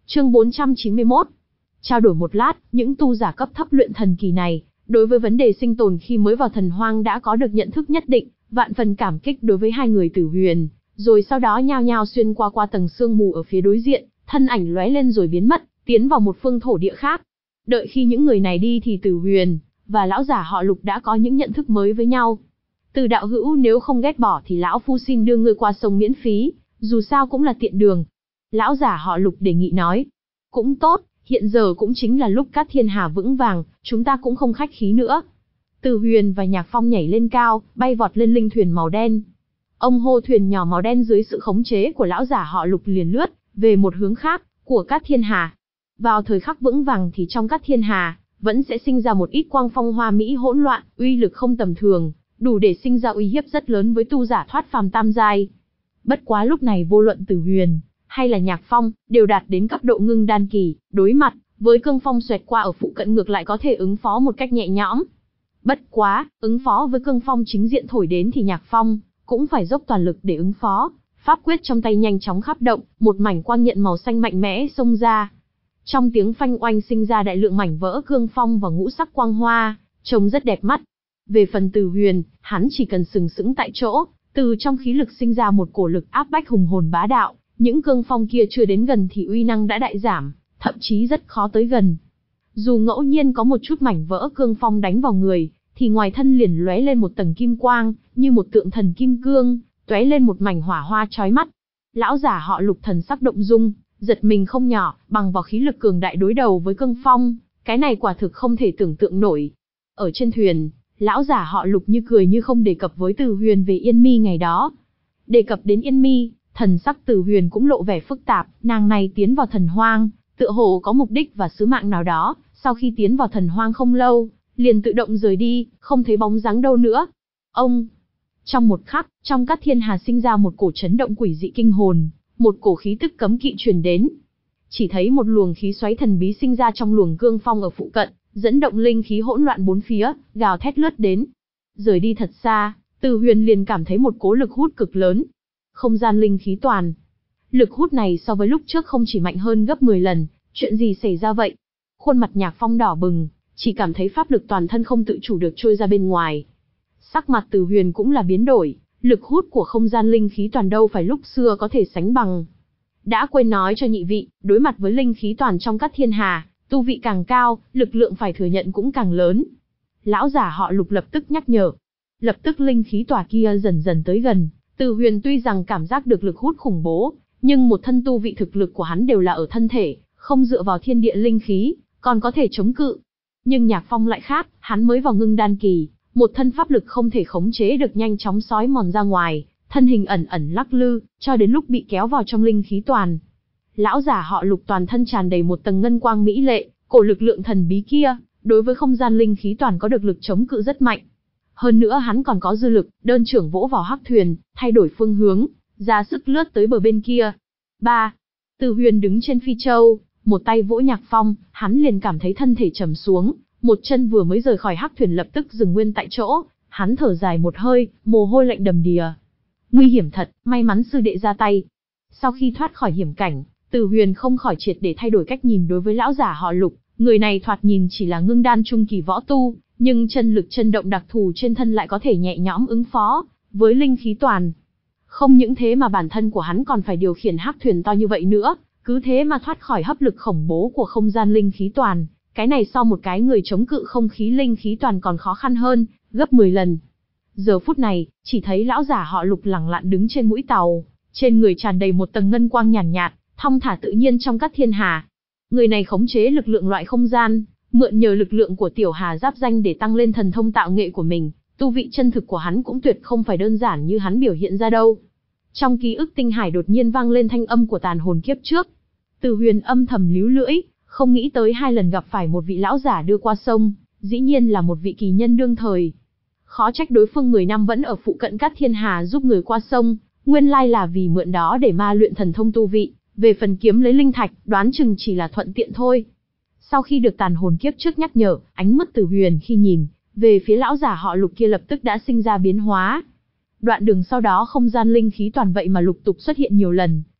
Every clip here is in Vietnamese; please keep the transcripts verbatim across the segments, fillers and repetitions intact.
Chương bốn trăm chín mươi mốt. Trao đổi một lát, những tu giả cấp thấp luyện thần kỳ này, đối với vấn đề sinh tồn khi mới vào thần hoang đã có được nhận thức nhất định, vạn phần cảm kích đối với hai người Tử Huyền, rồi sau đó nhao nhao xuyên qua qua tầng sương mù ở phía đối diện, thân ảnh lóe lên rồi biến mất, tiến vào một phương thổ địa khác. Đợi khi những người này đi thì Tử Huyền và lão giả họ Lục đã có những nhận thức mới với nhau. Từ đạo hữu, nếu không ghét bỏ thì lão phu xin đưa ngươi qua sông miễn phí, dù sao cũng là tiện đường. Lão giả họ Lục đề nghị nói. Cũng tốt, hiện giờ cũng chính là lúc Cát Thiên Hà vững vàng, chúng ta cũng không khách khí nữa. Tử Huyền và Nhạc Phong nhảy lên cao, bay vọt lên linh thuyền màu đen. Ông hô thuyền nhỏ màu đen dưới sự khống chế của lão giả họ Lục liền lướt về một hướng khác của Cát Thiên Hà. Vào thời khắc vững vàng thì trong Cát Thiên Hà vẫn sẽ sinh ra một ít quang phong hoa mỹ hỗn loạn, uy lực không tầm thường, đủ để sinh ra uy hiếp rất lớn với tu giả thoát phàm tam giai. Bất quá lúc này vô luận Tử Huyền hay là Nhạc Phong đều đạt đến cấp độ ngưng đan kỳ, đối mặt với cương phong xoẹt qua ở phụ cận ngược lại có thể ứng phó một cách nhẹ nhõm. Bất quá, ứng phó với cương phong chính diện thổi đến thì Nhạc Phong cũng phải dốc toàn lực để ứng phó. Pháp quyết trong tay nhanh chóng khắp động, một mảnh quang nhận màu xanh mạnh mẽ xông ra. Trong tiếng phanh oanh sinh ra đại lượng mảnh vỡ cương phong và ngũ sắc quang hoa, trông rất đẹp mắt. Về phần Tử Huyền, hắn chỉ cần sừng sững tại chỗ, từ trong khí lực sinh ra một cổ lực áp bách hùng hồn bá đạo, những cương phong kia chưa đến gần thì uy năng đã đại giảm, thậm chí rất khó tới gần. Dù ngẫu nhiên có một chút mảnh vỡ cương phong đánh vào người, thì ngoài thân liền lóe lên một tầng kim quang, như một tượng thần kim cương, tóe lên một mảnh hỏa hoa chói mắt. Lão giả họ Lục thần sắc động dung, giật mình không nhỏ, bằng vào khí lực cường đại đối đầu với cương phong, cái này quả thực không thể tưởng tượng nổi. Ở trên thuyền, lão giả họ Lục như cười như không đề cập với Tử Huyền về Yên Mi ngày đó. Đề cập đến Yên Mi, thần sắc Tử Huyền cũng lộ vẻ phức tạp, nàng này tiến vào thần hoang, tựa hồ có mục đích và sứ mạng nào đó, sau khi tiến vào thần hoang không lâu, liền tự động rời đi, không thấy bóng dáng đâu nữa. Ông, trong một khắc, trong Cát Thiên Hà sinh ra một cổ chấn động quỷ dị kinh hồn, một cổ khí tức cấm kỵ truyền đến. Chỉ thấy một luồng khí xoáy thần bí sinh ra trong luồng cương phong ở phụ cận, dẫn động linh khí hỗn loạn bốn phía, gào thét lướt đến. Rời đi thật xa, Tử Huyền liền cảm thấy một cỗ lực hút cực lớn. Không gian linh khí toàn. Lực hút này so với lúc trước không chỉ mạnh hơn gấp mười lần, chuyện gì xảy ra vậy? Khuôn mặt Nhạc Phong đỏ bừng, chỉ cảm thấy pháp lực toàn thân không tự chủ được trôi ra bên ngoài. Sắc mặt Tử Huyền cũng là biến đổi, lực hút của không gian linh khí toàn đâu phải lúc xưa có thể sánh bằng. Đã quên nói cho nhị vị, đối mặt với linh khí toàn trong Cát Thiên Hà, tu vị càng cao, lực lượng phải thừa nhận cũng càng lớn. Lão giả họ Lục lập tức nhắc nhở. Lập tức linh khí tỏa kia dần dần tới gần, Tử Huyền tuy rằng cảm giác được lực hút khủng bố, nhưng một thân tu vị thực lực của hắn đều là ở thân thể, không dựa vào thiên địa linh khí, còn có thể chống cự. Nhưng Nhạc Phong lại khác, hắn mới vào ngưng đan kỳ, một thân pháp lực không thể khống chế được nhanh chóng xói mòn ra ngoài, thân hình ẩn ẩn lắc lư, cho đến lúc bị kéo vào trong linh khí toàn. Lão giả họ Lục toàn thân tràn đầy một tầng ngân quang mỹ lệ, cổ lực lượng thần bí kia, đối với không gian linh khí toàn có được lực chống cự rất mạnh. Hơn nữa hắn còn có dư lực, đơn trưởng vỗ vào hắc thuyền, thay đổi phương hướng, ra sức lướt tới bờ bên kia. ba. Tử Huyền đứng trên phi châu, một tay vỗ Nhạc Phong, hắn liền cảm thấy thân thể trầm xuống, một chân vừa mới rời khỏi hắc thuyền lập tức dừng nguyên tại chỗ, hắn thở dài một hơi, mồ hôi lạnh đầm đìa. Nguy hiểm thật, may mắn sư đệ ra tay. Sau khi thoát khỏi hiểm cảnh, Tử Huyền không khỏi triệt để thay đổi cách nhìn đối với lão giả họ Lục, người này thoạt nhìn chỉ là ngưng đan trung kỳ võ tu, nhưng chân lực chân động đặc thù trên thân lại có thể nhẹ nhõm ứng phó với linh khí toàn. Không những thế mà bản thân của hắn còn phải điều khiển hắc thuyền to như vậy nữa, cứ thế mà thoát khỏi hấp lực khủng bố của không gian linh khí toàn, cái này so một cái người chống cự không khí linh khí toàn còn khó khăn hơn, gấp mười lần. Giờ phút này, chỉ thấy lão giả họ Lục lẳng lặng đứng trên mũi tàu, trên người tràn đầy một tầng ngân quang nhàn nhạt, nhạt, thong thả tự nhiên trong Cát Thiên Hà. Người này khống chế lực lượng loại không gian, mượn nhờ lực lượng của tiểu hà giáp danh để tăng lên thần thông tạo nghệ của mình, tu vị chân thực của hắn cũng tuyệt không phải đơn giản như hắn biểu hiện ra đâu. Trong ký ức tinh hải đột nhiên vang lên thanh âm của tàn hồn kiếp trước. Tử Huyền âm thầm líu lưỡi, không nghĩ tới hai lần gặp phải một vị lão giả đưa qua sông, dĩ nhiên là một vị kỳ nhân đương thời. Khó trách đối phương mười năm vẫn ở phụ cận Cát Thiên Hà giúp người qua sông, nguyên lai là vì mượn đó để ma luyện thần thông tu vị, về phần kiếm lấy linh thạch, đoán chừng chỉ là thuận tiện thôi. Sau khi được tàn hồn kiếp trước nhắc nhở, ánh mắt Tử Huyền khi nhìn về phía lão giả họ Lục kia lập tức đã sinh ra biến hóa. Đoạn đường sau đó không gian linh khí toàn vậy mà lục tục xuất hiện nhiều lần,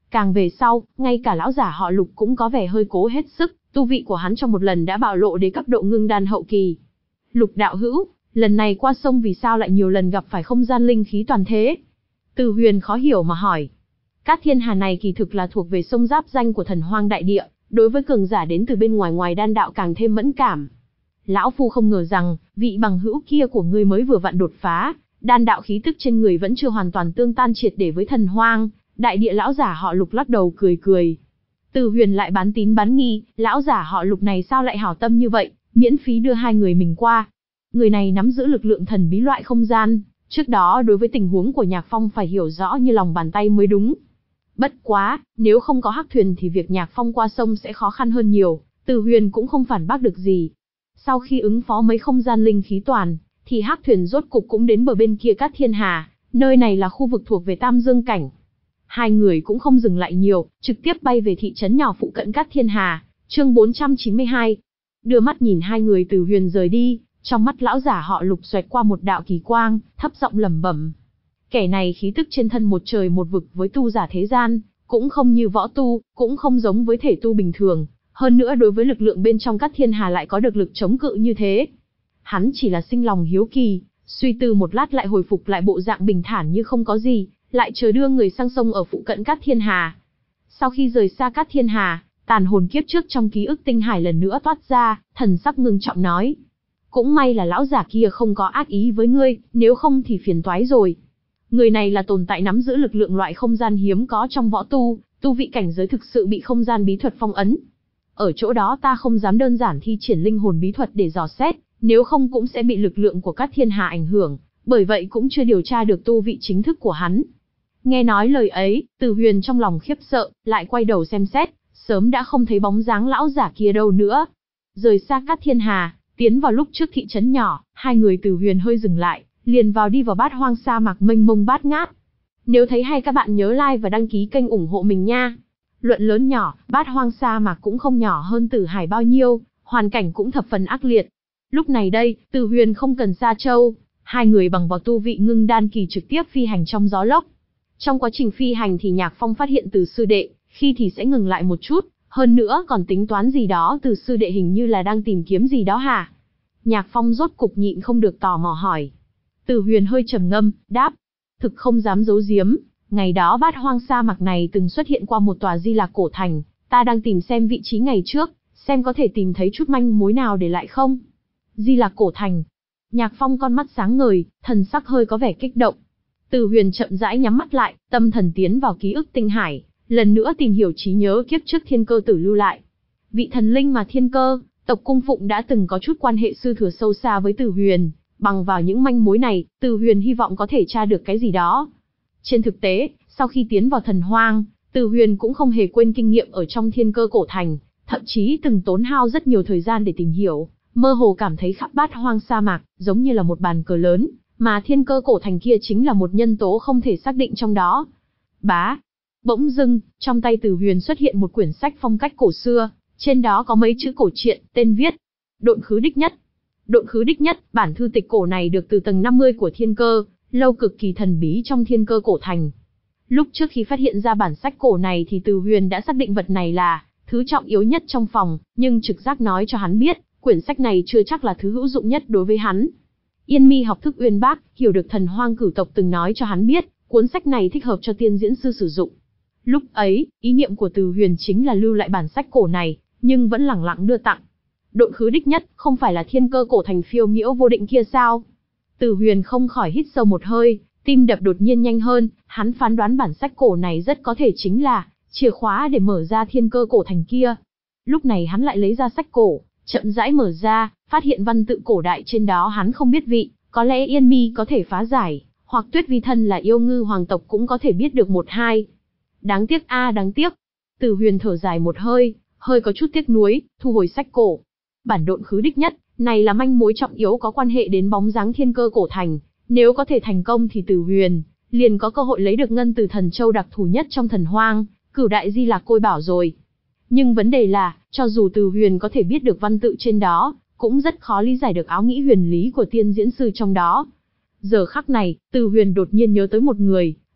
Càng về sau, ngay cả lão giả họ Lục cũng có vẻ hơi cố hết sức, tu vị của hắn trong một lần đã bạo lộ đến cấp độ ngưng đan hậu kỳ. Lục đạo hữu, lần này qua sông vì sao lại nhiều lần gặp phải không gian linh khí toàn thế? Từ Huyền khó hiểu mà hỏi. Cát Thiên Hà này kỳ thực là thuộc về sông giáp danh của Thần Hoang đại địa, đối với cường giả đến từ bên ngoài ngoài đan đạo càng thêm mẫn cảm. Lão phu không ngờ rằng, vị bằng hữu kia của ngươi mới vừa vặn đột phá, đan đạo khí tức trên người vẫn chưa hoàn toàn tương tan triệt để với Thần Hoang. Đại địa lão giả họ Lục lắc đầu cười cười. Từ Huyền lại bán tín bán nghi, lão giả họ Lục này sao lại hảo tâm như vậy, miễn phí đưa hai người mình qua. Người này nắm giữ lực lượng thần bí loại không gian, trước đó đối với tình huống của Nhạc Phong phải hiểu rõ như lòng bàn tay mới đúng. Bất quá, nếu không có hắc thuyền thì việc Nhạc Phong qua sông sẽ khó khăn hơn nhiều, Từ Huyền cũng không phản bác được gì. Sau khi ứng phó mấy không gian linh khí toàn, thì hắc thuyền rốt cục cũng đến bờ bên kia Cát Thiên Hà, nơi này là khu vực thuộc về Tam Dương Cảnh. Hai người cũng không dừng lại nhiều, trực tiếp bay về thị trấn nhỏ phụ cận Cát Thiên Hà, chương bốn trăm chín mươi hai. Đưa mắt nhìn hai người Từ Huyền rời đi, trong mắt lão giả họ Lục xoẹt qua một đạo kỳ quang, thấp giọng lẩm bẩm. Kẻ này khí tức trên thân một trời một vực với tu giả thế gian, cũng không như võ tu, cũng không giống với thể tu bình thường, hơn nữa đối với lực lượng bên trong Cát Thiên Hà lại có được lực chống cự như thế. Hắn chỉ là sinh lòng hiếu kỳ, suy tư một lát lại hồi phục lại bộ dạng bình thản như không có gì, lại chờ đưa người sang sông ở phụ cận Cát Thiên Hà. Sau khi rời xa Cát Thiên Hà, tàn hồn kiếp trước trong ký ức tinh hải lần nữa toát ra, thần sắc ngưng trọng nói. Cũng may là lão giả kia không có ác ý với ngươi, nếu không thì phiền toái rồi. Người này là tồn tại nắm giữ lực lượng loại không gian hiếm có trong võ tu, tu vị cảnh giới thực sự bị không gian bí thuật phong ấn. Ở chỗ đó ta không dám đơn giản thi triển linh hồn bí thuật để dò xét, nếu không cũng sẽ bị lực lượng của Cát Thiên Hà ảnh hưởng, bởi vậy cũng chưa điều tra được tu vị chính thức của hắn. Nghe nói lời ấy, Từ Huyền trong lòng khiếp sợ, lại quay đầu xem xét, sớm đã không thấy bóng dáng lão giả kia đâu nữa. Rời xa Cát Thiên Hà, tiến vào lúc trước thị trấn nhỏ, hai người Từ Huyền hơi dừng lại, liền vào đi vào bát hoang sa mạc mênh mông bát ngát. Nếu thấy hay các bạn nhớ like và đăng ký kênh ủng hộ mình nha. Luận lớn nhỏ, bát hoang sa mạc cũng không nhỏ hơn Tử Hải bao nhiêu, hoàn cảnh cũng thập phần ác liệt. Lúc này đây, Từ Huyền không cần Sa Châu, hai người bằng vào tu vị ngưng đan kỳ trực tiếp phi hành trong gió lốc. Trong quá trình phi hành thì Nhạc Phong phát hiện Từ sư đệ, khi thì sẽ ngừng lại một chút, hơn nữa còn tính toán gì đó. Từ sư đệ hình như là đang tìm kiếm gì đó hả? Nhạc Phong rốt cục nhịn không được tò mò hỏi. Từ Huyền hơi trầm ngâm, đáp. Thực không dám giấu giếm, ngày đó bát hoang sa mạc này từng xuất hiện qua một tòa Di Lạc cổ thành, ta đang tìm xem vị trí ngày trước, xem có thể tìm thấy chút manh mối nào để lại không. Di Lạc cổ thành. Nhạc Phong con mắt sáng ngời, thần sắc hơi có vẻ kích động. Từ Huyền chậm rãi nhắm mắt lại, tâm thần tiến vào ký ức tinh hải, lần nữa tìm hiểu trí nhớ kiếp trước Thiên Cơ Tử lưu lại. Vị thần linh mà Thiên Cơ tộc cung phụng đã từng có chút quan hệ sư thừa sâu xa với Từ Huyền, bằng vào những manh mối này, Từ Huyền hy vọng có thể tra được cái gì đó. Trên thực tế, sau khi tiến vào Thần Hoang, Từ Huyền cũng không hề quên kinh nghiệm ở trong Thiên Cơ cổ thành, thậm chí từng tốn hao rất nhiều thời gian để tìm hiểu, mơ hồ cảm thấy khắp bát hoang sa mạc giống như là một bàn cờ lớn, mà Thiên Cơ cổ thành kia chính là một nhân tố không thể xác định trong đó. Bá, bỗng dưng, trong tay Từ Huyền xuất hiện một quyển sách phong cách cổ xưa, trên đó có mấy chữ cổ truyện, tên viết: Độn khứ đích nhất. Độn khứ đích nhất, bản thư tịch cổ này được từ tầng năm mươi của Thiên Cơ, lâu cực kỳ thần bí trong Thiên Cơ cổ thành. Lúc trước khi phát hiện ra bản sách cổ này thì Từ Huyền đã xác định vật này là thứ trọng yếu nhất trong phòng, nhưng trực giác nói cho hắn biết, quyển sách này chưa chắc là thứ hữu dụng nhất đối với hắn. Yên Mi học thức uyên bác, hiểu được Thần Hoang cửu tộc từng nói cho hắn biết, cuốn sách này thích hợp cho tiên diễn sư sử dụng. Lúc ấy, ý niệm của Từ Huyền chính là lưu lại bản sách cổ này, nhưng vẫn lẳng lặng đưa tặng. Độn khứ đích nhất, không phải là Thiên Cơ cổ thành phiêu miễu vô định kia sao? Từ Huyền không khỏi hít sâu một hơi, tim đập đột nhiên nhanh hơn, hắn phán đoán bản sách cổ này rất có thể chính là chìa khóa để mở ra Thiên Cơ cổ thành kia. Lúc này hắn lại lấy ra sách cổ, chậm rãi mở ra, phát hiện văn tự cổ đại trên đó hắn không biết vị, có lẽ Yên Mi có thể phá giải, hoặc Tuyết Vi thân là yêu ngư hoàng tộc cũng có thể biết được một hai. Đáng tiếc a à, đáng tiếc. Từ Huyền thở dài một hơi, hơi có chút tiếc nuối, thu hồi sách cổ. Bản độn khứ đích nhất, này là manh mối trọng yếu có quan hệ đến bóng dáng Thiên Cơ cổ thành, nếu có thể thành công thì Từ Huyền liền có cơ hội lấy được ngân từ thần châu đặc thù nhất trong Thần Hoang, Cửu Đại Di Lạc Côi Bảo rồi. Nhưng vấn đề là, cho dù Từ Huyền có thể biết được văn tự trên đó, cũng rất khó lý giải được áo nghĩ huyền lý của tiên diễn sư trong đó. Giờ khắc này, Từ Huyền đột nhiên nhớ tới một người,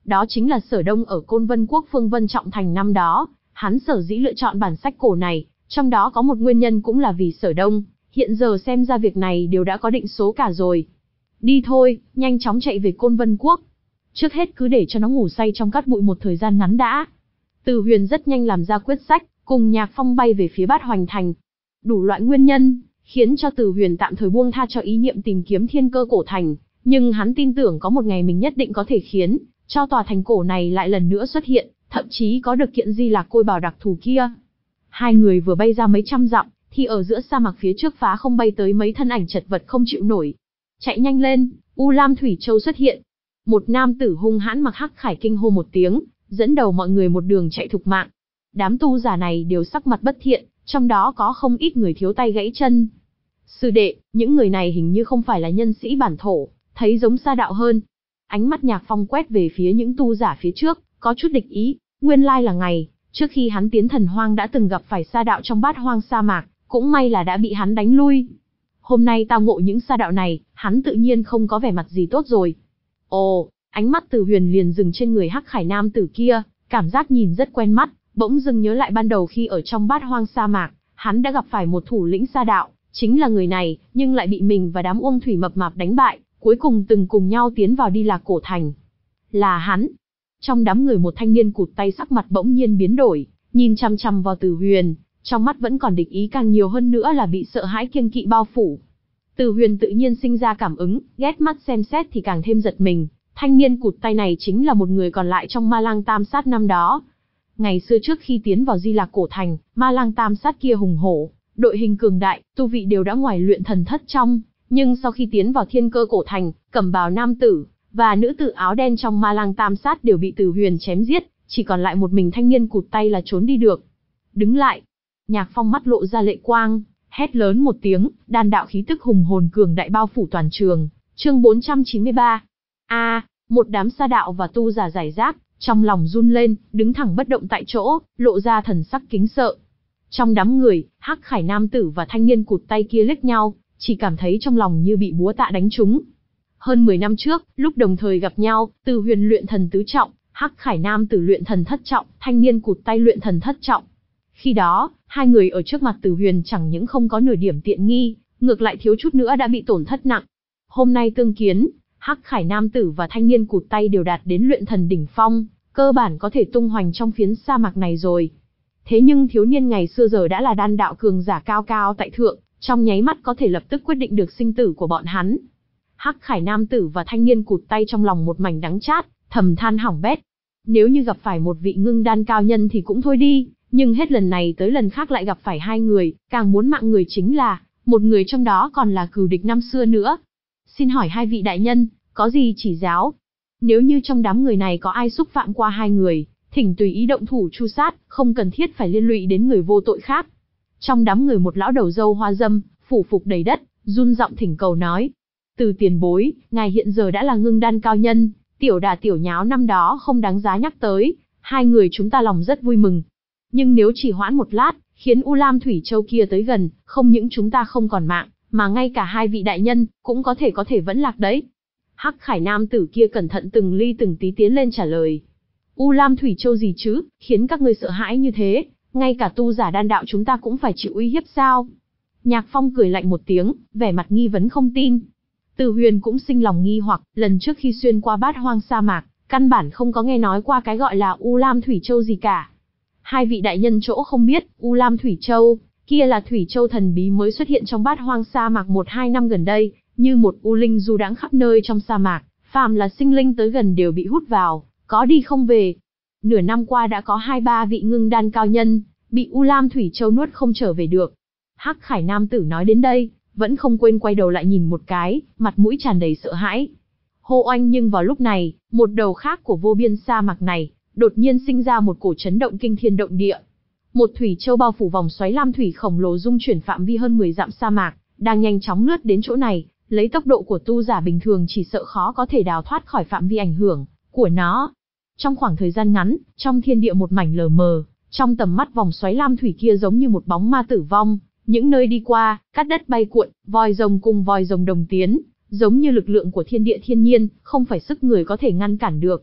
đó chính là Sở Đông ở Côn Vân Quốc Phương Vân Trọng Thành năm đó. Hắn sở dĩ lựa chọn bản sách cổ này, trong đó có một nguyên nhân cũng là vì Sở Đông, hiện giờ xem ra việc này đều đã có định số cả rồi. Đi thôi, nhanh chóng chạy về Côn Vân Quốc. Trước hết cứ để cho nó ngủ say trong cát bụi một thời gian ngắn đã. Từ Huyền rất nhanh làm ra quyết sách, cùng Nhạc Phong bay về phía Bát Hoành Thành. Đủ loại nguyên nhân, khiến cho Từ Huyền tạm thời buông tha cho ý niệm tìm kiếm thiên cơ cổ thành, nhưng hắn tin tưởng có một ngày mình nhất định có thể khiến cho tòa thành cổ này lại lần nữa xuất hiện, thậm chí có được kiện Di Lạc Côi Bảo đặc thù kia. Hai người vừa bay ra mấy trăm dặm, thì ở giữa sa mạc phía trước phá không bay tới mấy thân ảnh chật vật không chịu nổi. Chạy nhanh lên, U Lam Thủy Châu xuất hiện. Một nam tử hung hãn mặc hắc khải kinh hô một tiếng, dẫn đầu mọi người một đường chạy thục mạng. Đám tu giả này đều sắc mặt bất thiện, trong đó có không ít người thiếu tay gãy chân. Sư đệ, những người này hình như không phải là nhân sĩ bản thổ, thấy giống sa đạo hơn. Ánh mắt Nhạc Phong quét về phía những tu giả phía trước, có chút địch ý. Nguyên lai là ngày trước khi hắn tiến Thần Hoang đã từng gặp phải sa đạo trong Bát Hoang sa mạc, cũng may là đã bị hắn đánh lui. Hôm nay tao ngộ những sa đạo này, hắn tự nhiên không có vẻ mặt gì tốt rồi. Ồ, ánh mắt Từ Huyền liền dừng trên người hắc khải nam tử kia, cảm giác nhìn rất quen mắt, bỗng dưng nhớ lại ban đầu khi ở trong Bát Hoang sa mạc, hắn đã gặp phải một thủ lĩnh sa đạo, chính là người này, nhưng lại bị mình và đám Uông Thủy mập mạp đánh bại, cuối cùng từng cùng nhau tiến vào Đi Lạc cổ thành. Là hắn. Trong đám người một thanh niên cụt tay sắc mặt bỗng nhiên biến đổi, nhìn chằm chằm vào Từ Huyền, trong mắt vẫn còn địch ý càng nhiều hơn nữa là bị sợ hãi kiêng kỵ bao phủ. Từ Huyền tự nhiên sinh ra cảm ứng, ghét mắt xem xét thì càng thêm giật mình, thanh niên cụt tay này chính là một người còn lại trong Ma Lang Tam Sát năm đó. Ngày xưa trước khi tiến vào Di Lạc cổ thành, Ma Lang Tam Sát kia hùng hổ, đội hình cường đại, tu vị đều đã ngoài luyện thần thất trong, nhưng sau khi tiến vào Thiên Cơ cổ thành, cẩm bào nam tử và nữ tử áo đen trong Ma Lang Tam Sát đều bị Từ Huyền chém giết, chỉ còn lại một mình thanh niên cụt tay là trốn đi được. Đứng lại. Nhạc Phong mắt lộ ra lệ quang, hét lớn một tiếng, đan đạo khí tức hùng hồn cường đại bao phủ toàn trường. Chương bốn trăm chín mươi ba. A, à, một đám sa đạo và tu giả giải rác, trong lòng run lên, đứng thẳng bất động tại chỗ, lộ ra thần sắc kính sợ. Trong đám người, hắc khải nam tử và thanh niên cụt tay kia liếc nhau, chỉ cảm thấy trong lòng như bị búa tạ đánh trúng. Hơn mười năm trước, lúc đồng thời gặp nhau, Từ Huyền luyện thần tứ trọng, hắc khải nam tử luyện thần thất trọng, thanh niên cụt tay luyện thần thất trọng. Khi đó, hai người ở trước mặt Từ Huyền chẳng những không có nửa điểm tiện nghi, ngược lại thiếu chút nữa đã bị tổn thất nặng. Hôm nay tương kiến, hắc khải nam tử và thanh niên cụt tay đều đạt đến luyện thần đỉnh phong, cơ bản có thể tung hoành trong phiến sa mạc này rồi. Thế nhưng thiếu niên ngày xưa giờ đã là đan đạo cường giả cao cao tại thượng, trong nháy mắt có thể lập tức quyết định được sinh tử của bọn hắn. Hắc khải nam tử và thanh niên cụt tay trong lòng một mảnh đắng chát, thầm than hỏng bét. Nếu như gặp phải một vị ngưng đan cao nhân thì cũng thôi đi, nhưng hết lần này tới lần khác lại gặp phải hai người, càng muốn mạng người chính là, một người trong đó còn là cừu địch năm xưa nữa. Xin hỏi hai vị đại nhân, có gì chỉ giáo? Nếu như trong đám người này có ai xúc phạm qua hai người, thỉnh tùy ý động thủ tru sát, không cần thiết phải liên lụy đến người vô tội khác. Trong đám người một lão đầu râu hoa râm, phủ phục đầy đất, run giọng thỉnh cầu nói. Từ tiền bối, ngài hiện giờ đã là ngưng đan cao nhân, tiểu đà tiểu nháo năm đó không đáng giá nhắc tới, hai người chúng ta lòng rất vui mừng. Nhưng nếu chỉ hoãn một lát, khiến U Lam Thủy Châu kia tới gần, không những chúng ta không còn mạng, mà ngay cả hai vị đại nhân, cũng có thể có thể vẫn lạc đấy. Hắc khải nam tử kia cẩn thận từng ly từng tí tiến lên trả lời. U Lam Thủy Châu gì chứ, khiến các ngươi sợ hãi như thế, ngay cả tu giả đan đạo chúng ta cũng phải chịu uy hiếp sao? Nhạc Phong cười lạnh một tiếng, vẻ mặt nghi vấn không tin. Từ Huyền cũng sinh lòng nghi hoặc, lần trước khi xuyên qua Bát Hoang sa mạc, căn bản không có nghe nói qua cái gọi là U Lam Thủy Châu gì cả. Hai vị đại nhân chỗ không biết, U Lam Thủy Châu, kia là Thủy Châu thần bí mới xuất hiện trong Bát Hoang sa mạc một hai năm gần đây, như một u linh du đãng khắp nơi trong sa mạc, phàm là sinh linh tới gần đều bị hút vào, có đi không về. Nửa năm qua đã có hai ba vị ngưng đan cao nhân, bị U Lam Thủy Châu nuốt không trở về được. Hắc khải nam tử nói đến đây, vẫn không quên quay đầu lại nhìn một cái, mặt mũi tràn đầy sợ hãi. Hô oanh, nhưng vào lúc này, một đầu khác của vô biên sa mạc này, đột nhiên sinh ra một cổ chấn động kinh thiên động địa. Một thủy châu bao phủ vòng xoáy lam thủy khổng lồ dung chuyển phạm vi hơn mười dặm sa mạc, đang nhanh chóng lướt đến chỗ này, lấy tốc độ của tu giả bình thường chỉ sợ khó có thể đào thoát khỏi phạm vi ảnh hưởng của nó. Trong khoảng thời gian ngắn, trong thiên địa một mảnh lờ mờ, trong tầm mắt vòng xoáy lam thủy kia giống như một bóng ma tử vong, những nơi đi qua, cát đất bay cuộn, voi rồng cùng voi rồng đồng tiến, giống như lực lượng của thiên địa thiên nhiên, không phải sức người có thể ngăn cản được.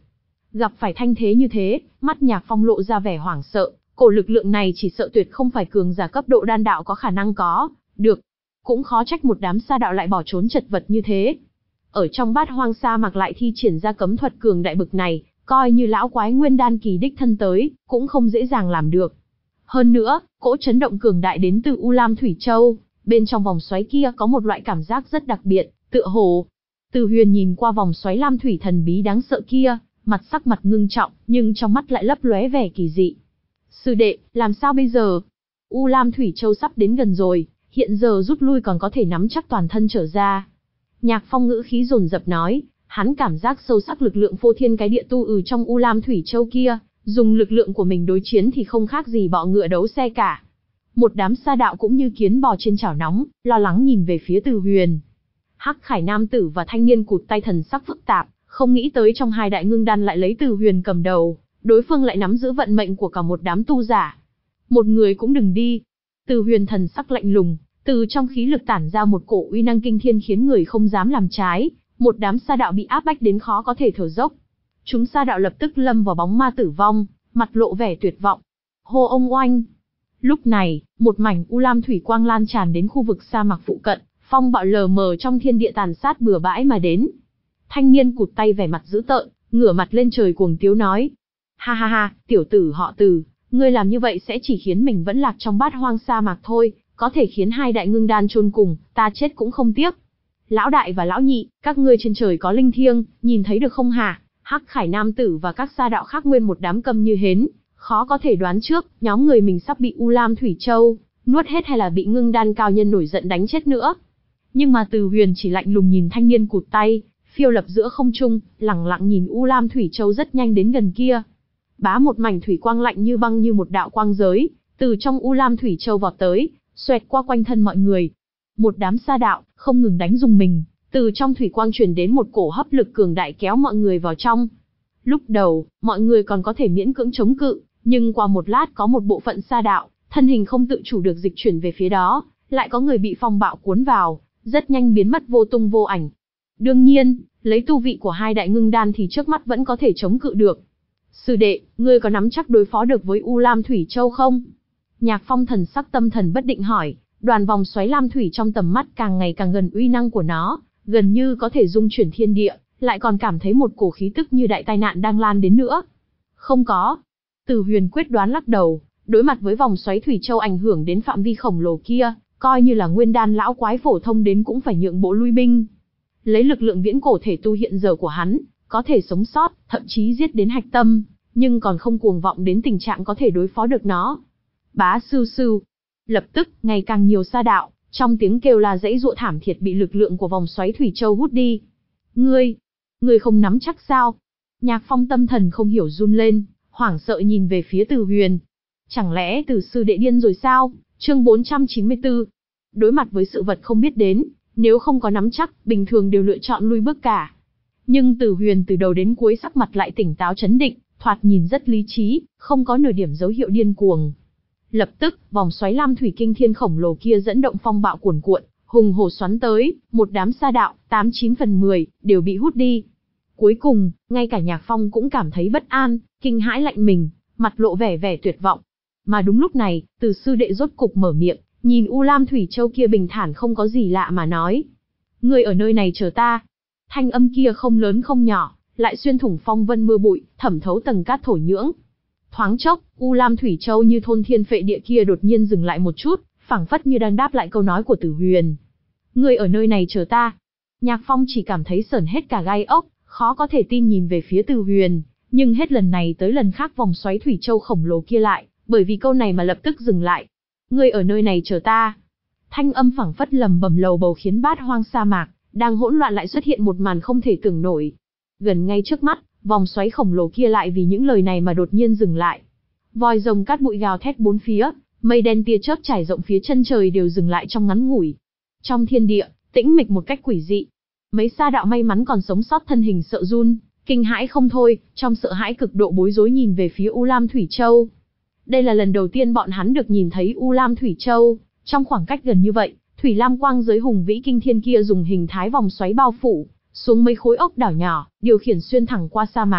Gặp phải thanh thế như thế, mắt Nhạc Phong lộ ra vẻ hoảng sợ, cổ lực lượng này chỉ sợ tuyệt không phải cường giả cấp độ đan đạo có khả năng có được. Cũng khó trách một đám sa đạo lại bỏ trốn chật vật như thế. Ở trong Bát Hoang sa mạc lại thi triển ra cấm thuật cường đại bực này, coi như lão quái nguyên đan kỳ đích thân tới, cũng không dễ dàng làm được. Hơn nữa, cỗ chấn động cường đại đến từ U Lam Thủy Châu, bên trong vòng xoáy kia có một loại cảm giác rất đặc biệt, tựa hồ. Từ Huyền nhìn qua vòng xoáy lam thủy thần bí đáng sợ kia, mặt sắc mặt ngưng trọng, nhưng trong mắt lại lấp lóe vẻ kỳ dị. Sư đệ, làm sao bây giờ? U Lam Thủy Châu sắp đến gần rồi, hiện giờ rút lui còn có thể nắm chắc toàn thân trở ra. Nhạc Phong ngữ khí dồn dập nói, hắn cảm giác sâu sắc lực lượng phô thiên cái địa tu ừ trong U Lam Thủy Châu kia, dùng lực lượng của mình đối chiến thì không khác gì bọ ngựa đấu xe cả. Một đám sa đạo cũng như kiến bò trên chảo nóng, lo lắng nhìn về phía Từ Huyền. Hắc Khải nam tử và thanh niên cụt tay thần sắc phức tạp, không nghĩ tới trong hai đại ngưng đan lại lấy Từ Huyền cầm đầu, đối phương lại nắm giữ vận mệnh của cả một đám tu giả. Một người cũng đừng đi. Từ Huyền thần sắc lạnh lùng, từ trong khí lực tản ra một cổ uy năng kinh thiên khiến người không dám làm trái, một đám sa đạo bị áp bách đến khó có thể thở dốc. Chúng sa đạo lập tức lâm vào bóng ma tử vong, mặt lộ vẻ tuyệt vọng. Hô ông oanh! Lúc này, một mảnh u lam thủy quang lan tràn đến khu vực sa mạc phụ cận, phong bạo lờ mờ trong thiên địa tàn sát bừa bãi mà đến. Thanh niên cụt tay vẻ mặt dữ tợn, ngửa mặt lên trời cuồng tiếu nói: ha ha ha, tiểu tử họ Từ, ngươi làm như vậy sẽ chỉ khiến mình vẫn lạc trong bát hoang sa mạc thôi, có thể khiến hai đại ngưng đan chôn cùng, ta chết cũng không tiếc. Lão đại và lão nhị, các ngươi trên trời có linh thiêng, nhìn thấy được không hả? Hắc Khải nam tử và các sa đạo khác nguyên một đám câm như hến, khó có thể đoán trước, nhóm người mình sắp bị U Lam Thủy Châu nuốt hết hay là bị ngưng đan cao nhân nổi giận đánh chết nữa. Nhưng mà Từ Huyền chỉ lạnh lùng nhìn thanh niên cụt tay, phiêu lập giữa không trung, lẳng lặng nhìn U Lam Thủy Châu rất nhanh đến gần kia. Bá một mảnh thủy quang lạnh như băng như một đạo quang giới, từ trong U Lam Thủy Châu vọt tới, xoẹt qua quanh thân mọi người. Một đám sa đạo không ngừng đánh dùng mình, từ trong thủy quang truyền đến một cổ hấp lực cường đại kéo mọi người vào trong. Lúc đầu, mọi người còn có thể miễn cưỡng chống cự, nhưng qua một lát có một bộ phận sa đạo, thân hình không tự chủ được dịch chuyển về phía đó, lại có người bị phong bạo cuốn vào, rất nhanh biến mất vô tung vô ảnh. Đương nhiên, lấy tu vị của hai đại ngưng đan thì trước mắt vẫn có thể chống cự được. Sư đệ, ngươi có nắm chắc đối phó được với U Lam Thủy Châu không? Nhạc Phong thần sắc tâm thần bất định hỏi, đoàn vòng xoáy lam thủy trong tầm mắt càng ngày càng gần uy năng của nó, gần như có thể dung chuyển thiên địa, lại còn cảm thấy một cổ khí tức như đại tai nạn đang lan đến nữa. Không có. Từ Huyền quyết đoán lắc đầu, đối mặt với vòng xoáy Thủy Châu ảnh hưởng đến phạm vi khổng lồ kia, coi như là nguyên đan lão quái phổ thông đến cũng phải nhượng bộ lui binh. Lấy lực lượng viễn cổ thể tu hiện giờ của hắn, có thể sống sót, thậm chí giết đến hạch tâm, nhưng còn không cuồng vọng đến tình trạng có thể đối phó được nó. Bá sưu sưu. Lập tức, ngày càng nhiều sa đạo, trong tiếng kêu la dãy dụa thảm thiết bị lực lượng của vòng xoáy Thủy Châu hút đi. Ngươi, ngươi không nắm chắc sao? Nhạc Phong tâm thần không hiểu run lên, hoảng sợ nhìn về phía Từ Huyền. Chẳng lẽ Từ sư đệ điên rồi sao? Chương bốn trăm chín mươi tư. Đối mặt với sự vật không biết đến, nếu không có nắm chắc, bình thường đều lựa chọn lui bước cả. Nhưng Từ Huyền từ đầu đến cuối sắc mặt lại tỉnh táo trấn định, thoạt nhìn rất lý trí, không có nửa điểm dấu hiệu điên cuồng. Lập tức, vòng xoáy lam thủy kinh thiên khổng lồ kia dẫn động phong bạo cuồn cuộn, hùng hổ xoắn tới, một đám sa đạo, tám chín phần mười, đều bị hút đi. Cuối cùng, ngay cả Nhạc Phong cũng cảm thấy bất an, kinh hãi lạnh mình, mặt lộ vẻ vẻ tuyệt vọng. Mà đúng lúc này, Từ sư đệ rốt cục mở miệng, nhìn U Lam Thủy Châu kia bình thản không có gì lạ mà nói. Ngươi ở nơi này chờ ta. Thanh âm kia không lớn không nhỏ, lại xuyên thủng phong vân mưa bụi, thẩm thấu tầng cát thổ nhưỡng. Thoáng chốc, U Lam Thủy Châu như thôn thiên phệ địa kia đột nhiên dừng lại một chút, phảng phất như đang đáp lại câu nói của Từ Huyền. Ngươi ở nơi này chờ ta. Nhạc Phong chỉ cảm thấy sởn hết cả gai ốc, khó có thể tin nhìn về phía Từ Huyền, nhưng hết lần này tới lần khác vòng xoáy Thủy Châu khổng lồ kia lại, bởi vì câu này mà lập tức dừng lại. Ngươi ở nơi này chờ ta. Thanh âm phảng phất lầm bầm lầu bầu khiến bát hoang sa mạc đang hỗn loạn lại xuất hiện một màn không thể tưởng nổi. Gần ngay trước mắt, vòng xoáy khổng lồ kia lại vì những lời này mà đột nhiên dừng lại. Vòi rồng cát bụi gào thét bốn phía, mây đen tia chớp trải rộng phía chân trời đều dừng lại trong ngắn ngủi. Trong thiên địa, tĩnh mịch một cách quỷ dị. Mấy sa đạo may mắn còn sống sót thân hình sợ run, kinh hãi không thôi, trong sợ hãi cực độ bối rối nhìn về phía U Lam Thủy Châu. Đây là lần đầu tiên bọn hắn được nhìn thấy U Lam Thủy Châu, trong khoảng cách gần như vậy, thủy lam quang giới hùng vĩ kinh thiên kia dùng hình thái vòng xoáy bao phủ xuống mấy khối ốc đảo nhỏ, điều khiển xuyên thẳng qua sa mạc,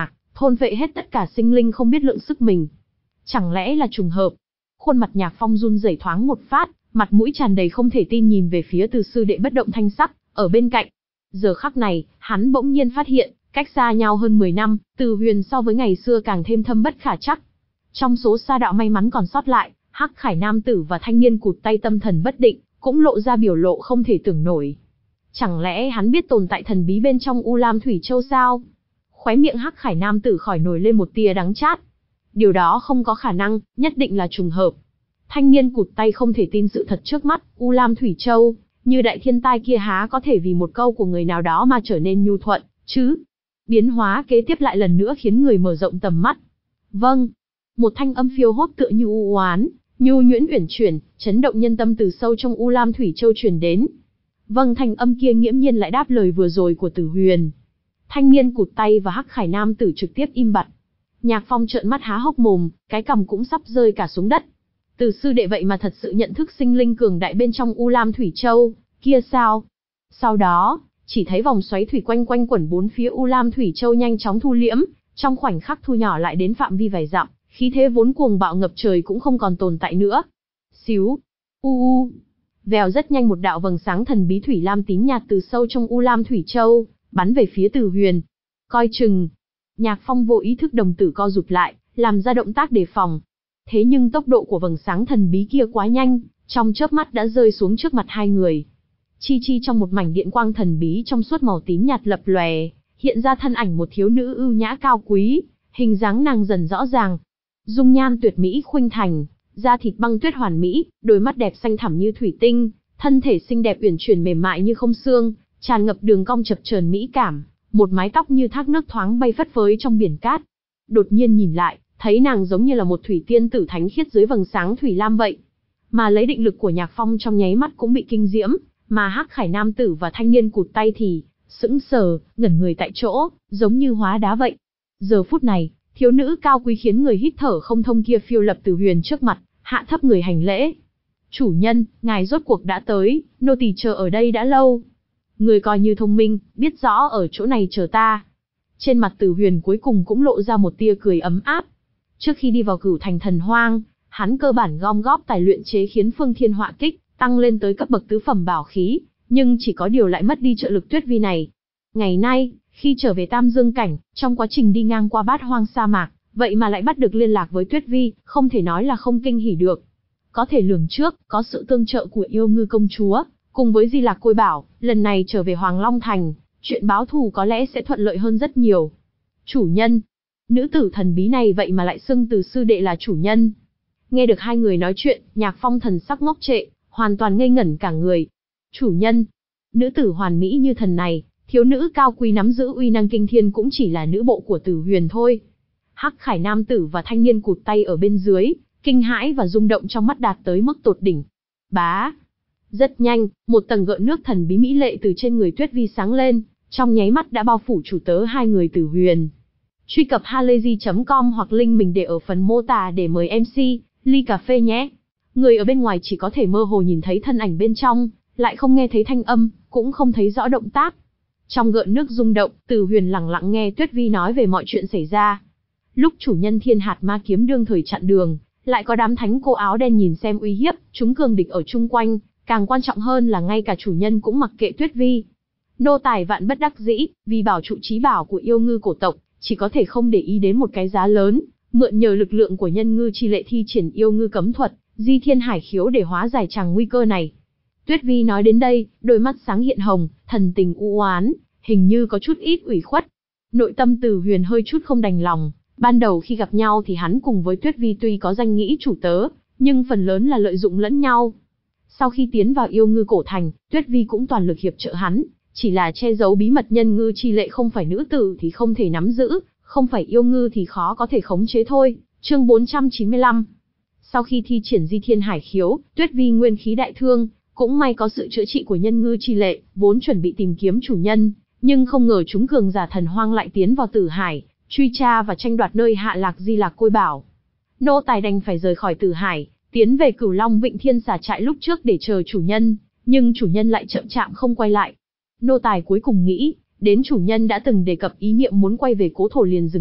thôn phệ hết tất cả sinh linh không biết lượng sức mình. Chẳng lẽ là trùng hợp? Khuôn mặt Nhạc Phong run rẩy thoáng một phát, mặt mũi tràn đầy không thể tin nhìn về phía Từ sư đệ bất động thanh sắc, ở bên cạnh. Giờ khắc này, hắn bỗng nhiên phát hiện, cách xa nhau hơn mười năm, Từ Huyền so với ngày xưa càng thêm thâm bất khả trắc. Trong số sa đạo may mắn còn sót lại, Hắc Khải nam tử và thanh niên cụt tay tâm thần bất định, cũng lộ ra biểu lộ không thể tưởng nổi. Chẳng lẽ hắn biết tồn tại thần bí bên trong U Lam Thủy Châu sao? Khóe miệng Hắc Khải nam tử khỏi nổi lên một tia đắng chát. Điều đó không có khả năng, nhất định là trùng hợp. Thanh niên cụt tay không thể tin sự thật trước mắt, U Lam Thủy Châu, như đại thiên tai kia há có thể vì một câu của người nào đó mà trở nên nhu thuận, chứ? Biến hóa kế tiếp lại lần nữa khiến người mở rộng tầm mắt. Vâng. Một thanh âm phiêu hốt tựa như u oán, nhu nhuyễn uyển chuyển, chấn động nhân tâm từ sâu trong U Lam Thủy Châu truyền đến. Vâng, thanh âm kia nghiễm nhiên lại đáp lời vừa rồi của Tử Huyền. Thanh niên cụt tay và Hắc Khải nam tử trực tiếp im bặt. Nhạc Phong trợn mắt há hốc mồm, cái cằm cũng sắp rơi cả xuống đất. Từ sư đệ vậy mà thật sự nhận thức sinh linh cường đại bên trong U Lam Thủy Châu, kia sao? Sau đó, chỉ thấy vòng xoáy thủy quanh quanh quẩn bốn phía U Lam Thủy Châu nhanh chóng thu liễm, trong khoảnh khắc thu nhỏ lại đến phạm vi vài dặm, khí thế vốn cuồng bạo ngập trời cũng không còn tồn tại nữa. Xíu, u u, vèo rất nhanh một đạo vầng sáng thần bí thủy lam tím nhạt từ sâu trong U Lam Thủy Châu, bắn về phía Từ Huyền. Coi chừng. Nhạc Phong vô ý thức đồng tử co rụt lại, làm ra động tác đề phòng. Thế nhưng tốc độ của vầng sáng thần bí kia quá nhanh, trong chớp mắt đã rơi xuống trước mặt hai người. Chi chi trong một mảnh điện quang thần bí trong suốt màu tím nhạt lập lòe, hiện ra thân ảnh một thiếu nữ ưu nhã cao quý, hình dáng nàng dần rõ ràng. Dung nhan tuyệt mỹ khuynh thành, da thịt băng tuyết hoàn mỹ, đôi mắt đẹp xanh thẳm như thủy tinh, thân thể xinh đẹp uyển chuyển mềm mại như không xương, tràn ngập đường cong chập chờn mỹ cảm, một mái tóc như thác nước thoáng bay phất phới trong biển cát. Đột nhiên nhìn lại, thấy nàng giống như là một thủy tiên tử thánh khiết dưới vầng sáng thủy lam vậy. Mà lấy định lực của Nhạc Phong trong nháy mắt cũng bị kinh diễm, mà Hắc Khải nam tử và thanh niên cụt tay thì sững sờ, ngẩn người tại chỗ, giống như hóa đá vậy. Giờ phút này, thiếu nữ cao quý khiến người hít thở không thông kia phiêu lập Từ Huyền trước mặt, hạ thấp người hành lễ. Chủ nhân, ngài rốt cuộc đã tới, nô tỳ chờ ở đây đã lâu. Người coi như thông minh, biết rõ ở chỗ này chờ ta. Trên mặt Từ Huyền cuối cùng cũng lộ ra một tia cười ấm áp. Trước khi đi vào Cửu Thành Thần Hoang, hắn cơ bản gom góp tài luyện chế khiến Phương Thiên Họa Kích tăng lên tới cấp bậc tứ phẩm bảo khí, nhưng chỉ có điều lại mất đi trợ lực Tuyết Vi này. Ngày nay, khi trở về Tam Dương cảnh, trong quá trình đi ngang qua Bát Hoang sa mạc, vậy mà lại bắt được liên lạc với Tuyết Vi, không thể nói là không kinh hỉ được. Có thể lường trước, có sự tương trợ của Yêu Ngư công chúa, cùng với Di Lạc Côi Bảo, lần này trở về Hoàng Long Thành, chuyện báo thù có lẽ sẽ thuận lợi hơn rất nhiều. Chủ nhân, nữ tử thần bí này vậy mà lại xưng Từ sư đệ là chủ nhân. Nghe được hai người nói chuyện, Nhạc Phong thần sắc ngốc trệ, hoàn toàn ngây ngẩn cả người. Chủ nhân, nữ tử hoàn mỹ như thần này, thiếu nữ cao quý nắm giữ uy năng kinh thiên cũng chỉ là nữ bộ của Tử Huyền thôi. Hắc Khải nam tử và thanh niên cụt tay ở bên dưới, kinh hãi và rung động trong mắt đạt tới mức tột đỉnh. Bá! Rất nhanh, một tầng gợn nước thần bí mỹ lệ từ trên người Tuyết Vi sáng lên, trong nháy mắt đã bao phủ chủ tớ hai người Tử Huyền. Truy cập halayzi chấm com hoặc link mình để ở phần mô tả để mời em xê, ly cà phê nhé. Người ở bên ngoài chỉ có thể mơ hồ nhìn thấy thân ảnh bên trong, lại không nghe thấy thanh âm, cũng không thấy rõ động tác. Trong gợn nước rung động, Tử Huyền lặng lặng nghe Tuyết Vi nói về mọi chuyện xảy ra. Lúc chủ nhân Thiên Hạt Ma kiếm đương thời chặn đường, lại có đám thánh cô áo đen nhìn xem uy hiếp, chúng cường địch ở chung quanh, càng quan trọng hơn là ngay cả chủ nhân cũng mặc kệ Tuyết Vi. Nô tài vạn bất đắc dĩ, vì bảo trụ trí bảo của yêu ngư cổ tộc, chỉ có thể không để ý đến một cái giá lớn, mượn nhờ lực lượng của nhân ngư chi lệ thi triển yêu ngư cấm thuật, Di Thiên Hải khiếu để hóa giải chàng nguy cơ này. Tuyết Vi nói đến đây, đôi mắt sáng hiện hồng, thần tình u oán, hình như có chút ít ủy khuất. Nội tâm Tử Huyền hơi chút không đành lòng, ban đầu khi gặp nhau thì hắn cùng với Tuyết Vi tuy có danh nghĩa chủ tớ, nhưng phần lớn là lợi dụng lẫn nhau. Sau khi tiến vào yêu ngư cổ thành, Tuyết Vi cũng toàn lực hiệp trợ hắn, chỉ là che giấu bí mật nhân ngư chi lệ không phải nữ tử thì không thể nắm giữ, không phải yêu ngư thì khó có thể khống chế thôi. Chương bốn trăm chín mươi lăm. Sau khi thi triển Di Thiên Hải khiếu, Tuyết Vi nguyên khí đại thương, cũng may có sự chữa trị của nhân ngư chi lệ, vốn chuẩn bị tìm kiếm chủ nhân, nhưng không ngờ chúng cường giả thần hoang lại tiến vào Tử Hải, truy tra và tranh đoạt nơi hạ lạc Di Lạc Côi Bảo. Nô tài đành phải rời khỏi Tử Hải, tiến về Cửu Long Vịnh Thiên Xà trại lúc trước để chờ chủ nhân, nhưng chủ nhân lại chậm chạp không quay lại. Nô tài cuối cùng nghĩ, đến chủ nhân đã từng đề cập ý niệm muốn quay về cố thổ liền dừng lại,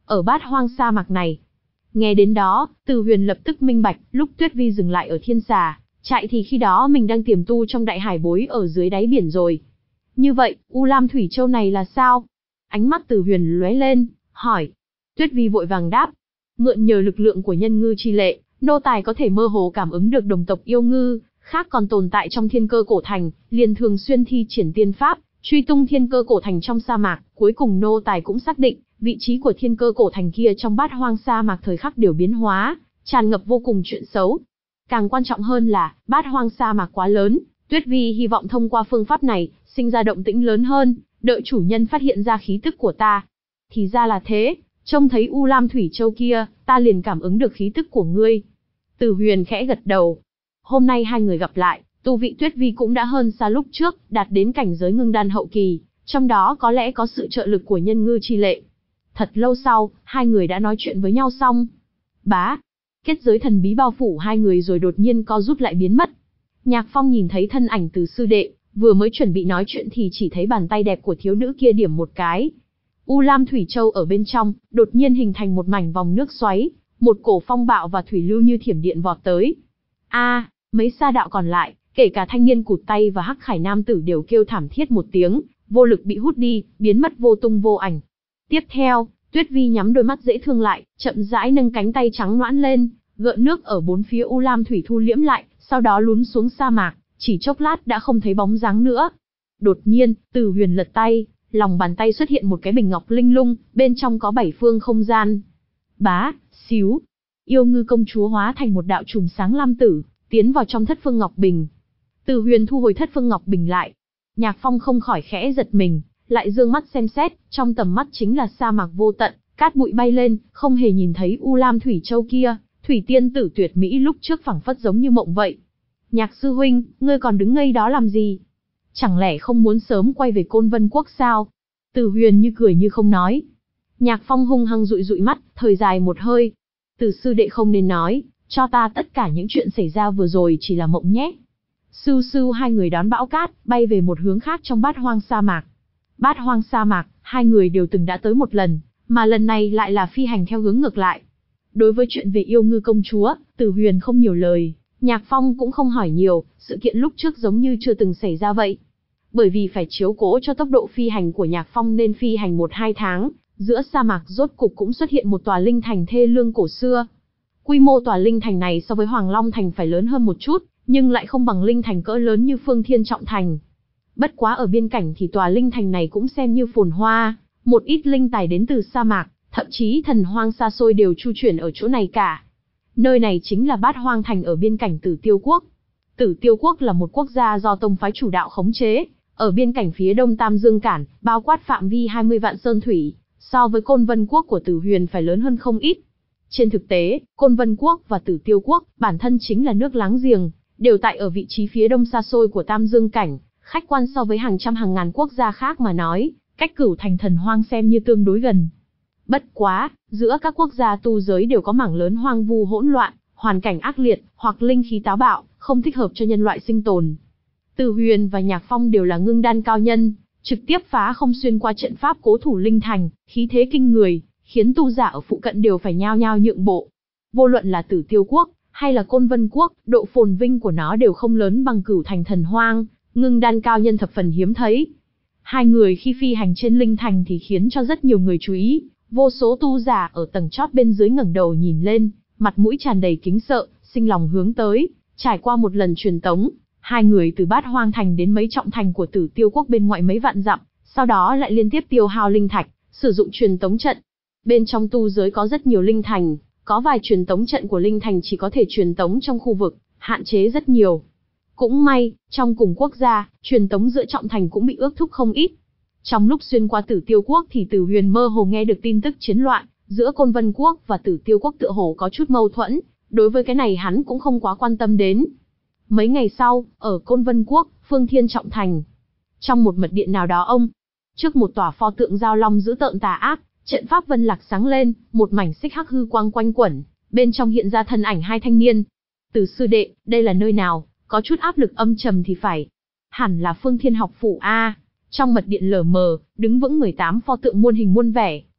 ở Bát Hoang sa mạc này. Nghe đến đó, Từ Huyền lập tức minh bạch, lúc Tuyết Vi dừng lại ở Thiên Xà, chạy thì khi đó mình đang tiềm tu trong đại hải bối ở dưới đáy biển rồi. Như vậy, U Lam Thủy Châu này là sao? Ánh mắt Từ Huyền lóe lên, hỏi. Tuyết Vi vội vàng đáp. Mượn nhờ lực lượng của nhân ngư chi lệ, nô tài có thể mơ hồ cảm ứng được đồng tộc yêu ngư, khác còn tồn tại trong thiên cơ cổ thành, liền thường xuyên thi triển tiên pháp, truy tung thiên cơ cổ thành trong sa mạc, cuối cùng nô tài cũng xác định, vị trí của thiên cơ cổ thành kia trong Bát Hoang sa mạc thời khắc đều biến hóa, tràn ngập vô cùng chuyện xấu. Càng quan trọng hơn là, Bát Hoang sa mạc quá lớn, Tuyết Vi hy vọng thông qua phương pháp này, sinh ra động tĩnh lớn hơn, đợi chủ nhân phát hiện ra khí tức của ta. Thì ra là thế, trông thấy U Lam Thủy Châu kia, ta liền cảm ứng được khí tức của ngươi. Từ Huyền khẽ gật đầu. Hôm nay hai người gặp lại, tu vị Tuyết Vi cũng đã hơn xa lúc trước, đạt đến cảnh giới ngưng đan hậu kỳ, trong đó có lẽ có sự trợ lực của nhân ngư chi lệ. Thật lâu sau, hai người đã nói chuyện với nhau xong. Bá, kết giới thần bí bao phủ hai người rồi đột nhiên co rút lại biến mất. Nhạc Phong nhìn thấy thân ảnh Từ sư đệ, vừa mới chuẩn bị nói chuyện thì chỉ thấy bàn tay đẹp của thiếu nữ kia điểm một cái. U Lam Thủy Châu ở bên trong, đột nhiên hình thành một mảnh vòng nước xoáy, một cổ phong bạo và thủy lưu như thiểm điện vọt tới. A, mấy sa đạo còn lại, kể cả thanh niên cụt tay và hắc khải nam tử đều kêu thảm thiết một tiếng, vô lực bị hút đi, biến mất vô tung vô ảnh. Tiếp theo, Tuyết Vi nhắm đôi mắt dễ thương lại, chậm rãi nâng cánh tay trắng nõn lên, gợn nước ở bốn phía U Lam Thủy thu liễm lại, sau đó lún xuống sa mạc, chỉ chốc lát đã không thấy bóng dáng nữa. Đột nhiên, Từ Huyền lật tay, lòng bàn tay xuất hiện một cái bình ngọc linh lung, bên trong có bảy phương không gian. Bá, xíu, yêu ngư công chúa hóa thành một đạo chùm sáng lam tử, tiến vào trong thất phương ngọc bình. Từ Huyền thu hồi thất phương ngọc bình lại. Nhạc Phong không khỏi khẽ giật mình, lại dương mắt xem xét, trong tầm mắt chính là sa mạc vô tận, cát bụi bay lên, không hề nhìn thấy U Lam Thủy Châu kia, thủy tiên tử tuyệt mỹ lúc trước phảng phất giống như mộng vậy. Nhạc sư huynh, ngươi còn đứng ngây đó làm gì? Chẳng lẽ không muốn sớm quay về Côn Vân Quốc sao? Từ Huyền như cười như không nói. Nhạc Phong hung hăng dụi dụi mắt, thời dài một hơi. Từ sư đệ không nên nói, cho ta tất cả những chuyện xảy ra vừa rồi chỉ là mộng nhé. Sưu sưu hai người đón bão cát, bay về một hướng khác trong Bát Hoang sa mạc. Bát Hoang sa mạc, hai người đều từng đã tới một lần, mà lần này lại là phi hành theo hướng ngược lại. Đối với chuyện về yêu ngư công chúa, Từ Huyền không nhiều lời, Nhạc Phong cũng không hỏi nhiều, sự kiện lúc trước giống như chưa từng xảy ra vậy. Bởi vì phải chiếu cố cho tốc độ phi hành của Nhạc Phong nên phi hành một hai tháng, giữa sa mạc rốt cục cũng xuất hiện một tòa linh thành thê lương cổ xưa. Quy mô tòa linh thành này so với Hoàng Long Thành phải lớn hơn một chút, nhưng lại không bằng linh thành cỡ lớn như Phương Thiên Trọng Thành. Bất quá ở biên cảnh thì tòa linh thành này cũng xem như phồn hoa, một ít linh tài đến từ sa mạc, thậm chí thần hoang xa xôi đều chu chuyển ở chỗ này cả. Nơi này chính là Bát Hoang Thành ở biên cảnh Tử Tiêu Quốc. Tử Tiêu Quốc là một quốc gia do tông phái chủ đạo khống chế, ở biên cảnh phía đông Tam Dương Cản, bao quát phạm vi hai mươi vạn sơn thủy, so với Côn Vân Quốc của Tử Huyền phải lớn hơn không ít. Trên thực tế, Côn Vân Quốc và Tử Tiêu Quốc, bản thân chính là nước láng giềng, đều tại ở vị trí phía đông xa xôi của Tam Dương Cảnh, khách quan so với hàng trăm hàng ngàn quốc gia khác mà nói, cách Cửu Thành Thần Hoang xem như tương đối gần. Bất quá, giữa các quốc gia tu giới đều có mảng lớn hoang vu hỗn loạn, hoàn cảnh ác liệt, hoặc linh khí táo bạo, không thích hợp cho nhân loại sinh tồn. Từ Huyền và Nhạc Phong đều là ngưng đan cao nhân, trực tiếp phá không xuyên qua trận pháp cố thủ linh thành, khí thế kinh người, khiến tu giả ở phụ cận đều phải nhao nhao nhượng bộ. Vô luận là Tử Tiêu Quốc, hay là Côn Vân Quốc, độ phồn vinh của nó đều không lớn bằng Cửu Thành Thần Hoang, ngưng đan cao nhân thập phần hiếm thấy. Hai người khi phi hành trên linh thành thì khiến cho rất nhiều người chú ý, vô số tu giả ở tầng chót bên dưới ngẩng đầu nhìn lên, mặt mũi tràn đầy kính sợ, sinh lòng hướng tới. Trải qua một lần truyền tống, hai người từ Bát Hoang Thành đến mấy trọng thành của Tử Tiêu Quốc bên ngoại mấy vạn dặm, sau đó lại liên tiếp tiêu hao linh thạch, sử dụng truyền tống trận. Bên trong tu giới có rất nhiều linh thành, có vài truyền tống trận của linh thành chỉ có thể truyền tống trong khu vực, hạn chế rất nhiều. Cũng may, trong cùng quốc gia, truyền tống giữa trọng thành cũng bị ước thúc không ít. Trong lúc xuyên qua Tử Tiêu Quốc thì Tử Huyền mơ hồ nghe được tin tức chiến loạn, giữa Côn Vân Quốc và Tử Tiêu Quốc tựa hồ có chút mâu thuẫn, đối với cái này hắn cũng không quá quan tâm đến. Mấy ngày sau, ở Côn Vân Quốc, Phương Thiên Trọng Thành, trong một mật điện nào đó ông, trước một tòa pho tượng giao long dữ tợn tà ác, trận pháp vân lạc sáng lên, một mảnh xích hắc hư quang quanh quẩn, bên trong hiện ra thân ảnh hai thanh niên. Từ sư đệ, đây là nơi nào? Có chút áp lực âm trầm thì phải. Hẳn là Phương Thiên học phủ a. Trong mật điện lờ mờ, đứng vững mười tám pho tượng muôn hình muôn vẻ,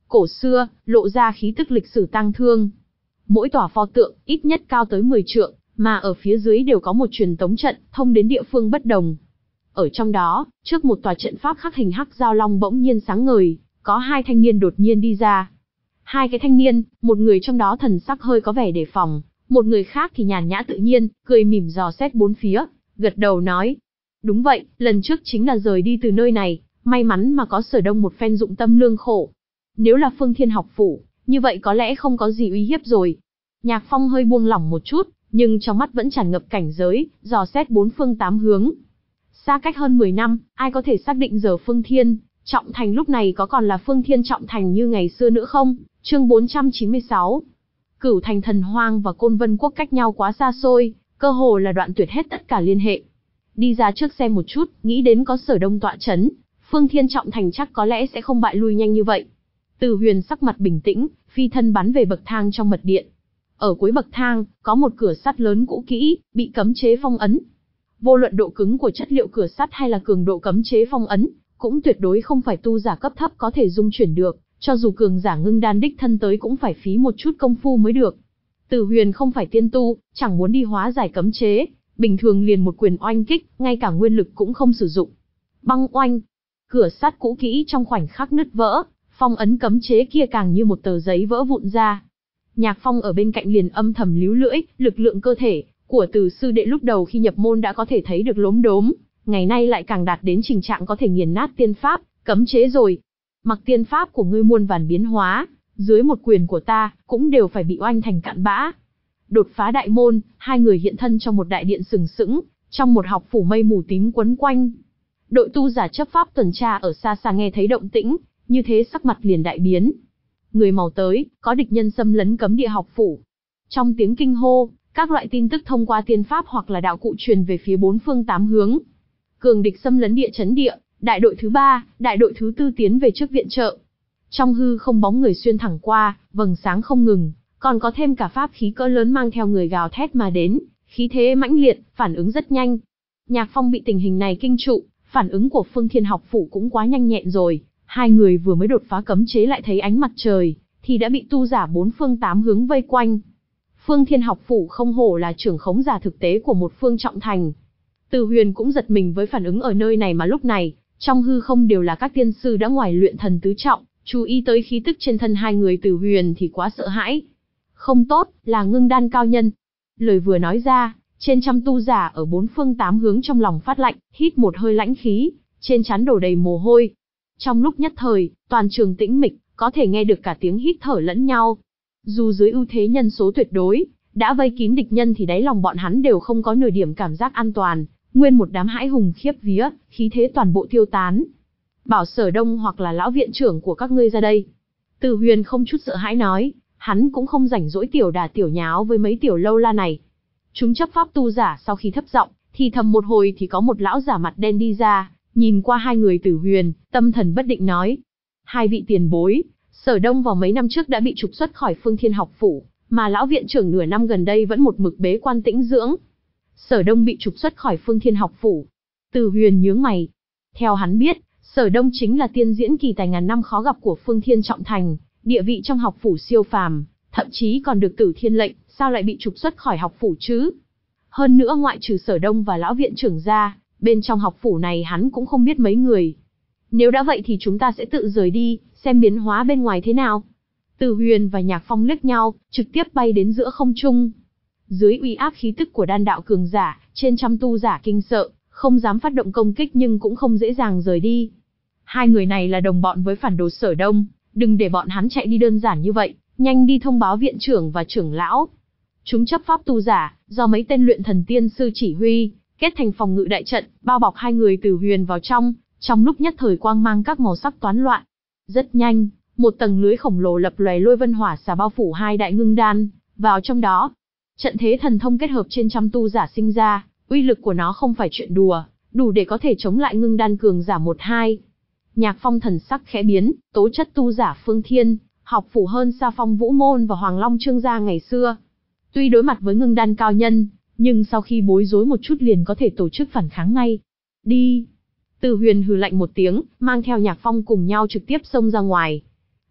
cổ xưa, lộ ra khí tức lịch sử tang thương. Mỗi tòa pho tượng, ít nhất cao tới mười trượng, mà ở phía dưới đều có một truyền tống trận, thông đến địa phương bất đồng. Ở trong đó, trước một tòa trận pháp khắc hình hắc giao long bỗng nhiên sáng ngời, có hai thanh niên đột nhiên đi ra. Hai cái thanh niên, một người trong đó thần sắc hơi có vẻ đề phòng, một người khác thì nhàn nhã tự nhiên, cười mỉm dò xét bốn phía, gật đầu nói. Đúng vậy, lần trước chính là rời đi từ nơi này, may mắn mà có Sở Đông một phen dụng tâm lương khổ. Nếu là Phương Thiên học phủ, như vậy có lẽ không có gì uy hiếp rồi. Nhạc Phong hơi buông lỏng một chút, nhưng trong mắt vẫn tràn ngập cảnh giới, dò xét bốn phương tám hướng. Xa cách hơn mười năm, ai có thể xác định giờ Phương Thiên Trọng Thành lúc này có còn là Phương Thiên Trọng Thành như ngày xưa nữa không? Chương bốn trăm chín mươi sáu. Cửu Thành Thần Hoang và Côn Vân Quốc cách nhau quá xa xôi, cơ hồ là đoạn tuyệt hết tất cả liên hệ. Đi ra trước xem một chút, nghĩ đến có Sở Đông tọa chấn, Phương Thiên Trọng Thành chắc có lẽ sẽ không bại lui nhanh như vậy. Từ Huyền sắc mặt bình tĩnh, phi thân bắn về bậc thang trong mật điện. Ở cuối bậc thang, có một cửa sắt lớn cũ kỹ, bị cấm chế phong ấn. Vô luận độ cứng của chất liệu cửa sắt hay là cường độ cấm chế phong ấn, cũng tuyệt đối không phải tu giả cấp thấp có thể dung chuyển được, cho dù cường giả ngưng đan đích thân tới cũng phải phí một chút công phu mới được. Từ Huyền không phải tiên tu, chẳng muốn đi hóa giải cấm chế, bình thường liền một quyền oanh kích, ngay cả nguyên lực cũng không sử dụng. Băng oanh, cửa sắt cũ kỹ trong khoảnh khắc nứt vỡ, phong ấn cấm chế kia càng như một tờ giấy vỡ vụn ra. Nhạc Phong ở bên cạnh liền âm thầm líu lưỡi, lực lượng cơ thể của Từ sư đệ lúc đầu khi nhập môn đã có thể thấy được lốm đốm, ngày nay lại càng đạt đến trình trạng có thể nghiền nát tiên pháp, cấm chế rồi. Mặc tiên pháp của ngươi muôn vàn biến hóa, dưới một quyền của ta, cũng đều phải bị oanh thành cạn bã. Đột phá đại môn, hai người hiện thân trong một đại điện sừng sững, trong một học phủ mây mù tím quấn quanh. Đội tu giả chấp pháp tuần tra ở xa xa nghe thấy động tĩnh, như thế sắc mặt liền đại biến. Người màu tới, có địch nhân xâm lấn cấm địa học phủ. Trong tiếng kinh hô, các loại tin tức thông qua tiên pháp hoặc là đạo cụ truyền về phía bốn phương tám hướng. Cường địch xâm lấn địa chấn địa, đại đội thứ ba, đại đội thứ tư tiến về trước viện trợ. Trong hư không bóng người xuyên thẳng qua, vầng sáng không ngừng, còn có thêm cả pháp khí cỡ lớn mang theo người gào thét mà đến, khí thế mãnh liệt, phản ứng rất nhanh. Nhạc Phong bị tình hình này kinh trụ, phản ứng của Phương Thiên học phủ cũng quá nhanh nhẹn rồi. Hai người vừa mới đột phá cấm chế lại thấy ánh mặt trời, thì đã bị tu giả bốn phương tám hướng vây quanh. Phương Thiên học phủ không hổ là trưởng khống giả thực tế của một phương trọng thành. Từ Huyền cũng giật mình với phản ứng ở nơi này mà lúc này, trong hư không đều là các tiên sư đã ngoài luyện thần tứ trọng, chú ý tới khí tức trên thân hai người Từ Huyền thì quá sợ hãi. Không tốt, là ngưng đan cao nhân. Lời vừa nói ra, trên trăm tu giả ở bốn phương tám hướng trong lòng phát lạnh, hít một hơi lãnh khí, trên trán đổ đầy mồ hôi. Trong lúc nhất thời, toàn trường tĩnh mịch, có thể nghe được cả tiếng hít thở lẫn nhau. Dù dưới ưu thế nhân số tuyệt đối, đã vây kín địch nhân thì đáy lòng bọn hắn đều không có nửa điểm cảm giác an toàn, nguyên một đám hãi hùng khiếp vía, khí thế toàn bộ tiêu tán. Bảo Sở Đông hoặc là lão viện trưởng của các ngươi ra đây. Từ Huyền không chút sợ hãi nói, hắn cũng không rảnh rỗi tiểu đà tiểu nháo với mấy tiểu lâu la này. Chúng chấp pháp tu giả sau khi thấp giọng, thì thầm một hồi thì có một lão giả mặt đen đi ra, nhìn qua hai người Từ Huyền, tâm thần bất định nói. Hai vị tiền bối, Sở Đông vào mấy năm trước đã bị trục xuất khỏi Phương Thiên học phủ, mà lão viện trưởng nửa năm gần đây vẫn một mực bế quan tĩnh dưỡng. Sở Đông bị trục xuất khỏi Phương Thiên học phủ. Từ Huyền nhướng mày. Theo hắn biết, Sở Đông chính là tiên diễn kỳ tài ngàn năm khó gặp của Phương Thiên Trọng Thành, địa vị trong học phủ siêu phàm, thậm chí còn được Tử Thiên lệnh, sao lại bị trục xuất khỏi học phủ chứ? Hơn nữa ngoại trừ Sở Đông và lão viện trưởng ra, bên trong học phủ này hắn cũng không biết mấy người. Nếu đã vậy thì chúng ta sẽ tự rời đi, xem biến hóa bên ngoài thế nào. Từ Huyền và Nhạc Phong liếc nhau, trực tiếp bay đến giữa không trung. Dưới uy áp khí tức của đan đạo cường giả, trên trăm tu giả kinh sợ, không dám phát động công kích nhưng cũng không dễ dàng rời đi. Hai người này là đồng bọn với phản đồ Sở Đông, đừng để bọn hắn chạy đi đơn giản như vậy, nhanh đi thông báo viện trưởng và trưởng lão. Chúng chấp pháp tu giả, do mấy tên luyện thần tiên sư chỉ huy, kết thành phòng ngự đại trận, bao bọc hai người Từ Huyền vào trong, trong lúc nhất thời quang mang các màu sắc toán loạn. Rất nhanh, một tầng lưới khổng lồ lập lòe lôi vân hỏa xà bao phủ hai đại ngưng đan, vào trong đó. Trận thế thần thông kết hợp trên trăm tu giả sinh ra, uy lực của nó không phải chuyện đùa, đủ để có thể chống lại ngưng đan cường giả một hai. Nhạc Phong thần sắc khẽ biến, tố chất tu giả Phương Thiên, học phủ hơn xa Phong Vũ Môn và Hoàng Long Trương gia ngày xưa. Tuy đối mặt với ngưng đan cao nhân, nhưng sau khi bối rối một chút liền có thể tổ chức phản kháng ngay. Đi! Từ Huyền hừ lạnh một tiếng, mang theo Nhạc Phong cùng nhau trực tiếp xông ra ngoài.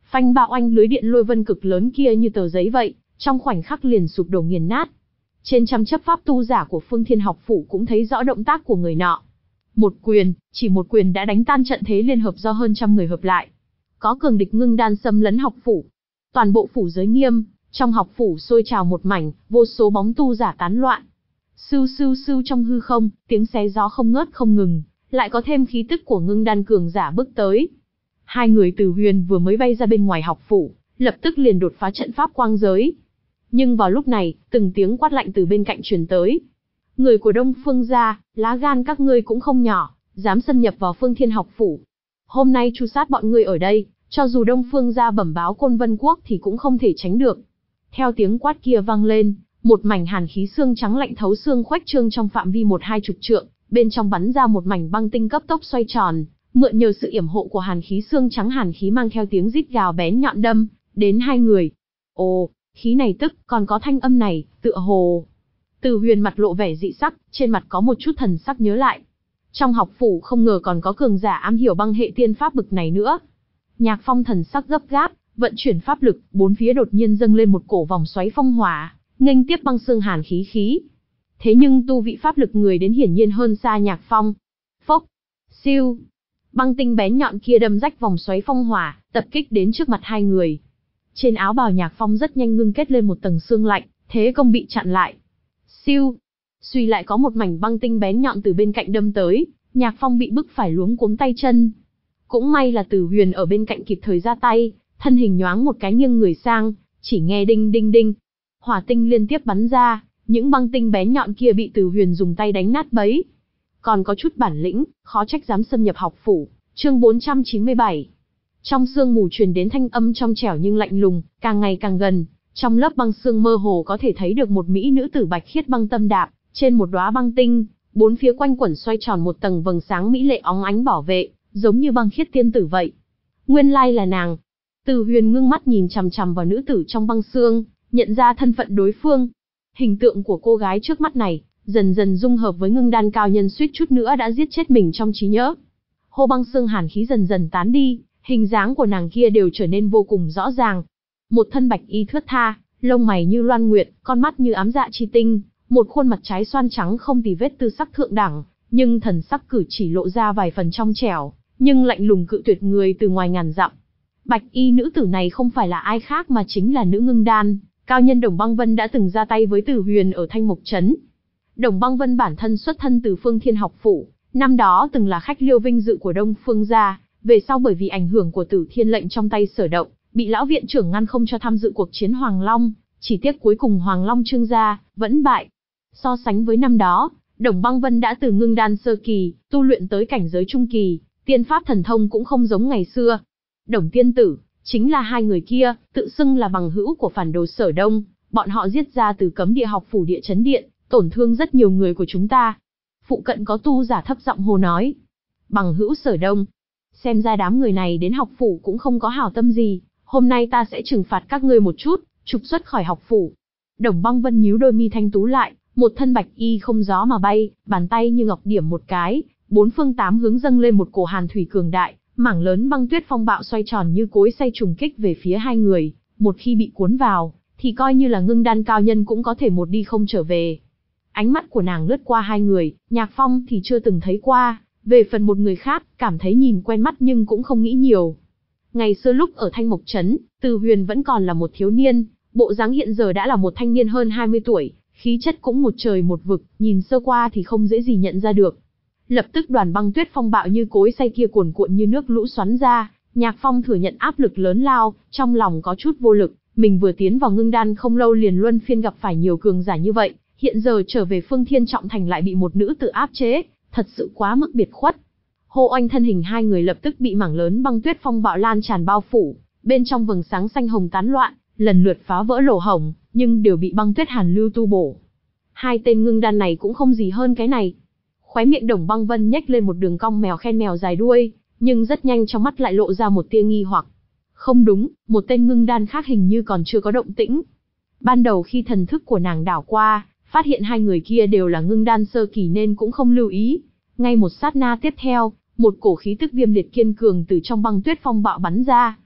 Phanh bạo oanh, lưới điện lôi vân cực lớn kia như tờ giấy vậy, trong khoảnh khắc liền sụp đổ nghiền nát. Trên trăm chấp pháp tu giả của Phương Thiên học phủ cũng thấy rõ động tác của người nọ. Một quyền, chỉ một quyền đã đánh tan trận thế liên hợp do hơn trăm người hợp lại. Có cường địch ngưng đan xâm lấn học phủ. Toàn bộ phủ giới nghiêm, trong học phủ sôi trào một mảnh, vô số bóng tu giả tán loạn. Sưu sưu sưu trong hư không, tiếng xé gió không ngớt không ngừng, lại có thêm khí tức của ngưng đan cường giả bước tới. Hai người Từ Huyền vừa mới bay ra bên ngoài học phủ, lập tức liền đột phá trận pháp quang giới. Nhưng vào lúc này, từng tiếng quát lạnh từ bên cạnh truyền tới. Người của Đông Phương gia, lá gan các ngươi cũng không nhỏ, dám xâm nhập vào Phương Thiên học phủ. Hôm nay tru sát bọn ngươi ở đây, cho dù Đông Phương gia bẩm báo Côn Vân Quốc thì cũng không thể tránh được. Theo tiếng quát kia vang lên, một mảnh hàn khí xương trắng lạnh thấu xương khuếch trương trong phạm vi một hai chục trượng, bên trong bắn ra một mảnh băng tinh cấp tốc xoay tròn, mượn nhờ sự yểm hộ của hàn khí xương trắng, hàn khí mang theo tiếng rít gào bén nhọn đâm đến hai người. Ồ, khí này tức, còn có thanh âm này, tựa hồ. Từ Huyền mặt lộ vẻ dị sắc, trên mặt có một chút thần sắc nhớ lại. Trong học phủ không ngờ còn có cường giả am hiểu băng hệ tiên pháp bực này nữa. Nhạc Phong thần sắc gấp gáp, vận chuyển pháp lực, bốn phía đột nhiên dâng lên một cổ vòng xoáy phong hỏa, nghênh tiếp băng xương hàn khí khí. Thế nhưng tu vị pháp lực người đến hiển nhiên hơn xa Nhạc Phong. Phốc, siêu, băng tinh bén nhọn kia đâm rách vòng xoáy phong hỏa, tập kích đến trước mặt hai người. Trên áo bào Nhạc Phong rất nhanh ngưng kết lên một tầng xương lạnh, thế công bị chặn lại. Siêu, suy lại có một mảnh băng tinh bén nhọn từ bên cạnh đâm tới, Nhạc Phong bị bức phải luống cuống tay chân. Cũng may là Từ Huyền ở bên cạnh kịp thời ra tay, thân hình nhoáng một cái nghiêng người sang, chỉ nghe đinh đinh đinh, hỏa tinh liên tiếp bắn ra, những băng tinh bén nhọn kia bị Từ Huyền dùng tay đánh nát bấy. Còn có chút bản lĩnh, khó trách dám xâm nhập học phủ. Chương bốn trăm chín mươi bảy. Trong sương mù truyền đến thanh âm trong trẻo nhưng lạnh lùng, càng ngày càng gần, trong lớp băng sương mơ hồ có thể thấy được một mỹ nữ tử bạch khiết băng tâm đạp trên một đóa băng tinh, bốn phía quanh quẩn xoay tròn một tầng vầng sáng mỹ lệ óng ánh bảo vệ, giống như băng khiết tiên tử vậy. Nguyên lai là nàng. Từ Huyền ngưng mắt nhìn chằm chằm vào nữ tử trong băng sương, nhận ra thân phận đối phương. Hình tượng của cô gái trước mắt này dần dần dung hợp với ngưng đan cao nhân suýt chút nữa đã giết chết mình trong trí nhớ. Hô băng sương hàn khí dần dần tán đi, hình dáng của nàng kia đều trở nên vô cùng rõ ràng. Một thân bạch y thướt tha, lông mày như loan nguyệt, con mắt như ám dạ chi tinh, một khuôn mặt trái xoan trắng không tì vết tư sắc thượng đẳng, nhưng thần sắc cử chỉ lộ ra vài phần trong trẻo, nhưng lạnh lùng cự tuyệt người từ ngoài ngàn dặm. Bạch y nữ tử này không phải là ai khác mà chính là nữ ngưng đan cao nhân Đồng Băng Vân đã từng ra tay với Từ Huyền ở Thanh Mộc Trấn. Đồng Băng Vân bản thân xuất thân từ Phương Thiên học phủ, năm đó từng là khách liêu vinh dự của Đông Phương gia, về sau bởi vì ảnh hưởng của Tử Thiên lệnh trong tay Sở Động, bị lão viện trưởng ngăn không cho tham dự cuộc chiến Hoàng Long, chỉ tiếc cuối cùng Hoàng Long Trương gia vẫn bại. So sánh với năm đó, Đồng Băng Vân đã từ ngưng đan sơ kỳ tu luyện tới cảnh giới trung kỳ, tiên pháp thần thông cũng không giống ngày xưa. Đồng tiên tử chính là hai người kia, tự xưng là bằng hữu của phản đồ Sở Đông, bọn họ giết ra từ cấm địa học phủ địa chấn điện, tổn thương rất nhiều người của chúng ta. Phụ cận có tu giả thấp giọng hô nói. Bằng hữu Sở Đông, xem ra đám người này đến học phủ cũng không có hảo tâm gì, hôm nay ta sẽ trừng phạt các ngươi một chút, trục xuất khỏi học phủ. Đồng Băng Vân nhíu đôi mi thanh tú lại, một thân bạch y không gió mà bay, bàn tay như ngọc điểm một cái, bốn phương tám hướng dâng lên một cổ hàn thủy cường đại, mảng lớn băng tuyết phong bạo xoay tròn như cối xay trùng kích về phía hai người, một khi bị cuốn vào, thì coi như là ngưng đan cao nhân cũng có thể một đi không trở về. Ánh mắt của nàng lướt qua hai người, Nhạc Phong thì chưa từng thấy qua, về phần một người khác, cảm thấy nhìn quen mắt nhưng cũng không nghĩ nhiều. Ngày xưa lúc ở Thanh Mộc Trấn, Từ Huyền vẫn còn là một thiếu niên, bộ dáng hiện giờ đã là một thanh niên hơn hai mươi tuổi, khí chất cũng một trời một vực, nhìn sơ qua thì không dễ gì nhận ra được. Lập tức đoàn băng tuyết phong bạo như cối xay kia cuồn cuộn như nước lũ xoắn ra, Nhạc Phong thừa nhận áp lực lớn lao, trong lòng có chút vô lực, mình vừa tiến vào ngưng đan không lâu liền luân phiên gặp phải nhiều cường giả như vậy, hiện giờ trở về Phương Thiên Trọng Thành lại bị một nữ tử áp chế, thật sự quá mức biệt khuất. Hô oanh, thân hình hai người lập tức bị mảng lớn băng tuyết phong bạo lan tràn bao phủ, bên trong vầng sáng xanh hồng tán loạn, lần lượt phá vỡ lỗ hổng, nhưng đều bị băng tuyết hàn lưu tu bổ. Hai tên ngưng đan này cũng không gì hơn cái này. Khóe miệng Đồng Băng Vân nhếch lên một đường cong mèo khen mèo dài đuôi, nhưng rất nhanh trong mắt lại lộ ra một tia nghi hoặc. Không đúng, một tên ngưng đan khác hình như còn chưa có động tĩnh. Ban đầu khi thần thức của nàng đảo qua, phát hiện hai người kia đều là ngưng đan sơ kỳ nên cũng không lưu ý. Ngay một sát na tiếp theo, một cổ khí tức viêm liệt kiên cường từ trong băng tuyết phong bạo bắn ra.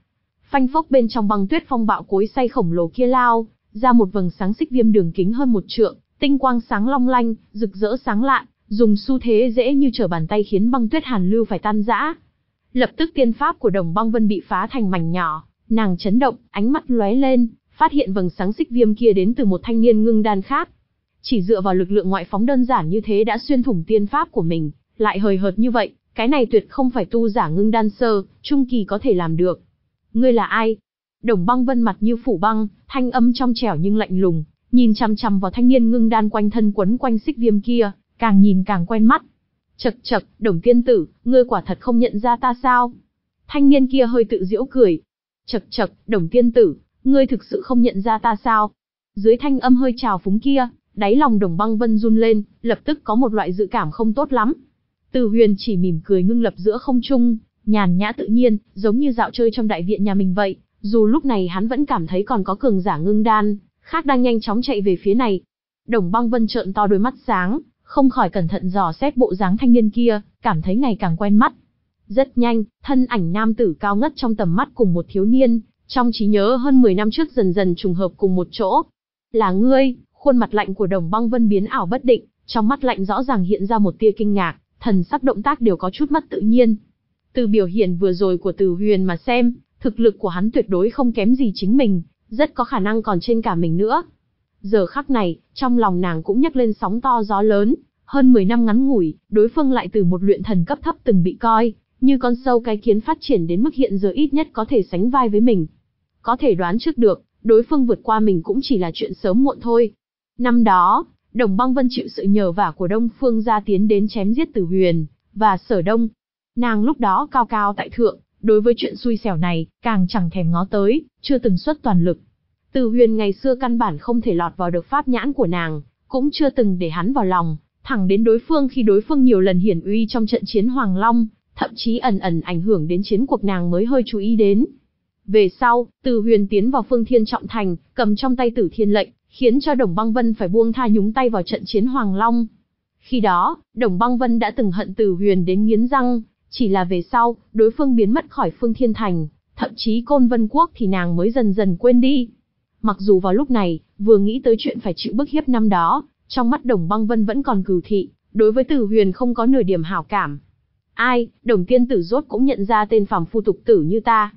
phanh phốc bên trong băng tuyết phong bạo cối xay khổng lồ kia lao ra một vầng sáng xích viêm đường kính hơn một trượng, tinh quang sáng long lanh, rực rỡ sáng lạn, dùng xu thế dễ như trở bàn tay khiến băng tuyết hàn lưu phải tan rã. Lập tức tiên pháp của Đồng Băng Vân bị phá thành mảnh nhỏ, nàng chấn động, ánh mắt lóe lên, phát hiện vầng sáng xích viêm kia đến từ một thanh niên ngưng đan khác. Chỉ dựa vào lực lượng ngoại phóng đơn giản như thế đã xuyên thủng tiên pháp của mình, lại hời hợt như vậy, cái này tuyệt không phải tu giả ngưng đan sơ, trung kỳ có thể làm được. Ngươi là ai? Đồng Băng Vân mặt như phủ băng, thanh âm trong trẻo nhưng lạnh lùng, nhìn chằm chằm vào thanh niên ngưng đan quanh thân quấn quanh xích viêm kia, càng nhìn càng quen mắt. Chậc chậc, Đồng tiên tử, ngươi quả thật không nhận ra ta sao? Thanh niên kia hơi tự giễu cười. Chậc chậc, Đồng tiên tử, ngươi thực sự không nhận ra ta sao? Dưới thanh âm hơi trào phúng kia, đáy lòng Đồng Băng Vân run lên, lập tức có một loại dự cảm không tốt lắm. Từ Huyền chỉ mỉm cười ngưng lập giữa không trung, nhàn nhã tự nhiên, giống như dạo chơi trong đại viện nhà mình vậy. Dù lúc này hắn vẫn cảm thấy còn có cường giả ngưng đan khác đang nhanh chóng chạy về phía này. Đồng Băng Vân trợn to đôi mắt sáng, không khỏi cẩn thận dò xét bộ dáng thanh niên kia, cảm thấy ngày càng quen mắt. Rất nhanh, thân ảnh nam tử cao ngất trong tầm mắt cùng một thiếu niên, trong trí nhớ hơn mười năm trước dần dần trùng hợp cùng một chỗ. Là ngươi? Khuôn mặt lạnh của Đồng Băng Vân biến ảo bất định, trong mắt lạnh rõ ràng hiện ra một tia kinh ngạc, thần sắc động tác đều có chút mất tự nhiên. Từ biểu hiện vừa rồi của Từ Huyền mà xem, thực lực của hắn tuyệt đối không kém gì chính mình, rất có khả năng còn trên cả mình nữa. Giờ khắc này, trong lòng nàng cũng nhấc lên sóng to gió lớn, hơn mười năm ngắn ngủi, đối phương lại từ một luyện thần cấp thấp từng bị coi như con sâu cái kiến phát triển đến mức hiện giờ ít nhất có thể sánh vai với mình. Có thể đoán trước được, đối phương vượt qua mình cũng chỉ là chuyện sớm muộn thôi. Năm đó, Đồng Băng Vân chịu sự nhờ vả của Đông Phương gia tiến đến chém giết Tử Huyền và Sở Đông. Nàng lúc đó cao cao tại thượng, đối với chuyện xui xẻo này, càng chẳng thèm ngó tới, chưa từng xuất toàn lực. Tử Huyền ngày xưa căn bản không thể lọt vào được pháp nhãn của nàng, cũng chưa từng để hắn vào lòng, thẳng đến đối phương khi đối phương nhiều lần hiển uy trong trận chiến Hoàng Long, thậm chí ẩn ẩn ảnh hưởng đến chiến cuộc nàng mới hơi chú ý đến. Về sau, Tử Huyền tiến vào Phương Thiên Trọng Thành, cầm trong tay Tử Thiên lệnh, khiến cho Đồng Băng Vân phải buông tha nhúng tay vào trận chiến Hoàng Long. Khi đó, Đồng Băng Vân đã từng hận Tử Huyền đến nghiến răng, chỉ là về sau, đối phương biến mất khỏi Phương Thiên Thành, thậm chí Côn Vân Quốc thì nàng mới dần dần quên đi. Mặc dù vào lúc này, vừa nghĩ tới chuyện phải chịu bức hiếp năm đó, trong mắt Đồng Băng Vân vẫn còn cừu thị, đối với Tử Huyền không có nửa điểm hảo cảm. Ai, Đồng tiên tử rốt cũng nhận ra tên phàm phu tục tử như ta.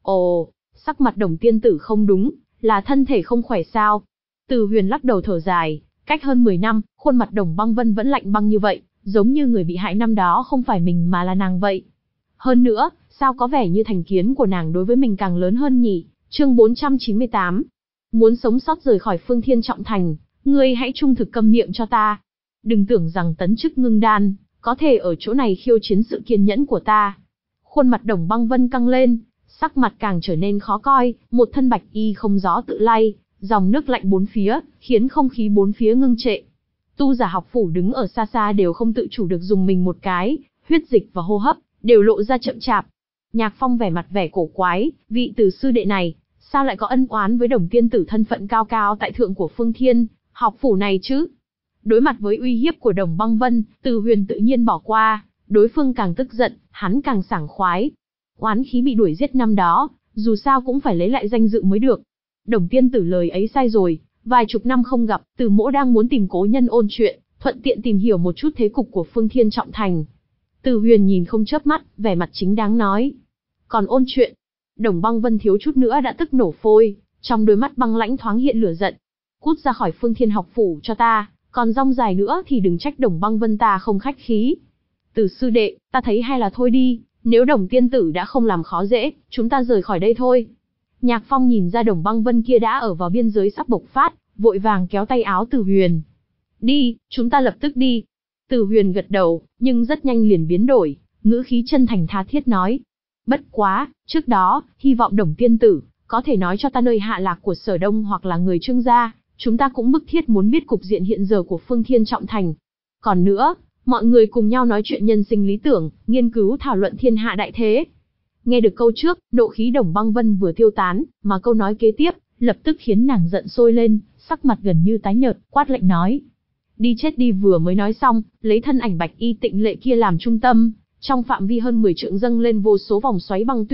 Ồ, sắc mặt Đồng tiên tử không đúng, là thân thể không khỏe sao? Tử Huyền lắc đầu thở dài, cách hơn mười năm, khuôn mặt Đồng Băng Vân vẫn lạnh băng như vậy, giống như người bị hại năm đó không phải mình mà là nàng vậy. Hơn nữa, sao có vẻ như thành kiến của nàng đối với mình càng lớn hơn nhỉ? Chương bốn trăm chín mươi tám. Muốn sống sót rời khỏi Phương Thiên Trọng Thành, ngươi hãy trung thực câm miệng cho ta. Đừng tưởng rằng tấn chức ngưng đan, có thể ở chỗ này khiêu chiến sự kiên nhẫn của ta. Khuôn mặt Đồng Băng Vân căng lên, sắc mặt càng trở nên khó coi, một thân bạch y không gió tự lay, dòng nước lạnh bốn phía, khiến không khí bốn phía ngưng trệ. Tu giả học phủ đứng ở xa xa đều không tự chủ được dùng mình một cái, huyết dịch và hô hấp đều lộ ra chậm chạp. Nhạc Phong vẻ mặt vẻ cổ quái, vị Từ sư đệ này, sao lại có ân oán với Đồng tiên tử thân phận cao cao tại thượng của Phương Thiên học phủ này chứ? Đối mặt với uy hiếp của Đồng Băng Vân, Từ Huyền tự nhiên bỏ qua, đối phương càng tức giận, hắn càng sảng khoái. Oán khí bị đuổi giết năm đó, dù sao cũng phải lấy lại danh dự mới được. Đồng tiên tử lời ấy sai rồi, vài chục năm không gặp, Từ mỗ đang muốn tìm cố nhân ôn chuyện, thuận tiện tìm hiểu một chút thế cục của Phương Thiên Trọng Thành. Từ Huyền nhìn không chớp mắt, vẻ mặt chính đáng nói. Còn ôn chuyện? Đồng Băng Vân thiếu chút nữa đã tức nổ phôi, trong đôi mắt băng lãnh thoáng hiện lửa giận. Cút ra khỏi Phương Thiên học phủ cho ta, còn rong dài nữa thì đừng trách Đồng Băng Vân ta không khách khí. Từ sư đệ, ta thấy hay là thôi đi, nếu Đồng tiên tử đã không làm khó dễ, chúng ta rời khỏi đây thôi. Nhạc Phong nhìn ra Đồng Băng Vân kia đã ở vào biên giới sắp bộc phát, vội vàng kéo tay áo Từ Huyền. Đi, chúng ta lập tức đi. Từ Huyền gật đầu, nhưng rất nhanh liền biến đổi, ngữ khí chân thành tha thiết nói. Bất quá, trước đó, hy vọng Đồng tiên tử có thể nói cho ta nơi hạ lạc của Sở Đông hoặc là người Trương gia, chúng ta cũng bức thiết muốn biết cục diện hiện giờ của Phương Thiên Trọng Thành. Còn nữa, mọi người cùng nhau nói chuyện nhân sinh lý tưởng, nghiên cứu thảo luận thiên hạ đại thế. Nghe được câu trước, nộ khí Đồng Băng Vân vừa tiêu tán, mà câu nói kế tiếp, lập tức khiến nàng giận sôi lên, sắc mặt gần như tái nhợt, quát lệnh nói. Đi chết đi vừa mới nói xong, lấy thân ảnh bạch y tịnh lệ kia làm trung tâm, trong phạm vi hơn mười trượng dâng lên vô số vòng xoáy băng tuyết,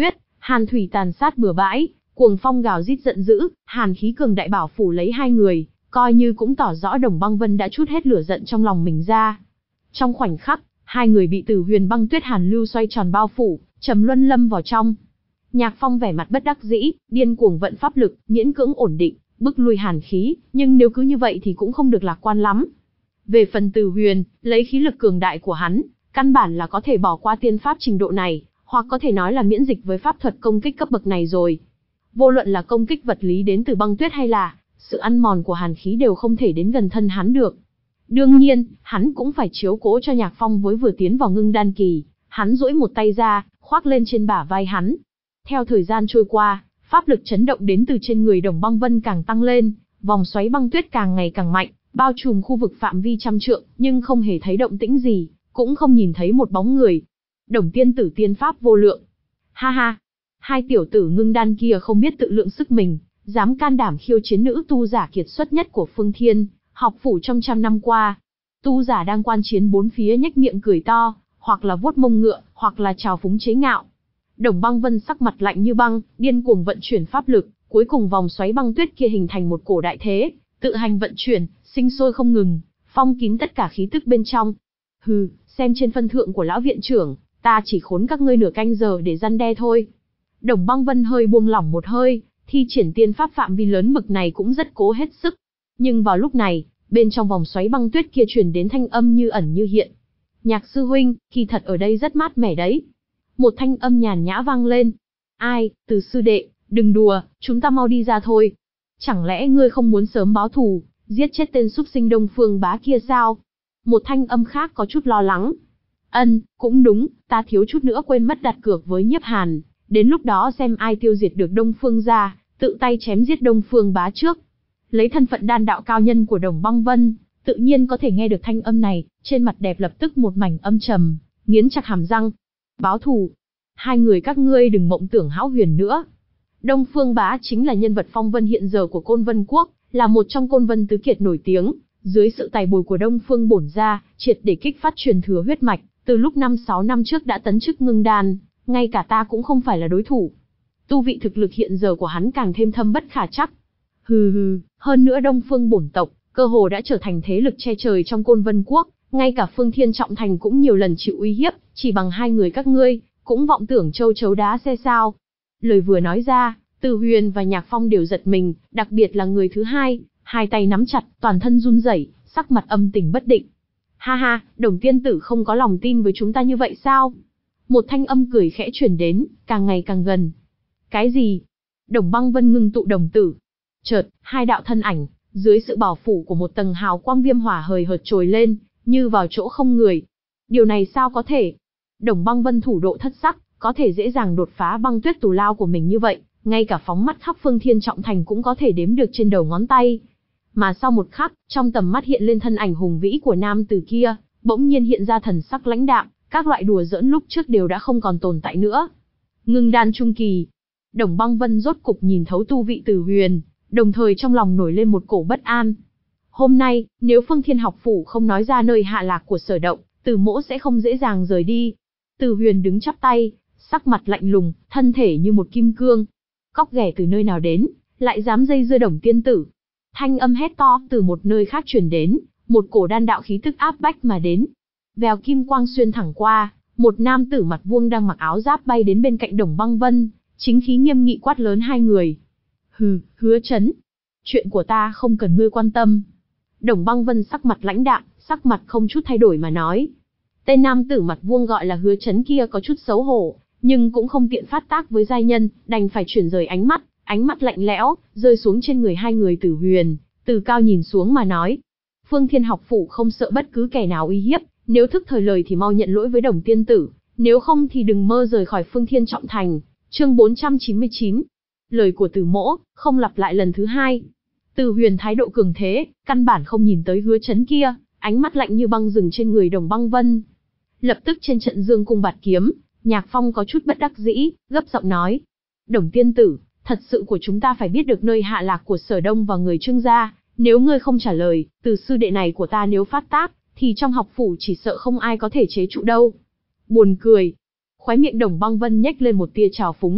Hàn thủy tàn sát bừa bãi, cuồng phong gào rít giận dữ, hàn khí cường đại bảo phủ lấy hai người, coi như cũng tỏ rõ Đồng Băng Vân đã trút hết lửa giận trong lòng mình ra. Trong khoảnh khắc, hai người bị Tử Huyền băng tuyết hàn lưu xoay tròn bao phủ, trầm luân lâm vào trong. Nhạc Phong vẻ mặt bất đắc dĩ, điên cuồng vận pháp lực, miễn cưỡng ổn định, bức lui hàn khí, nhưng nếu cứ như vậy thì cũng không được lạc quan lắm. Về phần Tử Huyền, lấy khí lực cường đại của hắn, căn bản là có thể bỏ qua tiên pháp trình độ này, hoặc có thể nói là miễn dịch với pháp thuật công kích cấp bậc này rồi. Vô luận là công kích vật lý đến từ băng tuyết hay là sự ăn mòn của hàn khí đều không thể đến gần thân hắn được. Đương nhiên, hắn cũng phải chiếu cố cho Nhạc Phong với vừa tiến vào ngưng đan kỳ, hắn duỗi một tay ra, khoác lên trên bả vai hắn. Theo thời gian trôi qua, pháp lực chấn động đến từ trên người Đồng Băng Vân càng tăng lên, vòng xoáy băng tuyết càng ngày càng mạnh, bao trùm khu vực phạm vi trăm trượng, nhưng không hề thấy động tĩnh gì, cũng không nhìn thấy một bóng người. Đồng tiên tử tiên pháp vô lượng. Ha ha, hai tiểu tử ngưng đan kia không biết tự lượng sức mình, dám can đảm khiêu chiến nữ tu giả kiệt xuất nhất của Phương Thiên học phủ trong trăm năm qua. Tu giả đang quan chiến bốn phía nhếch miệng cười to, hoặc là vuốt mông ngựa, hoặc là trào phúng chế ngạo. Đồng Băng Vân sắc mặt lạnh như băng, điên cuồng vận chuyển pháp lực, cuối cùng vòng xoáy băng tuyết kia hình thành một cổ đại thế, tự hành vận chuyển, sinh sôi không ngừng, phong kín tất cả khí tức bên trong. Hừ, xem trên phân thượng của lão viện trưởng, ta chỉ khốn các ngươi nửa canh giờ để răn đe thôi. Đồng Băng Vân hơi buông lỏng một hơi, thi triển tiên pháp phạm vi lớn bực này cũng rất cố hết sức. Nhưng vào lúc này, bên trong vòng xoáy băng tuyết kia truyền đến thanh âm như ẩn như hiện. Nhạc sư huynh, kỳ thật ở đây rất mát mẻ đấy. Một thanh âm nhàn nhã vang lên. Ai, Từ sư đệ, đừng đùa, chúng ta mau đi ra thôi. Chẳng lẽ ngươi không muốn sớm báo thù, giết chết tên súc sinh Đông Phương Bá kia sao? Một thanh âm khác có chút lo lắng. Ân, cũng đúng, ta thiếu chút nữa quên mất đặt cược với Nhiếp Hàn. Đến lúc đó xem ai tiêu diệt được Đông Phương gia, tự tay chém giết Đông Phương Bá trước. Lấy thân phận đan đạo cao nhân của Đồng Băng Vân, tự nhiên có thể nghe được thanh âm này, trên mặt đẹp lập tức một mảnh âm trầm, nghiến chặt hàm răng. Báo thù? Hai người các ngươi đừng mộng tưởng hão huyền nữa. Đông Phương Bá chính là nhân vật phong vân hiện giờ của Côn Vân Quốc, là một trong Côn Vân tứ kiệt nổi tiếng. Dưới sự tài bồi của Đông Phương bổn gia, triệt để kích phát truyền thừa huyết mạch, từ lúc năm sáu năm trước đã tấn chức ngưng đan, ngay cả ta cũng không phải là đối thủ. Tu vị thực lực hiện giờ của hắn càng thêm thâm bất khả trắc. Hừ hừ, hơn nữa Đông Phương bổn tộc, cơ hồ đã trở thành thế lực che trời trong Côn Vân Quốc, ngay cả Phương Thiên Trọng Thành cũng nhiều lần chịu uy hiếp, chỉ bằng hai người các ngươi, cũng vọng tưởng châu chấu đá xe sao. Lời vừa nói ra, Từ Huyền và Nhạc Phong đều giật mình, đặc biệt là người thứ hai, hai tay nắm chặt, toàn thân run rẩy, sắc mặt âm tình bất định. Ha ha, Đồng tiên tử không có lòng tin với chúng ta như vậy sao? Một thanh âm cười khẽ truyền đến, càng ngày càng gần. Cái gì? Đồng Băng Vân ngưng tụ đồng tử. Chợt, hai đạo thân ảnh, dưới sự bảo phủ của một tầng hào quang viêm hỏa hời hợt trồi lên, như vào chỗ không người. Điều này sao có thể? Đồng Băng Vân thủ độ thất sắc, có thể dễ dàng đột phá băng tuyết tù lao của mình như vậy, ngay cả phóng mắt khắp Phương Thiên Trọng Thành cũng có thể đếm được trên đầu ngón tay. Mà sau một khắc, trong tầm mắt hiện lên thân ảnh hùng vĩ của nam tử kia, bỗng nhiên hiện ra thần sắc lãnh đạm, các loại đùa giỡn lúc trước đều đã không còn tồn tại nữa. Ngưng đan trung kỳ. Đồng Băng Vân rốt cục nhìn thấu tu vị Từ Huyền, đồng thời trong lòng nổi lên một cổ bất an. Hôm nay, nếu Phương Thiên học phủ không nói ra nơi hạ lạc của Sở Động, Từ Mỗ sẽ không dễ dàng rời đi. Từ Huyền đứng chắp tay, sắc mặt lạnh lùng, thân thể như một kim cương. Cóc ghẻ từ nơi nào đến, lại dám dây dưa Đồng tiên tử? Thanh âm hét to từ một nơi khác truyền đến, một cổ đan đạo khí tức áp bách mà đến. Vèo kim quang xuyên thẳng qua, một nam tử mặt vuông đang mặc áo giáp bay đến bên cạnh Đồng Băng Vân, chính khí nghiêm nghị quát lớn hai người. Hừ, Hứa Chấn, chuyện của ta không cần ngươi quan tâm. Đồng Băng Vân sắc mặt lãnh đạm, sắc mặt không chút thay đổi mà nói. Tên nam tử mặt vuông gọi là Hứa Chấn kia có chút xấu hổ, nhưng cũng không tiện phát tác với giai nhân, đành phải chuyển rời ánh mắt, ánh mắt lạnh lẽo, rơi xuống trên người hai người Tử Huyền, từ cao nhìn xuống mà nói. Phương Thiên học phủ không sợ bất cứ kẻ nào uy hiếp, nếu thức thời lời thì mau nhận lỗi với Đồng tiên tử, nếu không thì đừng mơ rời khỏi Phương Thiên Trọng Thành. Chương bốn trăm chín mươi chín. Lời của Từ Mỗ, không lặp lại lần thứ hai. Từ Huyền thái độ cường thế, căn bản không nhìn tới Hứa Chấn kia, ánh mắt lạnh như băng dừng trên người Đồng Băng Vân. Lập tức trên trận dương cung bạt kiếm, Nhạc Phong có chút bất đắc dĩ, gấp giọng nói. Đồng tiên tử, thật sự của chúng ta phải biết được nơi hạ lạc của Sở Đông và người Trương gia, nếu ngươi không trả lời, từ sư đệ này của ta nếu phát tác, thì trong học phủ chỉ sợ không ai có thể chế trụ đâu. Buồn cười. Khóe miệng Đồng Băng Vân nhếch lên một tia trào phúng,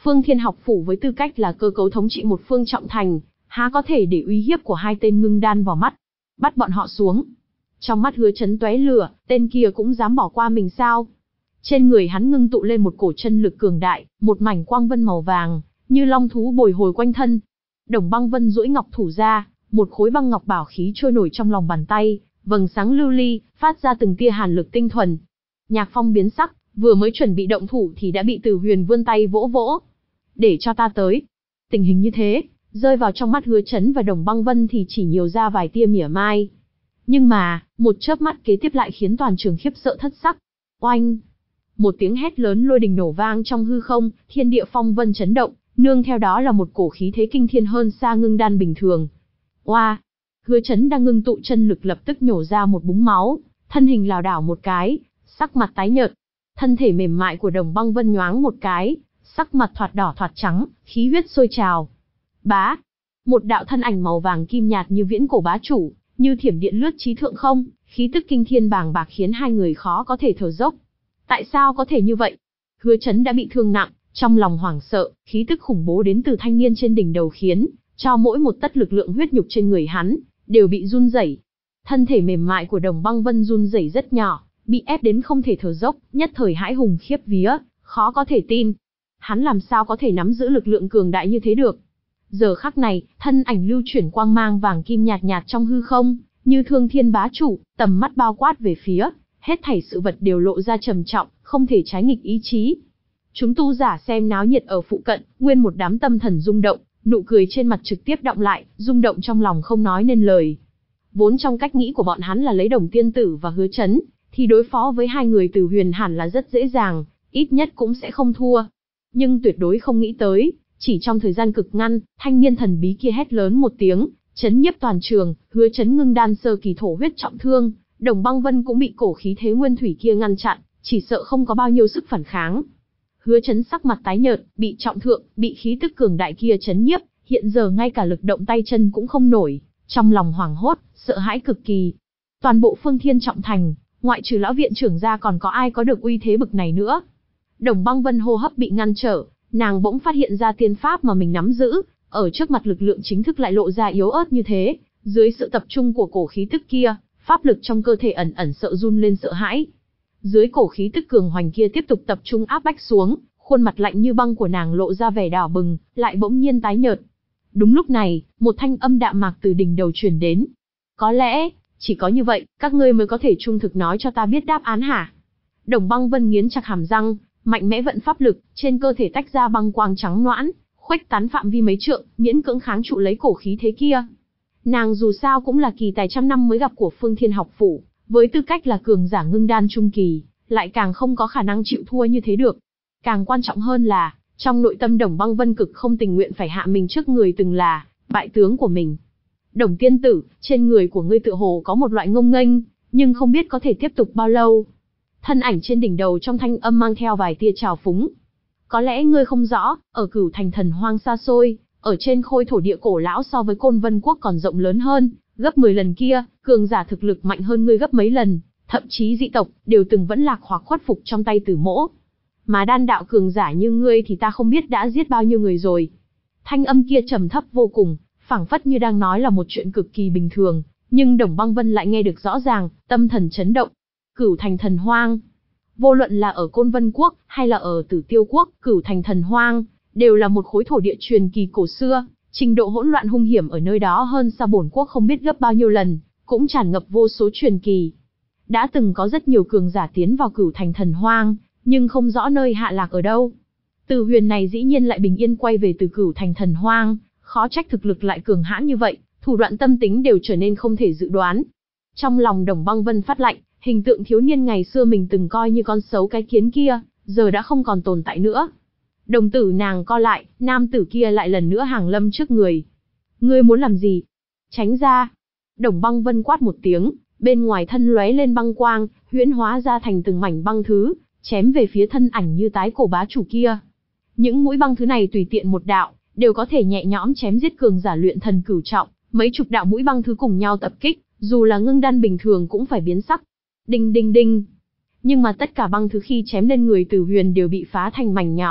Phương Thiên học phủ với tư cách là cơ cấu thống trị một phương trọng thành, há có thể để uy hiếp của hai tên ngưng đan vào mắt. Bắt bọn họ xuống. Trong mắt Hứa Chấn tóe lửa, tên kia cũng dám bỏ qua mình sao? Trên người hắn ngưng tụ lên một cổ chân lực cường đại, một mảnh quang vân màu vàng, như long thú bồi hồi quanh thân. Đồng Băng Vân duỗi ngọc thủ ra, một khối băng ngọc bảo khí trôi nổi trong lòng bàn tay, vầng sáng lưu ly, phát ra từng tia hàn lực tinh thuần. Nhạc Phong biến sắc, vừa mới chuẩn bị động thủ thì đã bị Từ Huyền vươn tay vỗ vỗ. Để cho ta tới. Tình hình như thế, rơi vào trong mắt Hứa Chấn và Đồng Băng Vân thì chỉ nhiều ra vài tia mỉa mai. Nhưng mà, một chớp mắt kế tiếp lại khiến toàn trường khiếp sợ thất sắc. Oanh! Một tiếng hét lớn lôi đình nổ vang trong hư không, thiên địa phong vân chấn động, nương theo đó là một cổ khí thế kinh thiên hơn xa ngưng đan bình thường. Oa! Hứa Chấn đang ngưng tụ chân lực lập tức nhổ ra một búng máu, thân hình lảo đảo một cái, sắc mặt tái nhợt. Thân thể mềm mại của Đồng Băng Vân nhoáng một cái, sắc mặt thoạt đỏ thoạt trắng, khí huyết sôi trào. Bá! Một đạo thân ảnh màu vàng kim nhạt như viễn cổ bá chủ, như thiểm điện lướt chí thượng không, khí tức kinh thiên bàng bạc khiến hai người khó có thể thở dốc. Tại sao có thể như vậy? Hứa Chấn đã bị thương nặng, trong lòng hoảng sợ, khí tức khủng bố đến từ thanh niên trên đỉnh đầu khiến cho mỗi một tấc lực lượng huyết nhục trên người hắn đều bị run rẩy. Thân thể mềm mại của Đồng Băng Vân run rẩy rất nhỏ, bị ép đến không thể thở dốc, nhất thời hãi hùng khiếp vía, khó có thể tin. Hắn làm sao có thể nắm giữ lực lượng cường đại như thế được? Giờ khắc này, thân ảnh lưu chuyển quang mang vàng kim nhạt nhạt trong hư không, như Thương Thiên bá chủ, tầm mắt bao quát về phía, hết thảy sự vật đều lộ ra trầm trọng, không thể trái nghịch ý chí. Chúng tu giả xem náo nhiệt ở phụ cận, nguyên một đám tâm thần rung động, nụ cười trên mặt trực tiếp đọng lại, rung động trong lòng không nói nên lời. Vốn trong cách nghĩ của bọn hắn là lấy Đồng Tiên Tử và Hứa Chấn, thì đối phó với hai người Từ Huyền hẳn là rất dễ dàng, ít nhất cũng sẽ không thua. Nhưng tuyệt đối không nghĩ tới, chỉ trong thời gian cực ngắn, thanh niên thần bí kia hét lớn một tiếng, chấn nhiếp toàn trường, Hứa Chấn ngưng đan sơ kỳ thổ huyết trọng thương, Đồng Băng Vân cũng bị cổ khí thế nguyên thủy kia ngăn chặn, chỉ sợ không có bao nhiêu sức phản kháng. Hứa Chấn sắc mặt tái nhợt, bị trọng thương, bị khí tức cường đại kia chấn nhiếp, hiện giờ ngay cả lực động tay chân cũng không nổi, trong lòng hoảng hốt, sợ hãi cực kỳ. Toàn bộ Phương Thiên trọng thành, ngoại trừ lão viện trưởng ra còn có ai có được uy thế bực này nữa. Đồng Băng Vân hô hấp bị ngăn trở, nàng bỗng phát hiện ra tiên pháp mà mình nắm giữ, ở trước mặt lực lượng chính thức lại lộ ra yếu ớt như thế, dưới sự tập trung của cổ khí tức kia, pháp lực trong cơ thể ẩn ẩn sợ run lên sợ hãi. Dưới cổ khí tức cường hoành kia tiếp tục tập trung áp bách xuống, khuôn mặt lạnh như băng của nàng lộ ra vẻ đỏ bừng, lại bỗng nhiên tái nhợt. Đúng lúc này, một thanh âm đạm mạc từ đỉnh đầu truyền đến. Có lẽ, chỉ có như vậy, các ngươi mới có thể trung thực nói cho ta biết đáp án hả? Đồng Băng Vân nghiến chặt hàm răng, mạnh mẽ vận pháp lực, trên cơ thể tách ra băng quang trắng noãn, khuếch tán phạm vi mấy trượng, miễn cưỡng kháng trụ lấy cổ khí thế kia. Nàng dù sao cũng là kỳ tài trăm năm mới gặp của Phương Thiên học phủ, với tư cách là cường giả ngưng đan trung kỳ, lại càng không có khả năng chịu thua như thế được. Càng quan trọng hơn là, trong nội tâm Đồng Băng Vân cực không tình nguyện phải hạ mình trước người từng là bại tướng của mình. Đồng Tiên Tử, trên người của ngươi tựa hồ có một loại ngông nghênh, nhưng không biết có thể tiếp tục bao lâu. Thân ảnh trên đỉnh đầu trong thanh âm mang theo vài tia trào phúng. Có lẽ ngươi không rõ, ở Cửu Thành thần hoang xa xôi, ở trên khôi thổ địa cổ lão so với Côn Vân Quốc còn rộng lớn hơn, gấp mười lần kia, cường giả thực lực mạnh hơn ngươi gấp mấy lần, thậm chí dị tộc đều từng vẫn lạc hoặc khuất phục trong tay Tử Mỗ. Mà đan đạo cường giả như ngươi thì ta không biết đã giết bao nhiêu người rồi. Thanh âm kia trầm thấp vô cùng, phảng phất như đang nói là một chuyện cực kỳ bình thường, nhưng Đồng Băng Vân lại nghe được rõ ràng, tâm thần chấn động. Cửu Thành thần hoang, vô luận là ở Côn Vân Quốc hay là ở Tử Tiêu Quốc, Cửu Thành thần hoang đều là một khối thổ địa truyền kỳ cổ xưa, trình độ hỗn loạn hung hiểm ở nơi đó hơn xa bổn quốc không biết gấp bao nhiêu lần, cũng tràn ngập vô số truyền kỳ. Đã từng có rất nhiều cường giả tiến vào Cửu Thành thần hoang, nhưng không rõ nơi hạ lạc ở đâu. Từ Huyền này dĩ nhiên lại bình yên quay về từ Cửu Thành thần hoang, khó trách thực lực lại cường hãn như vậy, thủ đoạn tâm tính đều trở nên không thể dự đoán. Trong lòng Đồng Băng Vân phát lạnh, hình tượng thiếu niên ngày xưa mình từng coi như con xấu cái kiến kia, giờ đã không còn tồn tại nữa. Đồng tử nàng co lại, nam tử kia lại lần nữa hàng lâm trước người. Ngươi muốn làm gì? Tránh ra! Đồng Băng Vân quát một tiếng, bên ngoài thân lóe lên băng quang, huyễn hóa ra thành từng mảnh băng thứ, chém về phía thân ảnh như tái cổ bá chủ kia. Những mũi băng thứ này tùy tiện một đạo, đều có thể nhẹ nhõm chém giết cường giả luyện thần cửu trọng, mấy chục đạo mũi băng thứ cùng nhau tập kích, dù là ngưng đan bình thường cũng phải biến sắc. Đinh đinh đinh. Nhưng mà tất cả băng thứ khi chém lên người Từ Huyền đều bị phá thành mảnh nhỏ,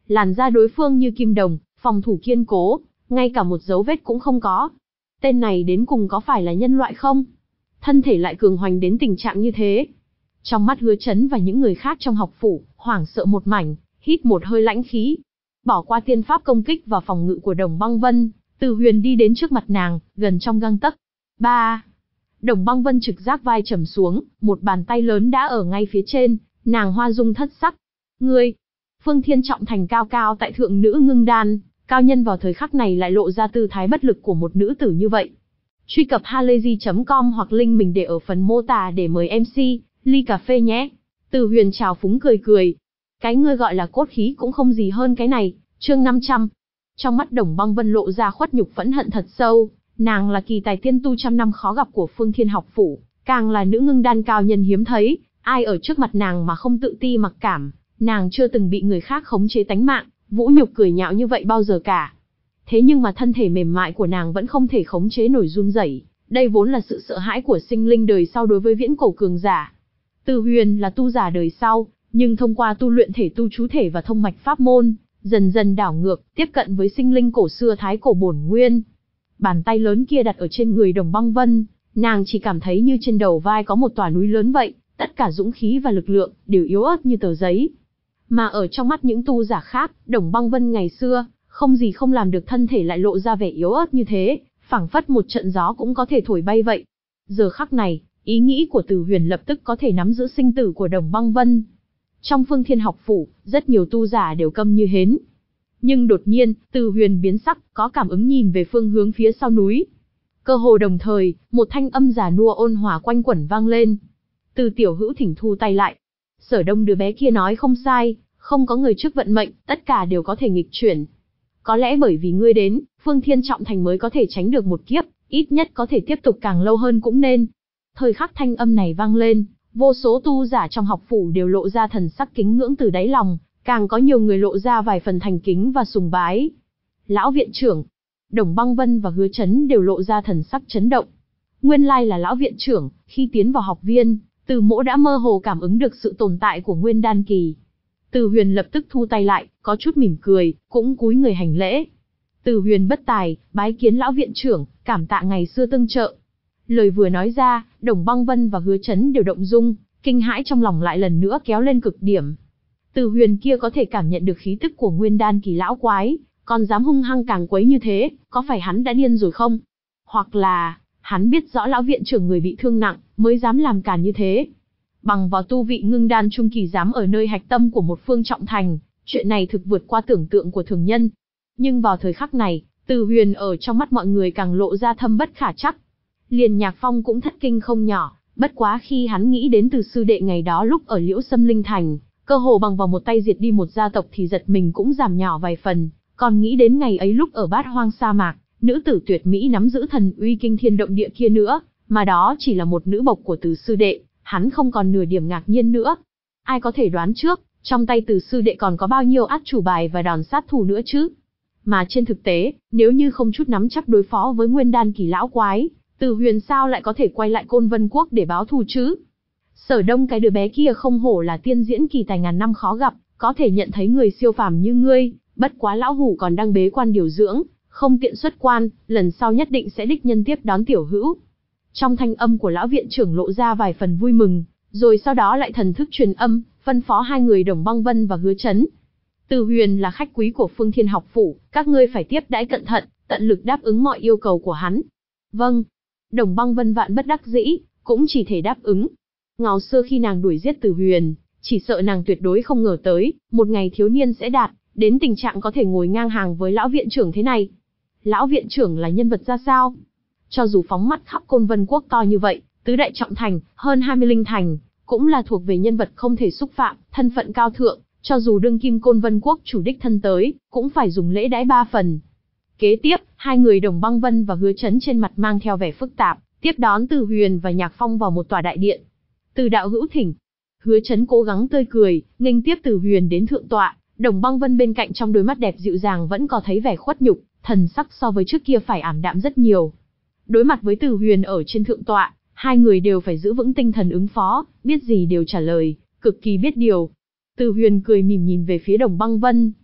Làn da đối phương như kim đồng, phòng thủ kiên cố, ngay cả một dấu vết cũng không có. Tên này đến cùng có phải là nhân loại không? Thân thể lại cường hoành đến tình trạng như thế. Trong mắt Hứa Chấn và những người khác trong học phủ, hoảng sợ một mảnh, hít một hơi lãnh khí. Bỏ qua tiên pháp công kích và phòng ngự của Đồng Băng Vân, Từ Huyền đi đến trước mặt nàng, gần trong gang tấc. Ba. Đồng Băng Vân trực giác vai trầm xuống, một bàn tay lớn đã ở ngay phía trên, nàng hoa dung thất sắc. Ngươi! Phương Thiên Trọng Thành cao cao tại thượng nữ ngưng đan, cao nhân vào thời khắc này lại lộ ra tư thái bất lực của một nữ tử như vậy. Truy cập halayzi chấm com hoặc link mình để ở phần mô tả để mời em xê, ly cà phê nhé. Từ Huyền trào phúng cười cười. Cái ngươi gọi là cốt khí cũng không gì hơn cái này, chương năm trăm. Trong mắt Đồng Băng Vân lộ ra khuất nhục phẫn hận thật sâu, nàng là kỳ tài tiên tu trăm năm khó gặp của Phương Thiên học phủ, càng là nữ ngưng đan cao nhân hiếm thấy, ai ở trước mặt nàng mà không tự ti mặc cảm, nàng chưa từng bị người khác khống chế tánh mạng, vũ nhục cười nhạo như vậy bao giờ cả. Thế nhưng mà thân thể mềm mại của nàng vẫn không thể khống chế nổi run rẩy, đây vốn là sự sợ hãi của sinh linh đời sau đối với viễn cổ cường giả. Từ Huyền là tu giả đời sau, nhưng thông qua tu luyện thể tu chú thể và thông mạch pháp môn, dần dần đảo ngược, tiếp cận với sinh linh cổ xưa thái cổ bổn nguyên. Bàn tay lớn kia đặt ở trên người Đồng Băng Vân, nàng chỉ cảm thấy như trên đầu vai có một tòa núi lớn vậy, tất cả dũng khí và lực lượng đều yếu ớt như tờ giấy. Mà ở trong mắt những tu giả khác, Đồng Băng Vân ngày xưa, không gì không làm được thân thể lại lộ ra vẻ yếu ớt như thế, phảng phất một trận gió cũng có thể thổi bay vậy. Giờ khắc này, ý nghĩ của Từ Huyền lập tức có thể nắm giữ sinh tử của Đồng Băng Vân. Trong Phương Thiên học phủ, rất nhiều tu giả đều câm như hến. Nhưng đột nhiên, Từ Huyền biến sắc, có cảm ứng nhìn về phương hướng phía sau núi. Cơ hồ đồng thời, một thanh âm già nua ôn hòa quanh quẩn vang lên. Từ Tiểu Hữu thỉnh thu tay lại. Sở Đông đứa bé kia nói không sai, không có người trước vận mệnh, tất cả đều có thể nghịch chuyển. Có lẽ bởi vì ngươi đến, Phương Thiên Trọng Thành mới có thể tránh được một kiếp, ít nhất có thể tiếp tục càng lâu hơn cũng nên. Thời khắc thanh âm này vang lên, vô số tu giả trong học phủ đều lộ ra thần sắc kính ngưỡng từ đáy lòng, càng có nhiều người lộ ra vài phần thành kính và sùng bái. Lão viện trưởng, Đồng Băng Vân và Hứa Chấn đều lộ ra thần sắc chấn động. Nguyên lai là lão viện trưởng, khi tiến vào học viên, Từ Mỗ đã mơ hồ cảm ứng được sự tồn tại của Nguyên Đan kỳ. Từ Huyền lập tức thu tay lại, có chút mỉm cười, cũng cúi người hành lễ. Từ Huyền bất tài, bái kiến lão viện trưởng, cảm tạ ngày xưa tương trợ. Lời vừa nói ra, Đồng Băng Vân và Hứa Chấn đều động dung, kinh hãi trong lòng lại lần nữa kéo lên cực điểm. Từ Huyền kia có thể cảm nhận được khí tức của Nguyên Đan kỳ lão quái, còn dám hung hăng càng quấy như thế, có phải hắn đã điên rồi không? Hoặc là, hắn biết rõ lão viện trưởng người bị thương nặng, mới dám làm càn như thế. Bằng vào tu vị ngưng đan trung kỳ dám ở nơi hạch tâm của một phương trọng thành, chuyện này thực vượt qua tưởng tượng của thường nhân. Nhưng vào thời khắc này, Từ Huyền ở trong mắt mọi người càng lộ ra thâm bất khả trắc. Liền Nhạc Phong cũng thất kinh không nhỏ, bất quá khi hắn nghĩ đến Từ sư đệ ngày đó lúc ở Liễu Sâm Linh Thành, cơ hồ bằng vào một tay diệt đi một gia tộc thì giật mình cũng giảm nhỏ vài phần, còn nghĩ đến ngày ấy lúc ở Bát Hoang sa mạc, nữ tử tuyệt mỹ nắm giữ thần uy kinh thiên động địa kia nữa, mà đó chỉ là một nữ bộc của Từ sư đệ, hắn không còn nửa điểm ngạc nhiên nữa. Ai có thể đoán trước, trong tay Từ sư đệ còn có bao nhiêu át chủ bài và đòn sát thủ nữa chứ? Mà trên thực tế, nếu như không chút nắm chắc đối phó với Nguyên Đan kỳ lão quái, Từ Huyền sao lại có thể quay lại Côn Vân Quốc để báo thù chứ? Sở Đông cái đứa bé kia không hổ là tiên diễn kỳ tài ngàn năm khó gặp, có thể nhận thấy người siêu phàm như ngươi, bất quá lão hủ còn đang bế quan điều dưỡng, không tiện xuất quan, lần sau nhất định sẽ đích nhân tiếp đón Tiểu Hữu. Trong thanh âm của lão viện trưởng lộ ra vài phần vui mừng, rồi sau đó lại thần thức truyền âm, phân phó hai người Đồng Băng Vân và Hứa Chấn. Từ Huyền là khách quý của Phương Thiên học phủ, các ngươi phải tiếp đãi cẩn thận, tận lực đáp ứng mọi yêu cầu của hắn. Vâng. Đồng Băng Vân vạn bất đắc dĩ, cũng chỉ thể đáp ứng. Ngào xưa khi nàng đuổi giết Từ Huyền, chỉ sợ nàng tuyệt đối không ngờ tới, một ngày thiếu niên sẽ đạt đến tình trạng có thể ngồi ngang hàng với lão viện trưởng thế này. Lão viện trưởng là nhân vật ra sao? Cho dù phóng mắt khắp Côn Vân Quốc to như vậy, tứ đại trọng thành, hơn hai mươi linh thành, cũng là thuộc về nhân vật không thể xúc phạm, thân phận cao thượng, cho dù đương kim Côn Vân Quốc chủ đích thân tới, cũng phải dùng lễ đãi ba phần. Kế tiếp, hai người Đồng Băng Vân và Hứa Chấn trên mặt mang theo vẻ phức tạp, tiếp đón Từ Huyền và Nhạc Phong vào một tòa đại điện. Từ đạo hữu thỉnh. Hứa Chấn cố gắng tươi cười, nghênh tiếp Từ Huyền đến thượng tọa, Đồng Băng Vân bên cạnh trong đôi mắt đẹp dịu dàng vẫn có thấy vẻ khuất nhục, thần sắc so với trước kia phải ảm đạm rất nhiều. Đối mặt với Từ Huyền ở trên thượng tọa, hai người đều phải giữ vững tinh thần ứng phó, biết gì đều trả lời, cực kỳ biết điều. Từ Huyền cười mỉm nhìn về phía Đồng Băng Vân.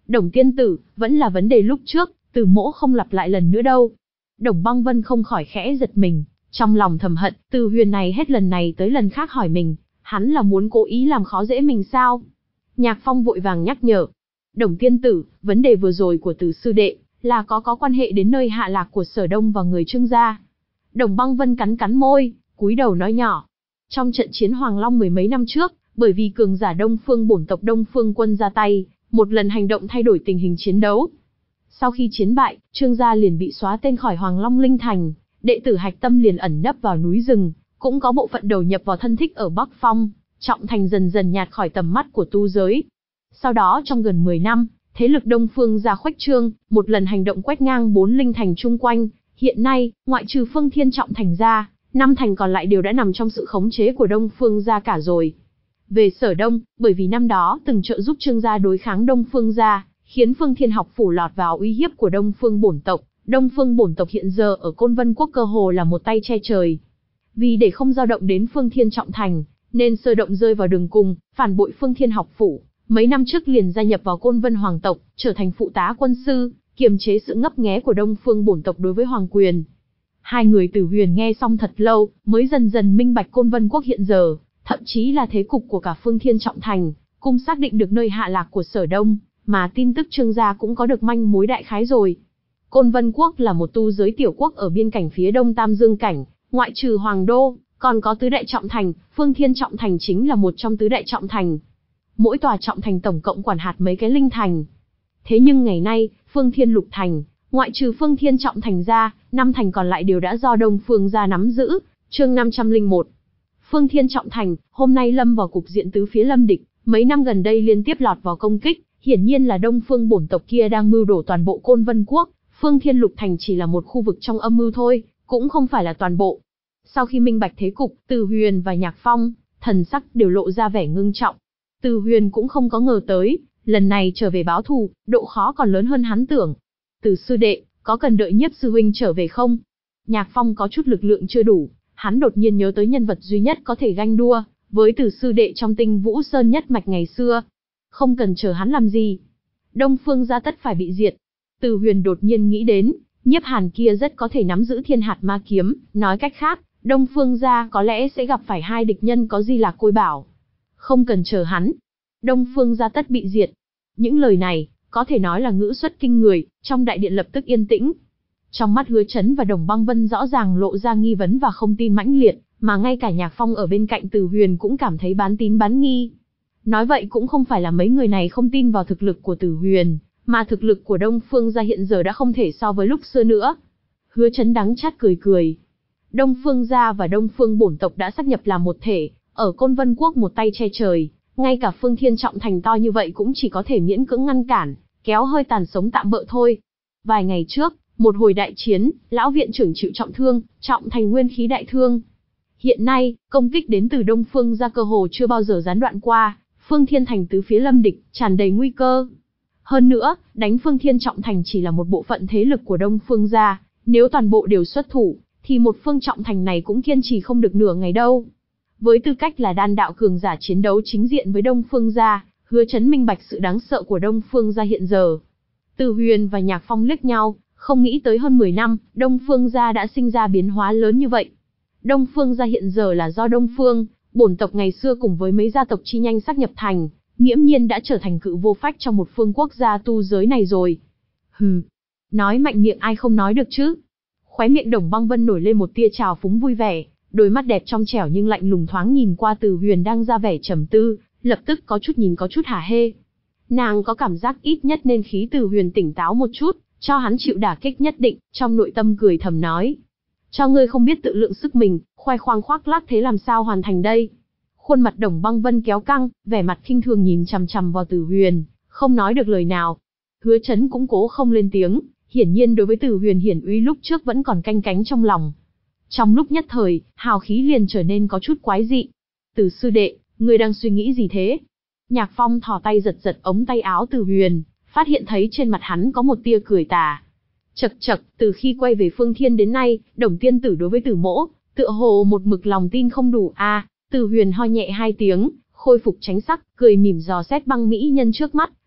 Đồng tiên tử, vẫn là vấn đề lúc trước, Từ mỗ không lặp lại lần nữa đâu. Đồng Băng Vân không khỏi khẽ giật mình, trong lòng thầm hận, Từ Huyền này hết lần này tới lần khác hỏi mình, hắn là muốn cố ý làm khó dễ mình sao? Nhạc Phong vội vàng nhắc nhở. Đồng tiên tử, vấn đề vừa rồi của Từ sư đệ, là có có quan hệ đến nơi hạ lạc của Sở Đông và người Trương gia. Đồng Băng Vân cắn cắn môi, cúi đầu nói nhỏ. Trong trận chiến Hoàng Long mười mấy năm trước, bởi vì cường giả Đông Phương bổn tộc Đông Phương Quân ra tay, một lần hành động thay đổi tình hình chiến đấu. Sau khi chiến bại, Trương gia liền bị xóa tên khỏi Hoàng Long Linh Thành, đệ tử Hạch Tâm liền ẩn nấp vào núi rừng, cũng có bộ phận đầu nhập vào thân thích ở Bắc Phong, Trọng Thành dần dần nhạt khỏi tầm mắt của tu giới. Sau đó trong gần mười năm, thế lực Đông Phương gia khuếch trương, một lần hành động quét ngang bốn linh thành chung quanh, hiện nay, ngoại trừ Phương Thiên Trọng Thành ra, năm thành còn lại đều đã nằm trong sự khống chế của Đông Phương gia cả rồi. Về Sở Đông, bởi vì năm đó từng trợ giúp Trương gia đối kháng Đông Phương gia, khiến Phương Thiên học phủ lọt vào uy hiếp của Đông Phương bổn tộc, Đông Phương bổn tộc hiện giờ ở Côn Vân Quốc cơ hồ là một tay che trời. Vì để không dao động đến Phương Thiên Trọng Thành, nên Sơ Động rơi vào đường cùng, phản bội Phương Thiên học phủ, mấy năm trước liền gia nhập vào Côn Vân Hoàng tộc, trở thành phụ tá quân sư, kiềm chế sự ngấp nghé của Đông Phương bổn tộc đối với hoàng quyền. Hai người Tử Huyền nghe xong thật lâu, mới dần dần minh bạch Côn Vân Quốc hiện giờ, thậm chí là thế cục của cả Phương Thiên Trọng Thành, cùng xác định được nơi hạ lạc của Sở Đông, mà tin tức Trương gia cũng có được manh mối đại khái rồi. Côn Vân Quốc là một tu giới tiểu quốc ở biên cảnh phía đông Tam Dương cảnh, ngoại trừ Hoàng Đô, còn có tứ đại trọng thành, Phương Thiên Trọng Thành chính là một trong tứ đại trọng thành. Mỗi tòa trọng thành tổng cộng quản hạt mấy cái linh thành. Thế nhưng ngày nay, Phương Thiên Lục Thành, ngoại trừ Phương Thiên Trọng Thành ra, năm thành còn lại đều đã do Đông Phương gia nắm giữ. Chương năm trăm lẻ một. Phương Thiên Trọng Thành, hôm nay lâm vào cục diện tứ phía lâm địch, mấy năm gần đây liên tiếp lọt vào công kích, hiển nhiên là Đông Phương bổn tộc kia đang mưu đổ toàn bộ Côn Vân Quốc, Phương Thiên Lục Thành chỉ là một khu vực trong âm mưu thôi, cũng không phải là toàn bộ. Sau khi minh bạch thế cục, Từ Huyền và Nhạc Phong, thần sắc đều lộ ra vẻ ngưng trọng. Từ Huyền cũng không có ngờ tới, lần này trở về báo thù, độ khó còn lớn hơn hắn tưởng. Từ sư đệ, có cần đợi Nhiếp sư huynh trở về không? Nhạc Phong có chút lực lượng chưa đủ, hắn đột nhiên nhớ tới nhân vật duy nhất có thể ganh đua với Từ sư đệ trong Tinh Vũ Sơn nhất mạch ngày xưa. Không cần chờ hắn làm gì. Đông Phương gia tất phải bị diệt. Từ Huyền đột nhiên nghĩ đến, Nhiếp Hàn kia rất có thể nắm giữ Thiên Hạt Ma kiếm, nói cách khác, Đông Phương gia có lẽ sẽ gặp phải hai địch nhân có Di Lạc Côi Bảo. Không cần chờ hắn, Đông Phương gia tất bị diệt. Những lời này, có thể nói là ngữ xuất kinh người, trong đại điện lập tức yên tĩnh. Trong mắt Hứa Chấn và Đồng Băng Vân rõ ràng lộ ra nghi vấn và không tin mãnh liệt, mà ngay cả Nhạc Phong ở bên cạnh Từ Huyền cũng cảm thấy bán tín bán nghi. Nói vậy cũng không phải là mấy người này không tin vào thực lực của Từ Huyền, mà thực lực của Đông Phương gia hiện giờ đã không thể so với lúc xưa nữa. Hứa Chấn đắng chát cười cười. Đông Phương gia và Đông Phương bổn tộc đã sáp nhập làm một thể, ở Côn Vân Quốc một tay che trời, ngay cả Phương Thiên Trọng Thành to như vậy cũng chỉ có thể miễn cưỡng ngăn cản, kéo hơi tàn sống tạm bợ thôi. Vài ngày trước, một hồi đại chiến, lão viện trưởng chịu trọng thương, Trọng Thành nguyên khí đại thương. Hiện nay, công kích đến từ Đông Phương gia cơ hồ chưa bao giờ gián đoạn qua, Phương Thiên Thành tứ phía lâm địch, tràn đầy nguy cơ. Hơn nữa, đánh Phương Thiên Trọng Thành chỉ là một bộ phận thế lực của Đông Phương gia, nếu toàn bộ đều xuất thủ, thì một Phương Trọng Thành này cũng kiên trì không được nửa ngày đâu. Với tư cách là đan đạo cường giả chiến đấu chính diện với Đông Phương gia, Hứa Chấn minh bạch sự đáng sợ của Đông Phương gia hiện giờ. Từ Huyền và Nhạc Phong liếc nhau, không nghĩ tới hơn mười năm, Đông Phương gia đã sinh ra biến hóa lớn như vậy. Đông Phương gia hiện giờ là do Đông Phương bổn tộc ngày xưa cùng với mấy gia tộc chi nhanh sáp nhập thành, nghiễm nhiên đã trở thành cự vô phách trong một phương quốc gia tu giới này rồi. Hừ, nói mạnh miệng ai không nói được chứ. Khóe miệng Đồng Băng Vân nổi lên một tia trào phúng vui vẻ, đôi mắt đẹp trong trẻo nhưng lạnh lùng thoáng nhìn qua Từ Huyền đang ra vẻ trầm tư, lập tức có chút nhìn có chút hả hê. Nàng có cảm giác ít nhất nên khí Từ Huyền tỉnh táo một chút, cho hắn chịu đả kích nhất định, trong nội tâm cười thầm nói. Cho ngươi không biết tự lượng sức mình, khoe khoang khoác lác thế làm sao hoàn thành đây. Khuôn mặt Đồng Băng Vân kéo căng, vẻ mặt khinh thường nhìn chằm chằm vào Từ Huyền, không nói được lời nào. Hứa Chấn cũng cố không lên tiếng, hiển nhiên đối với Từ Huyền hiển uy lúc trước vẫn còn canh cánh trong lòng. Trong lúc nhất thời, hào khí liền trở nên có chút quái dị. Từ sư đệ, ngươi đang suy nghĩ gì thế? Nhạc Phong thò tay giật giật ống tay áo Từ Huyền, phát hiện thấy trên mặt hắn có một tia cười tà. Chậc chậc, từ khi quay về Phương Thiên đến nay, Đồng tiên tử đối với Từ mỗ, tựa hồ một mực lòng tin không đủ a. À, Từ Huyền ho nhẹ hai tiếng, khôi phục tránh sắc, cười mỉm dò xét băng mỹ nhân trước mắt,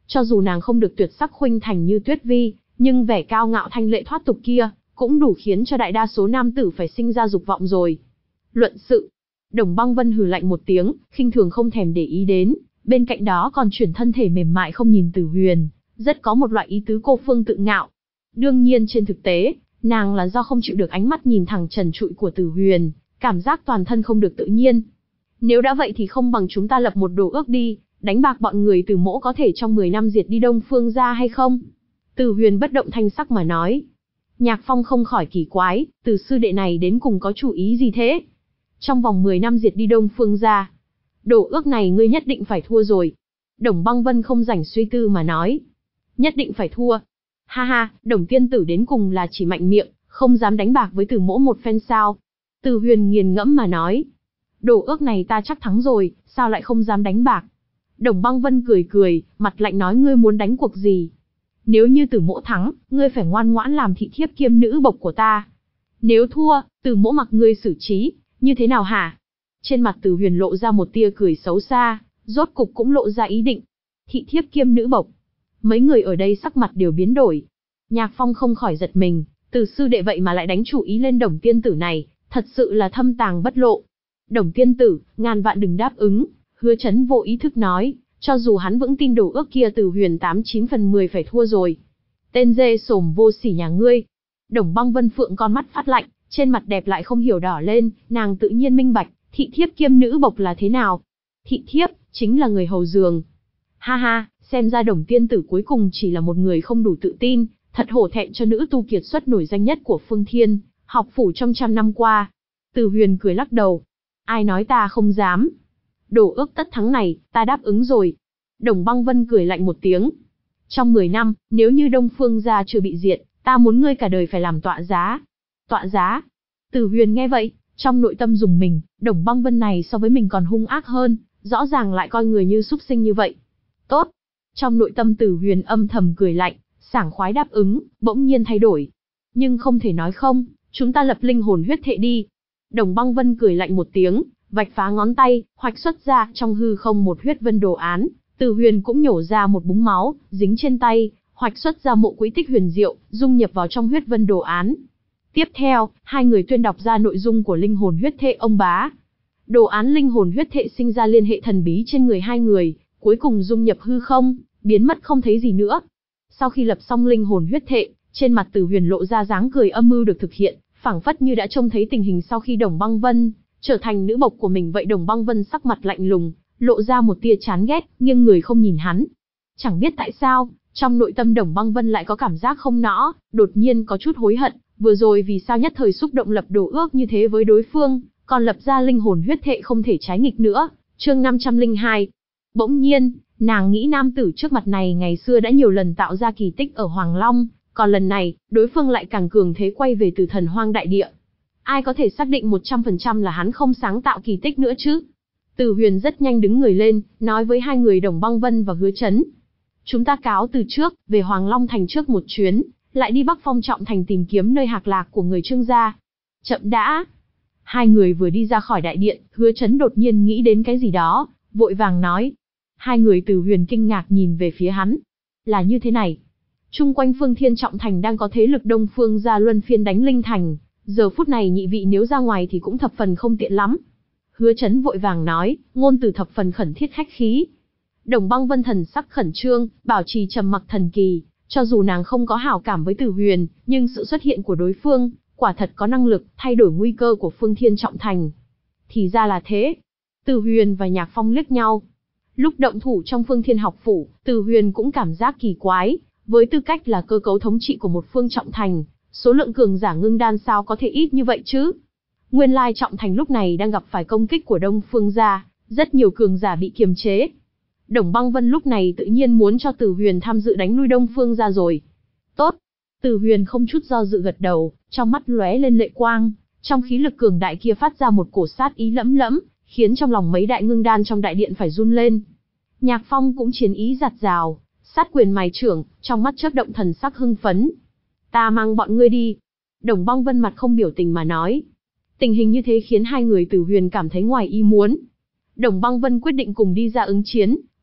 Cho dù nàng không được tuyệt sắc khuynh thành như Tuyết Vi, nhưng vẻ cao ngạo thanh lệ thoát tục kia, cũng đủ khiến cho đại đa số nam tử phải sinh ra dục vọng rồi. Luận sự. Đồng Băng Vân hừ lạnh một tiếng, khinh thường không thèm để ý đến, bên cạnh đó còn chuyển thân thể mềm mại không nhìn Tử Huyền, rất có một loại ý tứ cô phương tự ngạo. Đương nhiên trên thực tế, nàng là do không chịu được ánh mắt nhìn thẳng trần trụi của Tử Huyền, cảm giác toàn thân không được tự nhiên. Nếu đã vậy thì không bằng chúng ta lập một đồ ước đi, đánh bạc bọn người Từ Mỗ có thể trong mười năm diệt đi Đông Phương gia hay không? Tử Huyền bất động thanh sắc mà nói. Nhạc Phong không khỏi kỳ quái, Từ sư đệ này đến cùng có chủ ý gì thế? Trong vòng mười năm diệt đi Đông Phương gia. Đồ ước này ngươi nhất định phải thua rồi. Đồng Băng Vân không rảnh suy tư mà nói. Nhất định phải thua. Ha ha, Đồng tiên tử đến cùng là chỉ mạnh miệng, không dám đánh bạc với Từ Mỗ một phen sao? Từ Huyền nghiền ngẫm mà nói. Đồ ước này ta chắc thắng rồi, sao lại không dám đánh bạc? Đồng Băng Vân cười cười, mặt lạnh nói ngươi muốn đánh cuộc gì? Nếu như Từ Mỗ thắng, ngươi phải ngoan ngoãn làm thị thiếp kiêm nữ bộc của ta. Nếu thua, Từ Mỗ mặc ngươi xử trí, như thế nào hả? Trên mặt Từ Huyền lộ ra một tia cười xấu xa, rốt cục cũng lộ ra ý định. Thị thiếp kiêm nữ bộc. Mấy người ở đây sắc mặt đều biến đổi. Nhạc Phong không khỏi giật mình, Từ sư đệ vậy mà lại đánh chủ ý lên Đồng tiên tử này, thật sự là thâm tàng bất lộ. Đồng tiên tử, ngàn vạn đừng đáp ứng, Hứa Chấn vô ý thức nói, cho dù hắn vững tin đồ ước kia Từ Huyền tám chín phần mười phải thua rồi. Tên dê sồm vô sỉ nhà ngươi. Đồng Băng Vân Phượng con mắt phát lạnh, trên mặt đẹp lại không hiểu đỏ lên, nàng tự nhiên minh bạch, thị thiếp kiêm nữ bộc là thế nào. Thị thiếp, chính là người hầu giường. Ha ha, xem ra Đồng tiên tử cuối cùng chỉ là một người không đủ tự tin, thật hổ thẹn cho nữ tu kiệt xuất nổi danh nhất của Phương Thiên, học phủ trong trăm năm qua. Từ Huyền cười lắc đầu. Ai nói ta không dám? Đồ ước tất thắng này, ta đáp ứng rồi. Đồng Băng Vân cười lạnh một tiếng. Trong mười năm, nếu như Đông Phương gia chưa bị diệt, ta muốn ngươi cả đời phải làm tọa giá. Tọa giá? Từ Huyền nghe vậy, trong nội tâm rùng mình, Đồng Băng Vân này so với mình còn hung ác hơn, rõ ràng lại coi người như súc sinh như vậy. Tốt. Trong nội tâm Từ Huyền âm thầm cười lạnh, sảng khoái đáp ứng, bỗng nhiên thay đổi. Nhưng không thể nói không, chúng ta lập linh hồn huyết thệ đi. Đồng Băng Vân cười lạnh một tiếng, vạch phá ngón tay, hoạch xuất ra trong hư không một huyết vân đồ án. Từ Huyền cũng nhổ ra một búng máu, dính trên tay, hoạch xuất ra mộ quỹ tích huyền diệu, dung nhập vào trong huyết vân đồ án. Tiếp theo, hai người tuyên đọc ra nội dung của linh hồn huyết thệ ông bá. Đồ án linh hồn huyết thệ sinh ra liên hệ thần bí trên người hai người, cuối cùng dung nhập hư không, biến mất không thấy gì nữa. Sau khi lập xong linh hồn huyết thệ, trên mặt Từ Huyền lộ ra dáng cười âm mưu được thực hiện, phảng phất như đã trông thấy tình hình sau khi Đồng Băng Vân trở thành nữ bộc của mình vậy. Đồng Băng Vân sắc mặt lạnh lùng, lộ ra một tia chán ghét, nghiêng người không nhìn hắn. Chẳng biết tại sao, trong nội tâm Đồng Băng Vân lại có cảm giác không nõ, đột nhiên có chút hối hận, vừa rồi vì sao nhất thời xúc động lập đồ ước như thế với đối phương, còn lập ra linh hồn huyết thệ không thể trái nghịch nữa. Chương năm trăm lẻ hai. Bỗng nhiên, nàng nghĩ nam tử trước mặt này ngày xưa đã nhiều lần tạo ra kỳ tích ở Hoàng Long, còn lần này, đối phương lại càng cường thế quay về từ Thần Hoang đại địa. Ai có thể xác định một trăm phần trăm là hắn không sáng tạo kỳ tích nữa chứ? Từ Huyền rất nhanh đứng người lên, nói với hai người Đồng Băng Vân và Hứa Chấn. Chúng ta cáo từ trước, về Hoàng Long thành trước một chuyến, lại đi Bắc Phong Trọng thành tìm kiếm nơi hạc lạc của người Trương gia. Chậm đã. Hai người vừa đi ra khỏi đại điện, Hứa Chấn đột nhiên nghĩ đến cái gì đó, vội vàng nói. Hai người Từ Huyền kinh ngạc nhìn về phía hắn. Là như thế này. Trung quanh Phương Thiên Trọng thành đang có thế lực Đông Phương gia luân phiên đánh Linh thành. Giờ phút này nhị vị nếu ra ngoài thì cũng thập phần không tiện lắm. Hứa Chấn vội vàng nói, ngôn từ thập phần khẩn thiết khách khí. Đồng Băng Vân thần sắc khẩn trương, bảo trì trầm mặc thần kỳ, cho dù nàng không có hảo cảm với Từ Huyền, nhưng sự xuất hiện của đối phương, quả thật có năng lực thay đổi nguy cơ của Phương Thiên Trọng thành. Thì ra là thế. Từ Huyền và Nhạc Phong liếc nhau. Lúc động thủ trong Phương Thiên học phủ, Từ Huyền cũng cảm giác kỳ quái, với tư cách là cơ cấu thống trị của một phương trọng thành, số lượng cường giả ngưng đan sao có thể ít như vậy chứ? Nguyên lai Trọng thành lúc này đang gặp phải công kích của Đông Phương gia, rất nhiều cường giả bị kiềm chế. Đồng Băng Vân lúc này tự nhiên muốn cho Từ Huyền tham dự đánh lui Đông Phương gia rồi. Tốt. Từ Huyền không chút do dự gật đầu, trong mắt lóe lên lệ quang, trong khí lực cường đại kia phát ra một cổ sát ý lẫm lẫm, khiến trong lòng mấy đại ngưng đan trong đại điện phải run lên. Nhạc Phong cũng chiến ý giạt rào, sát quyền mài trưởng, trong mắt chớp động thần sắc hưng phấn. Ta mang bọn ngươi đi. Đồng Băng Vân mặt không biểu tình mà nói. Tình hình như thế khiến hai người Từ Huyền cảm thấy ngoài ý muốn. Đồng Băng Vân quyết định cùng đi ra ứng chiến,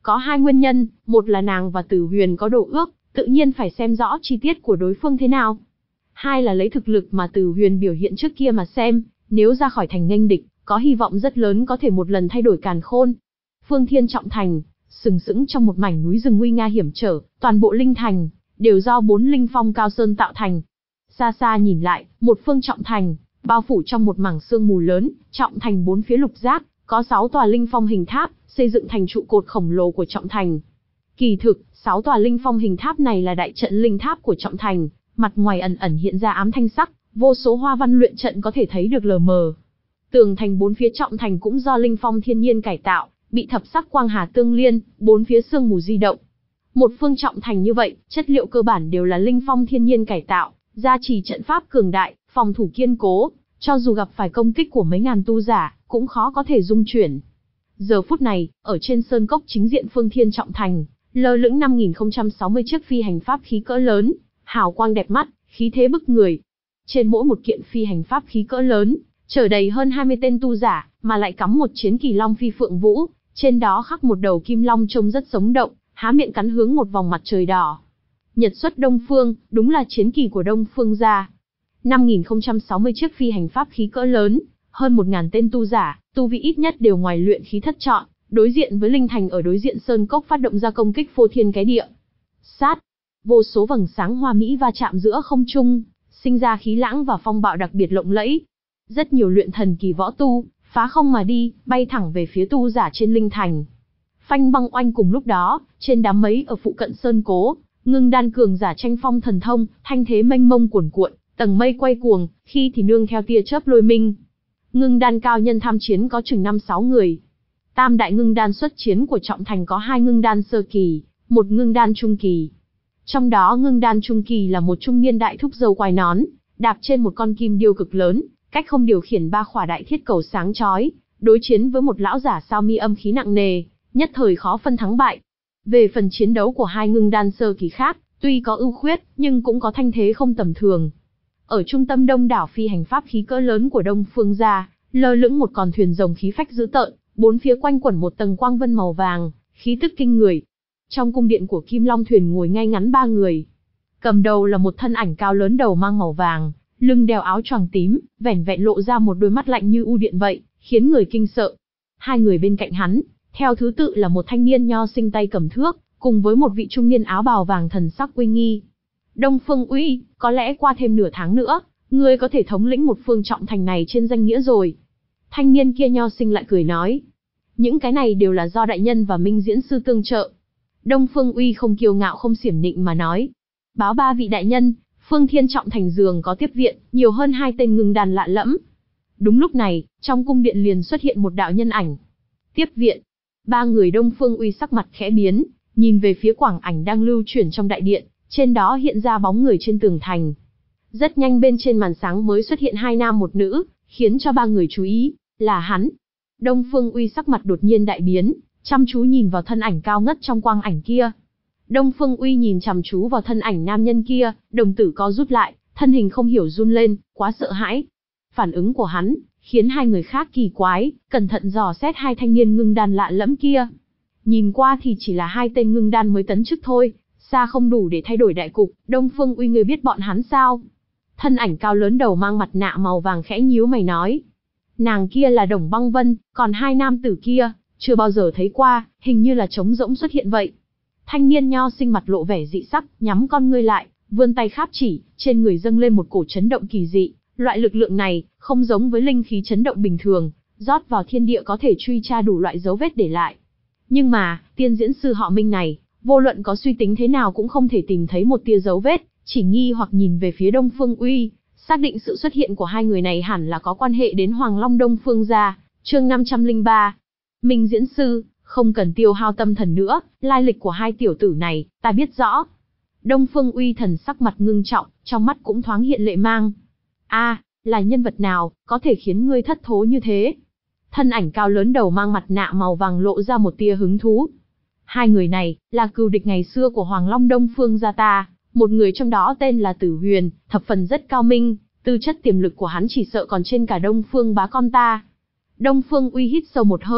Có hai nguyên nhân, một là nàng và Tử Huyền có đồ ước, tự nhiên phải xem rõ chi tiết của đối phương thế nào. Hai là lấy thực lực mà Tử Huyền biểu hiện trước kia mà xem, nếu ra khỏi thành nghênh địch, có hy vọng rất lớn có thể một lần thay đổi càn khôn. Phương Thiên Trọng Thành, sừng sững trong một mảnh núi rừng nguy nga hiểm trở, toàn bộ linh thành đều do bốn linh phong cao sơn tạo thành. Xa xa nhìn lại, một phương trọng thành, bao phủ trong một mảng sương mù lớn, trọng thành bốn phía lục giác, có sáu tòa linh phong hình tháp, xây dựng thành trụ cột khổng lồ của trọng thành. Kỳ thực, sáu tòa linh phong hình tháp này là đại trận linh tháp của trọng thành, mặt ngoài ẩn ẩn hiện ra ám thanh sắc, vô số hoa văn luyện trận có thể thấy được lờ mờ. Tường thành bốn phía trọng thành cũng do linh phong thiên nhiên cải tạo, bị thập sắc quang hà tương liên, bốn phía sương mù di động. Một phương trọng thành như vậy, chất liệu cơ bản đều là linh phong thiên nhiên cải tạo, gia trì trận pháp cường đại, phòng thủ kiên cố, cho dù gặp phải công kích của mấy ngàn tu giả, cũng khó có thể dung chuyển. Giờ phút này, ở trên sơn cốc chính diện Phương Thiên Trọng Thành, lơ lửng năm nghìn không trăm sáu mươi chiếc phi hành pháp khí cỡ lớn, hào quang đẹp mắt, khí thế bức người. Trên mỗi một kiện phi hành pháp khí cỡ lớn, chở đầy hơn hai mươi tên tu giả, mà lại cắm một chiến kỳ long phi phượng vũ, trên đó khắc một đầu kim long trông rất sống động, há miệng cắn hướng một vòng mặt trời đỏ. Nhật xuất Đông Phương, đúng là chiến kỳ của Đông Phương gia. năm nghìn không trăm sáu mươi chiếc phi hành pháp khí cỡ lớn, hơn một nghìn tên tu giả, tu vi ít nhất đều ngoài luyện khí thất trọn, đối diện với linh thành ở đối diện sơn cốc phát động ra công kích phô thiên cái địa. Sát, vô số vầng sáng hoa mỹ va chạm giữa không trung, sinh ra khí lãng và phong bạo đặc biệt lộng lẫy. Rất nhiều luyện thần kỳ võ tu, phá không mà đi, bay thẳng về phía tu giả trên linh thành. Phanh băng oanh cùng lúc đó, trên đám mây ở phụ cận sơn cố, ngưng đan cường giả tranh phong thần thông, thanh thế mênh mông cuồn cuộn, tầng mây quay cuồng, khi thì nương theo tia chớp lôi minh. Ngưng đan cao nhân tham chiến có chừng năm sáu người. Tam đại ngưng đan xuất chiến của Trọng Thành có hai ngưng đan sơ kỳ, một ngưng đan trung kỳ. Trong đó ngưng đan trung kỳ là một trung niên đại thúc râu quai nón, đạp trên một con kim điêu cực lớn, cách không điều khiển ba khỏa đại thiết cầu sáng chói, đối chiến với một lão giả sao mi âm khí nặng nề, nhất thời khó phân thắng bại. Về phần chiến đấu của hai ngưng đan sơ kỳ khác, tuy có ưu khuyết, nhưng cũng có thanh thế không tầm thường. Ở trung tâm đông đảo phi hành pháp khí cỡ lớn của Đông Phương gia, lơ lửng một con thuyền rồng khí phách dữ tợn, bốn phía quanh quẩn một tầng quang vân màu vàng, khí tức kinh người. Trong cung điện của Kim Long thuyền ngồi ngay ngắn ba người. Cầm đầu là một thân ảnh cao lớn đầu mang màu vàng, lưng đeo áo choàng tím, vẻn vẹn lộ ra một đôi mắt lạnh như u điện vậy, khiến người kinh sợ. Hai người bên cạnh hắn, theo thứ tự là một thanh niên nho sinh tay cầm thước, cùng với một vị trung niên áo bào vàng thần sắc uy nghi. Đông Phương Uy, có lẽ qua thêm nửa tháng nữa, ngươi có thể thống lĩnh một phương Trọng Thành này trên danh nghĩa rồi. Thanh niên kia nho sinh lại cười nói. Những cái này đều là do đại nhân và Minh Diễn sư tương trợ. Đông Phương Uy không kiêu ngạo không xiểm nịnh mà nói. Báo ba vị đại nhân, Phương Thiên Trọng Thành dường có tiếp viện, nhiều hơn hai tên ngưng đàn lạ lẫm. Đúng lúc này, trong cung điện liền xuất hiện một đạo nhân ảnh. Tiếp viện. Ba người Đông Phương Uy sắc mặt khẽ biến, nhìn về phía quảng ảnh đang lưu chuyển trong đại điện, trên đó hiện ra bóng người trên tường thành. Rất nhanh bên trên màn sáng mới xuất hiện hai nam một nữ, khiến cho ba người chú ý, là hắn. Đông Phương Uy sắc mặt đột nhiên đại biến, chăm chú nhìn vào thân ảnh cao ngất trong quang ảnh kia. Đông Phương Uy nhìn chăm chú vào thân ảnh nam nhân kia, đồng tử co rút lại, thân hình không hiểu run lên, quá sợ hãi. Phản ứng của hắn, khiến hai người khác kỳ quái, cẩn thận dò xét hai thanh niên ngưng đan lạ lẫm kia. Nhìn qua thì chỉ là hai tên ngưng đan mới tấn chức thôi, xa không đủ để thay đổi đại cục. Đông Phương Uy, người biết bọn hắn sao? Thân ảnh cao lớn đầu mang mặt nạ màu vàng khẽ nhíu mày nói. Nàng kia là Đồng Băng Vân, còn hai nam tử kia, chưa bao giờ thấy qua, hình như là trống rỗng xuất hiện vậy. Thanh niên nho sinh mặt lộ vẻ dị sắc, nhắm con ngươi lại, vươn tay kháp chỉ, trên người dâng lên một cổ chấn động kỳ dị. Loại lực lượng này, không giống với linh khí chấn động bình thường, rót vào thiên địa có thể truy tra đủ loại dấu vết để lại. Nhưng mà, tiên diễn sư họ Minh này, vô luận có suy tính thế nào cũng không thể tìm thấy một tia dấu vết, chỉ nghi hoặc nhìn về phía Đông Phương Uy, xác định sự xuất hiện của hai người này hẳn là có quan hệ đến Hoàng Long Đông Phương gia. Chương năm trăm lẻ ba. Minh diễn sư, không cần tiêu hao tâm thần nữa, lai lịch của hai tiểu tử này, ta biết rõ. Đông Phương Uy thần sắc mặt ngưng trọng, trong mắt cũng thoáng hiện lệ mang. A, à, là nhân vật nào, có thể khiến ngươi thất thố như thế? Thân ảnh cao lớn đầu mang mặt nạ màu vàng lộ ra một tia hứng thú. Hai người này, là cừu địch ngày xưa của Hoàng Long Đông Phương gia ta, một người trong đó tên là Tử Huyền, thập phần rất cao minh, tư chất tiềm lực của hắn chỉ sợ còn trên cả Đông Phương bá con ta. Đông Phương Uy hít sâu một hơi,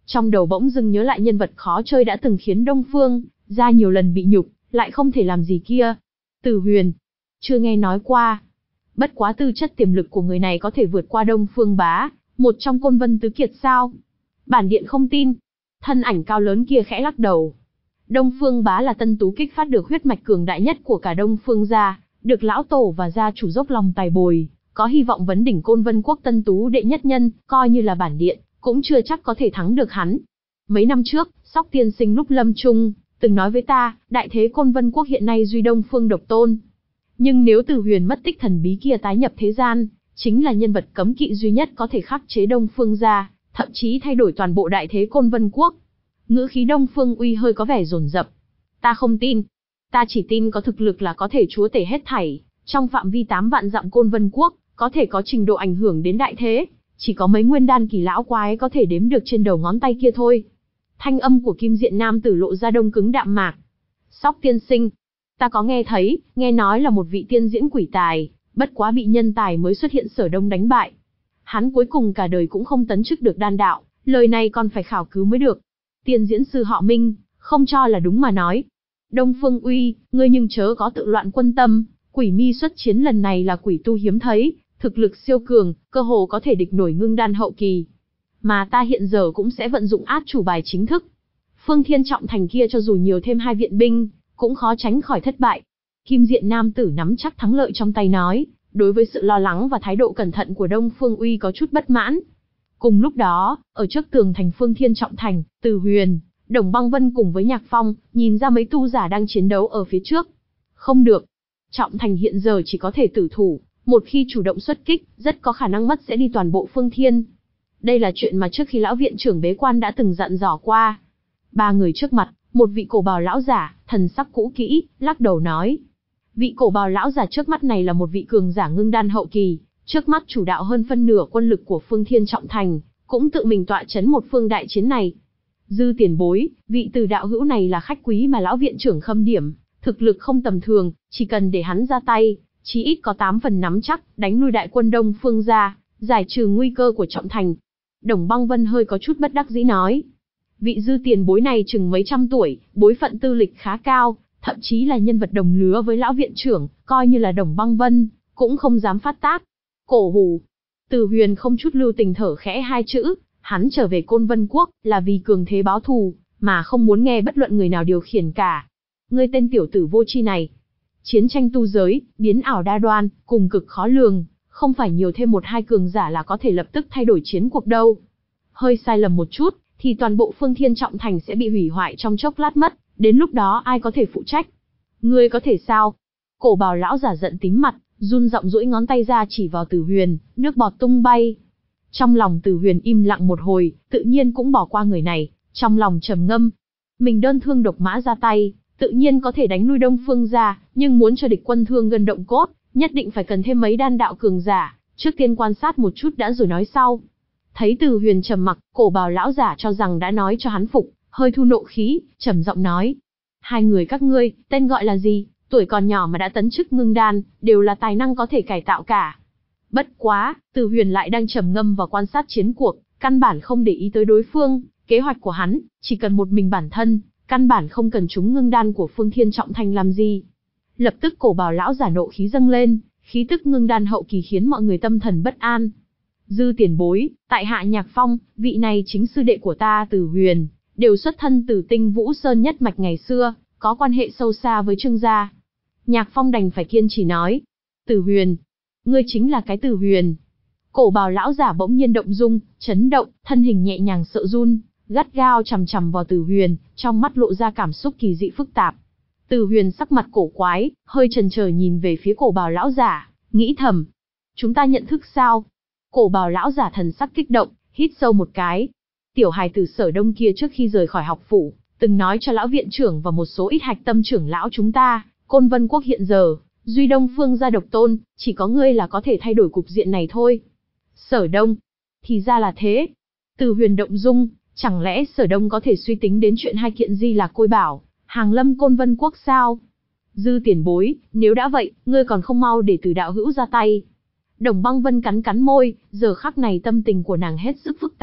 Trong đầu bỗng dưng nhớ lại nhân vật khó chơi đã từng khiến Đông Phương ra nhiều lần bị nhục, lại không thể làm gì kia. Từ Huyền, chưa nghe nói qua. Bất quá tư chất tiềm lực của người này có thể vượt qua Đông Phương Bá, một trong Côn Vân Tứ Kiệt sao? Bản điện không tin. Thân ảnh cao lớn kia khẽ lắc đầu. Đông Phương Bá là tân tú kích phát được huyết mạch cường đại nhất của cả Đông Phương gia, được lão tổ và gia chủ dốc lòng tài bồi, có hy vọng vấn đỉnh Côn Vân quốc tân tú đệ nhất nhân, coi như là bản điện, cũng chưa chắc có thể thắng được hắn. Mấy năm trước, Sóc tiên sinh lúc lâm chung, từng nói với ta, đại thế Côn Vân quốc hiện nay duy Đông Phương độc tôn. Nhưng nếu Từ Huyền mất tích thần bí kia tái nhập thế gian, chính là nhân vật cấm kỵ duy nhất có thể khắc chế Đông Phương gia, thậm chí thay đổi toàn bộ đại thế Côn Vân quốc. Ngữ khí Đông Phương Uy hơi có vẻ dồn dập. Ta không tin. Ta chỉ tin có thực lực là có thể chúa tể hết thảy, trong phạm vi tám vạn dặm Côn Vân quốc, có thể có trình độ ảnh hưởng đến đại thế, chỉ có mấy nguyên đan kỳ lão quái có thể đếm được trên đầu ngón tay kia thôi. Thanh âm của Kim Diện nam tử lộ ra đông cứng đạm mạc. Sóc tiên sinh, ta có nghe thấy, nghe nói là một vị tiên diễn quỷ tài, bất quá bị nhân tài mới xuất hiện Sở Đông đánh bại. Hắn cuối cùng cả đời cũng không tấn chức được đan đạo, lời này còn phải khảo cứu mới được. Tiên diễn sư họ Minh, không cho là đúng mà nói. Đông Phương Uy, ngươi nhưng chớ có tự loạn quân tâm, Quỷ Mi xuất chiến lần này là quỷ tu hiếm thấy, thực lực siêu cường, cơ hồ có thể địch nổi ngưng đan hậu kỳ. Mà ta hiện giờ cũng sẽ vận dụng át chủ bài chính thức. Phương Thiên Trọng Thành kia cho dù nhiều thêm hai viện binh, cũng khó tránh khỏi thất bại. Kim Diện nam tử nắm chắc thắng lợi trong tay nói, đối với sự lo lắng và thái độ cẩn thận của Đông Phương Uy có chút bất mãn. Cùng lúc đó, ở trước tường thành Phương Thiên Trọng Thành, Từ Huyền, Đồng Băng Vân cùng với Nhạc Phong, nhìn ra mấy tu giả đang chiến đấu ở phía trước. Không được. Trọng Thành hiện giờ chỉ có thể tử thủ, một khi chủ động xuất kích, rất có khả năng mất sẽ đi toàn bộ Phương Thiên. Đây là chuyện mà trước khi lão viện trưởng bế quan đã từng dặn dò qua. Ba người trước mặt, một vị cổ bào lão giả, thần sắc cũ kỹ, lắc đầu nói. Vị cổ bào lão giả trước mắt này là một vị cường giả ngưng đan hậu kỳ, trước mắt chủ đạo hơn phân nửa quân lực của Phương Thiên Trọng Thành, cũng tự mình tọa chấn một phương đại chiến này. Dư tiền bối, vị Từ đạo hữu này là khách quý mà lão viện trưởng khâm điểm, thực lực không tầm thường, chỉ cần để hắn ra tay, chí ít có tám phần nắm chắc, đánh lui đại quân Đông Phương gia, giải trừ nguy cơ của Trọng Thành. Đồng Băng Vân hơi có chút bất đắc dĩ nói. Vị dư tiền bối này chừng mấy trăm tuổi, bối phận tư lịch khá cao, thậm chí là nhân vật đồng lứa với lão viện trưởng, coi như là Đồng Băng Vân, cũng không dám phát tác. Cổ hủ. Từ Huyền không chút lưu tình thở khẽ hai chữ, hắn trở về Côn Vân Quốc, là vì cường thế báo thù, mà không muốn nghe bất luận người nào điều khiển cả. Ngươi tên tiểu tử vô tri này. Chiến tranh tu giới, biến ảo đa đoan, cùng cực khó lường, không phải nhiều thêm một hai cường giả là có thể lập tức thay đổi chiến cuộc đâu. Hơi sai lầm một chút, thì toàn bộ Phương Thiên Trọng Thành sẽ bị hủy hoại trong chốc lát mất, đến lúc đó ai có thể phụ trách? Ngươi có thể sao? Cổ bào lão giả giận tím mặt, run giọng duỗi ngón tay ra chỉ vào Từ Huyền, nước bọt tung bay. Trong lòng Từ Huyền im lặng một hồi, tự nhiên cũng bỏ qua người này, trong lòng trầm ngâm. Mình đơn thương độc mã ra tay, tự nhiên có thể đánh lui Đông Phương gia, nhưng muốn cho địch quân thương gân động cốt, nhất định phải cần thêm mấy đan đạo cường giả, trước tiên quan sát một chút đã rồi nói sau. Thấy Từ Huyền trầm mặc, cổ bào lão giả cho rằng đã nói cho hắn phục, hơi thu nộ khí, trầm giọng nói. Hai người các ngươi, tên gọi là gì, tuổi còn nhỏ mà đã tấn chức ngưng đan, đều là tài năng có thể cải tạo cả. Bất quá, Từ Huyền lại đang trầm ngâm và quan sát chiến cuộc, căn bản không để ý tới đối phương, kế hoạch của hắn, chỉ cần một mình bản thân, căn bản không cần chúng ngưng đan của Phương Thiên Trọng Thành làm gì. Lập tức cổ bào lão giả nộ khí dâng lên, khí tức ngưng đan hậu kỳ khiến mọi người tâm thần bất an. Dư tiền bối, tại hạ Nhạc Phong, vị này chính sư đệ của ta Từ Huyền, đều xuất thân từ Tinh Vũ Sơn nhất mạch ngày xưa, có quan hệ sâu xa với Trương gia. Nhạc Phong đành phải kiên trì nói. Từ Huyền, ngươi chính là cái Từ Huyền. Cổ bào lão giả bỗng nhiên động dung, chấn động, thân hình nhẹ nhàng sợ run, gắt gao chằm chằm vào Từ Huyền, trong mắt lộ ra cảm xúc kỳ dị phức tạp. Từ Huyền sắc mặt cổ quái, hơi chần chờ nhìn về phía cổ bào lão giả, nghĩ thầm. Chúng ta nhận thức sao? Cổ bào lão giả thần sắc kích động, hít sâu một cái. Tiểu hài tử Sở Đông kia trước khi rời khỏi học phủ, từng nói cho lão viện trưởng và một số ít hạch tâm trưởng lão chúng ta, Côn Vân Quốc hiện giờ, duy Đông Phương gia độc tôn, chỉ có ngươi là có thể thay đổi cục diện này thôi. Sở Đông, thì ra là thế. Từ Huyền động dung, chẳng lẽ Sở Đông có thể suy tính đến chuyện hai kiện Di Lạc Côi Bảo, hàng lâm Côn Vân Quốc sao? Dư tiền bối, nếu đã vậy, ngươi còn không mau để Từ đạo hữu ra tay. Đồng Băng Vân cắn cắn môi, giờ khắc này tâm tình của nàng hết sức phức tạp,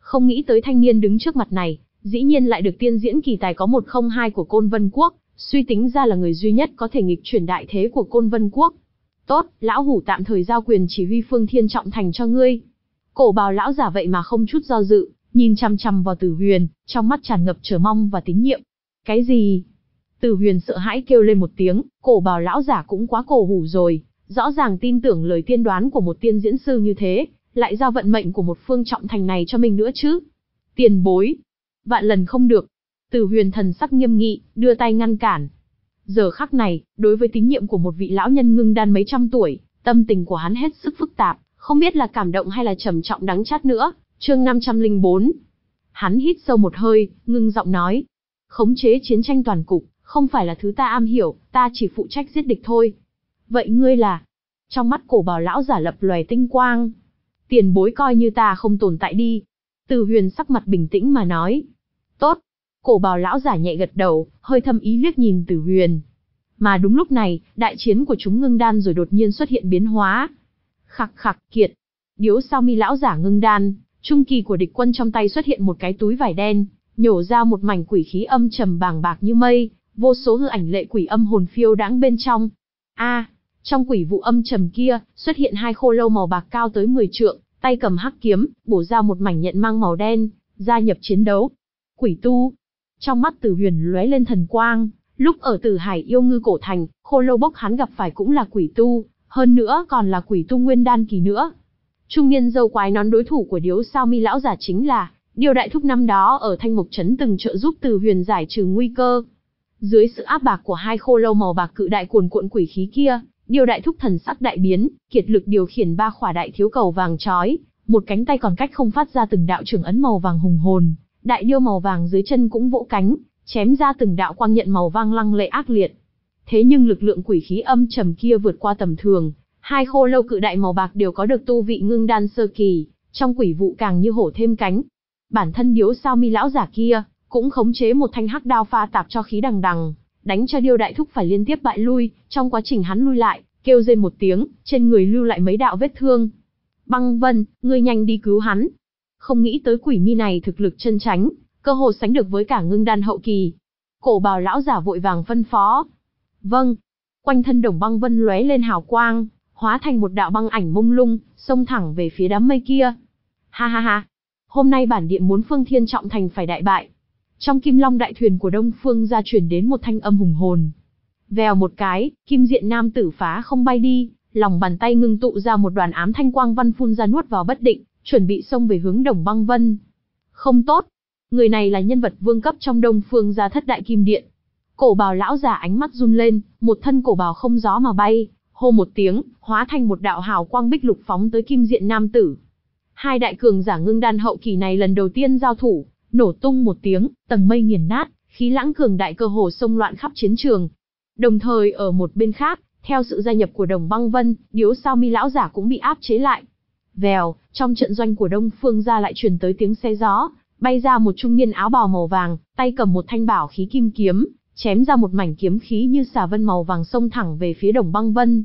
Không nghĩ tới thanh niên đứng trước mặt này, dĩ nhiên lại được tiên diễn kỳ tài có một không hai của Côn Vân Quốc, suy tính ra là người duy nhất có thể nghịch chuyển đại thế của Côn Vân Quốc. Tốt, lão hủ tạm thời giao quyền chỉ huy Phương Thiên Trọng Thành cho ngươi. Cổ bào lão giả vậy mà không chút do dự, nhìn chằm chằm vào Tử Huyền, trong mắt tràn ngập chờ mong và tín nhiệm. Cái gì? Tử Huyền sợ hãi kêu lên một tiếng, cổ bào lão giả cũng quá cổ hủ rồi, rõ ràng tin tưởng lời tiên đoán của một tiên diễn sư như thế, lại giao vận mệnh của một phương trọng thành này cho mình nữa chứ. Tiền bối, vạn lần không được. Tử Huyền thần sắc nghiêm nghị, đưa tay ngăn cản. Giờ khắc này, đối với tín nhiệm của một vị lão nhân ngưng đan mấy trăm tuổi, tâm tình của hắn hết sức phức tạp, không biết là cảm động hay là trầm trọng đắng chát nữa. Chương năm trăm lẻ bốn. Hắn hít sâu một hơi, ngưng giọng nói. Khống chế chiến tranh toàn cục, không phải là thứ ta am hiểu, ta chỉ phụ trách giết địch thôi. Vậy ngươi là? Trong mắt cổ bào lão giả lập lòe tinh quang. Tiền bối coi như ta không tồn tại đi. Tử Huyền sắc mặt bình tĩnh mà nói. Tốt. Cổ bào lão giả nhẹ gật đầu, hơi thâm ý liếc nhìn Tử Huyền. Mà đúng lúc này, đại chiến của chúng ngưng đan rồi đột nhiên xuất hiện biến hóa. Khặc khặc kiệt. Điếu sao mi lão giả ngưng đan, trung kỳ của địch quân trong tay xuất hiện một cái túi vải đen, nhổ ra một mảnh quỷ khí âm trầm bàng bạc như mây, vô số hư ảnh lệ quỷ âm hồn phiêu đãng bên trong. A, trong quỷ vụ âm trầm kia, xuất hiện hai khô lâu màu bạc cao tới mười trượng, tay cầm hắc kiếm, bổ ra một mảnh nhận mang màu đen, gia nhập chiến đấu. Quỷ tu. Trong mắt Tử Huyền lóe lên thần quang, lúc ở Tử Hải yêu ngư cổ thành, khô lâu bốc hắn gặp phải cũng là quỷ tu, hơn nữa còn là quỷ tu nguyên đan kỳ nữa. Trung niên dâu quái nón đối thủ của Điếu Sao Mi lão giả chính là Điêu Đại Thúc năm đó ở Thanh Mộc Trấn từng trợ giúp Tử Huyền giải trừ nguy cơ. Dưới sự áp bạc của hai khô lâu màu bạc cự đại cuồn cuộn quỷ khí kia, Điêu Đại Thúc thần sắc đại biến, kiệt lực điều khiển ba khỏa đại thiếu cầu vàng chói, một cánh tay còn cách không phát ra từng đạo trưởng ấn màu vàng hùng hồn, đại điêu màu vàng dưới chân cũng vỗ cánh, chém ra từng đạo quang nhận màu vàng lăng lệ ác liệt. Thế nhưng lực lượng quỷ khí âm trầm kia vượt qua tầm thường, hai khô lâu cự đại màu bạc đều có được tu vị ngưng đan sơ kỳ, trong quỷ vụ càng như hổ thêm cánh. Bản thân Điếu Sao Mi lão giả kia cũng khống chế một thanh hắc đao pha tạp cho khí đằng đằng, đánh cho Điêu Đại Thúc phải liên tiếp bại lui, trong quá trình hắn lui lại, kêu rên một tiếng, trên người lưu lại mấy đạo vết thương. Băng Vân, ngươi nhanh đi cứu hắn. Không nghĩ tới quỷ mi này thực lực chân chánh, cơ hồ sánh được với cả ngưng đan hậu kỳ. Cổ bào lão giả vội vàng phân phó. Vâng. Quanh thân Đồng Băng Vân lóe lên hào quang, hóa thành một đạo băng ảnh mông lung, xông thẳng về phía đám mây kia. Ha ha ha. Hôm nay bản điện muốn Phương Thiên Trọng Thành phải đại bại. Trong Kim Long đại thuyền của Đông Phương gia truyền đến một thanh âm hùng hồn. Vèo một cái, kim diện nam tử phá không bay đi, lòng bàn tay ngưng tụ ra một đoàn ám thanh quang văn phun ra nuốt vào bất định, chuẩn bị xông về hướng Đồng Băng Vân. Không tốt, người này là nhân vật vương cấp trong Đông Phương gia thất đại kim điện. Cổ bào lão giả ánh mắt run lên, một thân cổ bào không gió mà bay, hô một tiếng, hóa thành một đạo hào quang bích lục phóng tới kim diện nam tử. Hai đại cường giả ngưng đan hậu kỳ này lần đầu tiên giao thủ, nổ tung một tiếng, tầng mây nghiền nát, khí lãng cường đại cơ hồ xông loạn khắp chiến trường. Đồng thời ở một bên khác, theo sự gia nhập của Đồng Băng Vân, Điếu Sao Mi lão giả cũng bị áp chế lại. Vèo, trong trận doanh của Đông Phương gia lại truyền tới tiếng xe gió, bay ra một trung niên áo bào màu vàng, tay cầm một thanh bảo khí kim kiếm, chém ra một mảnh kiếm khí như xà vân màu vàng xông thẳng về phía Đồng Băng Vân.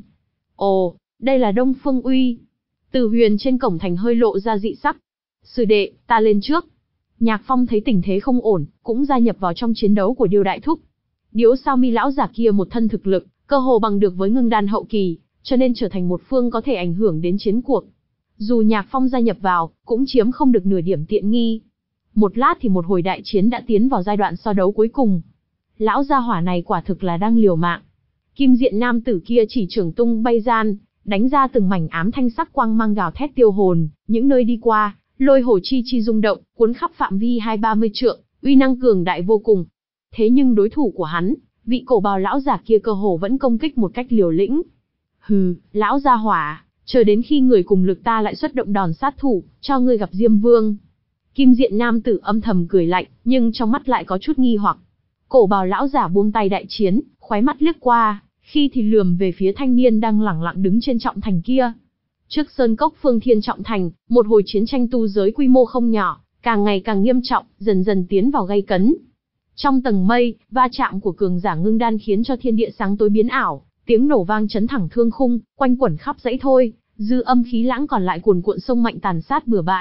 Ồ, đây là Đông Phương Uy. Tử Huyền trên cổng thành hơi lộ ra dị sắc. Sư đệ, ta lên trước. Nhạc Phong thấy tình thế không ổn, cũng gia nhập vào trong chiến đấu của Điêu Đại Thúc. Điếu Sao Mi lão giả kia một thân thực lực, cơ hồ bằng được với ngưng đan hậu kỳ, cho nên trở thành một phương có thể ảnh hưởng đến chiến cuộc. Dù Nhạc Phong gia nhập vào, cũng chiếm không được nửa điểm tiện nghi. Một lát thì một hồi đại chiến đã tiến vào giai đoạn so đấu cuối cùng. Lão gia hỏa này quả thực là đang liều mạng. Kim diện nam tử kia chỉ trường tung bay gian, đánh ra từng mảnh ám thanh sắc quang mang gào thét tiêu hồn, những nơi đi qua, lôi hồ chi chi rung động, cuốn khắp phạm vi hai ba mươi trượng, uy năng cường đại vô cùng. Thế nhưng đối thủ của hắn, vị cổ bào lão giả kia cơ hồ vẫn công kích một cách liều lĩnh. Hừ, lão gia hỏa, chờ đến khi người cùng lực ta lại xuất động đòn sát thủ, cho ngươi gặp Diêm Vương. Kim diện nam tử âm thầm cười lạnh, nhưng trong mắt lại có chút nghi hoặc. Cổ bào lão giả buông tay đại chiến, khóe mắt liếc qua, khi thì lườm về phía thanh niên đang lẳng lặng đứng trên trọng thành kia. Trước sơn cốc Phương Thiên Trọng Thành, một hồi chiến tranh tu giới quy mô không nhỏ, càng ngày càng nghiêm trọng, dần dần tiến vào gay cấn. Trong tầng mây, va chạm của cường giả ngưng đan khiến cho thiên địa sáng tối biến ảo, tiếng nổ vang chấn thẳng thương khung, quanh quẩn khắp dãy thôi, dư âm khí lãng còn lại cuồn cuộn sông mạnh tàn sát bừa bãi,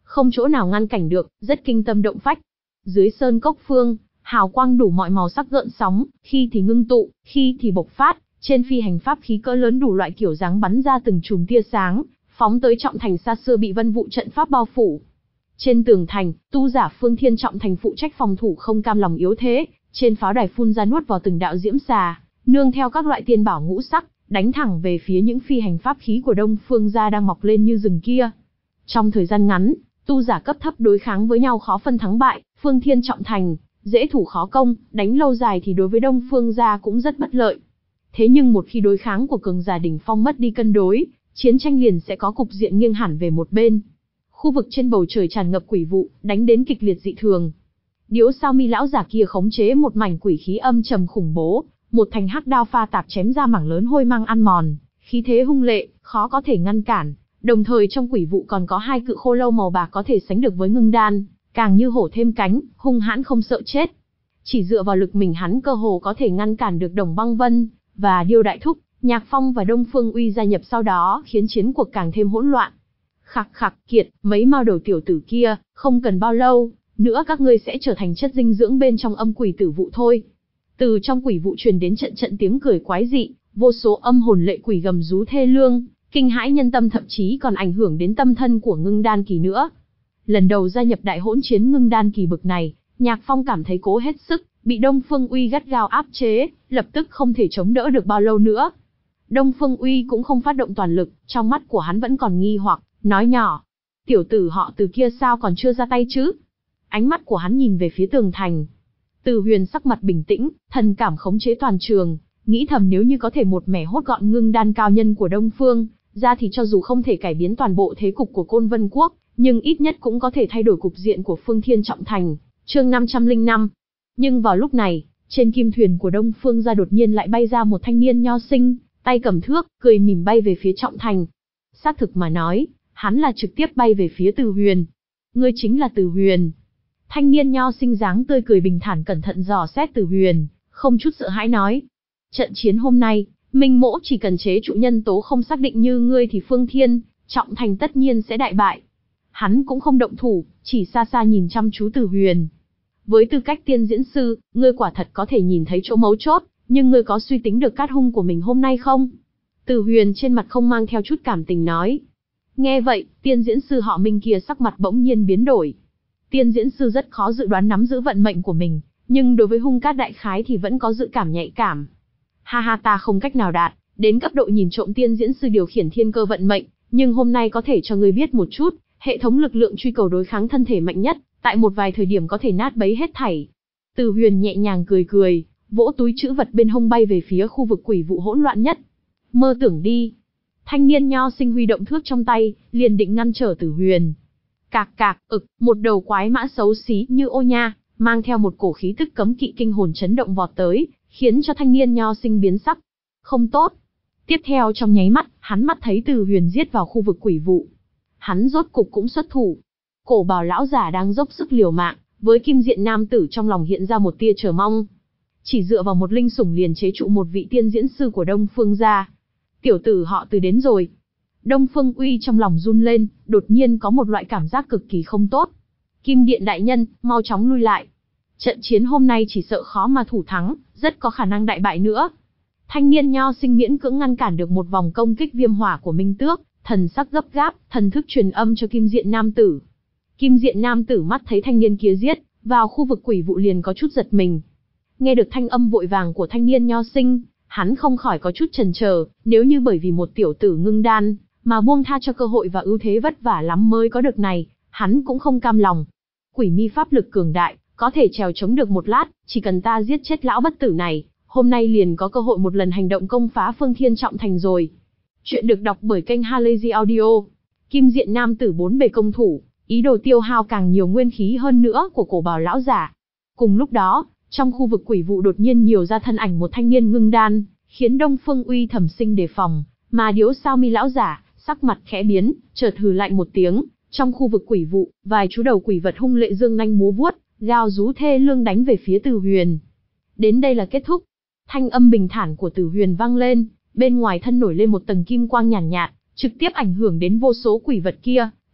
không chỗ nào ngăn cản được, rất kinh tâm động phách. Dưới sơn cốc phương, hào quang đủ mọi màu sắc gợn sóng, khi thì ngưng tụ, khi thì bộc phát, trên phi hành pháp khí cỡ lớn đủ loại kiểu dáng bắn ra từng chùm tia sáng, phóng tới trọng thành xa xưa bị vân vụ trận pháp bao phủ. Trên tường thành, tu giả Phương Thiên trọng thành phụ trách phòng thủ không cam lòng yếu thế, trên pháo đài phun ra nuốt vào từng đạo diễm xà, nương theo các loại tiên bảo ngũ sắc, đánh thẳng về phía những phi hành pháp khí của Đông Phương gia đang mọc lên như rừng kia. Trong thời gian ngắn, tu giả cấp thấp đối kháng với nhau khó phân thắng bại, Phương Thiên trọng thành, dễ thủ khó công, đánh lâu dài thì đối với Đông Phương gia cũng rất bất lợi. Thế nhưng một khi đối kháng của cường giả đỉnh phong mất đi cân đối, chiến tranh liền sẽ có cục diện nghiêng hẳn về một bên. Khu vực trên bầu trời tràn ngập quỷ vụ, đánh đến kịch liệt dị thường. Điếu Sao Mi lão giả kia khống chế một mảnh quỷ khí âm trầm khủng bố, một thanh hắc đao pha tạp chém ra mảng lớn hôi mang ăn mòn, khí thế hung lệ, khó có thể ngăn cản. Đồng thời trong quỷ vụ còn có hai cự khô lâu màu bạc có thể sánh được với ngưng đan, càng như hổ thêm cánh, hung hãn không sợ chết. Chỉ dựa vào lực mình hắn cơ hồ có thể ngăn cản được Đồng Băng Vân và Điêu Đại Thúc, Nhạc Phong và Đông Phương Uy gia nhập sau đó khiến chiến cuộc càng thêm hỗn loạn. Khặc khặc kiệt, mấy mao đầu tiểu tử kia, không cần bao lâu nữa các ngươi sẽ trở thành chất dinh dưỡng bên trong âm quỷ tử vụ thôi. Từ trong quỷ vụ truyền đến trận trận tiếng cười quái dị, vô số âm hồn lệ quỷ gầm rú thê lương, kinh hãi nhân tâm, thậm chí còn ảnh hưởng đến tâm thân của ngưng đan kỳ nữa. Lần đầu gia nhập đại hỗn chiến ngưng đan kỳ bực này, Nhạc Phong cảm thấy cố hết sức, bị Đông Phương Uy gắt gao áp chế, lập tức không thể chống đỡ được bao lâu nữa. Đông Phương Uy cũng không phát động toàn lực, trong mắt của hắn vẫn còn nghi hoặc, nói nhỏ: tiểu tử họ Từ kia sao còn chưa ra tay chứ? Ánh mắt của hắn nhìn về phía tường thành. Từ Huyền sắc mặt bình tĩnh, thần cảm khống chế toàn trường, nghĩ thầm nếu như có thể một mẻ hốt gọn ngưng đan cao nhân của Đông Phương ra thì cho dù không thể cải biến toàn bộ thế cục của Côn Vân Quốc, nhưng ít nhất cũng có thể thay đổi cục diện của Phương Thiên trọng thành. Chương năm trăm lẻ năm. Nhưng vào lúc này, trên kim thuyền của Đông Phương gia đột nhiên lại bay ra một thanh niên nho sinh, tay cầm thước, cười mỉm bay về phía trọng thành. Xác thực mà nói, hắn là trực tiếp bay về phía Từ Huyền. Ngươi chính là Từ Huyền. Thanh niên nho sinh dáng tươi cười bình thản cẩn thận dò xét Từ Huyền, không chút sợ hãi nói: trận chiến hôm nay, Minh Mỗ chỉ cần chế trụ nhân tố không xác định như ngươi thì Phương Thiên trọng thành tất nhiên sẽ đại bại. Hắn cũng không động thủ, chỉ xa xa nhìn chăm chú Từ Huyền. Với tư cách tiên diễn sư, ngươi quả thật có thể nhìn thấy chỗ mấu chốt, nhưng ngươi có suy tính được cát hung của mình hôm nay không? Từ Huyền trên mặt không mang theo chút cảm tình nói. Nghe vậy, tiên diễn sư họ Minh kia sắc mặt bỗng nhiên biến đổi. Tiên diễn sư rất khó dự đoán nắm giữ vận mệnh của mình, nhưng đối với hung cát đại khái thì vẫn có dự cảm nhạy cảm. Ha ha, ta không cách nào đạt đến cấp độ nhìn trộm tiên diễn sư điều khiển thiên cơ vận mệnh, nhưng hôm nay có thể cho ngươi biết một chút, hệ thống lực lượng truy cầu đối kháng thân thể mạnh nhất, tại một vài thời điểm có thể nát bấy hết thảy. Từ Huyền nhẹ nhàng cười cười, vỗ túi trữ vật bên hông bay về phía khu vực quỷ vụ hỗn loạn nhất. Mơ tưởng đi. Thanh niên nho sinh huy động thước trong tay, liền định ngăn trở Từ Huyền. Cạc cạc, ực, một đầu quái mã xấu xí như ô nha, mang theo một cổ khí tức cấm kỵ kinh hồn chấn động vọt tới, khiến cho thanh niên nho sinh biến sắc. Không tốt. Tiếp theo trong nháy mắt, hắn mắt thấy Từ Huyền giết vào khu vực quỷ vụ. Hắn rốt cục cũng xuất thủ. Cổ bào lão giả đang dốc sức liều mạng, với kim diện nam tử trong lòng hiện ra một tia chờ mong. Chỉ dựa vào một linh sủng liền chế trụ một vị tiên diễn sư của Đông Phương gia. Tiểu tử họ Từ đến rồi. Đông Phương Uy trong lòng run lên, đột nhiên có một loại cảm giác cực kỳ không tốt. Kim điện đại nhân, mau chóng lui lại. Trận chiến hôm nay chỉ sợ khó mà thủ thắng, rất có khả năng đại bại nữa. Thanh niên nho sinh miễn cưỡng ngăn cản được một vòng công kích viêm hỏa của Minh Tước, thần sắc gấp gáp, thần thức truyền âm cho kim diện nam tử. Kim diện nam tử mắt thấy thanh niên kia giết vào khu vực quỷ vụ liền có chút giật mình. Nghe được thanh âm vội vàng của thanh niên nho sinh, hắn không khỏi có chút chần chờ, nếu như bởi vì một tiểu tử ngưng đan mà buông tha cho cơ hội và ưu thế vất vả lắm mới có được này, hắn cũng không cam lòng. Quỷ mi pháp lực cường đại, có thể trèo chống được một lát, chỉ cần ta giết chết lão bất tử này, hôm nay liền có cơ hội một lần hành động công phá Phương Thiên trọng thành rồi. Chuyện được đọc bởi kênh Halazy Audio. Kim diện nam tử bốn bề công thủ, ý đồ tiêu hao càng nhiều nguyên khí hơn nữa của cổ bào lão giả. Cùng lúc đó, trong khu vực quỷ vụ đột nhiên nhiều ra thân ảnh một thanh niên ngưng đan, khiến Đông Phương Uy thầm sinh đề phòng, mà Điếu Sao Mi lão giả, sắc mặt khẽ biến, chợt hừ lạnh một tiếng, trong khu vực quỷ vụ, vài chú đầu quỷ vật hung lệ dương nanh múa vuốt, gào rú thê lương đánh về phía Từ Huyền. Đến đây là kết thúc. Thanh âm bình thản của Từ Huyền vang lên, bên ngoài thân nổi lên một tầng kim quang nhàn nhạt, nhạt, trực tiếp ảnh hưởng đến vô số quỷ vật kia,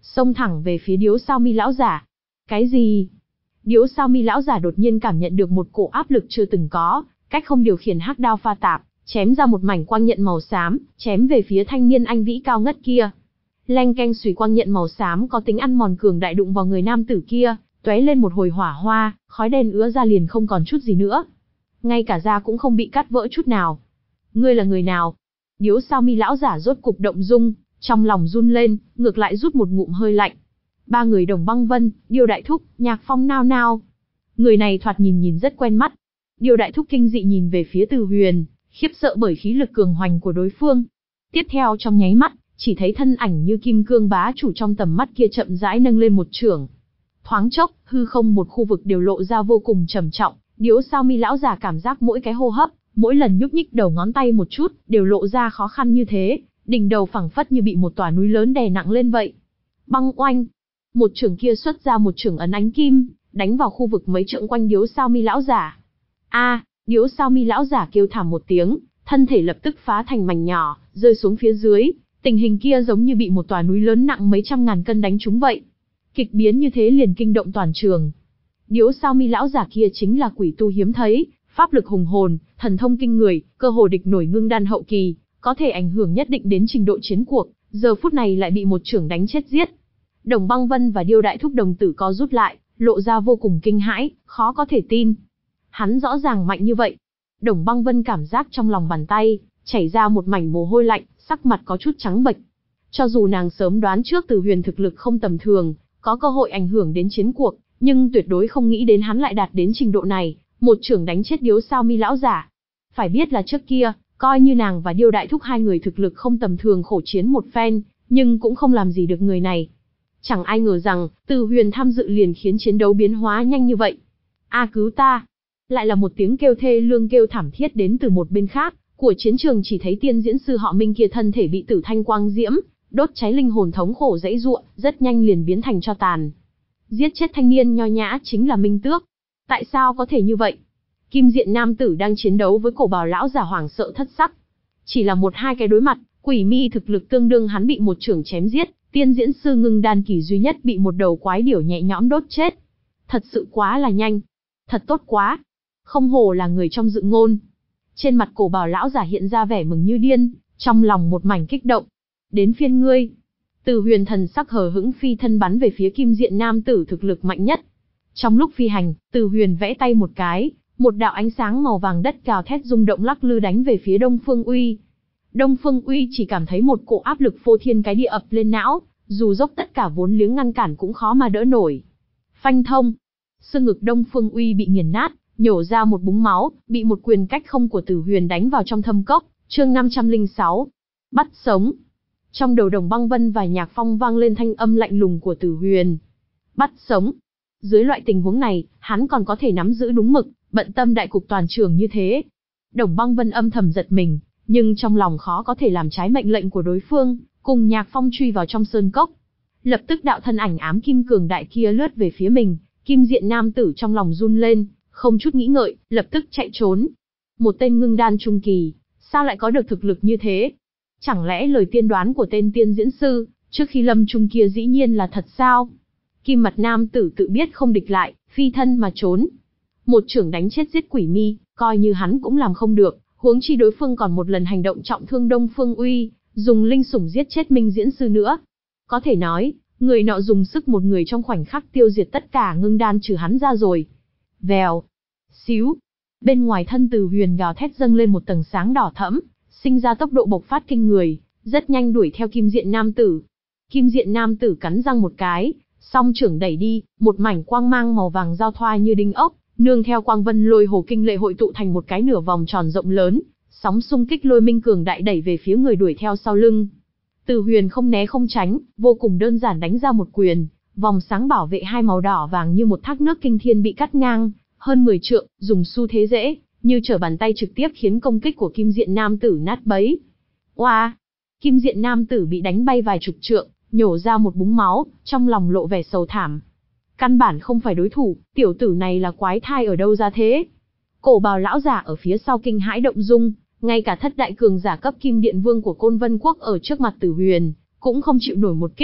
xông thẳng về phía Điếu Sao Mi lão giả. Cái gì? Điếu Sao Mi lão giả đột nhiên cảm nhận được một cổ áp lực chưa từng có, cách không điều khiển hắc đao pha tạp, chém ra một mảnh quang nhận màu xám, chém về phía thanh niên anh vĩ cao ngất kia. Leng keng xùy, quang nhận màu xám có tính ăn mòn cường đại đụng vào người nam tử kia, tóe lên một hồi hỏa hoa, khói đen ứa ra liền không còn chút gì nữa. Ngay cả da cũng không bị cắt vỡ chút nào. Ngươi là người nào? Điếu Sao Mi lão giả rốt cục động dung, trong lòng run lên, ngược lại rút một ngụm hơi lạnh. Ba người Đồng Băng Vân, Điêu Đại Thúc, Nhạc Phong nao nao. Người này thoạt nhìn nhìn rất quen mắt. Điêu Đại Thúc kinh dị nhìn về phía Từ Huyền, khiếp sợ bởi khí lực cường hoành của đối phương. Tiếp theo trong nháy mắt, chỉ thấy thân ảnh như kim cương bá chủ trong tầm mắt kia chậm rãi nâng lên một chưởng. Thoáng chốc, hư không một khu vực đều lộ ra vô cùng trầm trọng. Điếu Sao Mi lão giả cảm giác mỗi cái hô hấp, mỗi lần nhúc nhích đầu ngón tay một chút, đều lộ ra khó khăn như thế, đỉnh đầu phẳng phất như bị một tòa núi lớn đè nặng lên vậy. Băng oanh, một chưởng kia xuất ra một chưởng ấn ánh kim, đánh vào khu vực mấy trượng quanh Điếu Sao Mi lão giả. A, Điếu Sao Mi lão giả kêu thảm một tiếng, thân thể lập tức phá thành mảnh nhỏ, rơi xuống phía dưới, tình hình kia giống như bị một tòa núi lớn nặng mấy trăm ngàn cân đánh trúng vậy. Kịch biến như thế liền kinh động toàn trường. Điếu Sao Mi lão giả kia chính là quỷ tu hiếm thấy, pháp lực hùng hồn, thần thông kinh người, cơ hồ địch nổi ngưng đan hậu kỳ, có thể ảnh hưởng nhất định đến trình độ chiến cuộc, giờ phút này lại bị một chưởng đánh chết giết. Đồng Băng Vân và Điêu Đại Thúc đồng tử co rút lại, lộ ra vô cùng kinh hãi, khó có thể tin. Hắn rõ ràng mạnh như vậy. Đồng Băng Vân cảm giác trong lòng bàn tay chảy ra một mảnh mồ hôi lạnh, sắc mặt có chút trắng bệch. Cho dù nàng sớm đoán trước Từ Huyền thực lực không tầm thường, có cơ hội ảnh hưởng đến chiến cuộc, nhưng tuyệt đối không nghĩ đến hắn lại đạt đến trình độ này, một chưởng đánh chết Điếu Sao Mi lão giả. Phải biết là trước kia, coi như nàng và Điêu Đại Thúc hai người thực lực không tầm thường khổ chiến một phen, nhưng cũng không làm gì được người này. Chẳng ai ngờ rằng, Từ Huyền tham dự liền khiến chiến đấu biến hóa nhanh như vậy. A cứu ta! Lại là một tiếng kêu thê lương kêu thảm thiết đến từ một bên khác của chiến trường, chỉ thấy tiên diễn sư họ Minh kia thân thể bị tử thanh quang diễm đốt cháy, linh hồn thống khổ dãy giụa, rất nhanh liền biến thành tro tàn. Giết chết thanh niên nho nhã chính là Minh Tước. Tại sao có thể như vậy? Kim diện nam tử đang chiến đấu với Cổ Bào lão giả hoảng sợ thất sắc. Chỉ là một hai cái đối mặt, Quỷ Mi thực lực tương đương hắn bị một chưởng chém giết, tiên diễn sư ngưng đan kỳ duy nhất bị một đầu quái điểu nhẹ nhõm đốt chết. Thật sự quá là nhanh. Thật tốt quá. Không hổ là người trong dự ngôn. Trên mặt Cổ Bào lão giả hiện ra vẻ mừng như điên, trong lòng một mảnh kích động. Đến phiên ngươi. Từ Huyền thần sắc hờ hững phi thân bắn về phía kim diện nam tử thực lực mạnh nhất. Trong lúc phi hành, Từ Huyền vẽ tay một cái, một đạo ánh sáng màu vàng đất gào thét rung động lắc lư đánh về phía Đông Phương Uy. Đông Phương Uy chỉ cảm thấy một cỗ áp lực phô thiên cái địa ập lên não, dù dốc tất cả vốn liếng ngăn cản cũng khó mà đỡ nổi. Phanh thông, xương ngực Đông Phương Uy bị nghiền nát, nhổ ra một búng máu, bị một quyền cách không của Từ Huyền đánh vào trong thâm cốc. Chương năm trăm lẻ sáu, bắt sống. Trong đầu Đồng Băng Vân và Nhạc Phong vang lên thanh âm lạnh lùng của Từ Huyền. Bắt sống. Dưới loại tình huống này, hắn còn có thể nắm giữ đúng mực, bận tâm đại cục toàn trường như thế. Đồng Băng Vân âm thầm giật mình, nhưng trong lòng khó có thể làm trái mệnh lệnh của đối phương, cùng Nhạc Phong truy vào trong sơn cốc. Lập tức đạo thân ảnh ám kim cường đại kia lướt về phía mình, kim diện nam tử trong lòng run lên, không chút nghĩ ngợi, lập tức chạy trốn. Một tên ngưng đan trung kỳ, sao lại có được thực lực như thế? Chẳng lẽ lời tiên đoán của tên tiên diễn sư, trước khi lâm trung kia dĩ nhiên là thật sao? Kim mặt nam tử tự biết không địch lại, phi thân mà trốn. Một chưởng đánh chết giết Quỷ Mi, coi như hắn cũng làm không được, huống chi đối phương còn một lần hành động trọng thương Đông Phương Uy, dùng linh sủng giết chết Minh diễn sư nữa. Có thể nói, người nọ dùng sức một người trong khoảnh khắc tiêu diệt tất cả ngưng đan trừ hắn ra rồi. Vèo, xíu, bên ngoài thân Từ Huyền gào thét dâng lên một tầng sáng đỏ thẫm, sinh ra tốc độ bộc phát kinh người, rất nhanh đuổi theo kim diện nam tử. Kim diện nam tử cắn răng một cái, song chưởng đẩy đi, một mảnh quang mang màu vàng giao thoa như đinh ốc, nương theo quang vân lôi hồ kinh lệ hội tụ thành một cái nửa vòng tròn rộng lớn, sóng xung kích lôi minh cường đại đẩy về phía người đuổi theo sau lưng. Từ Huyền không né không tránh, vô cùng đơn giản đánh ra một quyền, vòng sáng bảo vệ hai màu đỏ vàng như một thác nước kinh thiên bị cắt ngang, hơn mười trượng, dùng xu thế dễ, như trở bàn tay trực tiếp khiến công kích của kim diện nam tử nát bấy. Oa! Wow. Kim diện nam tử bị đánh bay vài chục trượng, nhổ ra một búng máu, trong lòng lộ vẻ sầu thảm. Căn bản không phải đối thủ, tiểu tử này là quái thai ở đâu ra thế? Cổ Bào lão giả ở phía sau kinh hãi động dung, ngay cả thất đại cường giả cấp Kim Điện Vương của Côn Vân Quốc ở trước mặt Tử Huyền, cũng không chịu nổi một kích.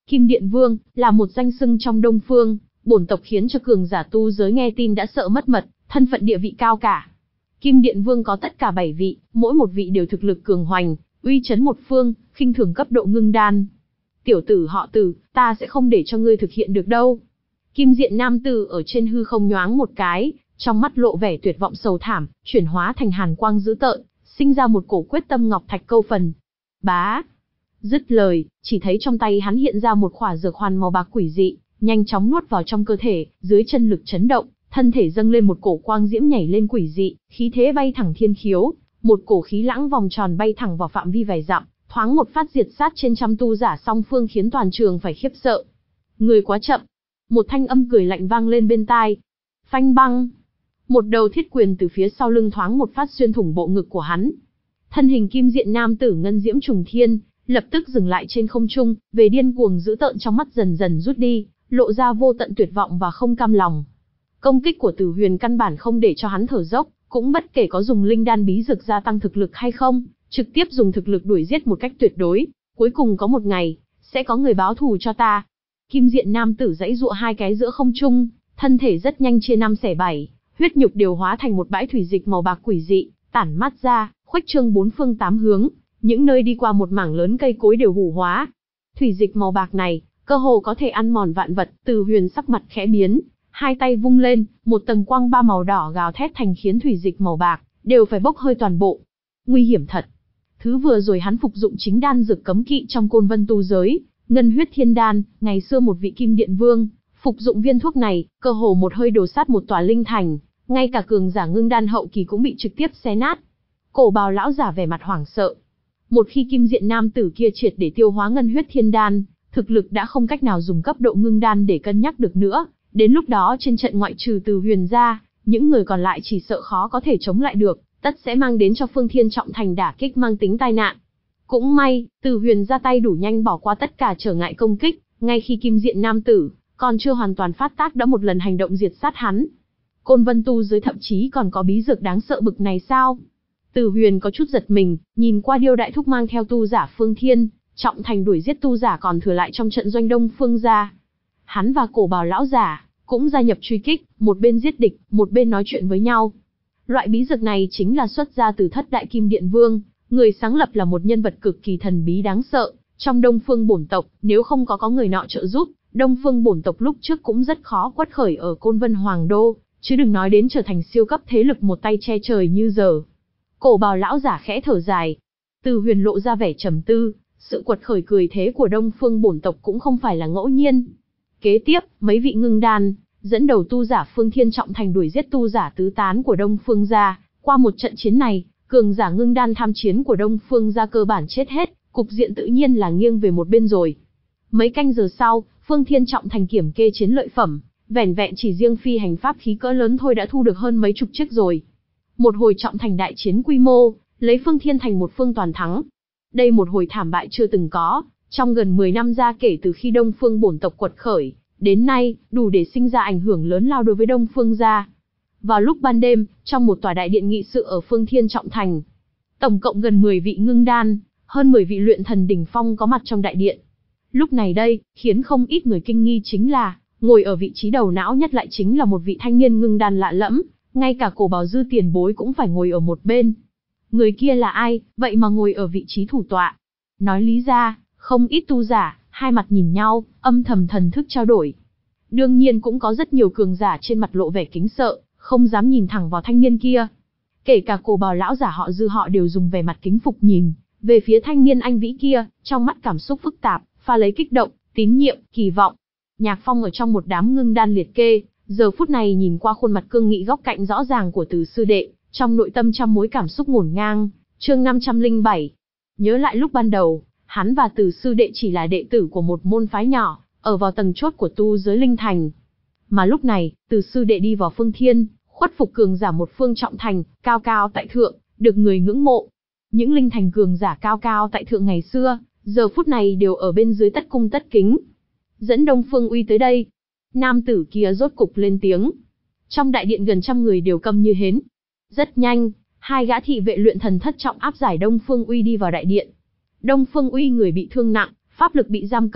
Kim Điện Vương là một danh xưng trong Đông Phương bổn tộc, khiến cho cường giả tu giới nghe tin đã sợ mất mật, thân phận địa vị cao cả. Kim Điện Vương có tất cả bảy vị, mỗi một vị đều thực lực cường hoành, uy chấn một phương, khinh thường cấp độ ngưng đan. Tiểu tử họ Từ, ta sẽ không để cho ngươi thực hiện được đâu. Kim diện nam tử ở trên hư không nhoáng một cái, trong mắt lộ vẻ tuyệt vọng sầu thảm, chuyển hóa thành hàn quang dữ tợn, sinh ra một cổ quyết tâm ngọc thạch câu phần. Bá! Dứt lời, chỉ thấy trong tay hắn hiện ra một khỏa dược hoàn màu bạc quỷ dị, nhanh chóng nuốt vào trong cơ thể, dưới chân lực chấn động, thân thể dâng lên một cổ quang diễm nhảy lên quỷ dị, khí thế bay thẳng thiên khiếu, một cổ khí lãng vòng tròn bay thẳng vào phạm vi vài dặm, thoáng một phát diệt sát trên trăm tu giả song phương, khiến toàn trường phải khiếp sợ. Người quá chậm. Một thanh âm cười lạnh vang lên bên tai. Phanh băng. Một đầu thiết quyền từ phía sau lưng thoáng một phát xuyên thủng bộ ngực của hắn. Thân hình kim diện nam tử ngân diễm trùng thiên, lập tức dừng lại trên không trung, về điên cuồng dữ tợn trong mắt dần dần rút đi, lộ ra vô tận tuyệt vọng và không cam lòng. Công kích của Tử Huyền căn bản không để cho hắn thở dốc, cũng bất kể có dùng linh đan bí dược gia tăng thực lực hay không, trực tiếp dùng thực lực đuổi giết một cách tuyệt đối. Cuối cùng có một ngày, sẽ có người báo thù cho ta. Kim diện nam tử giãy giụa hai cái giữa không trung, thân thể rất nhanh chia năm xẻ bảy, huyết nhục đều hóa thành một bãi thủy dịch màu bạc quỷ dị, tản mát ra, khuếch trương bốn phương tám hướng, những nơi đi qua một mảng lớn cây cối đều hủ hóa. Thủy dịch màu bạc này, cơ hồ có thể ăn mòn vạn vật. Từ Huyền sắc mặt khẽ biến, hai tay vung lên, một tầng quang ba màu đỏ gào thét thành, khiến thủy dịch màu bạc đều phải bốc hơi toàn bộ. Nguy hiểm thật. Thứ vừa rồi hắn phục dụng chính đan dược cấm kỵ trong Côn Vân tu giới, Ngân Huyết Thiên Đan, ngày xưa một vị Kim Điện Vương phục dụng viên thuốc này, cơ hồ một hơi đổ sát một tòa linh thành, ngay cả cường giả ngưng đan hậu kỳ cũng bị trực tiếp xé nát. Cổ bào lão giả vẻ mặt hoảng sợ. Một khi kim diện nam tử kia triệt để tiêu hóa Ngân Huyết Thiên Đan, thực lực đã không cách nào dùng cấp độ ngưng đan để cân nhắc được nữa. Đến lúc đó trên trận ngoại trừ Từ Huyền ra, những người còn lại chỉ sợ khó có thể chống lại được, tất sẽ mang đến cho Phương Thiên Trọng Thành đả kích mang tính tai nạn. Cũng may, Từ Huyền ra tay đủ nhanh, bỏ qua tất cả trở ngại công kích, ngay khi kim diện nam tử còn chưa hoàn toàn phát tác đã một lần hành động diệt sát hắn. Côn Vân tu giới thậm chí còn có bí dược đáng sợ bực này sao? Từ Huyền có chút giật mình, nhìn qua Điêu đại thúc mang theo tu giả Phương Thiên Trọng Thành đuổi giết tu giả còn thừa lại trong trận doanh Đông Phương gia. Hắn và cổ bào lão giả cũng gia nhập truy kích, một bên giết địch, một bên nói chuyện với nhau. Loại bí dược này chính là xuất ra từ thất đại Kim Điện Vương, người sáng lập là một nhân vật cực kỳ thần bí đáng sợ trong Đông Phương bổn tộc. Nếu không có có người nọ trợ giúp, Đông Phương bổn tộc lúc trước cũng rất khó quất khởi ở Côn Vân Hoàng Đô, chứ đừng nói đến trở thành siêu cấp thế lực một tay che trời như giờ. Cổ bào lão giả khẽ thở dài. Từ Huyền lộ ra vẻ trầm tư, sự quật khởi cười thế của Đông Phương bổn tộc cũng không phải là ngẫu nhiên. Kế tiếp, mấy vị ngưng đan dẫn đầu tu giả Phương Thiên Trọng Thành đuổi giết tu giả tứ tán của Đông Phương gia. Qua một trận chiến này, cường giả ngưng đan tham chiến của Đông Phương gia cơ bản chết hết, cục diện tự nhiên là nghiêng về một bên rồi. Mấy canh giờ sau, Phương Thiên Trọng Thành kiểm kê chiến lợi phẩm, vẻn vẹn chỉ riêng phi hành pháp khí cỡ lớn thôi đã thu được hơn mấy chục chiếc rồi. Một hồi trọng thành đại chiến quy mô, lấy Phương Thiên thành một phương toàn thắng. Đây một hồi thảm bại chưa từng có, trong gần mười năm ra kể từ khi Đông Phương bổn tộc quật khởi, đến nay, đủ để sinh ra ảnh hưởng lớn lao đối với Đông Phương gia. Vào lúc ban đêm, trong một tòa đại điện nghị sự ở Phương Thiên Trọng Thành, tổng cộng gần mười vị ngưng đan, hơn mười vị luyện thần đỉnh phong có mặt trong đại điện. Lúc này đây, khiến không ít người kinh nghi chính là, ngồi ở vị trí đầu não nhất lại chính là một vị thanh niên ngưng đan lạ lẫm, ngay cả cổ bào dư tiền bối cũng phải ngồi ở một bên. Người kia là ai, vậy mà ngồi ở vị trí thủ tọa? Nói lý ra, không ít tu giả, hai mặt nhìn nhau, âm thầm thần thức trao đổi. Đương nhiên cũng có rất nhiều cường giả trên mặt lộ vẻ kính sợ, không dám nhìn thẳng vào thanh niên kia. Kể cả cổ bào lão giả họ Dư họ đều dùng vẻ mặt kính phục nhìn về phía thanh niên anh vĩ kia, trong mắt cảm xúc phức tạp, pha lấy kích động, tín nhiệm, kỳ vọng. Nhạc Phong ở trong một đám ngưng đan liệt kê, giờ phút này nhìn qua khuôn mặt cương nghị góc cạnh rõ ràng của Từ sư đệ, trong nội tâm trăm mối cảm xúc ngổn ngang. Chương năm trăm lẻ bảy. Nhớ lại lúc ban đầu, hắn và Từ sư đệ chỉ là đệ tử của một môn phái nhỏ, ở vào tầng chốt của tu giới linh thành. Mà lúc này, Từ sư đệ đi vào Phương Thiên, khuất phục cường giả một phương trọng thành, cao cao tại thượng, được người ngưỡng mộ. Những linh thành cường giả cao cao tại thượng ngày xưa, giờ phút này đều ở bên dưới tất cung tất kính. Dẫn Đông Phương Uy tới đây. Nam tử kia rốt cục lên tiếng. Trong đại điện gần trăm người đều câm như hến. Rất nhanh, hai gã thị vệ luyện thần thất trọng áp giải Đông Phương Uy đi vào đại điện. Đông Phương Uy người bị thương nặng, pháp lực bị giam cầm,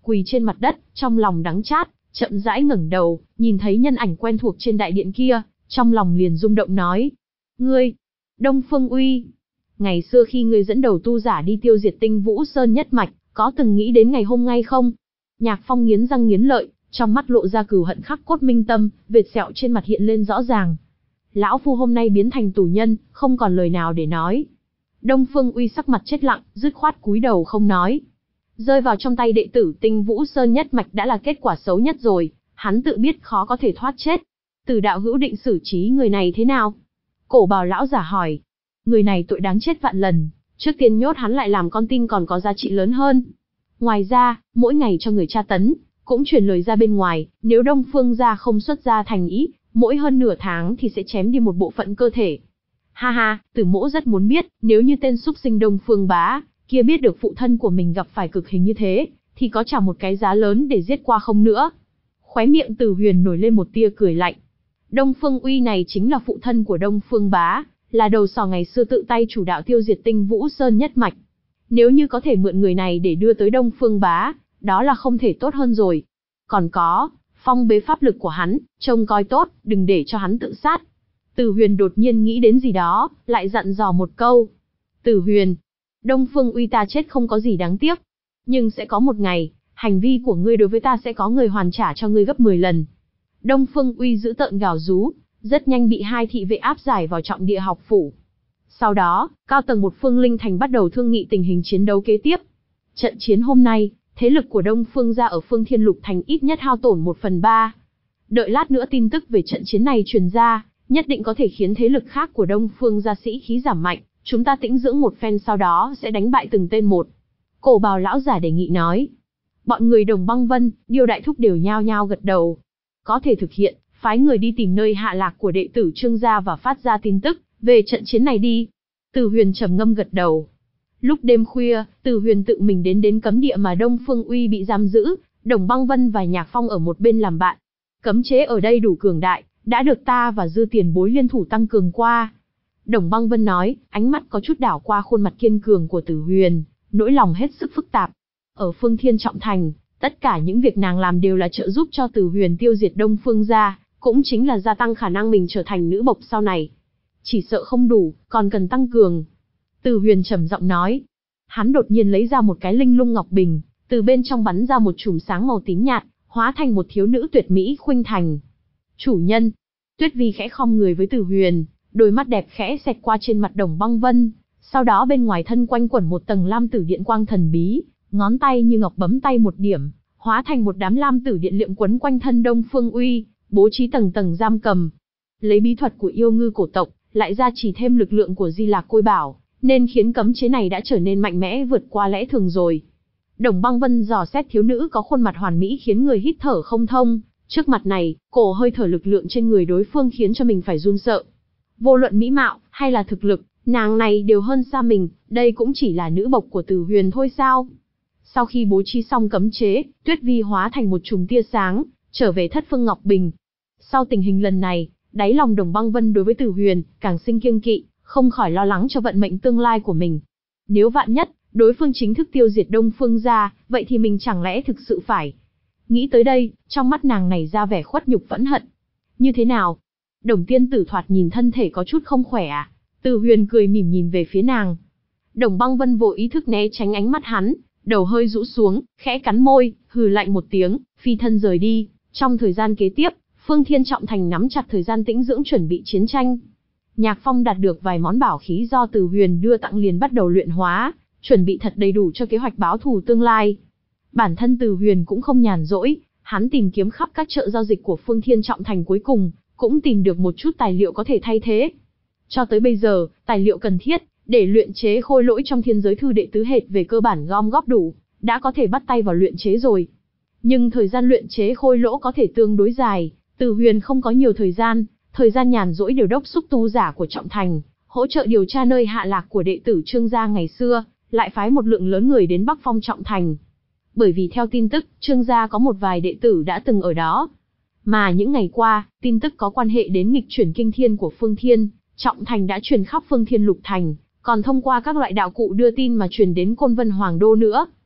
quỳ trên mặt đất, trong lòng đắng chát, chậm rãi ngẩng đầu, nhìn thấy nhân ảnh quen thuộc trên đại điện kia, trong lòng liền rung động nói: "Ngươi, Đông Phương Uy, ngày xưa khi ngươi dẫn đầu tu giả đi tiêu diệt Tinh Vũ Sơn nhất mạch, có từng nghĩ đến ngày hôm nay không?" Nhạc Phong nghiến răng nghiến lợi, trong mắt lộ ra cừu hận khắc cốt minh tâm, vệt sẹo trên mặt hiện lên rõ ràng. Lão phu hôm nay biến thành tù nhân, không còn lời nào để nói. Đông Phương Uy sắc mặt chết lặng, dứt khoát cúi đầu không nói. Rơi vào trong tay đệ tử Tinh Vũ Sơn nhất mạch đã là kết quả xấu nhất rồi, hắn tự biết khó có thể thoát chết. Từ đạo hữu định xử trí người này thế nào? Cổ bào lão giả hỏi. Người này tội đáng chết vạn lần, trước tiên nhốt hắn lại làm con tin còn có giá trị lớn hơn. Ngoài ra, mỗi ngày cho người tra tấn, cũng truyền lời ra bên ngoài, nếu Đông Phương gia không xuất ra thành ý, mỗi hơn nửa tháng thì sẽ chém đi một bộ phận cơ thể. Ha ha, Tử Mỗ rất muốn biết, nếu như tên súc sinh Đông Phương Bá kia biết được phụ thân của mình gặp phải cực hình như thế, thì có trả một cái giá lớn để giết qua không nữa. Khóe miệng Tử Huyền nổi lên một tia cười lạnh. Đông Phương Uy này chính là phụ thân của Đông Phương Bá, là đầu sỏ ngày xưa tự tay chủ đạo tiêu diệt Tinh Vũ Sơn nhất mạch. Nếu như có thể mượn người này để đưa tới Đông Phương Bá, đó là không thể tốt hơn rồi. Còn có, phong bế pháp lực của hắn, trông coi tốt, đừng để cho hắn tự sát. Tử Huyền đột nhiên nghĩ đến gì đó, lại dặn dò một câu. Tử Huyền, Đông Phương Uy ta chết không có gì đáng tiếc. Nhưng sẽ có một ngày, hành vi của ngươi đối với ta sẽ có người hoàn trả cho ngươi gấp mười lần. Đông Phương Uy giữ tợn gào rú, rất nhanh bị hai thị vệ áp giải vào trọng địa học phủ. Sau đó, cao tầng một Phương Linh Thành bắt đầu thương nghị tình hình chiến đấu kế tiếp. Trận chiến hôm nay, thế lực của Đông Phương gia ở Phương Thiên Lục Thành ít nhất hao tổn một phần ba. Đợi lát nữa tin tức về trận chiến này truyền ra, nhất định có thể khiến thế lực khác của Đông Phương gia sĩ khí giảm mạnh, chúng ta tĩnh dưỡng một phen sau đó sẽ đánh bại từng tên một. Cổ bào lão giả đề nghị nói. Bọn người Đồng Băng Vân, Điêu Đại Thúc đều nhao nhao gật đầu. Có thể thực hiện, phái người đi tìm nơi hạ lạc của đệ tử Trương gia và phát ra tin tức về trận chiến này đi. Từ Huyền trầm ngâm gật đầu. Lúc đêm khuya, Từ Huyền tự mình đến đến cấm địa mà Đông Phương Uy bị giam giữ, Đồng Băng Vân và Nhạc Phong ở một bên làm bạn. Cấm chế ở đây đủ cường đại, đã được ta và Dư tiền bối liên thủ tăng cường qua. Đồng Băng Vân nói, ánh mắt có chút đảo qua khuôn mặt kiên cường của Từ Huyền, nỗi lòng hết sức phức tạp. Ở Phương Thiên Trọng Thành, tất cả những việc nàng làm đều là trợ giúp cho Từ Huyền tiêu diệt Đông Phương gia, cũng chính là gia tăng khả năng mình trở thành nữ bộc sau này. Chỉ sợ không đủ, còn cần tăng cường. Từ Huyền trầm giọng nói. Hắn đột nhiên lấy ra một cái linh lung ngọc bình, từ bên trong bắn ra một chùm sáng màu tím nhạt, hóa thành một thiếu nữ tuyệt mỹ khuynh thành. Chủ nhân. Tuyết Vi khẽ khom người với Từ Huyền, đôi mắt đẹp khẽ xẹt qua trên mặt Đồng Băng Vân, sau đó bên ngoài thân quanh quẩn một tầng lam tử điện quang thần bí, ngón tay như ngọc bấm tay một điểm, hóa thành một đám lam tử điện liệm quấn quanh thân Đông Phương Uy, bố trí tầng tầng giam cầm. Lấy bí thuật của yêu ngư cổ tộc, lại gia trì thêm lực lượng của Di Lạc Côi Bảo, nên khiến cấm chế này đã trở nên mạnh mẽ vượt qua lẽ thường rồi. Đồng Băng Vân dò xét thiếu nữ có khuôn mặt hoàn mỹ khiến người hít thở không thông, trước mặt này, cổ hơi thở lực lượng trên người đối phương khiến cho mình phải run sợ. Vô luận mỹ mạo hay là thực lực, nàng này đều hơn xa mình, đây cũng chỉ là nữ bộc của Từ Huyền thôi sao? Sau khi bố trí xong cấm chế, Tuyết Vi hóa thành một chùm tia sáng, trở về Thất Phương Ngọc Bình. Sau tình hình lần này, đáy lòng Đồng Băng Vân đối với Từ Huyền càng sinh kiêng kỵ, không khỏi lo lắng cho vận mệnh tương lai của mình. Nếu vạn nhất, đối phương chính thức tiêu diệt Đông Phương gia, vậy thì mình chẳng lẽ thực sự phải. Nghĩ tới đây, trong mắt nàng này ra vẻ khuất nhục phẫn hận. Như thế nào? Đồng tiên tử thoạt nhìn thân thể có chút không khỏe à? Từ Huyền cười mỉm nhìn về phía nàng. Đồng Băng Vân vô ý thức né tránh ánh mắt hắn, đầu hơi rũ xuống, khẽ cắn môi, hừ lạnh một tiếng, phi thân rời đi. Trong thời gian kế tiếp, Phương Thiên Trọng Thành nắm chặt thời gian tĩnh dưỡng chuẩn bị chiến tranh. Nhạc Phong đạt được vài món bảo khí do Từ Huyền đưa tặng liền bắt đầu luyện hóa, chuẩn bị thật đầy đủ cho kế hoạch báo thù tương lai. Bản thân Từ Huyền cũng không nhàn rỗi, hắn tìm kiếm khắp các chợ giao dịch của Phương Thiên Trọng Thành, cuối cùng cũng tìm được một chút tài liệu có thể thay thế. Cho tới bây giờ, tài liệu cần thiết để luyện chế khôi lỗi trong Thiên Giới Thư Đệ Tứ Hệt về cơ bản gom góp đủ, đã có thể bắt tay vào luyện chế rồi. Nhưng thời gian luyện chế khôi lỗ có thể tương đối dài, Từ Huyền không có nhiều thời gian, thời gian nhàn rỗi đều đốc xúc tu giả của Trọng Thành, hỗ trợ điều tra nơi hạ lạc của đệ tử Trương gia ngày xưa, lại phái một lượng lớn người đến Bắc Phong Trọng Thành. Bởi vì theo tin tức, Trương gia có một vài đệ tử đã từng ở đó. Mà những ngày qua, tin tức có quan hệ đến nghịch chuyển kinh thiên của Phương Thiên Trọng Thành đã truyền khắp Phương Thiên Lục Thành, còn thông qua các loại đạo cụ đưa tin mà truyền đến Côn Vân Hoàng Đô nữa.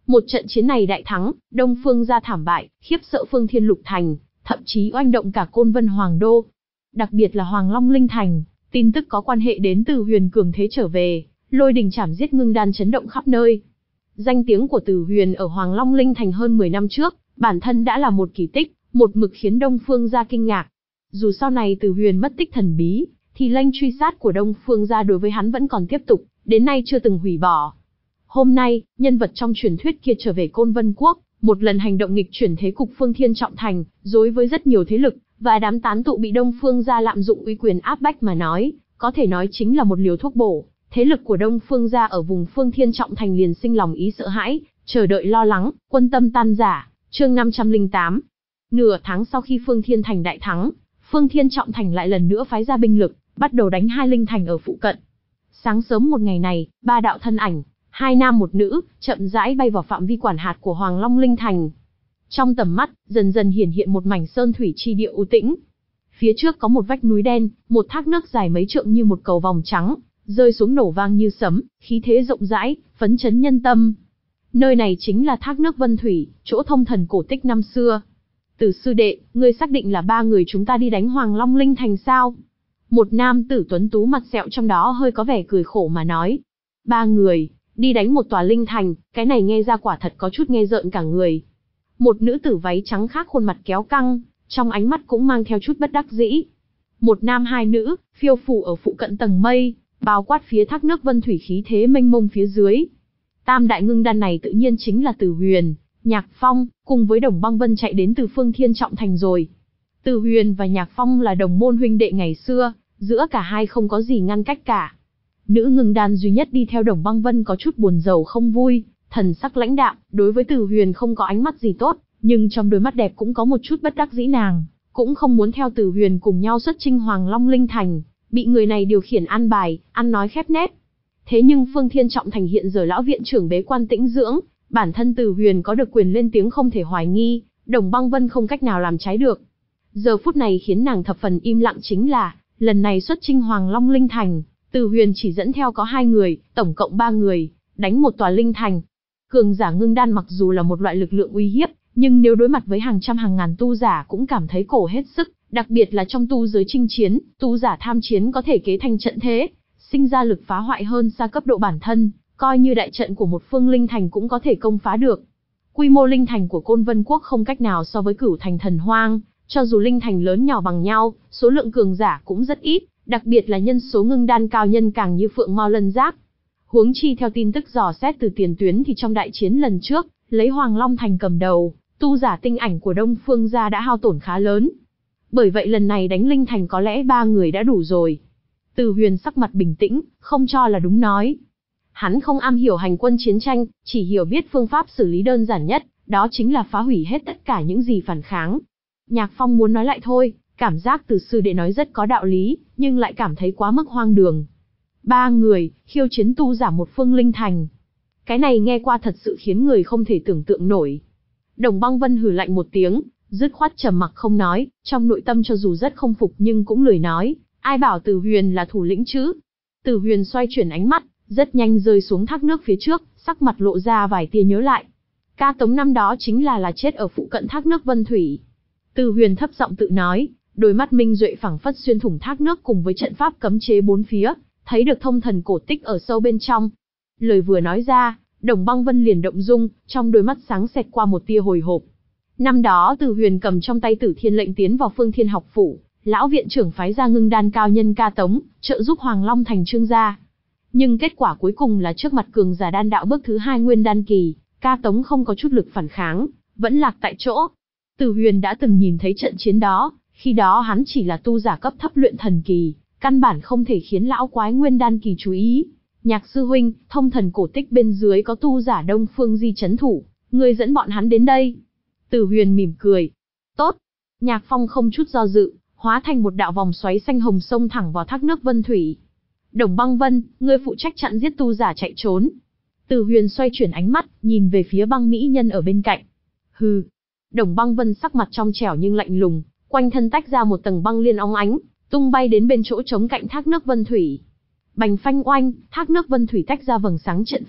Một trận chiến này đại thắng, Đông Phương gia thảm bại, khiếp sợ Phương Thiên Lục Thành, thậm chí oanh động cả Côn Vân Hoàng Đô. Đặc biệt là Hoàng Long Linh Thành, tin tức có quan hệ đến Từ Huyền cường thế trở về, lôi đình chảm giết ngưng đan chấn động khắp nơi. Danh tiếng của Từ Huyền ở Hoàng Long Linh Thành hơn mười năm trước, bản thân đã là một kỳ tích, một mực khiến Đông Phương gia kinh ngạc. Dù sau này Từ Huyền mất tích thần bí, thì lệnh truy sát của Đông Phương gia đối với hắn vẫn còn tiếp tục, đến nay chưa từng hủy bỏ. Hôm nay, nhân vật trong truyền thuyết kia trở về Côn Vân Quốc, một lần hành động nghịch chuyển thế cục Phương Thiên Trọng Thành, đối với rất nhiều thế lực, và đám tán tụ bị Đông Phương gia lạm dụng uy quyền áp bách mà nói, có thể nói chính là một liều thuốc bổ. Thế lực của Đông Phương gia ở vùng Phương Thiên Trọng Thành liền sinh lòng ý sợ hãi, chờ đợi lo lắng, quân tâm tan rã. Chương năm trăm lẻ tám. Nửa tháng sau khi Phương Thiên Thành đại thắng, Phương Thiên Trọng Thành lại lần nữa phái ra binh lực, bắt đầu đánh hai linh thành ở phụ cận. Sáng sớm một ngày này, ba đạo thân ảnh, hai nam một nữ, chậm rãi bay vào phạm vi quản hạt của Hoàng Long Linh Thành. Trong tầm mắt, dần dần hiển hiện một mảnh sơn thủy chi địa u tĩnh. Phía trước có một vách núi đen, một thác nước dài mấy trượng như một cầu vòng trắng, rơi xuống nổ vang như sấm, khí thế rộng rãi, phấn chấn nhân tâm. Nơi này chính là thác nước Vân Thủy, chỗ thông thần cổ tích năm xưa. Từ sư đệ, ngươi xác định là ba người chúng ta đi đánh Hoàng Long Linh Thành sao? Một nam tử tuấn tú mặt sẹo trong đó hơi có vẻ cười khổ mà nói. Ba người, đi đánh một tòa linh thành, cái này nghe ra quả thật có chút nghe rợn cả người. Một nữ tử váy trắng khác khuôn mặt kéo căng, trong ánh mắt cũng mang theo chút bất đắc dĩ. Một nam hai nữ, phiêu phù ở phụ cận tầng mây, bao quát phía thác nước Vân Thủy khí thế mênh mông phía dưới. Tam đại ngưng đan này tự nhiên chính là Từ Huyền, Nhạc Phong, cùng với Đồng Băng Vân chạy đến từ Phương Thiên Trọng Thành rồi. Từ Huyền và Nhạc Phong là đồng môn huynh đệ ngày xưa, giữa cả hai không có gì ngăn cách cả. Nữ ngưng đan duy nhất đi theo Đồng Băng Vân có chút buồn rầu không vui, thần sắc lãnh đạm, đối với Từ Huyền không có ánh mắt gì tốt, nhưng trong đôi mắt đẹp cũng có một chút bất đắc dĩ nàng, cũng không muốn theo Từ Huyền cùng nhau xuất chinh Hoàng Long Linh Thành, bị người này điều khiển an bài, ăn nói khép nép. Thế nhưng Phương Thiên Trọng Thành hiện giờ lão viện trưởng bế quan tĩnh dưỡng, bản thân Từ Huyền có được quyền lên tiếng không thể hoài nghi, Đồng Băng Vân không cách nào làm trái được. Giờ phút này khiến nàng thập phần im lặng chính là, lần này xuất chinh Hoàng Long Linh Thành, Từ Huyền chỉ dẫn theo có hai người, tổng cộng ba người, đánh một tòa linh thành. Cường giả ngưng đan mặc dù là một loại lực lượng uy hiếp, nhưng nếu đối mặt với hàng trăm hàng ngàn tu giả cũng cảm thấy cổ hết sức, đặc biệt là trong tu giới chinh chiến, tu giả tham chiến có thể kế thành trận thế, sinh ra lực phá hoại hơn xa cấp độ bản thân, coi như đại trận của một phương linh thành cũng có thể công phá được. Quy mô linh thành của Côn Vân Quốc không cách nào so với Cửu Thành Thần Hoang, cho dù linh thành lớn nhỏ bằng nhau, số lượng cường giả cũng rất ít, đặc biệt là nhân số ngưng đan cao nhân càng như phượng mao lân giáp. Huống chi theo tin tức dò xét từ tiền tuyến thì trong đại chiến lần trước, lấy Hoàng Long Thành cầm đầu, tu giả tinh ảnh của Đông Phương gia đã hao tổn khá lớn. Bởi vậy lần này đánh linh thành có lẽ ba người đã đủ rồi. Từ Huyền sắc mặt bình tĩnh, không cho là đúng nói. Hắn không am hiểu hành quân chiến tranh, chỉ hiểu biết phương pháp xử lý đơn giản nhất, đó chính là phá hủy hết tất cả những gì phản kháng. Nhạc Phong muốn nói lại thôi, cảm giác từ sư đệ nói rất có đạo lý, nhưng lại cảm thấy quá mức hoang đường. Ba người, khiêu chiến tu giả một phương linh thành. Cái này nghe qua thật sự khiến người không thể tưởng tượng nổi. Đồng Băng Vân hừ lạnh một tiếng, dứt khoát trầm mặc không nói, trong nội tâm cho dù rất không phục nhưng cũng lười nói, ai bảo Từ Huyền là thủ lĩnh chứ. Từ Huyền xoay chuyển ánh mắt, rất nhanh rơi xuống thác nước phía trước, sắc mặt lộ ra vài tia nhớ lại. Ca Tống năm đó chính là là chết ở phụ cận thác nước Vân Thủy. Từ Huyền thấp giọng tự nói, đôi mắt minh duệ phảng phất xuyên thủng thác nước cùng với trận pháp cấm chế bốn phía, thấy được thông thần cổ tích ở sâu bên trong. Lời vừa nói ra, Đồng Băng Vân liền động dung, trong đôi mắt sáng xẹt qua một tia hồi hộp. Năm đó Từ Huyền cầm trong tay Tử Thiên lệnh tiến vào Phương Thiên học phủ, lão viện trưởng phái ra ngưng đan cao nhân Ca Tống, trợ giúp Hoàng Long Thành trương gia. Nhưng kết quả cuối cùng là trước mặt cường giả đan đạo bước thứ hai nguyên đan kỳ, Ca Tống không có chút lực phản kháng, vẫn lạc tại chỗ. Từ Huyền đã từng nhìn thấy trận chiến đó, khi đó hắn chỉ là tu giả cấp thấp luyện thần kỳ, căn bản không thể khiến lão quái nguyên đan kỳ chú ý. Nhạc sư huynh, thông thần cổ tích bên dưới có tu giả Đông Phương Di trấn thủ, ngươi dẫn bọn hắn đến đây. Từ Huyền mỉm cười. Tốt. Nhạc Phong không chút do dự, hóa thành một đạo vòng xoáy xanh hồng xông thẳng vào thác nước Vân Thủy. Đồng Băng Vân, ngươi phụ trách chặn giết tu giả chạy trốn. Từ Huyền xoay chuyển ánh mắt, nhìn về phía băng mỹ nhân ở bên cạnh. Hừ. Đồng Băng Vân sắc mặt trong trẻo nhưng lạnh lùng, quanh thân tách ra một tầng băng liên óng ánh, tung bay đến bên chỗ trống cạnh thác nước Vân Thủy. Bành phanh oanh, thác nước Vân Thủy tách ra vầng sáng trận pháp,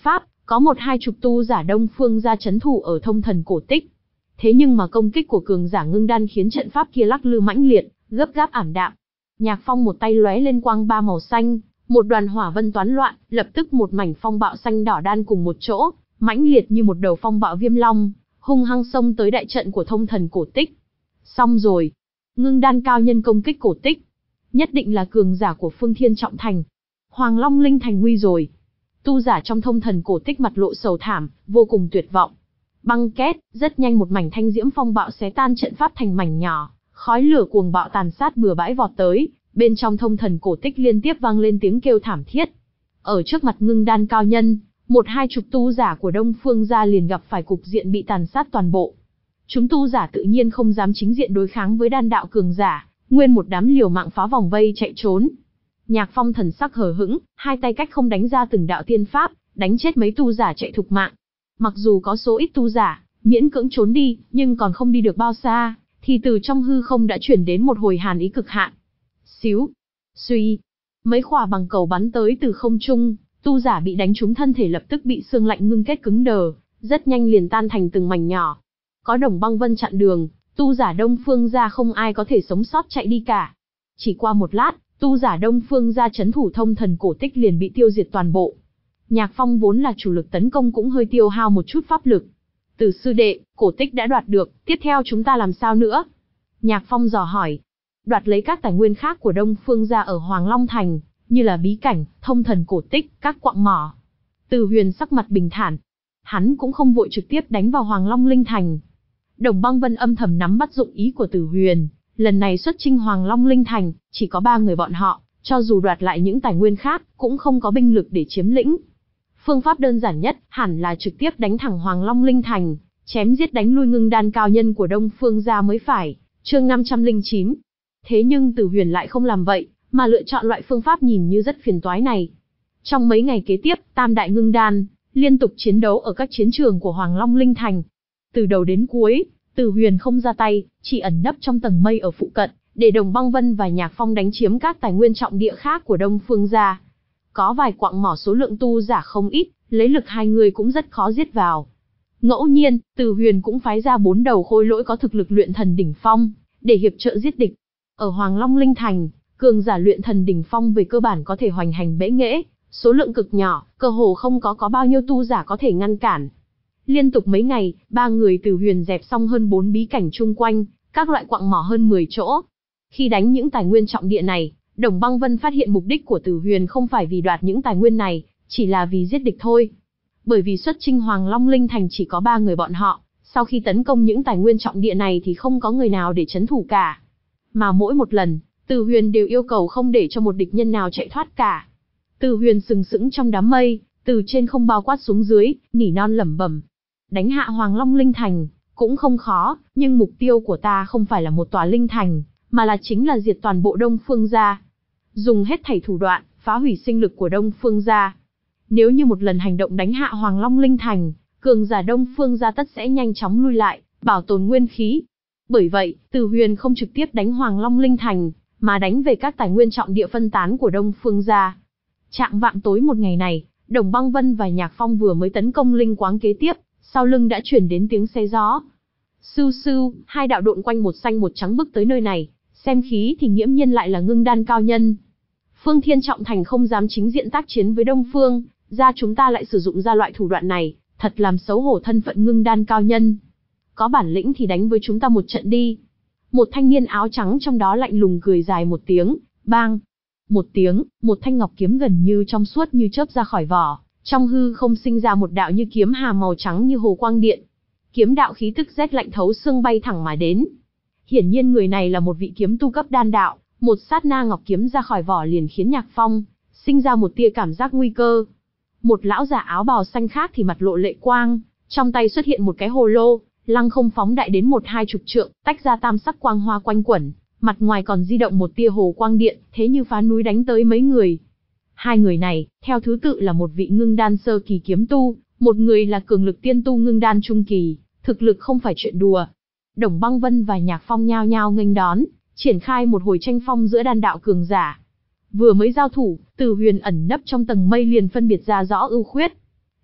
có một hai chục tu giả Đông Phương gia trấn thủ ở thông thần cổ tích. Thế nhưng mà công kích của cường giả ngưng đan khiến trận pháp kia lắc lư mãnh liệt, gấp gáp ảm đạm. Nhạc Phong một tay lóe lên quang ba màu xanh, một đoàn hỏa vân toán loạn, lập tức một mảnh phong bạo xanh đỏ đan cùng một chỗ, mãnh liệt như một đầu phong bạo viêm long, hung hăng xông tới đại trận của thông thần cổ tích. Xong rồi, ngưng đan cao nhân công kích cổ tích, nhất định là cường giả của Phương Thiên Trọng Thành. Hoàng Long Linh Thành nguy rồi. Tu giả trong thông thần cổ tích mặt lộ sầu thảm, vô cùng tuyệt vọng. Băng két, rất nhanh một mảnh thanh diễm phong bạo xé tan trận pháp thành mảnh nhỏ, khói lửa cuồng bạo tàn sát bừa bãi vọt tới, bên trong thông thần cổ tích liên tiếp vang lên tiếng kêu thảm thiết. Ở trước mặt ngưng đan cao nhân, một hai chục tu giả của Đông Phương gia liền gặp phải cục diện bị tàn sát toàn bộ. Chúng tu giả tự nhiên không dám chính diện đối kháng với đan đạo cường giả, nguyên một đám liều mạng phá vòng vây chạy trốn. Nhạc Phong thần sắc hờ hững, hai tay cách không đánh ra từng đạo tiên pháp, đánh chết mấy tu giả chạy thục mạng. Mặc dù có số ít tu giả miễn cưỡng trốn đi, nhưng còn không đi được bao xa, thì từ trong hư không đã chuyển đến một hồi hàn ý cực hạn. Xíu, suy, mấy khỏa bằng cầu bắn tới từ không trung, tu giả bị đánh trúng thân thể lập tức bị xương lạnh ngưng kết cứng đờ, rất nhanh liền tan thành từng mảnh nhỏ. Có Đồng Băng Vân chặn đường, tu giả Đông Phương gia không ai có thể sống sót chạy đi cả. Chỉ qua một lát, tu giả Đông Phương gia trấn thủ thông thần cổ tích liền bị tiêu diệt toàn bộ. Nhạc Phong vốn là chủ lực tấn công cũng hơi tiêu hao một chút pháp lực. Từ sư đệ, cổ tích đã đoạt được, tiếp theo chúng ta làm sao nữa? Nhạc Phong dò hỏi. Đoạt lấy các tài nguyên khác của Đông Phương gia ở Hoàng Long Thành, như là bí cảnh, thông thần cổ tích, các quặng mỏ. Từ Huyền sắc mặt bình thản. Hắn cũng không vội trực tiếp đánh vào Hoàng Long Linh Thành. Đồng Băng Vân âm thầm nắm bắt dụng ý của Từ Huyền, lần này xuất chinh Hoàng Long Linh Thành, chỉ có ba người bọn họ, cho dù đoạt lại những tài nguyên khác, cũng không có binh lực để chiếm lĩnh. Phương pháp đơn giản nhất, hẳn là trực tiếp đánh thẳng Hoàng Long Linh Thành, chém giết đánh lui ngưng đan cao nhân của Đông Phương gia mới phải. Chương năm trăm lẻ chín. Thế nhưng Từ Huyền lại không làm vậy, mà lựa chọn loại phương pháp nhìn như rất phiền toái này. Trong mấy ngày kế tiếp, Tam đại ngưng đan liên tục chiến đấu ở các chiến trường của Hoàng Long Linh Thành. Từ đầu đến cuối, Từ Huyền không ra tay, chỉ ẩn nấp trong tầng mây ở phụ cận, để Đồng Băng Vân và Nhạc Phong đánh chiếm các tài nguyên trọng địa khác của Đông Phương gia. Có vài quặng mỏ số lượng tu giả không ít, lấy lực hai người cũng rất khó giết vào. Ngẫu nhiên, Từ Huyền cũng phái ra bốn đầu khôi lỗi có thực lực luyện thần đỉnh phong, để hiệp trợ giết địch. Ở Hoàng Long Linh Thành, cường giả luyện thần đỉnh phong về cơ bản có thể hoành hành bẽ nghễ, số lượng cực nhỏ, cơ hồ không có có bao nhiêu tu giả có thể ngăn cản. Liên tục mấy ngày, ba người Từ Huyền dẹp xong hơn bốn bí cảnh chung quanh, các loại quặng mỏ hơn mười chỗ. Khi đánh những tài nguyên trọng địa này, Đồng Băng Vân phát hiện mục đích của Từ Huyền không phải vì đoạt những tài nguyên này, chỉ là vì giết địch thôi. Bởi vì xuất chinh Hoàng Long Linh Thành chỉ có ba người bọn họ, sau khi tấn công những tài nguyên trọng địa này thì không có người nào để trấn thủ cả. Mà mỗi một lần, Từ Huyền đều yêu cầu không để cho một địch nhân nào chạy thoát cả. Từ Huyền sừng sững trong đám mây, từ trên không bao quát xuống dưới, nỉ non lẩm bẩm. Đánh hạ Hoàng Long Linh Thành, cũng không khó, nhưng mục tiêu của ta không phải là một tòa linh thành, mà là chính là diệt toàn bộ Đông Phương gia. Dùng hết thảy thủ đoạn, phá hủy sinh lực của Đông Phương gia. Nếu như một lần hành động đánh hạ Hoàng Long Linh Thành, cường giả Đông Phương gia tất sẽ nhanh chóng lui lại, bảo tồn nguyên khí. Bởi vậy, Từ Huyền không trực tiếp đánh Hoàng Long Linh Thành, mà đánh về các tài nguyên trọng địa phân tán của Đông Phương gia. Trạng vạng tối một ngày này, Đồng Băng Vân và Nhạc Phong vừa mới tấn công linh quáng kế tiếp, sau lưng đã chuyển đến tiếng xe gió. Sưu sưu, hai đạo độn quanh một xanh một trắng bước tới nơi này, xem khí thì nghiễm nhiên lại là ngưng đan cao nhân. Phương Thiên Trọng Thành không dám chính diện tác chiến với Đông Phương, ra chúng ta lại sử dụng ra loại thủ đoạn này, thật làm xấu hổ thân phận ngưng đan cao nhân. Có bản lĩnh thì đánh với chúng ta một trận đi. Một thanh niên áo trắng trong đó lạnh lùng cười dài một tiếng, bang. Một tiếng, một thanh ngọc kiếm gần như trong suốt như chớp ra khỏi vỏ, trong hư không sinh ra một đạo như kiếm hà màu trắng như hồ quang điện. Kiếm đạo khí tức rét lạnh thấu xương bay thẳng mà đến. Hiển nhiên người này là một vị kiếm tu cấp đan đạo, một sát na ngọc kiếm ra khỏi vỏ liền khiến Nhạc Phong sinh ra một tia cảm giác nguy cơ. Một lão già áo bào xanh khác thì mặt lộ lệ quang, trong tay xuất hiện một cái hồ lô, lăng không phóng đại đến một hai chục trượng, tách ra tam sắc quang hoa quanh quẩn, mặt ngoài còn di động một tia hồ quang điện, thế như phá núi đánh tới mấy người. Hai người này, theo thứ tự là một vị ngưng đan sơ kỳ kiếm tu, một người là cường lực tiên tu ngưng đan trung kỳ, thực lực không phải chuyện đùa. Đồng Băng Vân và Nhạc Phong nhao nhao nghênh đón, triển khai một hồi tranh phong giữa đan đạo cường giả. Vừa mới giao thủ, Từ Huyền ẩn nấp trong tầng mây liền phân biệt ra rõ ưu khuyết.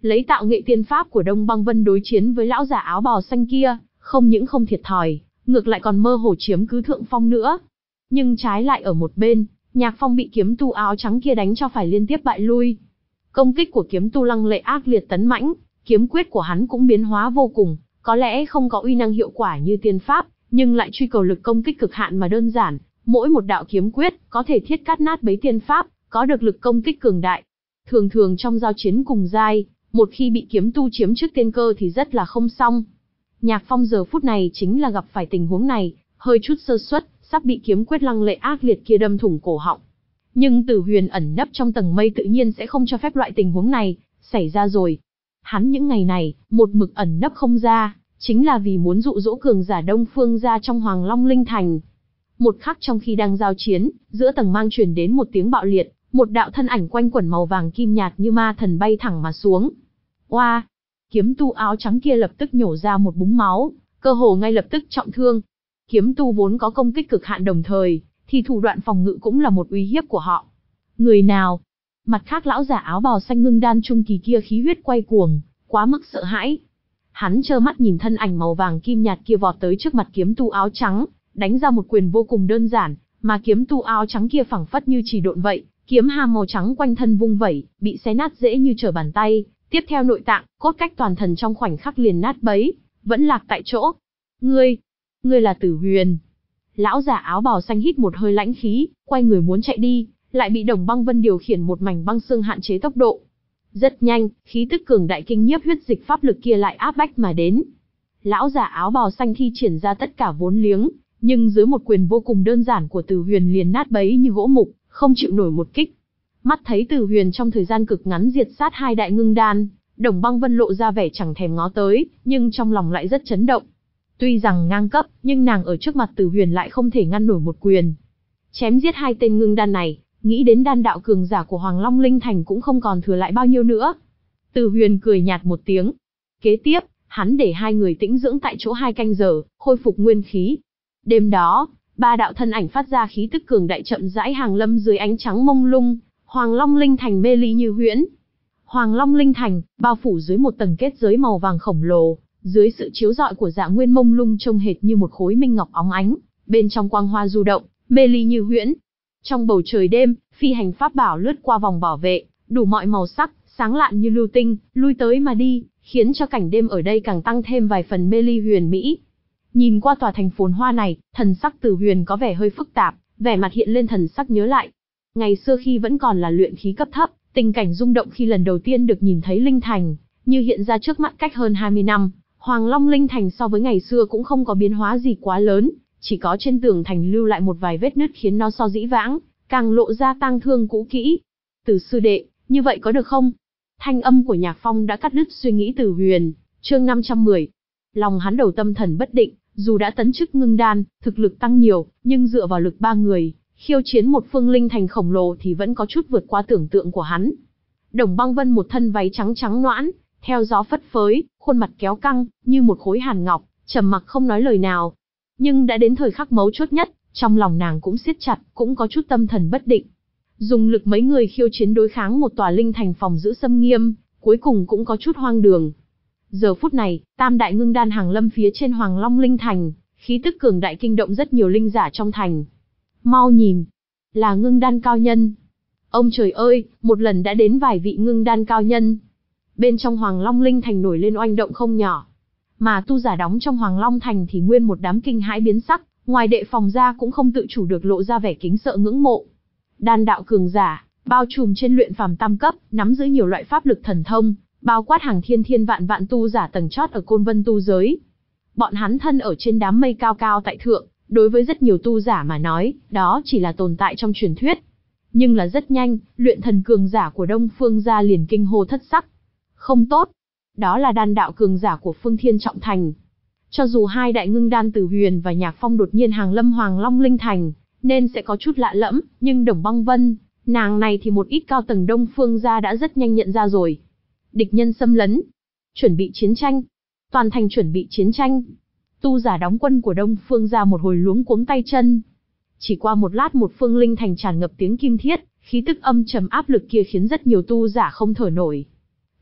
lấy tạo nghệ tiên pháp của Đông Băng Vân đối chiến với lão già áo bào xanh kia, không những không thiệt thòi, ngược lại còn mơ hồ chiếm cứ thượng phong nữa. Nhưng trái lại ở một bên, Nhạc Phong bị kiếm tu áo trắng kia đánh cho phải liên tiếp bại lui. Công kích của kiếm tu lăng lệ ác liệt tấn mãnh, kiếm quyết của hắn cũng biến hóa vô cùng, có lẽ không có uy năng hiệu quả như tiên pháp, nhưng lại truy cầu lực công kích cực hạn mà đơn giản, mỗi một đạo kiếm quyết có thể thiết cắt nát bấy tiên pháp, có được lực công kích cường đại. Thường thường trong giao chiến cùng giai, một khi bị kiếm tu chiếm trước tiên cơ thì rất là không xong. Nhạc Phong giờ phút này chính là gặp phải tình huống này, hơi chút sơ suất, sắp bị kiếm quyết lăng lệ ác liệt kia đâm thủng cổ họng. Nhưng Tử Huyền ẩn nấp trong tầng mây tự nhiên sẽ không cho phép loại tình huống này xảy ra rồi. Hắn những ngày này, một mực ẩn nấp không ra, chính là vì muốn dụ dỗ cường giả Đông Phương ra trong Hoàng Long Linh Thành. Một khắc trong khi đang giao chiến, giữa tầng mang truyền đến một tiếng bạo liệt, một đạo thân ảnh quanh quẩn màu vàng kim nhạt như ma thần bay thẳng mà xuống. Oa! Kiếm tu áo trắng kia lập tức nhổ ra một búng máu, cơ hồ ngay lập tức trọng thương. Kiếm tu vốn có công kích cực hạn đồng thời, thì thủ đoạn phòng ngự cũng là một uy hiếp của họ. Người nào? Mặt khác lão giả áo bào xanh ngưng đan trung kỳ kia khí huyết quay cuồng, quá mức sợ hãi. Hắn trơ mắt nhìn thân ảnh màu vàng kim nhạt kia vọt tới trước mặt kiếm tu áo trắng, đánh ra một quyền vô cùng đơn giản, mà kiếm tu áo trắng kia phẳng phất như chỉ độn vậy, kiếm hàm màu trắng quanh thân vung vẩy, bị xé nát dễ như trở bàn tay, tiếp theo nội tạng, cốt cách toàn thân trong khoảnh khắc liền nát bấy, vẫn lạc tại chỗ. Ngươi, ngươi là Tử Huyền. Lão giả áo bào xanh hít một hơi lãnh khí, quay người muốn chạy đi, lại bị Đồng Băng Vân điều khiển một mảnh băng xương hạn chế tốc độ. Rất nhanh, khí tức cường đại kinh nhiếp huyết dịch pháp lực kia lại áp bách mà đến. Lão giả áo bào xanh thi triển ra tất cả vốn liếng, nhưng dưới một quyền vô cùng đơn giản của Tử Huyền liền nát bấy như gỗ mục, không chịu nổi một kích. Mắt thấy Tử Huyền trong thời gian cực ngắn diệt sát hai đại ngưng đan, Đồng Băng Vân lộ ra vẻ chẳng thèm ngó tới, nhưng trong lòng lại rất chấn động. Tuy rằng ngang cấp, nhưng nàng ở trước mặt Tử Huyền lại không thể ngăn nổi một quyền. Chém giết hai tên ngưng đan này, nghĩ đến đan đạo cường giả của Hoàng Long Linh Thành cũng không còn thừa lại bao nhiêu nữa. Tử Huyền cười nhạt một tiếng. Kế tiếp, hắn để hai người tĩnh dưỡng tại chỗ hai canh giờ, khôi phục nguyên khí. Đêm đó, ba đạo thân ảnh phát ra khí tức cường đại chậm rãi hàng lâm dưới ánh trắng mông lung, Hoàng Long Linh Thành mê ly như huyễn. Hoàng Long Linh Thành, bao phủ dưới một tầng kết giới màu vàng khổng lồ, dưới sự chiếu rọi của Dạ Nguyên mông lung trông hệt như một khối minh ngọc óng ánh, bên trong quang hoa du động, mê ly như huyễn. Trong bầu trời đêm, phi hành pháp bảo lướt qua vòng bảo vệ, đủ mọi màu sắc, sáng lạn như lưu tinh, lui tới mà đi, khiến cho cảnh đêm ở đây càng tăng thêm vài phần mê ly huyền mỹ. Nhìn qua tòa thành phồn hoa này, thần sắc Tử Huyền có vẻ hơi phức tạp, vẻ mặt hiện lên thần sắc nhớ lại. Ngày xưa khi vẫn còn là luyện khí cấp thấp, tình cảnh rung động khi lần đầu tiên được nhìn thấy Linh Thành, như hiện ra trước mắt cách hơn hai mươi năm, Hoàng Long Linh Thành so với ngày xưa cũng không có biến hóa gì quá lớn, chỉ có trên tường thành lưu lại một vài vết nứt khiến nó so dĩ vãng, càng lộ ra tang thương cũ kỹ. Từ sư đệ, như vậy có được không? Thanh âm của Nhạc Phong đã cắt đứt suy nghĩ Tử Huyền. Chương năm trăm mười. Lòng hắn đầu tâm thần bất định, dù đã tấn chức ngưng đan, thực lực tăng nhiều, nhưng dựa vào lực ba người, khiêu chiến một phương linh thành khổng lồ thì vẫn có chút vượt qua tưởng tượng của hắn. Đồng Băng Vân một thân váy trắng trắng noãn, theo gió phất phới, khuôn mặt kéo căng, như một khối hàn ngọc, trầm mặc không nói lời nào. Nhưng đã đến thời khắc mấu chốt nhất, trong lòng nàng cũng siết chặt, cũng có chút tâm thần bất định. Dùng lực mấy người khiêu chiến đối kháng một tòa linh thành phòng giữ xâm nghiêm, cuối cùng cũng có chút hoang đường. Giờ phút này, tam đại ngưng đan hàng lâm phía trên Hoàng Long Linh Thành, khí tức cường đại kinh động rất nhiều linh giả trong thành. Mau nhìn, là ngưng đan cao nhân. Ông trời ơi, một lần đã đến vài vị ngưng đan cao nhân. Bên trong Hoàng Long Linh Thành nổi lên oanh động không nhỏ. Mà tu giả đóng trong Hoàng Long Thành thì nguyên một đám kinh hãi biến sắc, ngoài đệ phòng ra cũng không tự chủ được lộ ra vẻ kính sợ ngưỡng mộ. Đan đạo cường giả, bao trùm trên luyện phàm tam cấp, nắm giữ nhiều loại pháp lực thần thông, bao quát hàng thiên thiên vạn vạn tu giả tầng chót ở Côn Vân tu giới. Bọn hắn thân ở trên đám mây cao cao tại thượng, đối với rất nhiều tu giả mà nói, đó chỉ là tồn tại trong truyền thuyết. Nhưng là rất nhanh, luyện thần cường giả của Đông Phương gia liền kinh hô thất sắc. Không tốt, đó là đan đạo cường giả của Phương Thiên Trọng Thành. Cho dù hai đại ngưng đan Tử Huyền và Nhạc Phong đột nhiên hàng lâm Hoàng Long Linh Thành, nên sẽ có chút lạ lẫm, nhưng Đồng Băng Vân, nàng này thì một ít cao tầng Đông Phương gia đã rất nhanh nhận ra rồi. Địch nhân xâm lấn, chuẩn bị chiến tranh, toàn thành chuẩn bị chiến tranh. Tu giả đóng quân của Đông Phương gia một hồi luống cuống tay chân. Chỉ qua một lát một phương linh thành tràn ngập tiếng kim thiết, khí tức âm trầm áp lực kia khiến rất nhiều tu giả không thở nổi.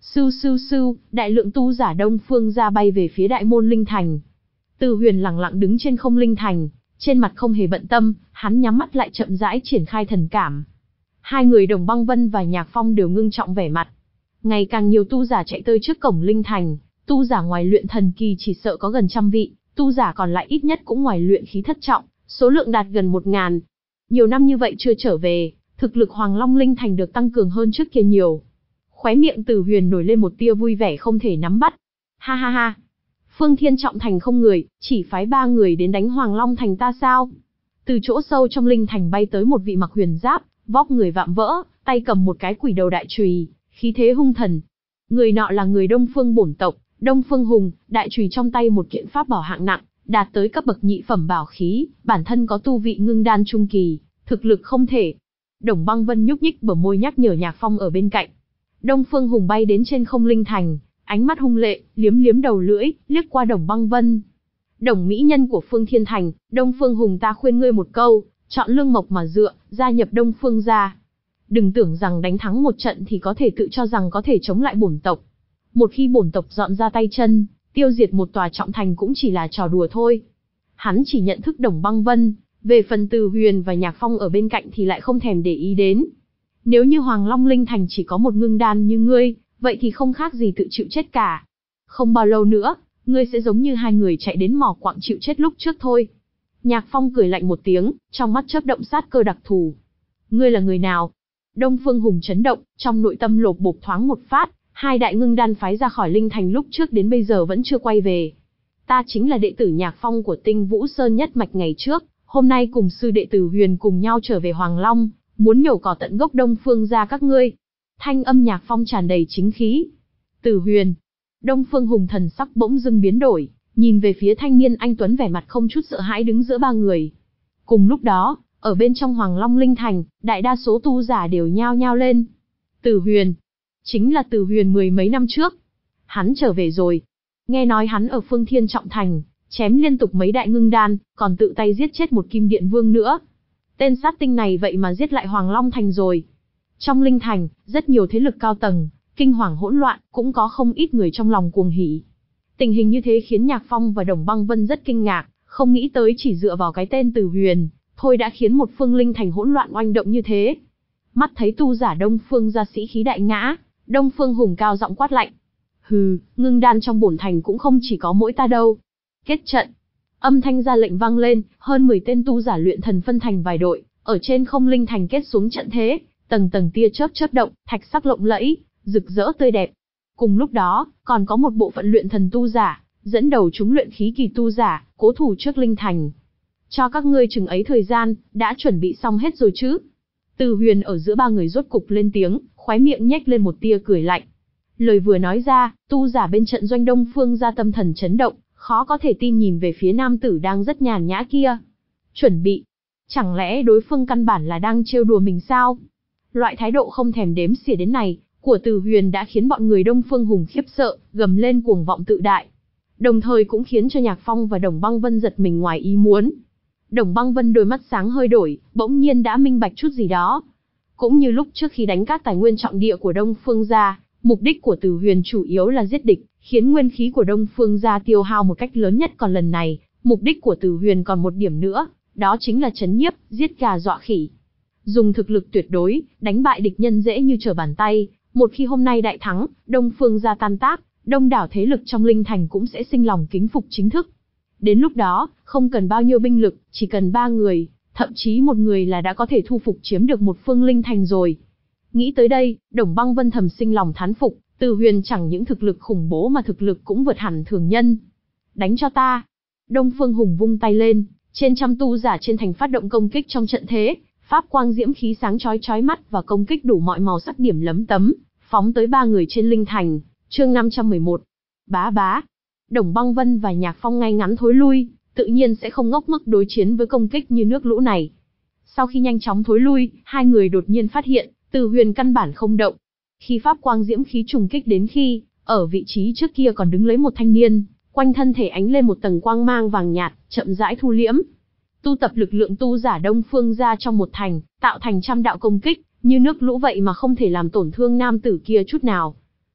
Sưu sưu sưu, đại lượng tu giả Đông Phương gia bay về phía đại môn linh thành. Từ Huyền lặng lặng đứng trên không linh thành, trên mặt không hề bận tâm, hắn nhắm mắt lại chậm rãi triển khai thần cảm. Hai người Đồng Băng Vân và Nhạc Phong đều ngưng trọng vẻ mặt. Ngày càng nhiều tu giả chạy tới trước cổng linh thành, tu giả ngoài luyện thần kỳ chỉ sợ có gần trăm vị, tu giả còn lại ít nhất cũng ngoài luyện khí thất trọng, số lượng đạt gần một ngàn. Nhiều năm như vậy chưa trở về, thực lực Hoàng Long linh thành được tăng cường hơn trước kia nhiều. Khóe miệng Từ Huyền nổi lên một tia vui vẻ không thể nắm bắt. Ha ha ha, Phương Thiên Trọng thành không người, chỉ phái ba người đến đánh Hoàng Long thành ta sao? Từ chỗ sâu trong linh thành bay tới một vị mặc huyền giáp, vóc người vạm vỡ, tay cầm một cái quỷ đầu đại chùy, khí thế hung thần. Người nọ là người Đông Phương bổn tộc, Đông Phương Hùng, đại chùy trong tay một kiện pháp bảo hạng nặng, đạt tới cấp bậc nhị phẩm bảo khí, bản thân có tu vị ngưng đan trung kỳ, thực lực không thể. Đồng Băng Vân nhúc nhích bờ môi nhắc nhở Nhạc Phong ở bên cạnh. Đông Phương Hùng bay đến trên không linh thành, ánh mắt hung lệ, liếm liếm đầu lưỡi, liếc qua Đồng Băng Vân. Đồng mỹ nhân của Phương Thiên Thành, Đông Phương Hùng ta khuyên ngươi một câu, chọn lương mộc mà dựa, gia nhập Đông Phương gia. Đừng tưởng rằng đánh thắng một trận thì có thể tự cho rằng có thể chống lại bổn tộc. Một khi bổn tộc dọn ra tay chân, tiêu diệt một tòa trọng thành cũng chỉ là trò đùa thôi. Hắn chỉ nhận thức Đồng Băng Vân, về phần Từ Huyền và Nhạc Phong ở bên cạnh thì lại không thèm để ý đến. Nếu như Hoàng Long linh thành chỉ có một ngưng đan như ngươi, vậy thì không khác gì tự chịu chết cả. Không bao lâu nữa, ngươi sẽ giống như hai người chạy đến mỏ quặng chịu chết lúc trước thôi. Nhạc Phong cười lạnh một tiếng, trong mắt chớp động sát cơ đặc thù. Ngươi là người nào? Đông Phương Hùng chấn động, trong nội tâm lột bột thoáng một phát, hai đại ngưng đan phái ra khỏi linh thành lúc trước đến bây giờ vẫn chưa quay về. Ta chính là đệ tử Nhạc Phong của Tinh Vũ Sơn nhất mạch ngày trước, hôm nay cùng sư đệ tử Huyền cùng nhau trở về Hoàng Long, muốn nhổ cỏ tận gốc Đông Phương gia các ngươi. Thanh âm Nhạc Phong tràn đầy chính khí. Tử Huyền. Đông Phương Hùng thần sắc bỗng dưng biến đổi, nhìn về phía thanh niên anh tuấn vẻ mặt không chút sợ hãi đứng giữa ba người. Cùng lúc đó, ở bên trong Hoàng Long linh thành, đại đa số tu giả đều nhao nhao lên. Tử Huyền. Chính là Tử Huyền mười mấy năm trước. Hắn trở về rồi. Nghe nói hắn ở Phương Thiên Trọng thành, chém liên tục mấy đại ngưng đan, còn tự tay giết chết một Kim Điện Vương nữa. Tên sát tinh này vậy mà giết lại Hoàng Long thành rồi. Trong linh thành, rất nhiều thế lực cao tầng, kinh hoàng hỗn loạn, cũng có không ít người trong lòng cuồng hỉ. Tình hình như thế khiến Nhạc Phong và Đồng Băng Vân rất kinh ngạc, không nghĩ tới chỉ dựa vào cái tên Tử Huyền, thôi đã khiến một phương linh thành hỗn loạn oanh động như thế. Mắt thấy tu giả Đông Phương gia sĩ khí đại ngã, Đông Phương Hùng cao giọng quát lạnh. Hừ, ngưng đan trong bổn thành cũng không chỉ có mỗi ta đâu. Kết trận. Âm thanh ra lệnh vang lên, hơn mười tên tu giả luyện thần phân thành vài đội, ở trên không linh thành kết xuống trận thế, tầng tầng tia chớp chớp động, thạch sắc lộng lẫy, rực rỡ tươi đẹp. Cùng lúc đó, còn có một bộ phận luyện thần tu giả, dẫn đầu chúng luyện khí kỳ tu giả, cố thủ trước linh thành. Cho các ngươi chừng ấy thời gian, đã chuẩn bị xong hết rồi chứ? Từ Huyền ở giữa ba người rốt cục lên tiếng, khóe miệng nhếch lên một tia cười lạnh. Lời vừa nói ra, tu giả bên trận doanh Đông Phương gia tâm thần chấn động, khó có thể tin nhìn về phía nam tử đang rất nhàn nhã kia. Chuẩn bị? Chẳng lẽ đối phương căn bản là đang trêu đùa mình sao? Loại thái độ không thèm đếm xỉa đến này, của Từ Huyền đã khiến bọn người Đông Phương Hùng khiếp sợ, gầm lên cuồng vọng tự đại. Đồng thời cũng khiến cho Nhạc Phong và Đồng Băng Vân giật mình ngoài ý muốn. Đồng Băng Vân đôi mắt sáng hơi đổi, bỗng nhiên đã minh bạch chút gì đó. Cũng như lúc trước khi đánh các tài nguyên trọng địa của Đông Phương gia, mục đích của Từ Huyền chủ yếu là giết địch, khiến nguyên khí của Đông Phương gia tiêu hao một cách lớn nhất, còn lần này, mục đích của Từ Huyền còn một điểm nữa, đó chính là trấn nhiếp, giết gà dọa khỉ. Dùng thực lực tuyệt đối, đánh bại địch nhân dễ như trở bàn tay, một khi hôm nay đại thắng, Đông Phương gia tan tác, đông đảo thế lực trong linh thành cũng sẽ sinh lòng kính phục chính thức. Đến lúc đó, không cần bao nhiêu binh lực, chỉ cần ba người, thậm chí một người là đã có thể thu phục chiếm được một phương linh thành rồi. Nghĩ tới đây, Đồng Băng Vân thầm sinh lòng thán phục, Từ Huyền chẳng những thực lực khủng bố mà thực lực cũng vượt hẳn thường nhân. Đánh cho ta! Đông Phương Hùng vung tay lên, trên trăm tu giả trên thành phát động công kích trong trận thế, pháp quang diễm khí sáng chói chói mắt và công kích đủ mọi màu sắc điểm lấm tấm, phóng tới ba người trên linh thành. Chương năm trăm mười một. Bá bá. Đồng Băng Vân và Nhạc Phong ngay ngắn thối lui, tự nhiên sẽ không ngốc nghếch đối chiến với công kích như nước lũ này. Sau khi nhanh chóng thối lui, hai người đột nhiên phát hiện, Từ Huyền căn bản không động. Khi pháp quang diễm khí trùng kích đến khi, ở vị trí trước kia còn đứng lấy một thanh niên, quanh thân thể ánh lên một tầng quang mang vàng nhạt, chậm rãi thu liễm. Tu tập lực lượng tu giả Đông Phương gia trong một thành, tạo thành trăm đạo công kích, như nước lũ vậy mà không thể làm tổn thương nam tử kia chút nào.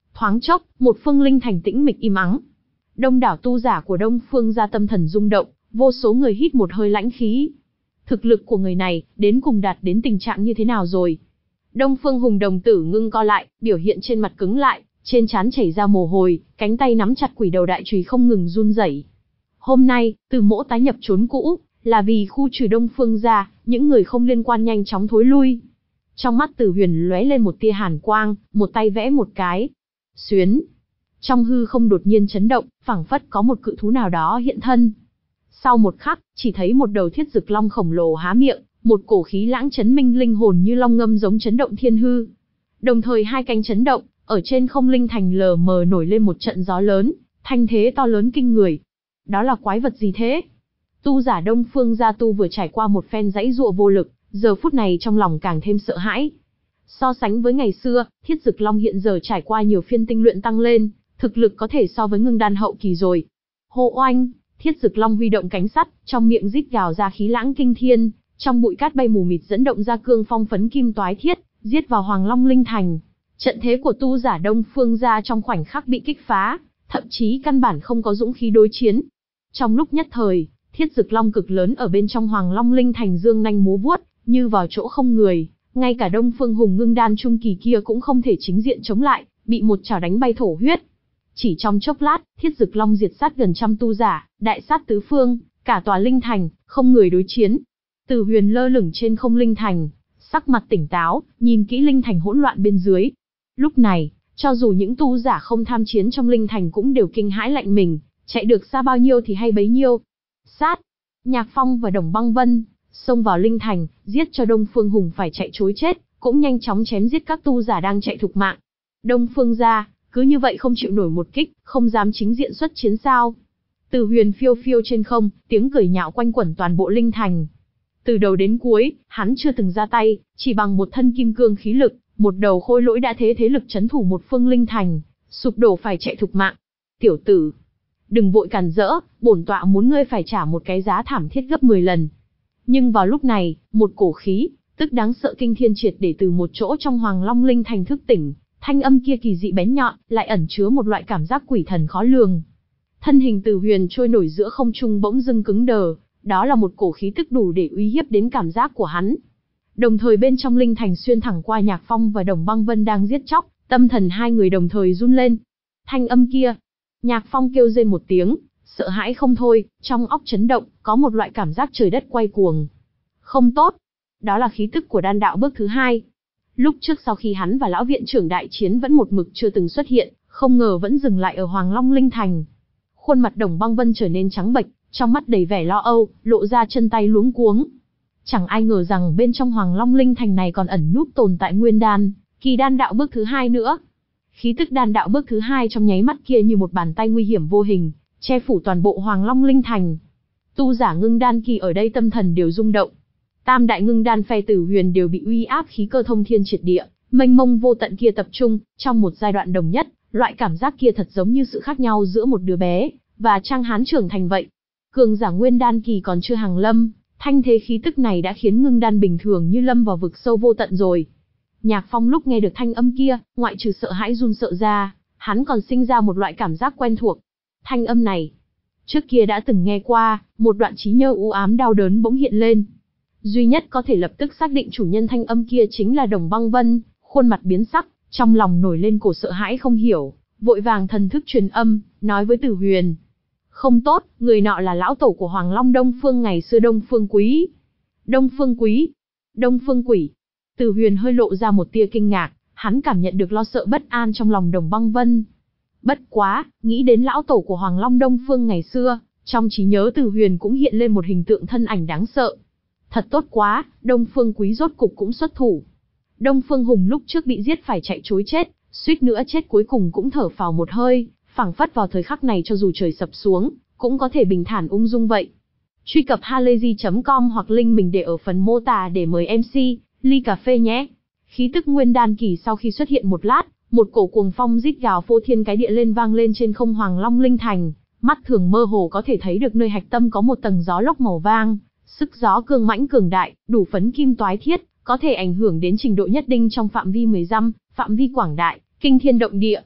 Thoáng chốc, một phương linh thành tĩnh mịch im ắng. Đông đảo tu giả của Đông Phương gia tâm thần rung động, vô số người hít một hơi lãnh khí. Thực lực của người này, đến cùng đạt đến tình trạng như thế nào rồi? Đông Phương Hùng đồng tử ngưng co lại, biểu hiện trên mặt cứng lại, trên trán chảy ra mồ hôi, cánh tay nắm chặt quỷ đầu đại chùy không ngừng run rẩy. Hôm nay, Từ Mỗ tái nhập chốn cũ, là vì khu trừ Đông Phương gia, những người không liên quan nhanh chóng thối lui. Trong mắt Tử Huyền lóe lên một tia hàn quang, một tay vẽ một cái. Xuyến. Trong hư không đột nhiên chấn động, phảng phất có một cự thú nào đó hiện thân. Sau một khắc, chỉ thấy một đầu thiết dực long khổng lồ há miệng, một cổ khí lãng chấn minh linh hồn như long ngâm giống chấn động thiên hư. Đồng thời hai cánh chấn động, ở trên không linh thành lờ mờ nổi lên một trận gió lớn, thanh thế to lớn kinh người. Đó là quái vật gì thế? Tu giả Đông Phương gia tu vừa trải qua một phen dãy dụa vô lực, giờ phút này trong lòng càng thêm sợ hãi. So sánh với ngày xưa, thiết dực long hiện giờ trải qua nhiều phiên tinh luyện tăng lên, thực lực có thể so với ngưng đan hậu kỳ rồi. Hô oanh, thiết dực long huy động cánh sắt, trong miệng rít gào ra khí lãng kinh thiên, trong bụi cát bay mù mịt dẫn động ra cương phong phấn kim toái thiết, giết vào Hoàng Long Linh Thành. Trận thế của tu giả Đông Phương gia trong khoảnh khắc bị kích phá, thậm chí căn bản không có dũng khí đối chiến. Trong lúc nhất thời, thiết dực long cực lớn ở bên trong Hoàng Long Linh Thành dương nanh múa vuốt, như vào chỗ không người, ngay cả Đông Phương Hùng ngưng đan trung kỳ kia cũng không thể chính diện chống lại, bị một chảo đánh bay thổ huyết. Chỉ trong chốc lát, thiết dực long diệt sát gần trăm tu giả, đại sát tứ phương, cả tòa linh thành, không người đối chiến. Từ Huyền lơ lửng trên không linh thành, sắc mặt tỉnh táo, nhìn kỹ linh thành hỗn loạn bên dưới. Lúc này, cho dù những tu giả không tham chiến trong linh thành cũng đều kinh hãi lạnh mình, chạy được xa bao nhiêu thì hay bấy nhiêu. Sát, Nhạc Phong và Đồng Băng Vân xông vào linh thành, giết cho Đông Phương Hùng phải chạy trối chết, cũng nhanh chóng chém giết các tu giả đang chạy thục mạng. Đông Phương gia cứ như vậy không chịu nổi một kích, không dám chính diện xuất chiến sao? Từ Huyền phiêu phiêu trên không, tiếng cười nhạo quanh quẩn toàn bộ linh thành. Từ đầu đến cuối, hắn chưa từng ra tay, chỉ bằng một thân kim cương khí lực, một đầu khôi lỗi đã thế thế lực chấn thủ một phương linh thành, sụp đổ phải chạy thục mạng. Tiểu tử, đừng vội cản rỡ, bổn tọa muốn ngươi phải trả một cái giá thảm thiết gấp mười lần. Nhưng vào lúc này, một cổ khí, tức đáng sợ kinh thiên triệt để từ một chỗ trong Hoàng Long Linh thành thức tỉnh, thanh âm kia kỳ dị bén nhọn, lại ẩn chứa một loại cảm giác quỷ thần khó lường. Thân hình Từ Huyền trôi nổi giữa không trung bỗng dưng cứng đờ, đó là một cổ khí tức đủ để uy hiếp đến cảm giác của hắn. Đồng thời bên trong linh thành xuyên thẳng qua Nhạc Phong và Đồng Băng Vân đang giết chóc, tâm thần hai người đồng thời run lên. Thanh âm kia, Nhạc Phong kêu rên một tiếng, sợ hãi không thôi, trong óc chấn động, có một loại cảm giác trời đất quay cuồng. Không tốt, đó là khí tức của đan đạo bước thứ hai. Lúc trước sau khi hắn và lão viện trưởng đại chiến vẫn một mực chưa từng xuất hiện, không ngờ vẫn dừng lại ở Hoàng Long Linh Thành. Khuôn mặt Đồng Băng Vân trở nên trắng bệch, trong mắt đầy vẻ lo âu, lộ ra chân tay luống cuống. Chẳng ai ngờ rằng bên trong Hoàng Long Linh Thành này còn ẩn núp tồn tại nguyên đan, kỳ đan đạo bước thứ hai nữa. Khí tức đan đạo bước thứ hai trong nháy mắt kia như một bàn tay nguy hiểm vô hình, che phủ toàn bộ Hoàng Long Linh Thành. Tu giả ngưng đan kỳ ở đây tâm thần đều rung động. Tam đại ngưng đan phe Tử Huyền đều bị uy áp khí cơ thông thiên triệt địa, mênh mông vô tận kia tập trung, trong một giai đoạn đồng nhất, loại cảm giác kia thật giống như sự khác nhau giữa một đứa bé và Trang Hán trưởng thành vậy. Cường giả nguyên đan kỳ còn chưa hàng lâm, thanh thế khí tức này đã khiến ngưng đan bình thường như lâm vào vực sâu vô tận rồi. Nhạc Phong lúc nghe được thanh âm kia, ngoại trừ sợ hãi run sợ ra, hắn còn sinh ra một loại cảm giác quen thuộc. Thanh âm này, trước kia đã từng nghe qua, một đoạn trí nhớ u ám đau đớn bỗng hiện lên. Duy nhất có thể lập tức xác định chủ nhân thanh âm kia chính là Đồng Băng Vân, khuôn mặt biến sắc, trong lòng nổi lên cổ sợ hãi không hiểu, vội vàng thần thức truyền âm, nói với Tử Huyền. Không tốt, người nọ là lão tổ của Hoàng Long Đông Phương ngày xưa Đông Phương Quý. Đông Phương Quý? Đông Phương Quỷ? Tử Huyền hơi lộ ra một tia kinh ngạc, hắn cảm nhận được lo sợ bất an trong lòng Đồng Băng Vân. Bất quá, nghĩ đến lão tổ của Hoàng Long Đông Phương ngày xưa, trong trí nhớ Tử Huyền cũng hiện lên một hình tượng thân ảnh đáng sợ. Thật tốt quá, Đông Phương Quý rốt cục cũng xuất thủ. Đông Phương Hùng lúc trước bị giết phải chạy trối chết, suýt nữa chết cuối cùng cũng thở phào một hơi, phảng phất vào thời khắc này cho dù trời sập xuống, cũng có thể bình thản ung dung vậy. Truy cập halayzi chấm com hoặc link mình để ở phần mô tả để mời em xê, ly cà phê nhé. Khí tức nguyên đan kỳ sau khi xuất hiện một lát, một cổ cuồng phong rít gào phô thiên cái địa lên vang lên trên không Hoàng Long Linh Thành, mắt thường mơ hồ có thể thấy được nơi hạch tâm có một tầng gió lốc màu vàng, sức gió cương mãnh cường đại, đủ phấn kim toái thiết, có thể ảnh hưởng đến trình độ nhất định trong phạm vi mười dặm, phạm vi quảng đại, kinh thiên động địa.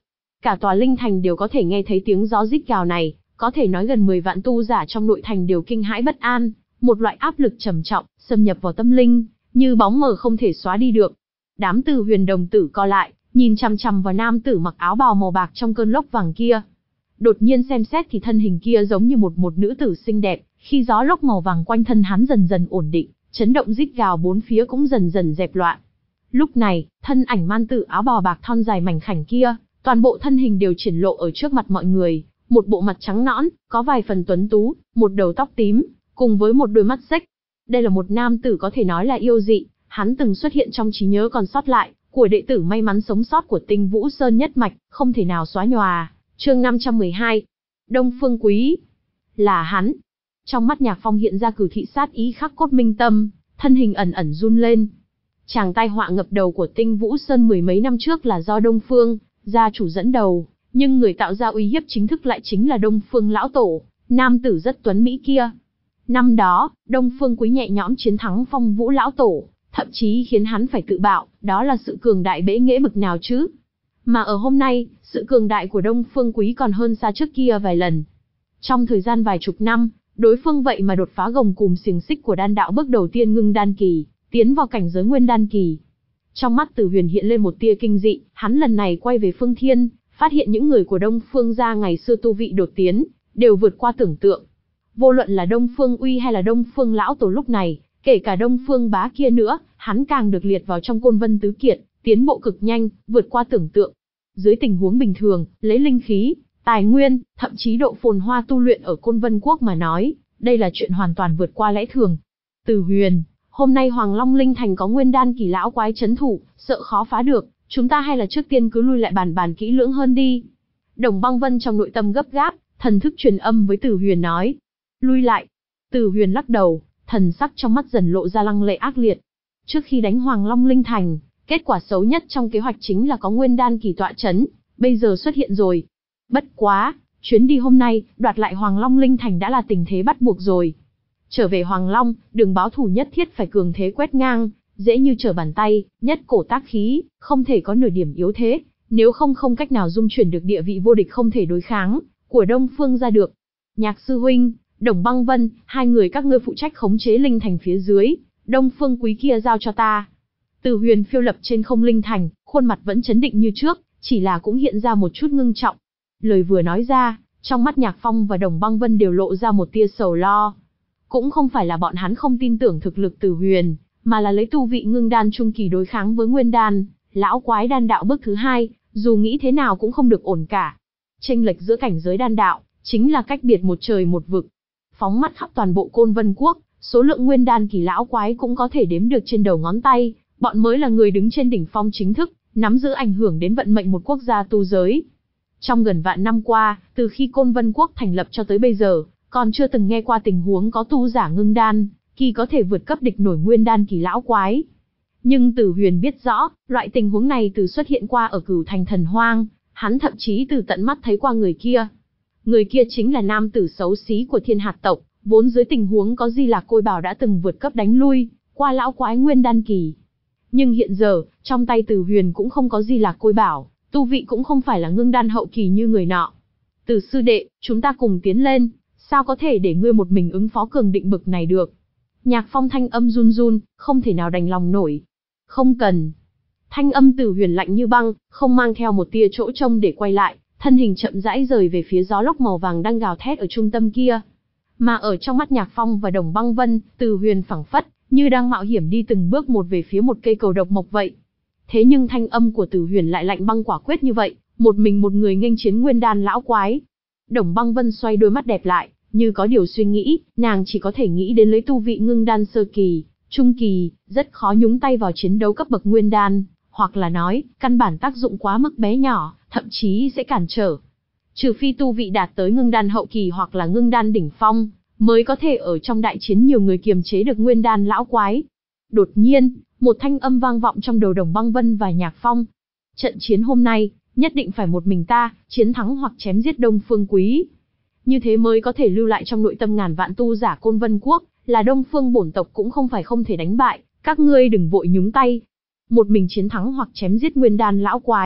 Cả tòa linh thành đều có thể nghe thấy tiếng gió rít gào này, có thể nói gần mười vạn tu giả trong nội thành đều kinh hãi bất an, một loại áp lực trầm trọng, xâm nhập vào tâm linh, như bóng mờ không thể xóa đi được. Đám Từ Huyền đồng tử co lại, nhìn chằm chằm vào nam tử mặc áo bào màu bạc trong cơn lốc vàng kia. Đột nhiên xem xét thì thân hình kia giống như một một nữ tử xinh đẹp, khi gió lốc màu vàng quanh thân hắn dần dần ổn định, chấn động rít gào bốn phía cũng dần dần dẹp loạn. Lúc này, thân ảnh man tử áo bào bạc thon dài mảnh khảnh kia, toàn bộ thân hình đều triển lộ ở trước mặt mọi người, một bộ mặt trắng nõn, có vài phần tuấn tú, một đầu tóc tím, cùng với một đôi mắt xếch. Đây là một nam tử có thể nói là yêu dị, hắn từng xuất hiện trong trí nhớ còn sót lại của đệ tử may mắn sống sót của Tinh Vũ Sơn nhất mạch, không thể nào xóa nhòa. Chương năm trăm mười hai. Đông Phương Quý. Là hắn. Trong mắt Nhạc Phong hiện ra cử thị sát ý khắc cốt minh tâm, thân hình ẩn ẩn run lên. Chàng tai họa ngập đầu của Tinh Vũ Sơn mười mấy năm trước là do Đông Phương gia chủ dẫn đầu, nhưng người tạo ra uy hiếp chính thức lại chính là Đông Phương lão tổ, nam tử rất tuấn mỹ kia. Năm đó, Đông Phương Quý nhẹ nhõm chiến thắng Phong Vũ lão tổ, thậm chí khiến hắn phải tự bạo, đó là sự cường đại bẽ nghễ bực nào chứ. Mà ở hôm nay, sự cường đại của Đông Phương Quý còn hơn xa trước kia vài lần. Trong thời gian vài chục năm, đối phương vậy mà đột phá gồng cùm xiềng xích của đan đạo bước đầu tiên ngưng đan kỳ, tiến vào cảnh giới nguyên đan kỳ. Trong mắt Tử Huyền hiện lên một tia kinh dị, hắn lần này quay về Phương Thiên, phát hiện những người của Đông Phương gia ngày xưa tu vị đột tiến, đều vượt qua tưởng tượng. Vô luận là Đông Phương Uy hay là Đông Phương lão tổ lúc này, kể cả Đông Phương Bá kia nữa, hắn càng được liệt vào trong Côn Vân tứ kiệt, tiến bộ cực nhanh, vượt qua tưởng tượng. Dưới tình huống bình thường, lấy linh khí, tài nguyên, thậm chí độ phồn hoa tu luyện ở Côn Vân quốc mà nói, đây là chuyện hoàn toàn vượt qua lẽ thường. Tử Huyền, hôm nay Hoàng Long Linh Thành có nguyên đan kỳ lão quái trấn thủ, sợ khó phá được, chúng ta hay là trước tiên cứ lui lại bàn bàn kỹ lưỡng hơn đi. Đồng Băng Vân trong nội tâm gấp gáp, thần thức truyền âm với Tử Huyền nói. Lui lại. Tử Huyền lắc đầu, thần sắc trong mắt dần lộ ra lăng lệ ác liệt. Trước khi đánh Hoàng Long Linh Thành, kết quả xấu nhất trong kế hoạch chính là có nguyên đan kỳ tọa chấn, bây giờ xuất hiện rồi. Bất quá, chuyến đi hôm nay, đoạt lại Hoàng Long Linh Thành đã là tình thế bắt buộc rồi. Trở về Hoàng Long, đường báo thủ nhất thiết phải cường thế quét ngang, dễ như trở bàn tay, nhất cổ tác khí, không thể có nửa điểm yếu thế, nếu không không cách nào dung chuyển được địa vị vô địch không thể đối kháng của Đông Phương ra được. Nhạc sư huynh, Đồng Băng Vân, hai người các ngươi phụ trách khống chế linh thành phía dưới, Đông Phương Quý kia giao cho ta. Từ Huyền phiêu lập trên không linh thành, khuôn mặt vẫn chấn định như trước, chỉ là cũng hiện ra một chút ngưng trọng. Lời vừa nói ra, trong mắt Nhạc Phong và Đồng Băng Vân đều lộ ra một tia sầu lo. Cũng không phải là bọn hắn không tin tưởng thực lực Từ Huyền, mà là lấy tu vị ngưng đan trung kỳ đối kháng với nguyên đan, lão quái đan đạo bước thứ hai, dù nghĩ thế nào cũng không được ổn cả. Chênh lệch giữa cảnh giới đan đạo, chính là cách biệt một trời một vực. Phóng mắt khắp toàn bộ Côn Vân quốc, số lượng nguyên đan kỳ lão quái cũng có thể đếm được trên đầu ngón tay, bọn mới là người đứng trên đỉnh phong chính thức, nắm giữ ảnh hưởng đến vận mệnh một quốc gia tu giới. Trong gần vạn năm qua, từ khi Côn Vân quốc thành lập cho tới bây giờ, còn chưa từng nghe qua tình huống có tu giả ngưng đan kỳ có thể vượt cấp địch nổi nguyên đan kỳ lão quái. Nhưng Tử Huyền biết rõ, loại tình huống này từ xuất hiện qua ở Cửu Thành Thần Hoang, hắn thậm chí từ tận mắt thấy qua người kia. Người kia chính là nam tử xấu xí của Thiên Hạt tộc, vốn dưới tình huống có Di Lạc Côi Bảo đã từng vượt cấp đánh lui qua lão quái nguyên đan kỳ. Nhưng hiện giờ, trong tay Tử Huyền cũng không có Di Lạc Côi Bảo, tu vị cũng không phải là ngưng đan hậu kỳ như người nọ. Tử sư đệ, chúng ta cùng tiến lên, sao có thể để ngươi một mình ứng phó cường định bực này được? Nhạc Phong thanh âm run run, không thể nào đành lòng nổi. Không cần. Thanh âm Tử Huyền lạnh như băng, không mang theo một tia chỗ trông để quay lại, thân hình chậm rãi rời về phía gió lốc màu vàng đang gào thét ở trung tâm kia. Mà ở trong mắt Nhạc Phong và Đồng Băng Vân, Tử Huyền phảng phất như đang mạo hiểm đi từng bước một về phía một cây cầu độc mộc vậy. Thế nhưng thanh âm của Tử Huyền lại lạnh băng quả quyết như vậy, một mình một người nghênh chiến nguyên đan lão quái. Đồng Băng Vân xoay đôi mắt đẹp lại, như có điều suy nghĩ, nàng chỉ có thể nghĩ đến lấy tu vị ngưng đan sơ kỳ, trung kỳ, rất khó nhúng tay vào chiến đấu cấp bậc nguyên đan, hoặc là nói, căn bản tác dụng quá mức bé nhỏ, thậm chí sẽ cản trở. Trừ phi tu vị đạt tới ngưng đan hậu kỳ hoặc là ngưng đan đỉnh phong, mới có thể ở trong đại chiến nhiều người kiềm chế được nguyên đan lão quái. Đột nhiên, một thanh âm vang vọng trong đầu Đồng Băng Vân và Nhạc Phong. Trận chiến hôm nay, nhất định phải một mình ta, chiến thắng hoặc chém giết Đông Phương Quý. Như thế mới có thể lưu lại trong nội tâm ngàn vạn tu giả Côn Vân quốc, là Đông Phương bổn tộc cũng không phải không thể đánh bại, các ngươi đừng vội nhúng tay. Một mình chiến thắng hoặc chém giết nguyên đan lão quái,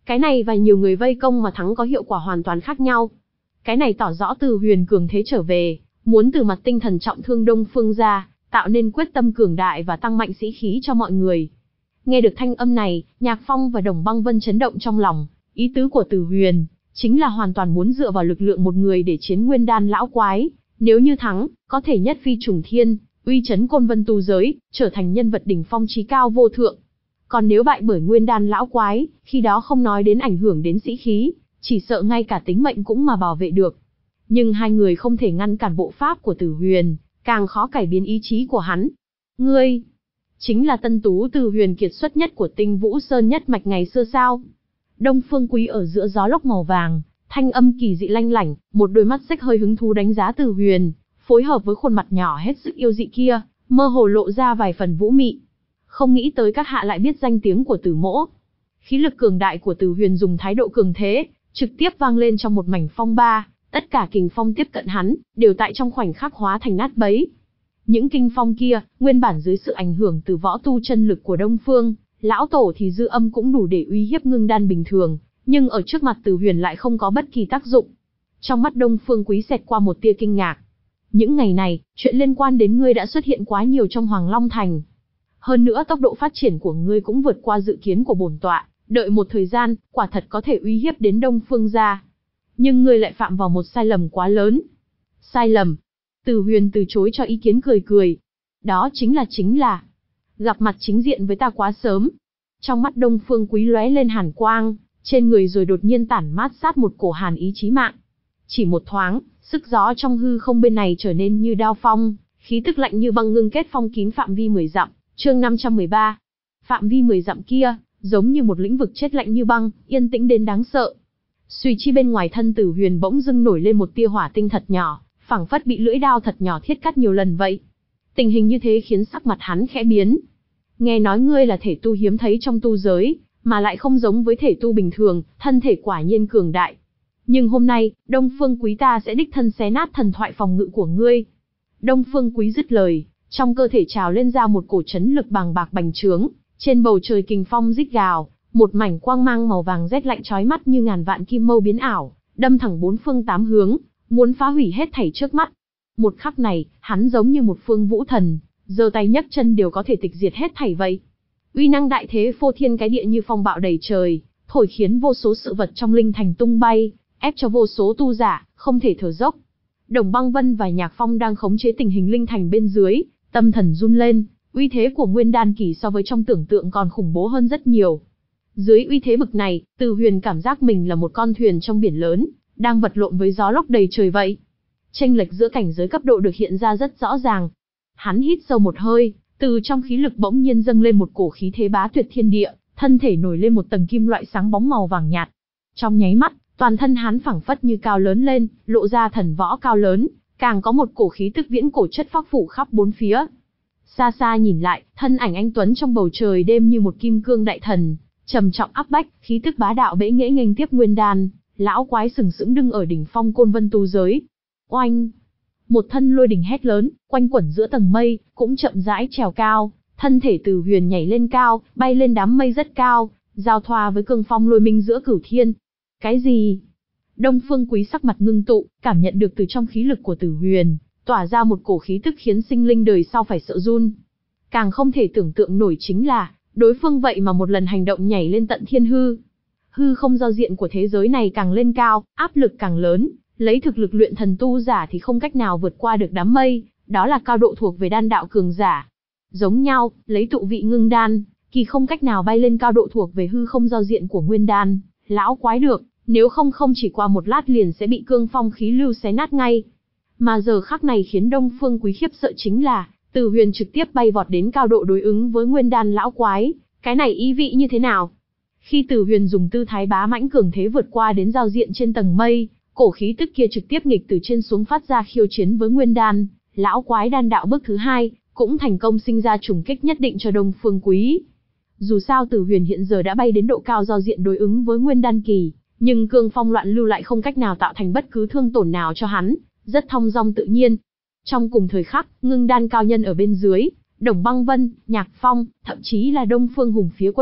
Cái này và nhiều người vây công mà thắng có hiệu quả hoàn toàn khác nhau. Cái này tỏ rõ Từ Huyền cường thế trở về, muốn từ mặt tinh thần trọng thương Đông Phương ra, tạo nên quyết tâm cường đại và tăng mạnh sĩ khí cho mọi người. Nghe được thanh âm này, Nhạc Phong và Đồng Băng Vân chấn động trong lòng, ý tứ của Từ Huyền chính là hoàn toàn muốn dựa vào lực lượng một người để chiến Nguyên Đan lão quái, nếu như thắng, có thể nhất phi trùng thiên, uy chấn Côn Vân tu giới, trở thành nhân vật đỉnh phong chí cao vô thượng. Còn nếu bại bởi Nguyên Đan lão quái, khi đó không nói đến ảnh hưởng đến sĩ khí, chỉ sợ ngay cả tính mệnh cũng mà bảo vệ được. Nhưng hai người không thể ngăn cản bộ pháp của Từ Huyền, càng khó cải biến ý chí của hắn. Ngươi, chính là tân tú Từ Huyền kiệt xuất nhất của Tinh Vũ Sơn nhất mạch ngày xưa sao? Đông Phương Quý ở giữa gió lốc màu vàng, thanh âm kỳ dị lanh lảnh, một đôi mắt xích hơi hứng thú đánh giá Từ Huyền, phối hợp với khuôn mặt nhỏ hết sức yêu dị kia, mơ hồ lộ ra vài phần vũ mị. Không nghĩ tới các hạ lại biết danh tiếng của Từ mỗ. Khí lực cường đại của Từ Huyền dùng thái độ cường thế, trực tiếp vang lên trong một mảnh phong ba, tất cả kình phong tiếp cận hắn, đều tại trong khoảnh khắc hóa thành nát bấy. Những kinh phong kia, nguyên bản dưới sự ảnh hưởng từ võ tu chân lực của Đông Phương, lão tổ thì dư âm cũng đủ để uy hiếp ngưng đan bình thường, nhưng ở trước mặt Từ Huyền lại không có bất kỳ tác dụng. Trong mắt Đông Phương Quý xẹt qua một tia kinh ngạc. Những ngày này, chuyện liên quan đến ngươi đã xuất hiện quá nhiều trong Hoàng Long Thành. Hơn nữa tốc độ phát triển của ngươi cũng vượt qua dự kiến của bổn tọa, đợi một thời gian, quả thật có thể uy hiếp đến Đông Phương gia. Nhưng ngươi lại phạm vào một sai lầm quá lớn. Sai lầm? Từ Huyền từ chối cho ý kiến cười cười. Đó chính là chính là gặp mặt chính diện với ta quá sớm. Trong mắt Đông Phương Quý lóe lên hàn quang, trên người rồi đột nhiên tản mát sát một cổ hàn ý chí mạng. Chỉ một thoáng, sức gió trong hư không bên này trở nên như đao phong, khí tức lạnh như băng ngưng kết phong kín phạm vi mười dặm. Chương năm trăm mười ba. Phạm vi mười dặm kia, giống như một lĩnh vực chết lạnh như băng, yên tĩnh đến đáng sợ. Suy chi bên ngoài thân Tử Huyền bỗng dưng nổi lên một tia hỏa tinh thật nhỏ, phảng phất bị lưỡi đao thật nhỏ thiết cắt nhiều lần vậy. Tình hình như thế khiến sắc mặt hắn khẽ biến. Nghe nói ngươi là thể tu hiếm thấy trong tu giới, mà lại không giống với thể tu bình thường, thân thể quả nhiên cường đại. Nhưng hôm nay, Đông Phương Quý ta sẽ đích thân xé nát thần thoại phòng ngự của ngươi. Đông Phương Quý dứt lời, trong cơ thể trào lên ra một cổ chấn lực bàng bạc bành trướng, trên bầu trời kình phong rít gào, một mảnh quang mang màu vàng rét lạnh chói mắt như ngàn vạn kim mâu biến ảo, đâm thẳng bốn phương tám hướng, muốn phá hủy hết thảy trước mắt. Một khắc này, hắn giống như một phương vũ thần, giơ tay nhấc chân đều có thể tịch diệt hết thảy vậy. Uy năng đại thế phô thiên cái địa như phong bạo đầy trời, thổi khiến vô số sự vật trong linh thành tung bay, ép cho vô số tu giả không thể thở dốc. Đồng Băng Vân và Nhạc Phong đang khống chế tình hình linh thành bên dưới, tâm thần run lên, uy thế của Nguyên Đan kỳ so với trong tưởng tượng còn khủng bố hơn rất nhiều. Dưới uy thế bực này, Từ Huyền cảm giác mình là một con thuyền trong biển lớn, đang vật lộn với gió lốc đầy trời vậy. Chênh lệch giữa cảnh giới cấp độ được hiện ra rất rõ ràng. Hắn hít sâu một hơi, từ trong khí lực bỗng nhiên dâng lên một cổ khí thế bá tuyệt thiên địa, thân thể nổi lên một tầng kim loại sáng bóng màu vàng nhạt. Trong nháy mắt, toàn thân hắn phảng phất như cao lớn lên, lộ ra thần võ cao lớn, càng có một cổ khí tức viễn cổ chất phác phủ khắp bốn phía. Xa xa nhìn lại, thân ảnh anh tuấn trong bầu trời đêm như một kim cương đại thần, trầm trọng áp bách, khí tức bá đạo bẽ nghễ nghênh tiếp Nguyên Đan, lão quái sừng sững đứng ở đỉnh phong Côn Vân tu giới. Oanh! Một thân lôi đình hét lớn, quanh quẩn giữa tầng mây, cũng chậm rãi trèo cao, thân thể Từ Huyền nhảy lên cao, bay lên đám mây rất cao, giao thoa với cương phong lôi minh giữa cửu thiên. Cái gì? Đông Phương Quý sắc mặt ngưng tụ, cảm nhận được từ trong khí lực của Từ Huyền, tỏa ra một cổ khí tức khiến sinh linh đời sau phải sợ run. Càng không thể tưởng tượng nổi chính là, đối phương vậy mà một lần hành động nhảy lên tận thiên hư. Hư không giao diện của thế giới này càng lên cao, áp lực càng lớn, lấy thực lực luyện thần tu giả thì không cách nào vượt qua được đám mây, đó là cao độ thuộc về đan đạo cường giả. Giống nhau, lấy tụ vị ngưng đan, kỳ không cách nào bay lên cao độ thuộc về hư không giao diện của Nguyên Đan, lão quái được, nếu không không chỉ qua một lát liền sẽ bị cương phong khí lưu xé nát ngay. Mà giờ khắc này khiến Đông Phương Quý khiếp sợ chính là, Từ Huyền trực tiếp bay vọt đến cao độ đối ứng với Nguyên Đan lão quái, cái này ý vị như thế nào? Khi Từ Huyền dùng tư thái bá mãnh cường thế vượt qua đến giao diện trên tầng mây, cổ khí tức kia trực tiếp nghịch từ trên xuống phát ra khiêu chiến với Nguyên Đan, lão quái đan đạo bước thứ hai, cũng thành công sinh ra trùng kích nhất định cho Đông Phương Quý. Dù sao Từ Huyền hiện giờ đã bay đến độ cao giao diện đối ứng với Nguyên Đan kỳ, nhưng cương phong loạn lưu lại không cách nào tạo thành bất cứ thương tổn nào cho hắn, rất thong dong tự nhiên. Trong cùng thời khắc, ngưng đan cao nhân ở bên dưới, Đồng Băng Vân, Nhạc Phong, thậm chí là Đông Phương Hùng phía quân địch,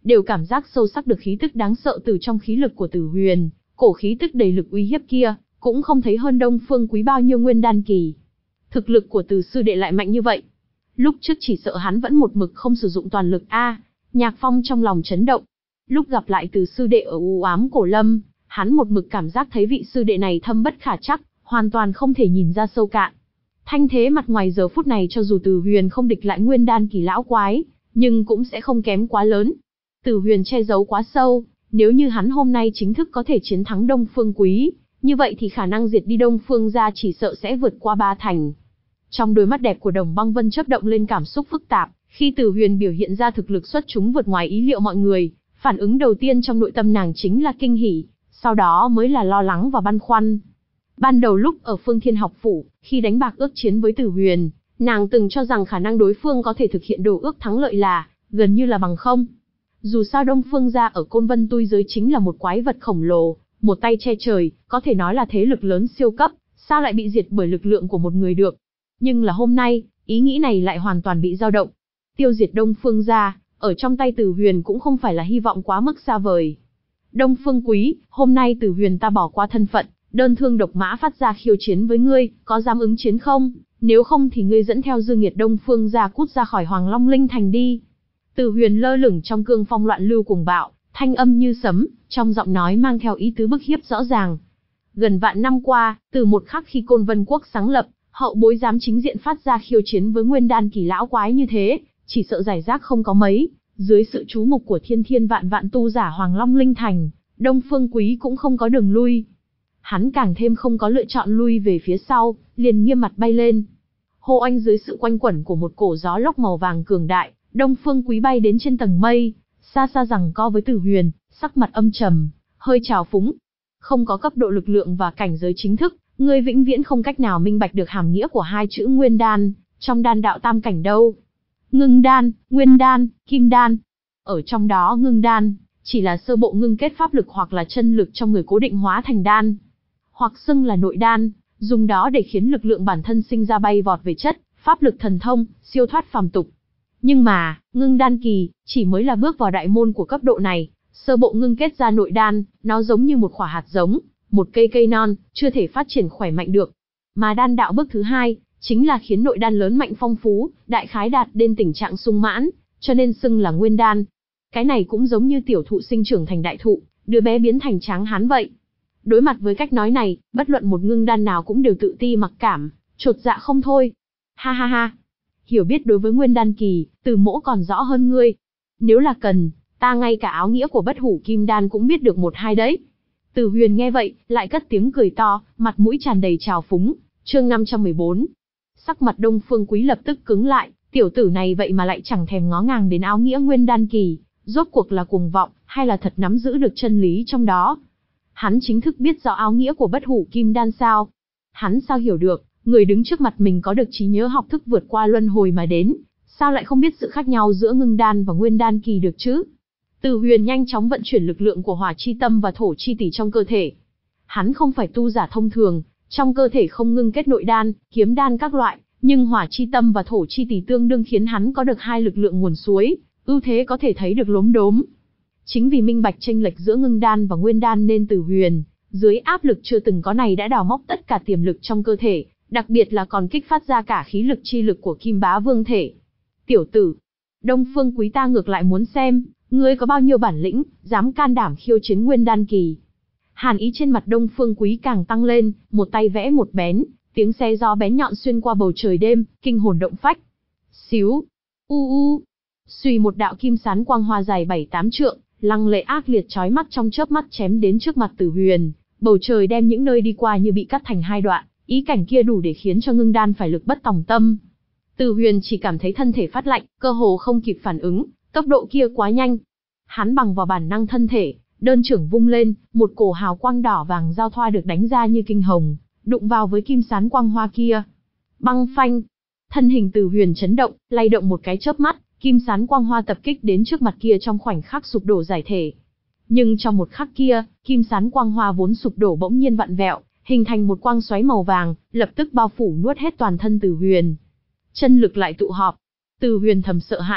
đều cảm giác sâu sắc được khí tức đáng sợ từ trong khí lực của Tử Huyền, cổ khí tức đầy lực uy hiếp kia, cũng không thấy hơn Đông Phương Quý bao nhiêu nguyên đan kỳ. Thực lực của Từ sư đệ lại mạnh như vậy. Lúc trước chỉ sợ hắn vẫn một mực không sử dụng toàn lực a. Nhạc Phong trong lòng chấn động. Lúc gặp lại Từ sư đệ ở u ám cổ lâm, hắn một mực cảm giác thấy vị sư đệ này thâm bất khả trắc, hoàn toàn không thể nhìn ra sâu cạn. Thanh thế mặt ngoài giờ phút này cho dù Từ Huyền không địch lại nguyên đan kỳ lão quái, nhưng cũng sẽ không kém quá lớn. Từ Huyền che giấu quá sâu, nếu như hắn hôm nay chính thức có thể chiến thắng Đông Phương Quý, như vậy thì khả năng diệt đi Đông Phương gia chỉ sợ sẽ vượt qua ba thành. Trong đôi mắt đẹp của Đồng Băng Vân chớp động lên cảm xúc phức tạp, khi Từ Huyền biểu hiện ra thực lực xuất chúng vượt ngoài ý liệu mọi người, phản ứng đầu tiên trong nội tâm nàng chính là kinh hỉ, sau đó mới là lo lắng và băn khoăn. Ban đầu lúc ở Phương Thiên học phủ, khi đánh bạc ước chiến với Từ Huyền, nàng từng cho rằng khả năng đối phương có thể thực hiện đồ ước thắng lợi là gần như là bằng không. Dù sao Đông Phương gia ở Côn Vân Tui giới chính là một quái vật khổng lồ, một tay che trời, có thể nói là thế lực lớn siêu cấp, sao lại bị diệt bởi lực lượng của một người được. Nhưng là hôm nay, ý nghĩ này lại hoàn toàn bị dao động. Tiêu diệt Đông Phương gia, ở trong tay Từ Huyền cũng không phải là hy vọng quá mức xa vời. Đông Phương Quý, hôm nay Từ Huyền ta bỏ qua thân phận, đơn thương độc mã phát ra khiêu chiến với ngươi, có dám ứng chiến không? Nếu không thì ngươi dẫn theo Dương Nghiệt Đông Phương gia cút ra khỏi Hoàng Long Linh Thành đi. Từ Huyền lơ lửng trong cương phong loạn lưu cuồng bạo, thanh âm như sấm, trong giọng nói mang theo ý tứ bức hiếp rõ ràng. Gần vạn năm qua, từ một khắc khi Côn Vân Quốc sáng lập, hậu bối dám chính diện phát ra khiêu chiến với nguyên đan kỳ lão quái như thế, chỉ sợ giải rác không có mấy. Dưới sự chú mục của thiên thiên vạn vạn tu giả Hoàng Long Linh Thành, Đông Phương Quý cũng không có đường lui. Hắn càng thêm không có lựa chọn lui về phía sau, liền nghiêm mặt bay lên. Hô anh dưới sự quanh quẩn của một cổ gió lốc màu vàng cường đại, Đông Phương Quý bay đến trên tầng mây, xa xa giằng co với Từ Huyền, sắc mặt âm trầm, hơi trào phúng. Không có cấp độ lực lượng và cảnh giới chính thức, ngươi vĩnh viễn không cách nào minh bạch được hàm nghĩa của hai chữ nguyên đan, trong đan đạo tam cảnh đâu. Ngưng đan, nguyên đan, kim đan. Ở trong đó ngưng đan, chỉ là sơ bộ ngưng kết pháp lực hoặc là chân lực trong người cố định hóa thành đan. Hoặc xưng là nội đan, dùng đó để khiến lực lượng bản thân sinh ra bay vọt về chất, pháp lực thần thông, siêu thoát phàm tục. Nhưng mà, ngưng đan kỳ, chỉ mới là bước vào đại môn của cấp độ này, sơ bộ ngưng kết ra nội đan, nó giống như một quả hạt giống, một cây cây non, chưa thể phát triển khỏe mạnh được. Mà đan đạo bước thứ hai, chính là khiến nội đan lớn mạnh phong phú, đại khái đạt đến tình trạng sung mãn, cho nên xưng là nguyên đan. Cái này cũng giống như tiểu thụ sinh trưởng thành đại thụ, đứa bé biến thành tráng hán vậy. Đối mặt với cách nói này, bất luận một ngưng đan nào cũng đều tự ti mặc cảm, chột dạ không thôi. Ha ha ha. Hiểu biết đối với nguyên đan kỳ, Từ Mỗ còn rõ hơn ngươi. Nếu là cần, ta ngay cả áo nghĩa của bất hủ kim đan cũng biết được một hai đấy. Từ Huyền nghe vậy, lại cất tiếng cười to, mặt mũi tràn đầy trào phúng. Chương năm trăm mười bốn. Sắc mặt Đông Phương Quý lập tức cứng lại, tiểu tử này vậy mà lại chẳng thèm ngó ngàng đến áo nghĩa nguyên đan kỳ, rốt cuộc là cuồng vọng, hay là thật nắm giữ được chân lý trong đó. Hắn chính thức biết rõ áo nghĩa của bất hủ kim đan sao? Hắn sao hiểu được, người đứng trước mặt mình có được trí nhớ học thức vượt qua luân hồi mà đến, sao lại không biết sự khác nhau giữa ngưng đan và nguyên đan kỳ được chứ? Từ Huyền nhanh chóng vận chuyển lực lượng của hỏa chi tâm và thổ chi tỷ trong cơ thể. Hắn không phải tu giả thông thường, trong cơ thể không ngưng kết nội đan, kiếm đan các loại, nhưng hỏa chi tâm và thổ chi tỷ tương đương khiến hắn có được hai lực lượng nguồn suối, ưu thế có thể thấy được lốm đốm. Chính vì minh bạch chênh lệch giữa ngưng đan và nguyên đan nên Từ Huyền, dưới áp lực chưa từng có này đã đào móc tất cả tiềm lực trong cơ thể, đặc biệt là còn kích phát ra cả khí lực chi lực của Kim Bá Vương thể. Tiểu tử, Đông Phương Quý ta ngược lại muốn xem, ngươi có bao nhiêu bản lĩnh, dám can đảm khiêu chiến nguyên đan kỳ. Hàn ý trên mặt Đông Phương Quý càng tăng lên, một tay vẽ một bén, tiếng xe gió bén nhọn xuyên qua bầu trời đêm, kinh hồn động phách. Xíu, u u, suy một đạo kim sán quang hoa dài bảy tám trượng, lăng lệ ác liệt chói mắt trong chớp mắt chém đến trước mặt Từ Huyền, bầu trời đem những nơi đi qua như bị cắt thành hai đoạn, ý cảnh kia đủ để khiến cho ngưng đan phải lực bất tòng tâm. Từ Huyền chỉ cảm thấy thân thể phát lạnh, cơ hồ không kịp phản ứng, tốc độ kia quá nhanh. Hắn bằng vào bản năng thân thể, đơn trưởng vung lên, một cổ hào quang đỏ vàng giao thoa được đánh ra như kinh hồng, đụng vào với kim sán quang hoa kia. Băng phanh, thân hình Từ Huyền chấn động, lay động một cái chớp mắt, kim sán quang hoa tập kích đến trước mặt kia trong khoảnh khắc sụp đổ giải thể. Nhưng trong một khắc kia, kim sán quang hoa vốn sụp đổ bỗng nhiên vặn vẹo, hình thành một quang xoáy màu vàng, lập tức bao phủ nuốt hết toàn thân Từ Huyền. Chân lực lại tụ họp. Từ Huyền thầm sợ hãi,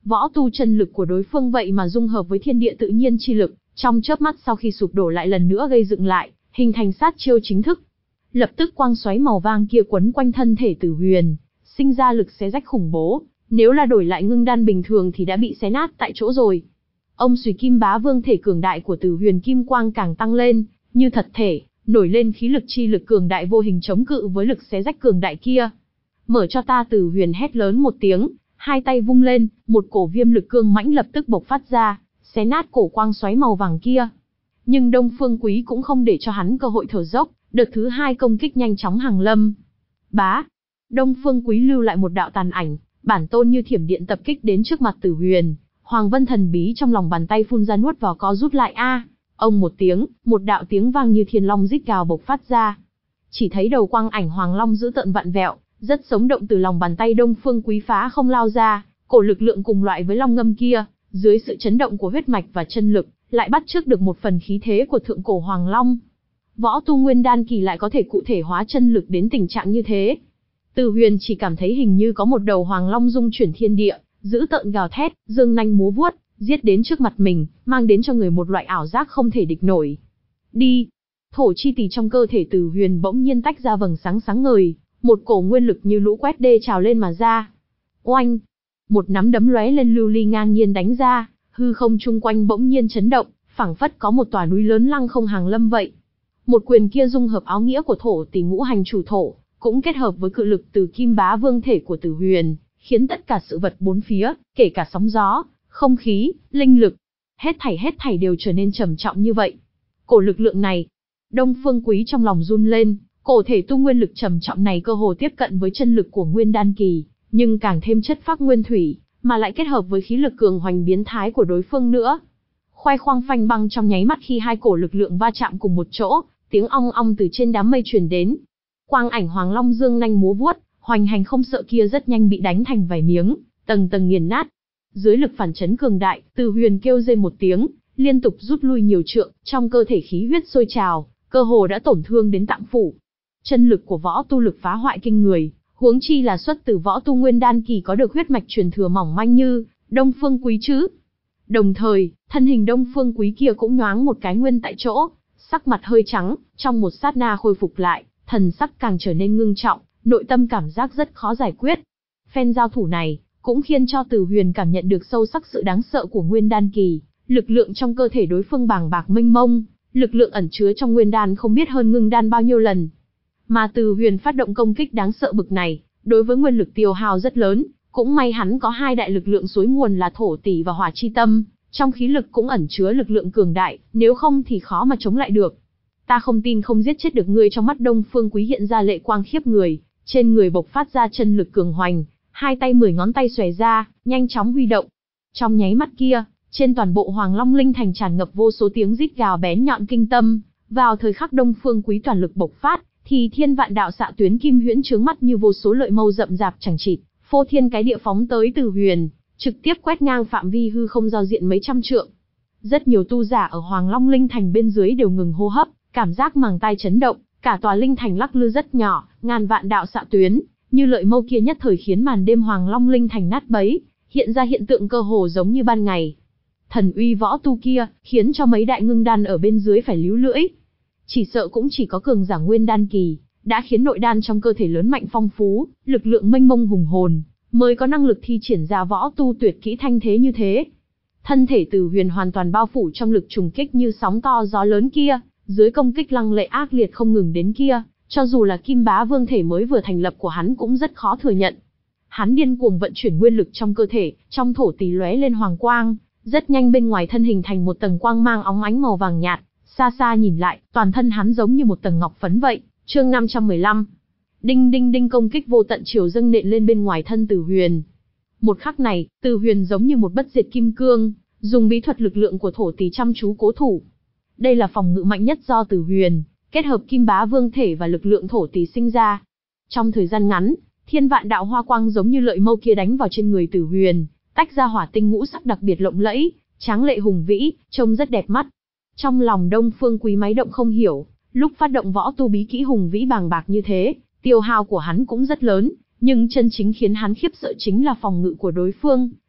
Võ tu chân lực của đối phương vậy mà dung hợp với thiên địa tự nhiên chi lực, trong chớp mắt sau khi sụp đổ lại lần nữa gây dựng lại, hình thành sát chiêu chính thức. Lập tức quang xoáy màu vàng kia quấn quanh thân thể Tử Huyền, sinh ra lực xé rách khủng bố, nếu là đổi lại ngưng đan bình thường thì đã bị xé nát tại chỗ rồi. Ông Xùy Kim Bá Vương thể cường đại của Tử Huyền kim quang càng tăng lên, như thật thể, nổi lên khí lực chi lực cường đại vô hình chống cự với lực xé rách cường đại kia. Mở cho ta! Tử Huyền hét lớn một tiếng, hai tay vung lên, một cổ viêm lực cương mãnh lập tức bộc phát ra, xé nát cổ quang xoáy màu vàng kia. Nhưng Đông Phương Quý cũng không để cho hắn cơ hội thở dốc, đợt thứ hai công kích nhanh chóng hàng lâm. Bá! Đông Phương Quý lưu lại một đạo tàn ảnh, bản tôn như thiểm điện tập kích đến trước mặt Tử Huyền. Hoàng Vân thần bí trong lòng bàn tay phun ra nuốt vào co rút lại a. Ông một tiếng, một đạo tiếng vang như thiên long rít gào bộc phát ra. Chỉ thấy đầu quang ảnh Hoàng Long dữ tợn vặn vẹo, rất sống động từ lòng bàn tay Đông Phương Quý phá không lao ra, cổ lực lượng cùng loại với long ngâm kia, dưới sự chấn động của huyết mạch và chân lực, lại bắt chước được một phần khí thế của thượng cổ Hoàng Long. Võ tu nguyên đan kỳ lại có thể cụ thể hóa chân lực đến tình trạng như thế. Tử Huyền chỉ cảm thấy hình như có một đầu Hoàng Long dung chuyển thiên địa, dữ tợn gào thét, dương nanh múa vuốt, giết đến trước mặt mình, mang đến cho người một loại ảo giác không thể địch nổi. Đi! Thổ chi tỳ trong cơ thể Tử Huyền bỗng nhiên tách ra vầng sáng sáng ngời, một cổ nguyên lực như lũ quét đê trào lên mà ra. Oanh! Một nắm đấm lóe lên lưu ly ngang nhiên đánh ra, hư không chung quanh bỗng nhiên chấn động, phảng phất có một tòa núi lớn lăng không hàng lâm vậy. Một quyền kia dung hợp áo nghĩa của thổ tỷ ngũ hành chủ thổ, cũng kết hợp với cự lực từ Kim Bá Vương thể của Tử Huyền, khiến tất cả sự vật bốn phía, kể cả sóng gió, không khí, linh lực, hết thảy hết thảy đều trở nên trầm trọng như vậy. Cổ lực lượng này, Đông Phương Quý trong lòng run lên, cổ thể tu nguyên lực trầm trọng này cơ hồ tiếp cận với chân lực của nguyên đan kỳ, nhưng càng thêm chất phác nguyên thủy, mà lại kết hợp với khí lực cường hoành biến thái của đối phương nữa. Khoai khoang phanh băng trong nháy mắt khi hai cổ lực lượng va chạm cùng một chỗ, tiếng ong ong từ trên đám mây truyền đến. Quang ảnh Hoàng Long dương nanh múa vuốt, hoành hành không sợ kia rất nhanh bị đánh thành vài miếng, tầng tầng nghiền nát. Dưới lực phản chấn cường đại, Tử Huyền kêu rên một tiếng, liên tục rút lui nhiều trượng, trong cơ thể khí huyết sôi trào, cơ hồ đã tổn thương đến tạng phủ. Chân lực của võ tu lực phá hoại kinh người, huống chi là xuất từ võ tu nguyên đan kỳ có được huyết mạch truyền thừa mỏng manh như Đông Phương Quý chứ. Đồng thời, thân hình Đông Phương Quý kia cũng nhoáng một cái nguyên tại chỗ, sắc mặt hơi trắng, trong một sát na khôi phục lại, thần sắc càng trở nên ngưng trọng, nội tâm cảm giác rất khó giải quyết. Phen giao thủ này, cũng khiến cho Tử Huyền cảm nhận được sâu sắc sự đáng sợ của nguyên đan kỳ, lực lượng trong cơ thể đối phương bàng bạc mênh mông, lực lượng ẩn chứa trong nguyên đan không biết hơn ngưng đan bao nhiêu lần. Mà Tử Huyền phát động công kích đáng sợ bực này, đối với nguyên lực tiêu hao rất lớn, cũng may hắn có hai đại lực lượng suối nguồn là thổ tỷ và hỏa chi tâm, trong khí lực cũng ẩn chứa lực lượng cường đại, nếu không thì khó mà chống lại được. Ta không tin không giết chết được ngươi. Trong mắt Đông Phương Quý hiện ra lệ quang khiếp người, trên người bộc phát ra chân lực cường hoành, hai tay mười ngón tay xòe ra, nhanh chóng huy động. Trong nháy mắt kia, trên toàn bộ Hoàng Long Linh Thành tràn ngập vô số tiếng rít gào bén nhọn kinh tâm. Vào thời khắc Đông Phương Quý toàn lực bộc phát, thì thiên vạn đạo xạ tuyến kim huyễn chướng mắt như vô số lợi mâu rậm rạp chẳng chịt, phô thiên cái địa phóng tới Tử Huyền, trực tiếp quét ngang phạm vi hư không giao diện mấy trăm trượng. Rất nhiều tu giả ở Hoàng Long Linh Thành bên dưới đều ngừng hô hấp, cảm giác màng tai chấn động, cả tòa linh thành lắc lư rất nhỏ, ngàn vạn đạo xạ tuyến, như lợi mâu kia nhất thời khiến màn đêm Hoàng Long Linh Thành nát bấy, hiện ra hiện tượng cơ hồ giống như ban ngày. Thần uy võ tu kia, khiến cho mấy đại ngưng đan ở bên dưới phải líu lưỡi. Chỉ sợ cũng chỉ có cường giả nguyên đan kỳ, đã khiến nội đan trong cơ thể lớn mạnh phong phú, lực lượng mênh mông hùng hồn, mới có năng lực thi triển ra võ tu tuyệt kỹ thanh thế như thế. Thân thể Tử Huyền hoàn toàn bao phủ trong lực trùng kích như sóng to gió lớn kia, dưới công kích lăng lệ ác liệt không ngừng đến kia, cho dù là Kim Bá Vương thể mới vừa thành lập của hắn cũng rất khó thừa nhận. Hắn điên cuồng vận chuyển nguyên lực trong cơ thể, trong thổ tỷ lóe lên hoàng quang, rất nhanh bên ngoài thân hình thành một tầng quang mang óng ánh màu vàng nhạt, xa xa nhìn lại, toàn thân hắn giống như một tầng ngọc phấn vậy. Chương năm trăm mười lăm. Đinh đinh đinh, công kích vô tận chiều dâng nện lên bên ngoài thân Tử Huyền. Một khắc này, Tử Huyền giống như một bất diệt kim cương, dùng bí thuật lực lượng của thổ tỷ chăm chú cố thủ. Đây là phòng ngự mạnh nhất do Tử Huyền kết hợp Kim Bá Vương thể và lực lượng thổ tỷ sinh ra. Trong thời gian ngắn, thiên vạn đạo hoa quang giống như lợi mâu kia đánh vào trên người Tử Huyền, tách ra hỏa tinh ngũ sắc đặc biệt lộng lẫy, tráng lệ hùng vĩ, trông rất đẹp mắt. Trong lòng Đông Phương Quý máy động không hiểu, lúc phát động võ tu bí kỹ hùng vĩ bàng bạc như thế, tiêu hao của hắn cũng rất lớn, nhưng chân chính khiến hắn khiếp sợ chính là phòng ngự của đối phương,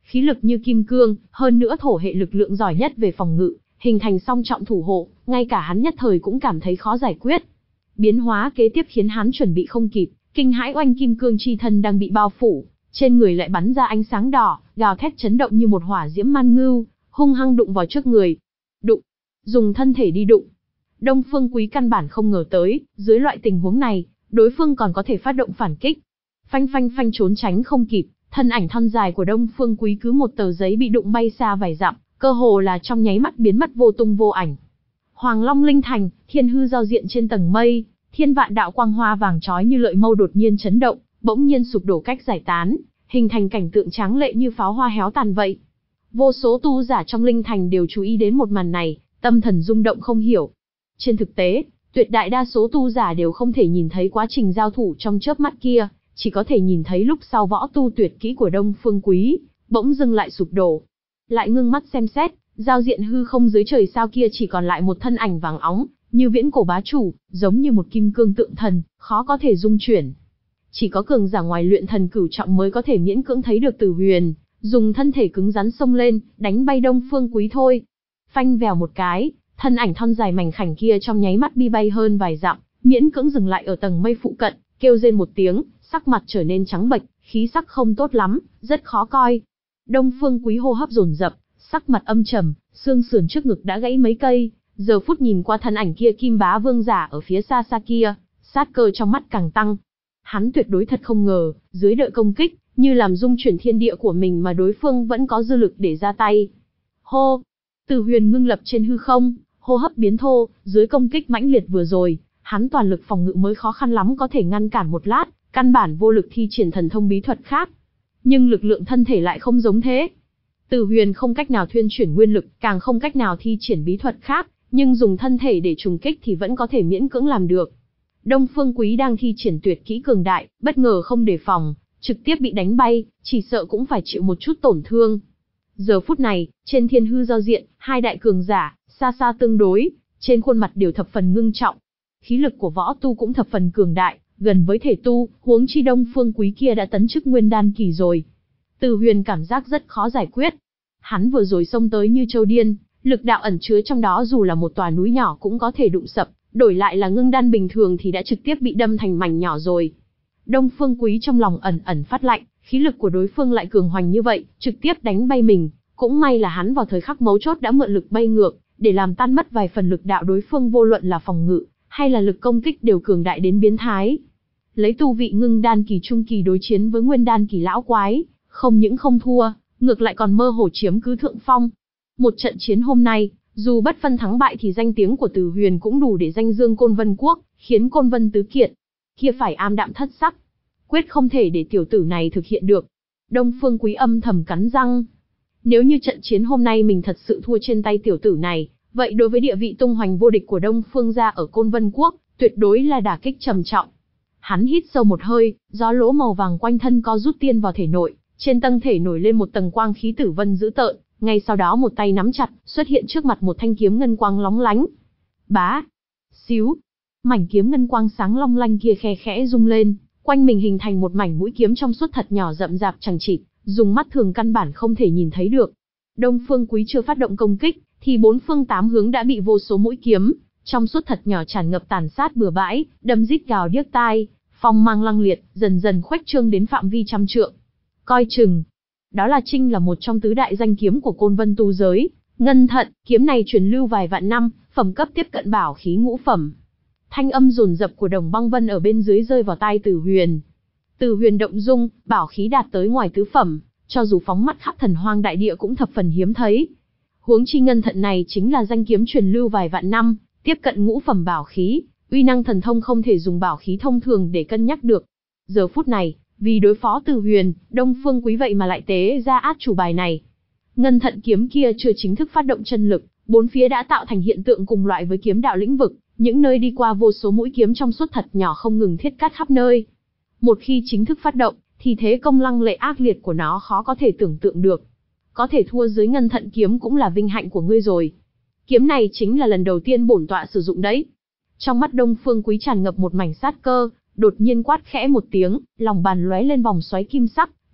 khí lực như kim cương, hơn nữa thổ hệ lực lượng giỏi nhất về phòng ngự, hình thành song trọng thủ hộ, ngay cả hắn nhất thời cũng cảm thấy khó giải quyết. Biến hóa kế tiếp khiến hắn chuẩn bị không kịp, kinh hãi oanh kim cương chi thân đang bị bao phủ, trên người lại bắn ra ánh sáng đỏ, gào thét chấn động như một hỏa diễm man ngưu, hung hăng đụng vào trước người. Đụng, dùng thân thể đi đụng. Đông Phương Quý căn bản không ngờ tới, dưới loại tình huống này, đối phương còn có thể phát động phản kích. Phanh phanh phanh trốn tránh không kịp, thân ảnh thon dài của Đông Phương Quý cứ một tờ giấy bị đụng bay xa vài dặm, cơ hồ là trong nháy mắt biến mất vô tung vô ảnh. Hoàng Long Linh Thành, thiên hư giao diện trên tầng mây, thiên vạn đạo quang hoa vàng chói như lợi mâu đột nhiên chấn động, bỗng nhiên sụp đổ cách giải tán, hình thành cảnh tượng tráng lệ như pháo hoa héo tàn vậy. Vô số tu giả trong Linh Thành đều chú ý đến một màn này, tâm thần rung động không hiểu. Trên thực tế, tuyệt đại đa số tu giả đều không thể nhìn thấy quá trình giao thủ trong chớp mắt kia, chỉ có thể nhìn thấy lúc sau võ tu tuyệt kỹ của Đông Phương Quý, bỗng dưng lại sụp đổ. Lại ngưng mắt xem xét, giao diện hư không dưới trời sao kia chỉ còn lại một thân ảnh vàng óng, như viễn cổ bá chủ, giống như một kim cương tượng thần, khó có thể dung chuyển. Chỉ có cường giả ngoài luyện thần cửu trọng mới có thể miễn cưỡng thấy được Tử Huyền, dùng thân thể cứng rắn xông lên, đánh bay Đông Phương Quý thôi. Phanh vèo một cái, thân ảnh thon dài mảnh khảnh kia trong nháy mắt bi bay hơn vài dặm, miễn cưỡng dừng lại ở tầng mây phụ cận, kêu rên một tiếng, sắc mặt trở nên trắng bệch, khí sắc không tốt lắm, rất khó coi. Đông Phương Quý hô hấp dồn dập, sắc mặt âm trầm, xương sườn trước ngực đã gãy mấy cây, giờ phút nhìn qua thân ảnh kia Kim Bá Vương giả ở phía xa xa kia, sát cơ trong mắt càng tăng. Hắn tuyệt đối thật không ngờ, dưới đợt công kích, như làm rung chuyển thiên địa của mình mà đối phương vẫn có dư lực để ra tay. Hô! Tử Huyền ngưng lập trên hư không, hô hấp biến thô, dưới công kích mãnh liệt vừa rồi, hắn toàn lực phòng ngự mới khó khăn lắm có thể ngăn cản một lát, căn bản vô lực thi triển thần thông bí thuật khác. Nhưng lực lượng thân thể lại không giống thế. Tử Huyền không cách nào thuyên chuyển nguyên lực, càng không cách nào thi triển bí thuật khác, nhưng dùng thân thể để trùng kích thì vẫn có thể miễn cưỡng làm được. Đông Phương Quý đang thi triển tuyệt kỹ cường đại, bất ngờ không đề phòng, trực tiếp bị đánh bay, chỉ sợ cũng phải chịu một chút tổn thương. Giờ phút này, trên thiên hư giao diện, hai đại cường giả, xa xa tương đối, trên khuôn mặt đều thập phần ngưng trọng. Khí lực của võ tu cũng thập phần cường đại, gần với thể tu, huống chi Đông Phương Quý kia đã tấn chức nguyên đan kỳ rồi. Tử Huyền cảm giác rất khó giải quyết. Hắn vừa rồi xông tới như châu điên, lực đạo ẩn chứa trong đó dù là một tòa núi nhỏ cũng có thể đụng sập, đổi lại là ngưng đan bình thường thì đã trực tiếp bị đâm thành mảnh nhỏ rồi. Đông Phương Quý trong lòng ẩn ẩn phát lạnh, khí lực của đối phương lại cường hoành như vậy, trực tiếp đánh bay mình, cũng may là hắn vào thời khắc mấu chốt đã mượn lực bay ngược, để làm tan mất vài phần lực đạo đối phương, vô luận là phòng ngự hay là lực công kích đều cường đại đến biến thái. Lấy tu vị ngưng đan kỳ trung kỳ đối chiến với nguyên đan kỳ lão quái, không những không thua, ngược lại còn mơ hồ chiếm cứ thượng phong. Một trận chiến hôm nay, dù bất phân thắng bại thì danh tiếng của Tử Huyền cũng đủ để danh dương Côn Vân Quốc, khiến Côn Vân tứ kiện kia phải am đạm thất sắc. Quyết không thể để tiểu tử này thực hiện được. Đông Phương Quý âm thầm cắn răng. Nếu như trận chiến hôm nay mình thật sự thua trên tay tiểu tử này, vậy đối với địa vị tung hoành vô địch của Đông Phương gia ở Côn Vân Quốc, tuyệt đối là đả kích trầm trọng. Hắn hít sâu một hơi, gió lỗ màu vàng quanh thân co rút tiên vào thể nội, trên tầng thể nổi lên một tầng quang khí tử vân dữ tợn, ngay sau đó một tay nắm chặt, xuất hiện trước mặt một thanh kiếm ngân quang lóng lánh. Bá, xíu, mảnh kiếm ngân quang sáng long lanh kia khe khẽ rung lên, quanh mình hình thành một mảnh mũi kiếm trong suốt thật nhỏ rậm rạp chằng chịt, dùng mắt thường căn bản không thể nhìn thấy được. Đông Phương Quý chưa phát động công kích, thì bốn phương tám hướng đã bị vô số mũi kiếm trong suốt thật nhỏ tràn ngập tàn sát bừa bãi, đâm rít gào điếc tai, phong mang lăng liệt, dần dần khuếch trương đến phạm vi trăm trượng. Coi chừng, đó là Trinh là một trong tứ đại danh kiếm của Côn Vân tu giới, Ngân Thận, kiếm này truyền lưu vài vạn năm, phẩm cấp tiếp cận bảo khí ngũ phẩm. Thanh âm dồn dập của Đồng Băng Vân ở bên dưới rơi vào tai Tử Huyền. Tử Huyền động dung, bảo khí đạt tới ngoài tứ phẩm, cho dù phóng mắt khắp thần hoang đại địa cũng thập phần hiếm thấy. Huống chi Ngân Thận này chính là danh kiếm truyền lưu vài vạn năm, tiếp cận ngũ phẩm bảo khí, uy năng thần thông không thể dùng bảo khí thông thường để cân nhắc được. Giờ phút này, vì đối phó Tử Huyền, Đông Phương Quý vậy mà lại tế ra át chủ bài này. Ngân Thận kiếm kia chưa chính thức phát động chân lực, bốn phía đã tạo thành hiện tượng cùng loại với kiếm đạo lĩnh vực, những nơi đi qua vô số mũi kiếm trong suốt thật nhỏ không ngừng thiết cắt khắp nơi. Một khi chính thức phát động, thì thế công lăng lệ ác liệt của nó khó có thể tưởng tượng được. Có thể thua dưới Ngân Thận kiếm cũng là vinh hạnh của ngươi rồi. Kiếm này chính là lần đầu tiên bổn tọa sử dụng đấy. Trong mắt Đông Phương Quý tràn ngập một mảnh sát cơ, đột nhiên quát khẽ một tiếng, lòng bàn lóe lên vòng xoáy kim sắc,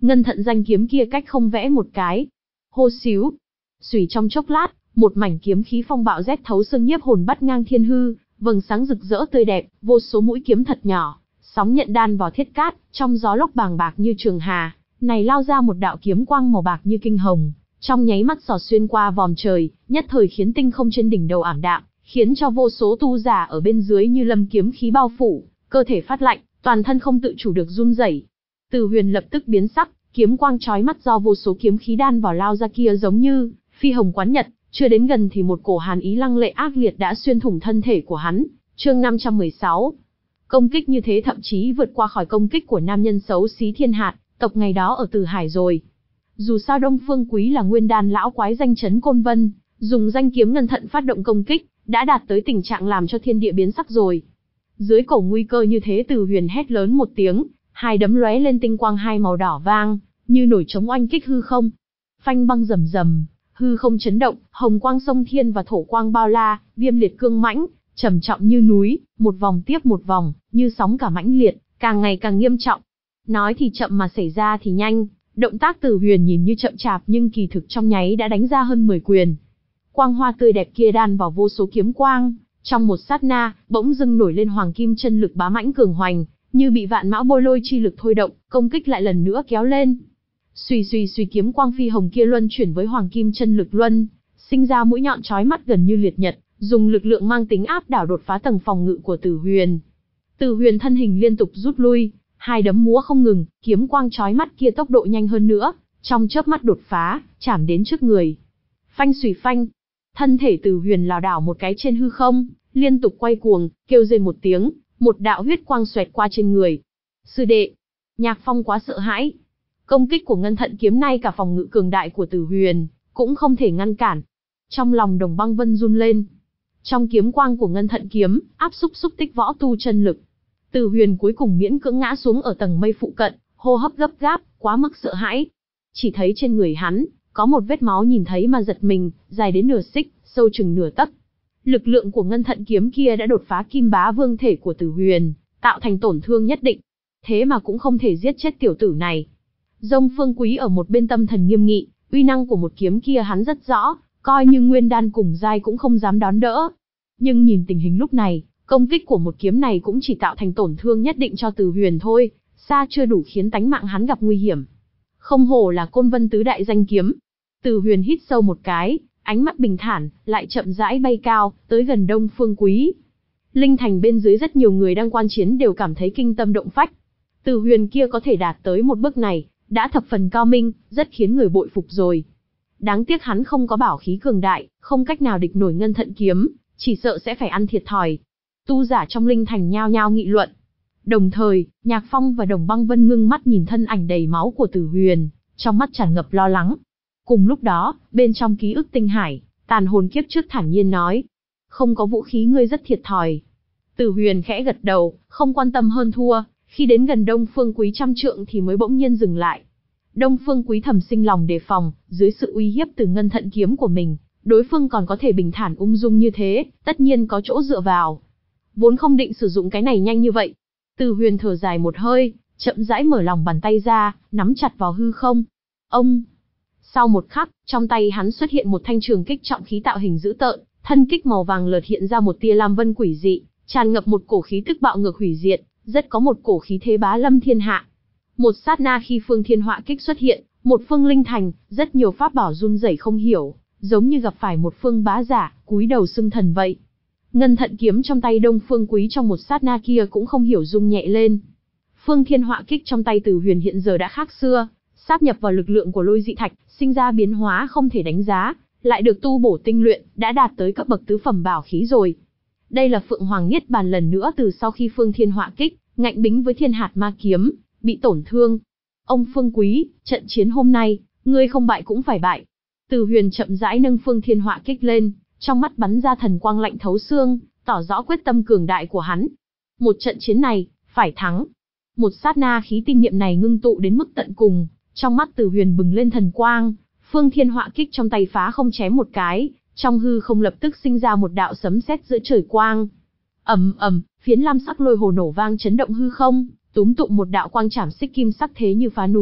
Ngân thận danh kiếm kia cách không vẽ một cái. Hô xíu. Xùy trong chốc lát, một mảnh kiếm khí phong bạo rét thấu xương nhiếp hồn bắt ngang thiên hư, vầng sáng rực rỡ tươi đẹp, vô số mũi kiếm thật nhỏ, sóng nhận đan vào thiết cát, trong gió lốc bàng bạc như trường hà, này lao ra một đạo kiếm quang màu bạc như kinh hồng, trong nháy mắt xỏ xuyên qua vòm trời, nhất thời khiến tinh không trên đỉnh đầu ảm đạm, khiến cho vô số tu giả ở bên dưới như lâm kiếm khí bao phủ, cơ thể phát lạnh, toàn thân không tự chủ được run rẩy. Từ Huyền lập tức biến sắc, kiếm quang chói mắt do vô số kiếm khí đan vào lao ra kia giống như phi hồng quán nhật, chưa đến gần thì một cổ hàn ý lăng lệ ác liệt đã xuyên thủng thân thể của hắn. Chương năm trăm mười sáu. Công kích như thế thậm chí vượt qua khỏi công kích của nam nhân xấu xí Thiên Hạt, tộc ngày đó ở Tử Hải rồi. Dù sao Đông Phương Quý là nguyên đan lão quái danh chấn Côn Vân, dùng danh kiếm ngân thận phát động công kích, đã đạt tới tình trạng làm cho thiên địa biến sắc rồi. Dưới cổ nguy cơ như thế, Từ Huyền hét lớn một tiếng, hai đấm lóe lên tinh quang hai màu đỏ vang, như nổi trống oanh kích hư không. Phanh băng rầm rầm, hư không chấn động, hồng quang sông thiên và thổ quang bao la, viêm liệt cương mãnh, trầm trọng như núi, một vòng tiếp một vòng, như sóng cả mãnh liệt, càng ngày càng nghiêm trọng. Nói thì chậm mà xảy ra thì nhanh, động tác Từ Huyền nhìn như chậm chạp nhưng kỳ thực trong nháy đã đánh ra hơn mười quyền. Quang hoa tươi đẹp kia đan vào vô số kiếm quang, trong một sát na, bỗng dưng nổi lên hoàng kim chân lực bá mãnh cường hoành, như bị vạn mão bôi lôi chi lực thôi động, công kích lại lần nữa kéo lên. Xuy xuy xuy, kiếm quang phi hồng kia luân chuyển với hoàng kim chân lực luân, sinh ra mũi nhọn chói mắt gần như liệt nhật, dùng lực lượng mang tính áp đảo đột phá tầng phòng ngự của Từ Huyền. Từ Huyền thân hình liên tục rút lui, hai đấm múa không ngừng, kiếm quang chói mắt kia tốc độ nhanh hơn nữa, trong chớp mắt đột phá, chạm đến trước người. Phanh xùy phanh, thân thể Từ Huyền lảo đảo một cái trên hư không, liên tục quay cuồng, kêu rên một tiếng, một đạo huyết quang xoẹt qua trên người. Sư đệ, Nhạc Phong quá sợ hãi. Công kích của ngân thận kiếm nay cả phòng ngự cường đại của Từ Huyền cũng không thể ngăn cản. Trong lòng Đồng Băng Vân run lên. Trong kiếm quang của ngân thận kiếm, áp xúc xúc tích võ tu chân lực. Từ Huyền cuối cùng miễn cưỡng ngã xuống ở tầng mây phụ cận, hô hấp gấp gáp, quá mức sợ hãi. Chỉ thấy trên người hắn có một vết máu nhìn thấy mà giật mình, dài đến nửa xích, sâu chừng nửa tấc. Lực lượng của ngân thận kiếm kia đã đột phá kim bá vương thể của Từ Huyền, tạo thành tổn thương nhất định. Thế mà cũng không thể giết chết tiểu tử này. Đông Phương Quý ở một bên tâm thần nghiêm nghị, uy năng của một kiếm kia hắn rất rõ, coi như nguyên đan cùng giai cũng không dám đón đỡ. Nhưng nhìn tình hình lúc này, công kích của một kiếm này cũng chỉ tạo thành tổn thương nhất định cho Từ Huyền thôi, xa chưa đủ khiến tánh mạng hắn gặp nguy hiểm. Không hổ là Côn Vân tứ đại danh kiếm. Từ Huyền hít sâu một cái, ánh mắt bình thản, lại chậm rãi bay cao, tới gần Đông Phương Quý. Linh thành bên dưới rất nhiều người đang quan chiến đều cảm thấy kinh tâm động phách. Từ Huyền kia có thể đạt tới một bước này, đã thập phần cao minh, rất khiến người bội phục rồi. Đáng tiếc hắn không có bảo khí cường đại, không cách nào địch nổi ngân thận kiếm, chỉ sợ sẽ phải ăn thiệt thòi. Tu giả trong linh thành nhao nhao nghị luận. Đồng thời, Nhạc Phong và Đồng Băng Vân ngưng mắt nhìn thân ảnh đầy máu của Từ Huyền, trong mắt tràn ngập lo lắng. Cùng lúc đó, bên trong ký ức tinh hải, tàn hồn kiếp trước thản nhiên nói. Không có vũ khí ngươi rất thiệt thòi. Từ Huyền khẽ gật đầu, không quan tâm hơn thua, khi đến gần Đông Phương Quý trăm trượng thì mới bỗng nhiên dừng lại. Đông Phương Quý thầm sinh lòng đề phòng, dưới sự uy hiếp từ ngân thận kiếm của mình, đối phương còn có thể bình thản ung dung như thế, tất nhiên có chỗ dựa vào. Vốn không định sử dụng cái này nhanh như vậy. Từ Huyền thở dài một hơi, chậm rãi mở lòng bàn tay ra, nắm chặt vào hư không. Ông! Sau một khắc, trong tay hắn xuất hiện một thanh trường kích trọng khí tạo hình dữ tợn, thân kích màu vàng lợt hiện ra một tia lam vân quỷ dị, tràn ngập một cổ khí tức bạo ngược hủy diệt, rất có một cổ khí thế bá lâm thiên hạ. Một sát na khi phương thiên họa kích xuất hiện, một phương linh thành, rất nhiều pháp bảo run rẩy không hiểu, giống như gặp phải một phương bá giả, cúi đầu xưng thần vậy. Ngân thận kiếm trong tay Đông Phương Quý trong một sát na kia cũng không hiểu rung nhẹ lên. Phương thiên họa kích trong tay Từ Huyền hiện giờ đã khác xưa, sáp nhập vào lực lượng của lôi dị thạch, sinh ra biến hóa không thể đánh giá, lại được tu bổ tinh luyện, đã đạt tới cấp bậc tứ phẩm bảo khí rồi. Đây là Phượng Hoàng Niết Bàn lần nữa từ sau khi Phương Thiên Họa kích, ngạnh bính với Thiên Hạt Ma kiếm, bị tổn thương. Ông Phương Quý, trận chiến hôm nay, ngươi không bại cũng phải bại. Từ Huyền chậm rãi nâng Phương Thiên Họa kích lên, trong mắt bắn ra thần quang lạnh thấu xương, tỏ rõ quyết tâm cường đại của hắn. Một trận chiến này, phải thắng. Một sát na khí tinh niệm này ngưng tụ đến mức tận cùng, trong mắt Từ Huyền bừng lên thần quang, Phương Thiên Họa kích trong tay phá không chém một cái, trong hư không lập tức sinh ra một đạo sấm sét giữa trời quang. Ầm ầm, phiến lam sắc lôi hồ nổ vang chấn động hư không, túm tụng một đạo quang chảm xích kim sắc thế như phá núi,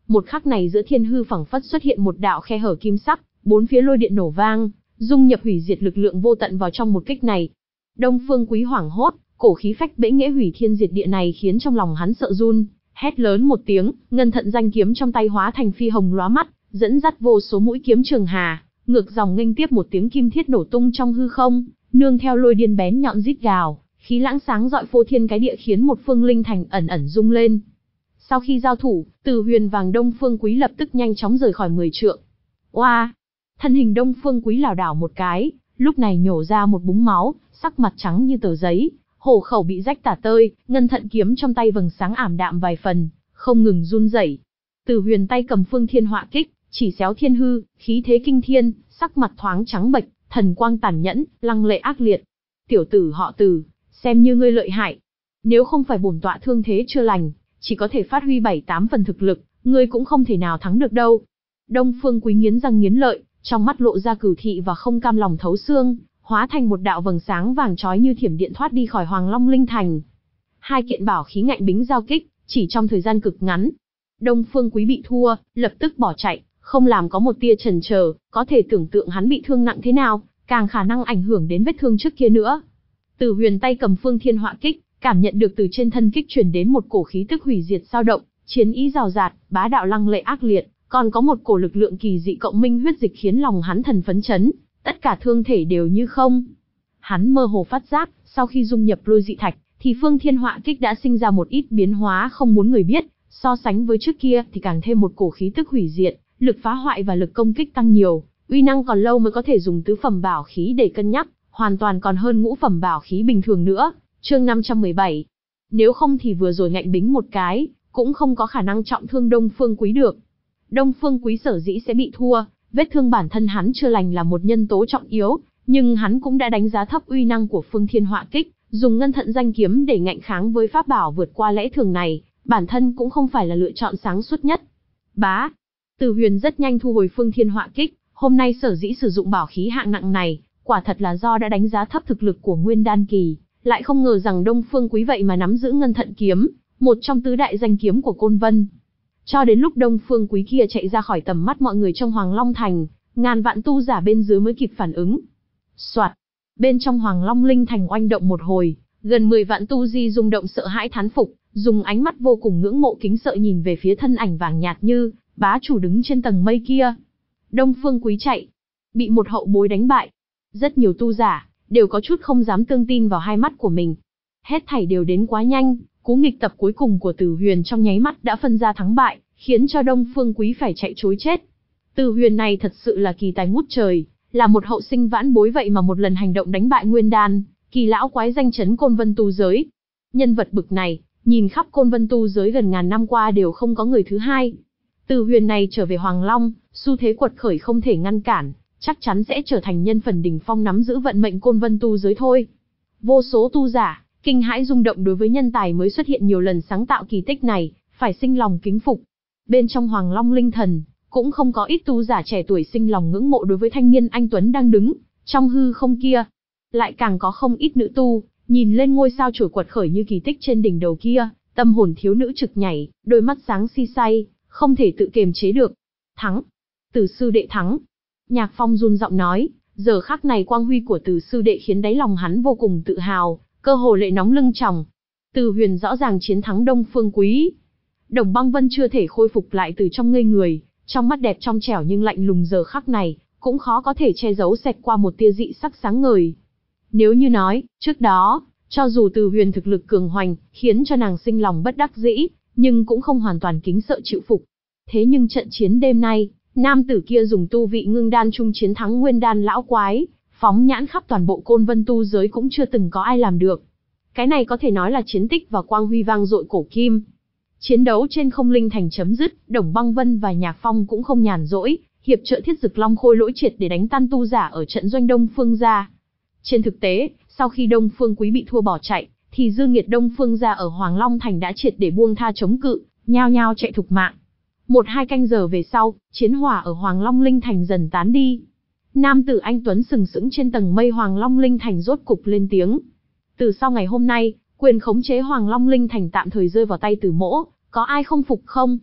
Một khắc này giữa thiên hư phẳng phất xuất hiện một đạo khe hở kim sắc, bốn phía lôi điện nổ vang, dung nhập hủy diệt lực lượng vô tận vào trong một kích này. Đông Phương Quý hoảng hốt, cổ khí phách bẽ nghĩa hủy thiên diệt địa này khiến trong lòng hắn sợ run, hét lớn một tiếng, ngân thận danh kiếm trong tay hóa thành phi hồng lóa mắt, dẫn dắt vô số mũi kiếm trường hà, ngược dòng nghênh tiếp một tiếng kim thiết nổ tung trong hư không, nương theo lôi điên bén nhọn rít gào, khí lãng sáng rọi phô thiên cái địa khiến một phương linh thành ẩn ẩn rung lên. Sau khi giao thủ, Từ Huyền vàng Đông Phương Quý lập tức nhanh chóng rời khỏi mười trượng. Oa! Thân hình Đông Phương Quý lảo đảo một cái, lúc này nhổ ra một búng máu, sắc mặt trắng như tờ giấy, hổ khẩu bị rách tả tơi, ngân thận kiếm trong tay vầng sáng ảm đạm vài phần, không ngừng run rẩy. Từ Huyền tay cầm Phương Thiên Họa Kích, chỉ xéo thiên hư, khí thế kinh thiên, sắc mặt thoáng trắng bệch, thần quang tàn nhẫn, lăng lệ ác liệt. Tiểu tử họ Từ, xem như ngươi lợi hại. Nếu không phải bổn tọa thương thế chưa lành, chỉ có thể phát huy bảy tám phần thực lực, ngươi cũng không thể nào thắng được đâu. Đông Phương Quý nghiến răng nghiến lợi, trong mắt lộ ra cửu thị và không cam lòng thấu xương, hóa thành một đạo vầng sáng vàng chói như thiểm điện thoát đi khỏi Hoàng Long Linh Thành. Hai kiện bảo khí ngạnh bính giao kích, chỉ trong thời gian cực ngắn. Đông Phương Quý bị thua, lập tức bỏ chạy, không làm có một tia chần chờ, có thể tưởng tượng hắn bị thương nặng thế nào, càng khả năng ảnh hưởng đến vết thương trước kia nữa. Từ Huyền tay cầm Phương Thiên Họa Kích, cảm nhận được từ trên thân kích truyền đến một cổ khí tức hủy diệt dao động, chiến ý rào rạt, bá đạo lăng lệ ác liệt, còn có một cổ lực lượng kỳ dị cộng minh huyết dịch khiến lòng hắn thần phấn chấn, tất cả thương thể đều như không. Hắn mơ hồ phát giác, sau khi dung nhập lôi dị thạch, thì Phương Thiên Họa Kích đã sinh ra một ít biến hóa không muốn người biết, so sánh với trước kia thì càng thêm một cổ khí tức hủy diệt, lực phá hoại và lực công kích tăng nhiều, uy năng còn lâu mới có thể dùng tứ phẩm bảo khí để cân nhắc, hoàn toàn còn hơn ngũ phẩm bảo khí bình thường nữa. Chương năm trăm mười bảy. Nếu không thì vừa rồi ngạnh bính một cái, cũng không có khả năng trọng thương Đông Phương Quý được. Đông Phương Quý sở dĩ sẽ bị thua, vết thương bản thân hắn chưa lành là một nhân tố trọng yếu, nhưng hắn cũng đã đánh giá thấp uy năng của Phương Thiên Họa Kích, dùng ngân thận danh kiếm để ngạnh kháng với pháp bảo vượt qua lẽ thường này, bản thân cũng không phải là lựa chọn sáng suốt nhất. Bá! Từ Huyền rất nhanh thu hồi Phương Thiên Họa Kích, hôm nay sở dĩ sử dụng bảo khí hạng nặng này, quả thật là do đã đánh giá thấp thực lực của Nguyên Đan Kỳ, lại không ngờ rằng Đông Phương Quý vậy mà nắm giữ ngân thận kiếm, một trong tứ đại danh kiếm của Côn Vân. Cho đến lúc Đông Phương Quý kia chạy ra khỏi tầm mắt mọi người trong Hoàng Long Thành, ngàn vạn tu giả bên dưới mới kịp phản ứng. Soạt! Bên trong Hoàng Long Linh Thành oanh động một hồi, gần mười vạn tu di rung động sợ hãi thán phục, dùng ánh mắt vô cùng ngưỡng mộ kính sợ nhìn về phía thân ảnh vàng nhạt như bá chủ đứng trên tầng mây kia. Đông Phương Quý chạy, bị một hậu bối đánh bại. Rất nhiều tu giả đều có chút không dám tương tin vào hai mắt của mình. Hết thảy đều đến quá nhanh, cú nghịch tập cuối cùng của Từ Huyền trong nháy mắt đã phân ra thắng bại, khiến cho Đông Phương Quý phải chạy trối chết. Từ Huyền này thật sự là kỳ tài ngút trời, là một hậu sinh vãn bối vậy mà một lần hành động đánh bại Nguyên Đan Kỳ lão quái danh chấn Côn Vân tu giới. Nhân vật bực này, nhìn khắp Côn Vân tu giới gần ngàn năm qua đều không có người thứ hai. Từ Huyền này trở về Hoàng Long, xu thế quật khởi không thể ngăn cản, chắc chắn sẽ trở thành nhân phần đỉnh phong nắm giữ vận mệnh Côn Vân tu giới thôi. Vô số tu giả kinh hãi rung động đối với nhân tài mới xuất hiện nhiều lần sáng tạo kỳ tích này, phải sinh lòng kính phục. Bên trong Hoàng Long Linh Thần, cũng không có ít tu giả trẻ tuổi sinh lòng ngưỡng mộ đối với thanh niên anh tuấn đang đứng trong hư không kia. Lại càng có không ít nữ tu, nhìn lên ngôi sao chổi quật khởi như kỳ tích trên đỉnh đầu kia, tâm hồn thiếu nữ trực nhảy, đôi mắt sáng si say, không thể tự kiềm chế được. Thắng! Từ sư đệ thắng! Nhạc Phong run giọng nói, giờ khắc này quang huy của Từ sư đệ khiến đáy lòng hắn vô cùng tự hào, cơ hồ lệ nóng lưng tròng. Từ Huyền rõ ràng chiến thắng Đông Phương Quý. Đồng Băng Vân chưa thể khôi phục lại từ trong ngây người, trong mắt đẹp trong trẻo nhưng lạnh lùng giờ khắc này, cũng khó có thể che giấu xẹt qua một tia dị sắc sáng ngời. Nếu như nói, trước đó, cho dù Từ Huyền thực lực cường hoành, khiến cho nàng sinh lòng bất đắc dĩ, nhưng cũng không hoàn toàn kính sợ chịu phục. Thế nhưng trận chiến đêm nay, nam tử kia dùng tu vị ngưng đan trung chiến thắng Nguyên Đan lão quái, phóng nhãn khắp toàn bộ Côn Vân tu giới cũng chưa từng có ai làm được. Cái này có thể nói là chiến tích và quang huy vang dội cổ kim. Chiến đấu trên không linh thành chấm dứt, Đồng Băng Vân và Nhạc Phong cũng không nhàn rỗi, hiệp trợ Thiết Dực Long Khôi Lỗi triệt để đánh tan tu giả ở trận doanh Đông Phương gia. Trên thực tế, sau khi Đông Phương Quý bị thua bỏ chạy, thì dư nghiệt Đông Phương gia ở Hoàng Long Thành đã triệt để buông tha chống cự, nhao nhao chạy thục mạng. Một hai canh giờ về sau, chiến hỏa ở Hoàng Long Linh Thành dần tán đi. Nam tử anh tuấn sừng sững trên tầng mây Hoàng Long Linh Thành rốt cục lên tiếng. Từ sau ngày hôm nay, quyền khống chế Hoàng Long Linh Thành tạm thời rơi vào tay Từ Mỗ, có ai không phục không?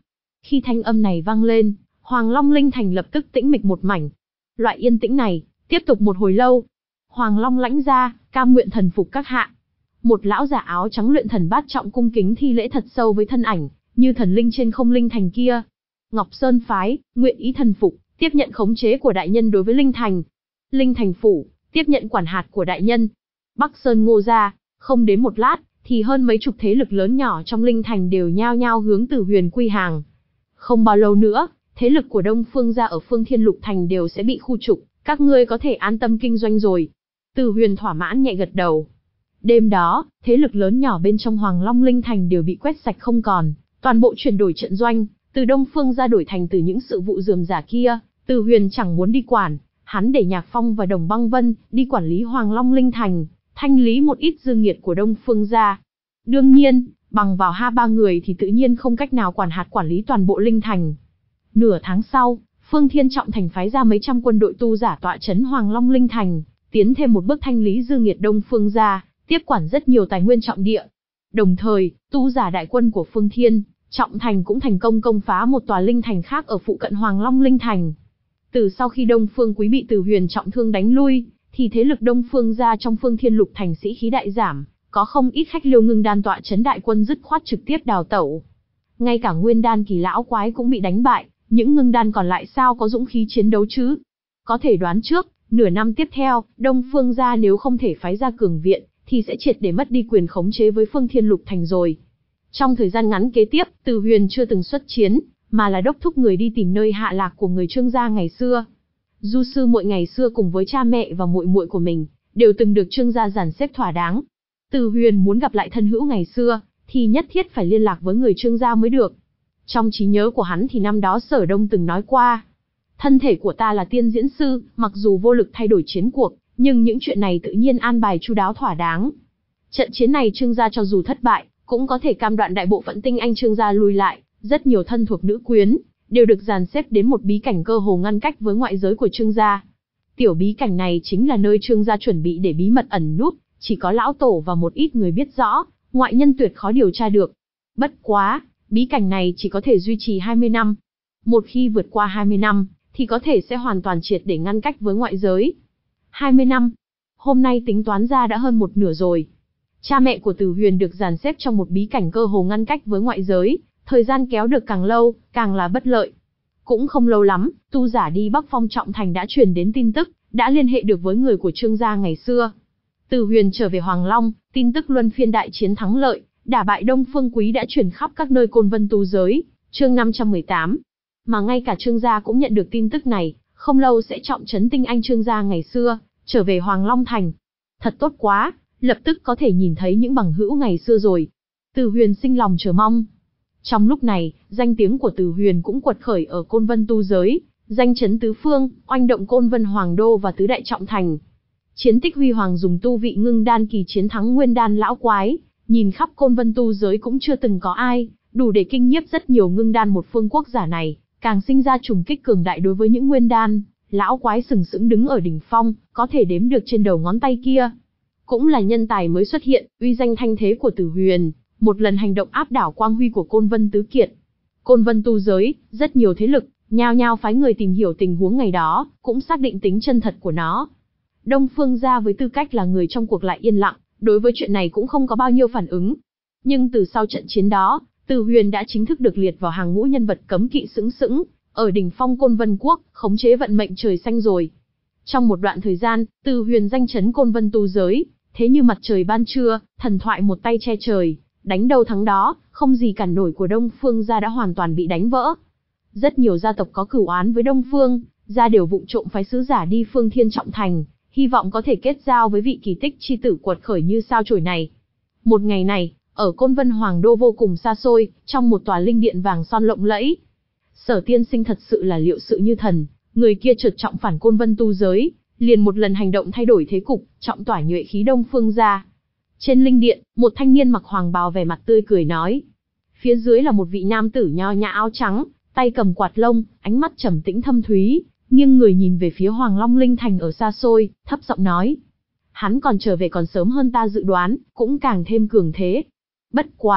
Khi thanh âm này vang lên, Hoàng Long Linh Thành lập tức tĩnh mịch một mảnh. Loại yên tĩnh này tiếp tục một hồi lâu. Hoàng Long lãnh ra, cam nguyện thần phục các hạ. Một lão giả áo trắng luyện thần bát trọng cung kính thi lễ thật sâu với thân ảnh như thần linh trên không linh thành kia. Ngọc Sơn phái, nguyện ý thần phục, tiếp nhận khống chế của đại nhân đối với linh thành. Linh thành phủ, tiếp nhận quản hạt của đại nhân. Bắc Sơn Ngô gia, không đến một lát, thì hơn mấy chục thế lực lớn nhỏ trong linh thành đều nhao nhao hướng Tử Huyền quy hàng. Không bao lâu nữa, thế lực của Đông Phương gia ở Phương Thiên Lục thành đều sẽ bị khu trục, các ngươi có thể an tâm kinh doanh rồi. Tử Huyền thỏa mãn nhẹ gật đầu. Đêm đó, thế lực lớn nhỏ bên trong Hoàng Long Linh thành đều bị quét sạch không còn, toàn bộ chuyển đổi trận doanh, từ Đông Phương gia đổi thành từ những sự vụ rườm rà kia, Tử Huyền chẳng muốn đi quản, hắn để Nhạc Phong và Đồng Băng Vân đi quản lý Hoàng Long Linh thành, thanh lý một ít dư nghiệt của Đông Phương gia. Đương nhiên, bằng vào hai ba người thì tự nhiên không cách nào quản hạt quản lý toàn bộ linh thành. Nửa tháng sau, Phương Thiên Trọng Thành phái ra mấy trăm quân đội tu giả tọa trấn Hoàng Long Linh thành, tiến thêm một bước thanh lý dư nghiệt Đông Phương gia, tiếp quản rất nhiều tài nguyên trọng địa. Đồng thời, tu giả đại quân của Phương Thiên Trọng Thành cũng thành công công phá một tòa linh thành khác ở phụ cận Hoàng Long Linh thành. Từ sau khi Đông Phương Quý bị Tử Huyền trọng thương đánh lui, thì thế lực Đông Phương gia trong Phương Thiên Lục thành sĩ khí đại giảm, có không ít khách Liêu Ngưng Đan tọa trấn đại quân dứt khoát trực tiếp đào tẩu. Ngay cả Nguyên Đan kỳ lão quái cũng bị đánh bại, những Ngưng Đan còn lại sao có dũng khí chiến đấu chứ? Có thể đoán trước, nửa năm tiếp theo, Đông Phương gia nếu không thể phái ra cường viện, thì sẽ triệt để mất đi quyền khống chế với Phương Thiên Lục thành rồi. Trong thời gian ngắn kế tiếp, Tử Huyền chưa từng xuất chiến, mà là đốc thúc người đi tìm nơi hạ lạc của người Trương gia ngày xưa. Du sư muội ngày xưa cùng với cha mẹ và muội muội của mình, đều từng được Trương gia dàn xếp thỏa đáng. Tử Huyền muốn gặp lại thân hữu ngày xưa, thì nhất thiết phải liên lạc với người Trương gia mới được. Trong trí nhớ của hắn thì năm đó Sở Đông từng nói qua, thân thể của ta là tiên diễn sư, mặc dù vô lực thay đổi chiến cuộc, nhưng những chuyện này tự nhiên an bài chu đáo thỏa đáng. Trận chiến này Trương gia cho dù thất bại, cũng có thể cam đoan đại bộ phận tinh anh Trương gia lui lại, rất nhiều thân thuộc nữ quyến đều được dàn xếp đến một bí cảnh cơ hồ ngăn cách với ngoại giới của Trương gia. Tiểu bí cảnh này chính là nơi Trương gia chuẩn bị để bí mật ẩn núp, chỉ có lão tổ và một ít người biết rõ, ngoại nhân tuyệt khó điều tra được. Bất quá, bí cảnh này chỉ có thể duy trì hai mươi năm. Một khi vượt qua hai mươi năm, thì có thể sẽ hoàn toàn triệt để ngăn cách với ngoại giới. hai mươi năm. Hôm nay tính toán ra đã hơn một nửa rồi. Cha mẹ của Tử Huyền được dàn xếp trong một bí cảnh cơ hồ ngăn cách với ngoại giới, thời gian kéo được càng lâu, càng là bất lợi. Cũng không lâu lắm, tu giả đi Bắc Phong Trọng Thành đã truyền đến tin tức, đã liên hệ được với người của Trương gia ngày xưa. Tử Huyền trở về Hoàng Long, tin tức luân phiên đại chiến thắng lợi, đả bại Đông Phương Quý đã truyền khắp các nơi côn vân tu giới, chương năm trăm mười tám. Mà ngay cả Trương gia cũng nhận được tin tức này, không lâu sẽ trọng trấn tinh anh Trương gia ngày xưa, trở về Hoàng Long Thành. Thật tốt quá, lập tức có thể nhìn thấy những bằng hữu ngày xưa rồi. Tử Huyền sinh lòng chờ mong. Trong lúc này, danh tiếng của Tử Huyền cũng quật khởi ở côn vân tu giới, danh chấn tứ phương, oanh động côn vân Hoàng Đô và tứ đại trọng thành. Chiến tích huy hoàng dùng tu vị ngưng đan kỳ chiến thắng nguyên đan lão quái, nhìn khắp côn vân tu giới cũng chưa từng có ai, đủ để kinh nhiếp rất nhiều ngưng đan một phương quốc giả này, càng sinh ra trùng kích cường đại đối với những nguyên đan. Lão quái sừng sững đứng ở đỉnh phong, có thể đếm được trên đầu ngón tay kia. Cũng là nhân tài mới xuất hiện, uy danh thanh thế của Tử Huyền, một lần hành động áp đảo quang huy của côn vân tứ kiệt. Côn vân tu giới, rất nhiều thế lực, nhao nhao phái người tìm hiểu tình huống ngày đó, cũng xác định tính chân thật của nó. Đông Phương gia với tư cách là người trong cuộc lại yên lặng, đối với chuyện này cũng không có bao nhiêu phản ứng. Nhưng từ sau trận chiến đó, Tử Huyền đã chính thức được liệt vào hàng ngũ nhân vật cấm kỵ sững sững, ở đỉnh phong côn vân quốc, khống chế vận mệnh trời xanh rồi. Trong một đoạn thời gian, Tử Huyền danh chấn côn vân tu giới, thế như mặt trời ban trưa, thần thoại một tay che trời, đánh đâu thắng đó, không gì cản nổi của Đông Phương gia đã hoàn toàn bị đánh vỡ. Rất nhiều gia tộc có cửu oán với Đông Phương gia đều vụng trộm phái sứ giả đi Phương Thiên Trọng Thành, hy vọng có thể kết giao với vị kỳ tích chi tử quật khởi như sao chổi này. Một ngày này, ở côn vân Hoàng Đô vô cùng xa xôi, trong một tòa linh điện vàng son lộng lẫy, Sở tiên sinh thật sự là liệu sự như thần, người kia chợt trọng phản côn vân tu giới, liền một lần hành động thay đổi thế cục, trọng tỏa nhuệ khí Đông Phương gia. Trên linh điện, một thanh niên mặc hoàng bào vẻ mặt tươi cười nói. Phía dưới là một vị nam tử nho nhã áo trắng, tay cầm quạt lông, ánh mắt trầm tĩnh thâm thúy, nghiêng người nhìn về phía Hoàng Long Linh Thành ở xa xôi, thấp giọng nói. Hắn còn trở về còn sớm hơn ta dự đoán, cũng càng thêm cường thế. Bất quá,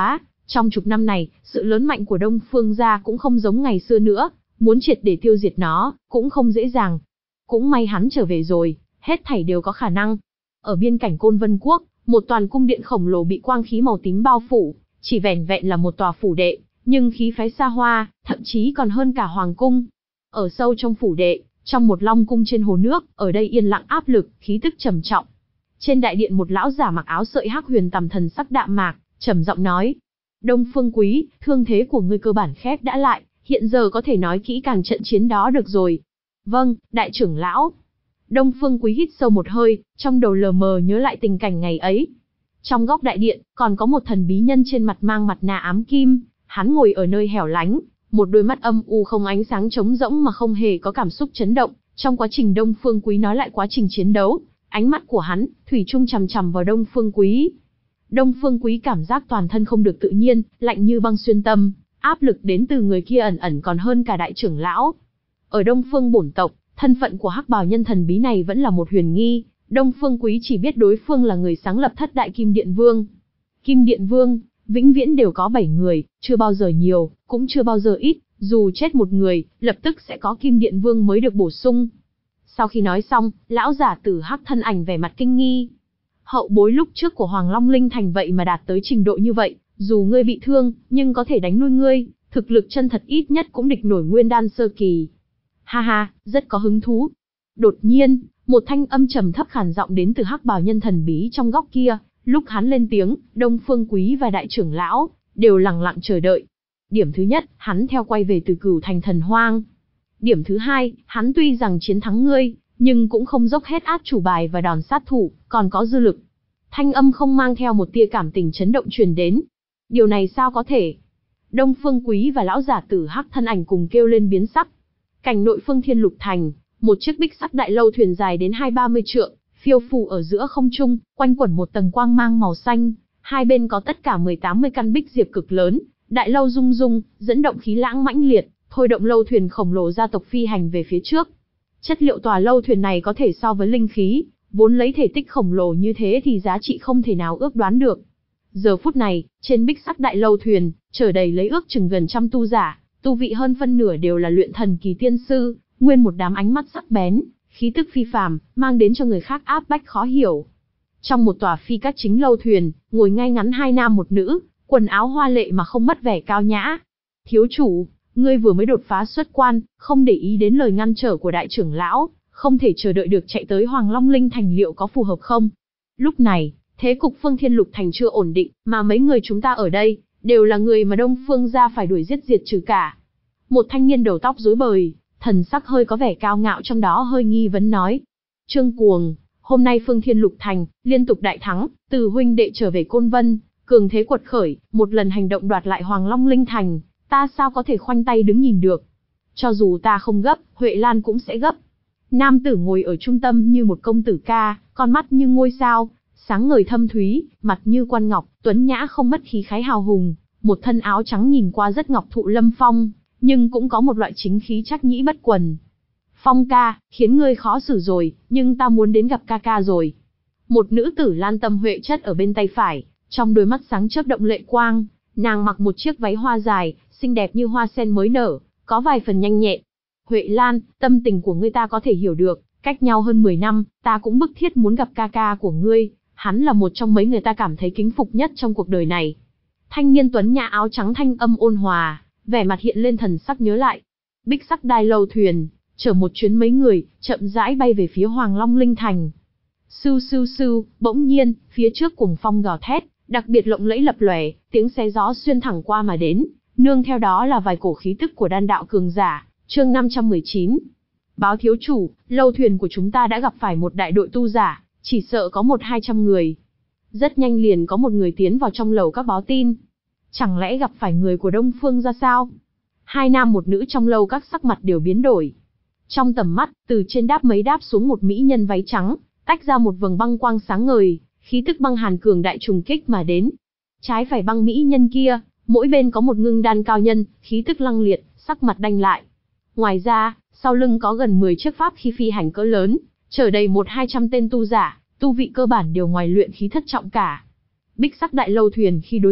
Trong chục năm này, sự lớn mạnh của Đông Phương gia cũng không giống ngày xưa nữa, muốn triệt để tiêu diệt nó, cũng không dễ dàng. Cũng may hắn trở về rồi, hết thảy đều có khả năng. Ở biên cảnh Côn Vân Quốc, một toàn cung điện khổng lồ bị quang khí màu tím bao phủ, chỉ vẻn vẹn là một tòa phủ đệ, nhưng khí phái xa hoa, thậm chí còn hơn cả hoàng cung. Ở sâu trong phủ đệ, trong một long cung trên hồ nước, ở đây yên lặng áp lực, khí tức trầm trọng. Trên đại điện một lão giả mặc áo sợi hắc huyền tầm thần sắc đạm mạc, trầm giọng nói: Đông Phương Quý, thương thế của ngươi cơ bản khép đã lại, hiện giờ có thể nói kỹ càng trận chiến đó được rồi. Vâng, đại trưởng lão. Đông Phương Quý hít sâu một hơi, trong đầu lờ mờ nhớ lại tình cảnh ngày ấy. Trong góc đại điện, còn có một thần bí nhân trên mặt mang mặt nạ ám kim, hắn ngồi ở nơi hẻo lánh, một đôi mắt âm u không ánh sáng trống rỗng mà không hề có cảm xúc chấn động. Trong quá trình Đông Phương Quý nói lại quá trình chiến đấu, ánh mắt của hắn, thủy chung chằm chằm vào Đông Phương Quý. Đông Phương Quý cảm giác toàn thân không được tự nhiên, lạnh như băng xuyên tâm, áp lực đến từ người kia ẩn ẩn còn hơn cả đại trưởng lão. Ở Đông Phương bổn tộc, thân phận của hắc bào nhân thần bí này vẫn là một huyền nghi, Đông Phương Quý chỉ biết đối phương là người sáng lập thất đại Kim Điện Vương. Kim Điện Vương, vĩnh viễn đều có bảy người, chưa bao giờ nhiều, cũng chưa bao giờ ít, dù chết một người, lập tức sẽ có Kim Điện Vương mới được bổ sung. Sau khi nói xong, lão giả tử hắc thân ảnh vẻ mặt kinh nghi. Hậu bối lúc trước của Hoàng Long Linh Thành vậy mà đạt tới trình độ như vậy, dù ngươi bị thương, nhưng có thể đánh nuôi ngươi, thực lực chân thật ít nhất cũng địch nổi Nguyên Đan sơ kỳ. Ha ha, rất có hứng thú. Đột nhiên, một thanh âm trầm thấp khàn giọng đến từ hắc bào nhân thần bí trong góc kia, lúc hắn lên tiếng, Đông Phương Quý và đại trưởng lão đều lặng lặng chờ đợi. Điểm thứ nhất, hắn theo quay về từ Cửu Thành Thần Hoang. Điểm thứ hai, hắn tuy rằng chiến thắng ngươi, nhưng cũng không dốc hết át chủ bài và đòn sát thủ, còn có dư lực. Thanh âm không mang theo một tia cảm tình chấn động truyền đến. Điều này sao có thể? Đông Phương Quý và lão giả tử hắc thân ảnh cùng kêu lên biến sắc. Cảnh nội Phương Thiên Lục Thành, một chiếc bích sắc đại lâu thuyền dài đến hai ba mươi trượng, phiêu phù ở giữa không trung, quanh quẩn một tầng quang mang màu xanh, hai bên có tất cả mười tám mươi căn bích diệp cực lớn, đại lâu rung rung, dẫn động khí lãng mãnh liệt, thôi động lâu thuyền khổng lồ gia tộc phi hành về phía trước. Chất liệu tòa lâu thuyền này có thể so với linh khí, vốn lấy thể tích khổng lồ như thế thì giá trị không thể nào ước đoán được. Giờ phút này, trên bích sắc đại lâu thuyền, chở đầy lấy ước chừng gần trăm tu giả, tu vị hơn phân nửa đều là luyện thần kỳ tiên sư, nguyên một đám ánh mắt sắc bén, khí tức phi phàm, mang đến cho người khác áp bách khó hiểu. Trong một tòa phi các chính lâu thuyền, ngồi ngay ngắn hai nam một nữ, quần áo hoa lệ mà không mất vẻ cao nhã. Thiếu chủ, ngươi vừa mới đột phá xuất quan, không để ý đến lời ngăn trở của đại trưởng lão, không thể chờ đợi được chạy tới Hoàng Long Linh Thành liệu có phù hợp không? Lúc này, thế cục Phương Thiên Lục Thành chưa ổn định, mà mấy người chúng ta ở đây, đều là người mà Đông Phương gia phải đuổi giết diệt trừ cả. Một thanh niên đầu tóc rối bời, thần sắc hơi có vẻ cao ngạo trong đó hơi nghi vấn nói. Trương Cuồng, hôm nay Phương Thiên Lục Thành, liên tục đại thắng, từ huynh đệ trở về Côn Vân, cường thế quật khởi, một lần hành động đoạt lại Hoàng Long Linh Thành, ta sao có thể khoanh tay đứng nhìn được. Cho dù ta không gấp, Huệ Lan cũng sẽ gấp. Nam tử ngồi ở trung tâm như một công tử ca, con mắt như ngôi sao, sáng ngời thâm thúy, mặt như quan ngọc, tuấn nhã không mất khí khái hào hùng, một thân áo trắng nhìn qua rất ngọc thụ lâm phong, nhưng cũng có một loại chính khí trắc nhĩ bất quần. Phong ca, khiến ngươi khó xử rồi, nhưng ta muốn đến gặp ca ca rồi. Một nữ tử Lan Tâm Huệ chất ở bên tay phải, trong đôi mắt sáng chớp động lệ quang, nàng mặc một chiếc váy hoa dài, xinh đẹp như hoa sen mới nở, có vài phần nhanh nhẹn. Huệ Lan, tâm tình của ngươi ta có thể hiểu được, cách nhau hơn mười năm, ta cũng bức thiết muốn gặp ca ca của ngươi, hắn là một trong mấy người ta cảm thấy kính phục nhất trong cuộc đời này. Thanh niên tuấn nhã áo trắng thanh âm ôn hòa, vẻ mặt hiện lên thần sắc nhớ lại. Bích sắc đai lâu thuyền, chở một chuyến mấy người, chậm rãi bay về phía Hoàng Long Linh Thành. Sưu sưu sưu, bỗng nhiên, phía trước cuồng phong gào thét, đặc biệt lộng lẫy lập lòe, tiếng xé gió xuyên thẳng qua mà đến, nương theo đó là vài cổ khí tức của đan đạo cường giả. Chương năm trăm mười chín. Báo thiếu chủ, lâu thuyền của chúng ta đã gặp phải một đại đội tu giả, chỉ sợ có một hai trăm người. Rất nhanh liền có một người tiến vào trong lầu các báo tin. Chẳng lẽ gặp phải người của Đông Phương ra sao? Hai nam một nữ trong lâu các sắc mặt đều biến đổi. Trong tầm mắt, từ trên đáp mấy đáp xuống một mỹ nhân váy trắng, tách ra một vầng băng quang sáng ngời, khí tức băng hàn cường đại trùng kích mà đến. Trái phải băng mỹ nhân kia, mỗi bên có một ngưng đan cao nhân, khí tức lăng liệt, sắc mặt đanh lại. Ngoài ra, sau lưng có gần mười chiếc pháp khí phi hành cỡ lớn, chở đầy một hai trăm tên tu giả, tu vị cơ bản đều ngoài luyện khí thất trọng cả. Bích sắc đại lâu thuyền khi đối mặt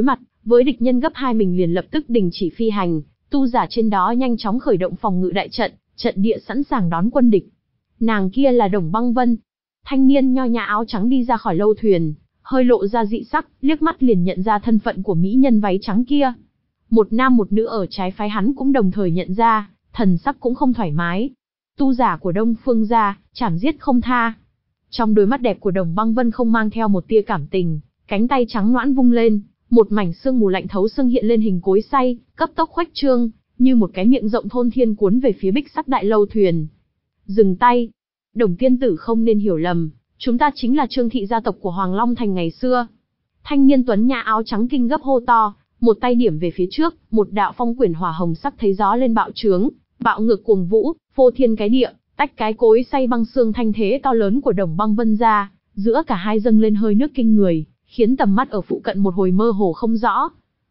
với địch nhân gấp hai mình liền lập tức đình chỉ phi hành, tu giả trên đó nhanh chóng khởi động phòng ngự đại trận, trận địa sẵn sàng đón quân địch. Nàng kia là Đồng Băng Vân. Thanh niên nho nhã áo trắng đi ra khỏi lâu thuyền, hơi lộ ra dị sắc, liếc mắt liền nhận ra thân phận của mỹ nhân váy trắng kia. Một nam một nữ ở trái phái hắn cũng đồng thời nhận ra, thần sắc cũng không thoải mái. Tu giả của Đông Phương gia, chảm giết không tha. Trong đôi mắt đẹp của Đồng Băng Vân không mang theo một tia cảm tình, cánh tay trắng nõn vung lên, một mảnh sương mù lạnh thấu xương hiện lên hình cối xay, cấp tốc khuếch trương, như một cái miệng rộng thôn thiên cuốn về phía Bích Sắc đại lâu thuyền. Dừng tay, Đồng tiên tử không nên hiểu lầm, chúng ta chính là Trương thị gia tộc của Hoàng Long Thành ngày xưa. Thanh niên tuấn nhã áo trắng kinh gấp hô to, một tay điểm về phía trước, một đạo phong quyển hỏa hồng sắc thấy gió lên bạo trướng, bạo ngược cuồng vũ, phô thiên cái địa, tách cái cối xay băng xương thanh thế to lớn của Đồng Băng Vân ra, giữa cả hai dâng lên hơi nước kinh người, khiến tầm mắt ở phụ cận một hồi mơ hồ không rõ.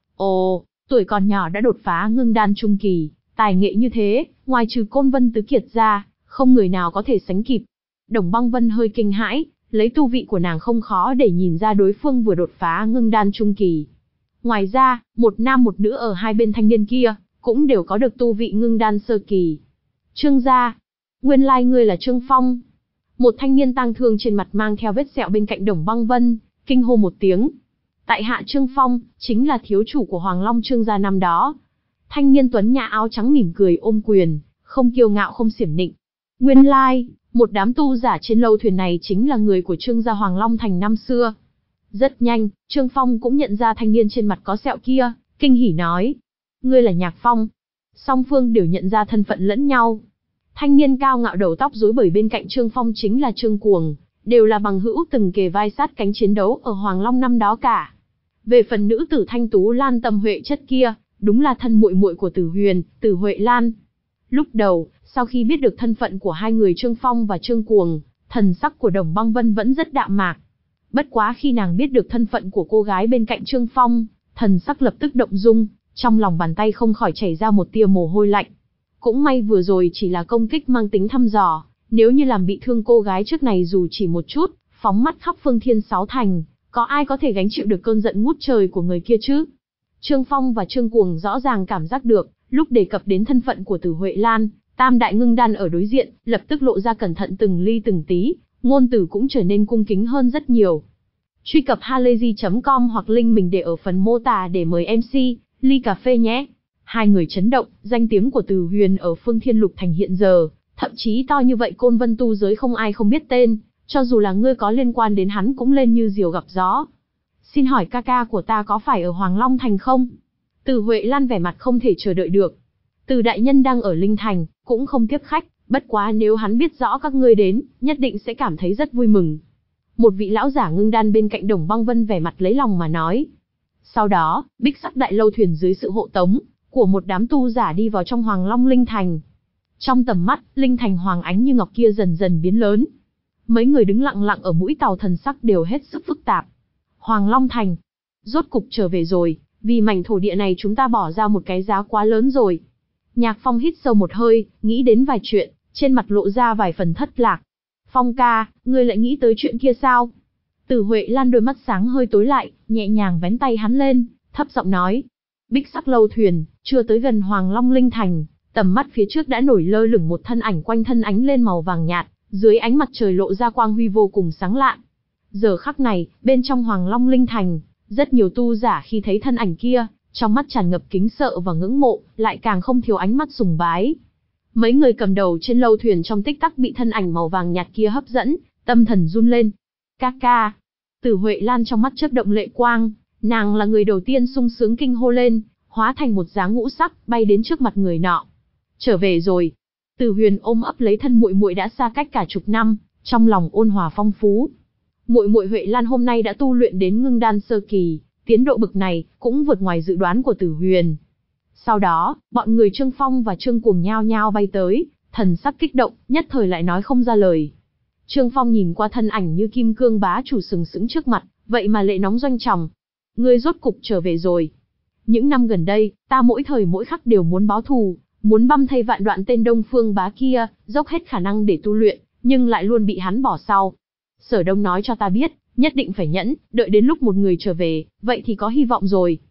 Ồ, tuổi còn nhỏ đã đột phá ngưng đan trung kỳ, tài nghệ như thế, ngoài trừ Côn Vân Tứ Kiệt ra, không người nào có thể sánh kịp. Đồng Băng Vân hơi kinh hãi, lấy tu vị của nàng không khó để nhìn ra đối phương vừa đột phá ngưng đan trung kỳ. Ngoài ra, một nam một nữ ở hai bên thanh niên kia, cũng đều có được tu vị ngưng đan sơ kỳ. Trương gia, nguyên lai ngươi là Trương Phong. Một thanh niên tang thương trên mặt mang theo vết sẹo bên cạnh Đồng Băng Vân, kinh hô một tiếng. Tại hạ Trương Phong, chính là thiếu chủ của Hoàng Long Trương gia năm đó. Thanh niên tuấn nhã áo trắng mỉm cười ôm quyền, không kiêu ngạo không xiểm nịnh. Nguyên lai, một đám tu giả trên lâu thuyền này chính là người của Trương gia Hoàng Long Thành năm xưa. Rất nhanh, Trương Phong cũng nhận ra thanh niên trên mặt có sẹo kia, kinh hỉ nói. Ngươi là Nhạc Phong. Song phương đều nhận ra thân phận lẫn nhau. Thanh niên cao ngạo đầu tóc rối bời bên cạnh Trương Phong chính là Trương Cuồng, đều là bằng hữu từng kề vai sát cánh chiến đấu ở Hoàng Long năm đó cả. Về phần nữ tử thanh tú Lan Tâm Huệ chất kia, đúng là thân muội muội của Tử Huyền, Tử Huệ Lan. Lúc đầu, sau khi biết được thân phận của hai người Trương Phong và Trương Cuồng, thần sắc của Đồng Băng Vân vẫn rất đạm mạc. Bất quá khi nàng biết được thân phận của cô gái bên cạnh Trương Phong, thần sắc lập tức động dung, trong lòng bàn tay không khỏi chảy ra một tia mồ hôi lạnh. Cũng may vừa rồi chỉ là công kích mang tính thăm dò, nếu như làm bị thương cô gái trước này dù chỉ một chút, phóng mắt khắp phương thiên sáu thành, có ai có thể gánh chịu được cơn giận ngút trời của người kia chứ? Trương Phong và Trương Cuồng rõ ràng cảm giác được, lúc đề cập đến thân phận của Tử Huệ Lan, tam đại ngưng đan ở đối diện, lập tức lộ ra cẩn thận từng ly từng tí, ngôn từ cũng trở nên cung kính hơn rất nhiều. Truy cập halayzi chấm com hoặc link mình để ở phần mô tả để mời em xê, ly cà phê nhé. Hai người chấn động, danh tiếng của Từ Huyền ở Phương Thiên Lục Thành hiện giờ, thậm chí to như vậy Côn Vân tu giới không ai không biết tên, cho dù là ngươi có liên quan đến hắn cũng lên như diều gặp gió. Xin hỏi ca ca của ta có phải ở Hoàng Long Thành không? Từ Huệ Lan vẻ mặt không thể chờ đợi được. Từ đại nhân đang ở Linh Thành, cũng không tiếp khách, bất quá nếu hắn biết rõ các ngươi đến, nhất định sẽ cảm thấy rất vui mừng. Một vị lão giả ngưng đan bên cạnh Đồng Băng Vân vẻ mặt lấy lòng mà nói. Sau đó, Bích Sắc đại lâu thuyền dưới sự hộ tống của một đám tu giả đi vào trong Hoàng Long Linh Thành. Trong tầm mắt, Linh Thành hoàng ánh như ngọc kia dần dần biến lớn. Mấy người đứng lặng lặng ở mũi tàu thần sắc đều hết sức phức tạp. Hoàng Long Thành, rốt cục trở về rồi, vì mảnh thổ địa này chúng ta bỏ ra một cái giá quá lớn rồi. Nhạc Phong hít sâu một hơi, nghĩ đến vài chuyện, trên mặt lộ ra vài phần thất lạc. Phong ca, ngươi lại nghĩ tới chuyện kia sao? Tử Huệ Lan đôi mắt sáng hơi tối lại, nhẹ nhàng vén tay hắn lên, thấp giọng nói. Bích Sắc lâu thuyền, chưa tới gần Hoàng Long Linh Thành, tầm mắt phía trước đã nổi lơ lửng một thân ảnh quanh thân ánh lên màu vàng nhạt, dưới ánh mặt trời lộ ra quang huy vô cùng sáng lạn. Giờ khắc này, bên trong Hoàng Long Linh Thành, rất nhiều tu giả khi thấy thân ảnh kia, trong mắt tràn ngập kính sợ và ngưỡng mộ, lại càng không thiếu ánh mắt sùng bái. Mấy người cầm đầu trên lâu thuyền trong tích tắc bị thân ảnh màu vàng nhạt kia hấp dẫn, tâm thần run lên. Ca ca. Tử Huệ Lan trong mắt chớp động lệ quang, nàng là người đầu tiên sung sướng kinh hô lên, hóa thành một dáng ngũ sắc, bay đến trước mặt người nọ. Trở về rồi. Từ Huyền ôm ấp lấy thân muội muội đã xa cách cả chục năm, trong lòng ôn hòa phong phú. Muội muội Huệ Lan hôm nay đã tu luyện đến ngưng đan sơ kỳ, tiến độ bực này cũng vượt ngoài dự đoán của Tử Huyền. Sau đó, bọn người Trương Phong và Trương Cuồng nhao nhao bay tới, thần sắc kích động, nhất thời lại nói không ra lời. Trương Phong nhìn qua thân ảnh như kim cương bá chủ sừng sững trước mặt, vậy mà lệ nóng doanh tròng. Ngươi rốt cục trở về rồi. Những năm gần đây, ta mỗi thời mỗi khắc đều muốn báo thù, muốn băm thây vạn đoạn tên Đông Phương bá kia, dốc hết khả năng để tu luyện, nhưng lại luôn bị hắn bỏ sau. Sở Đông nói cho ta biết, nhất định phải nhẫn, đợi đến lúc một người trở về, vậy thì có hy vọng rồi.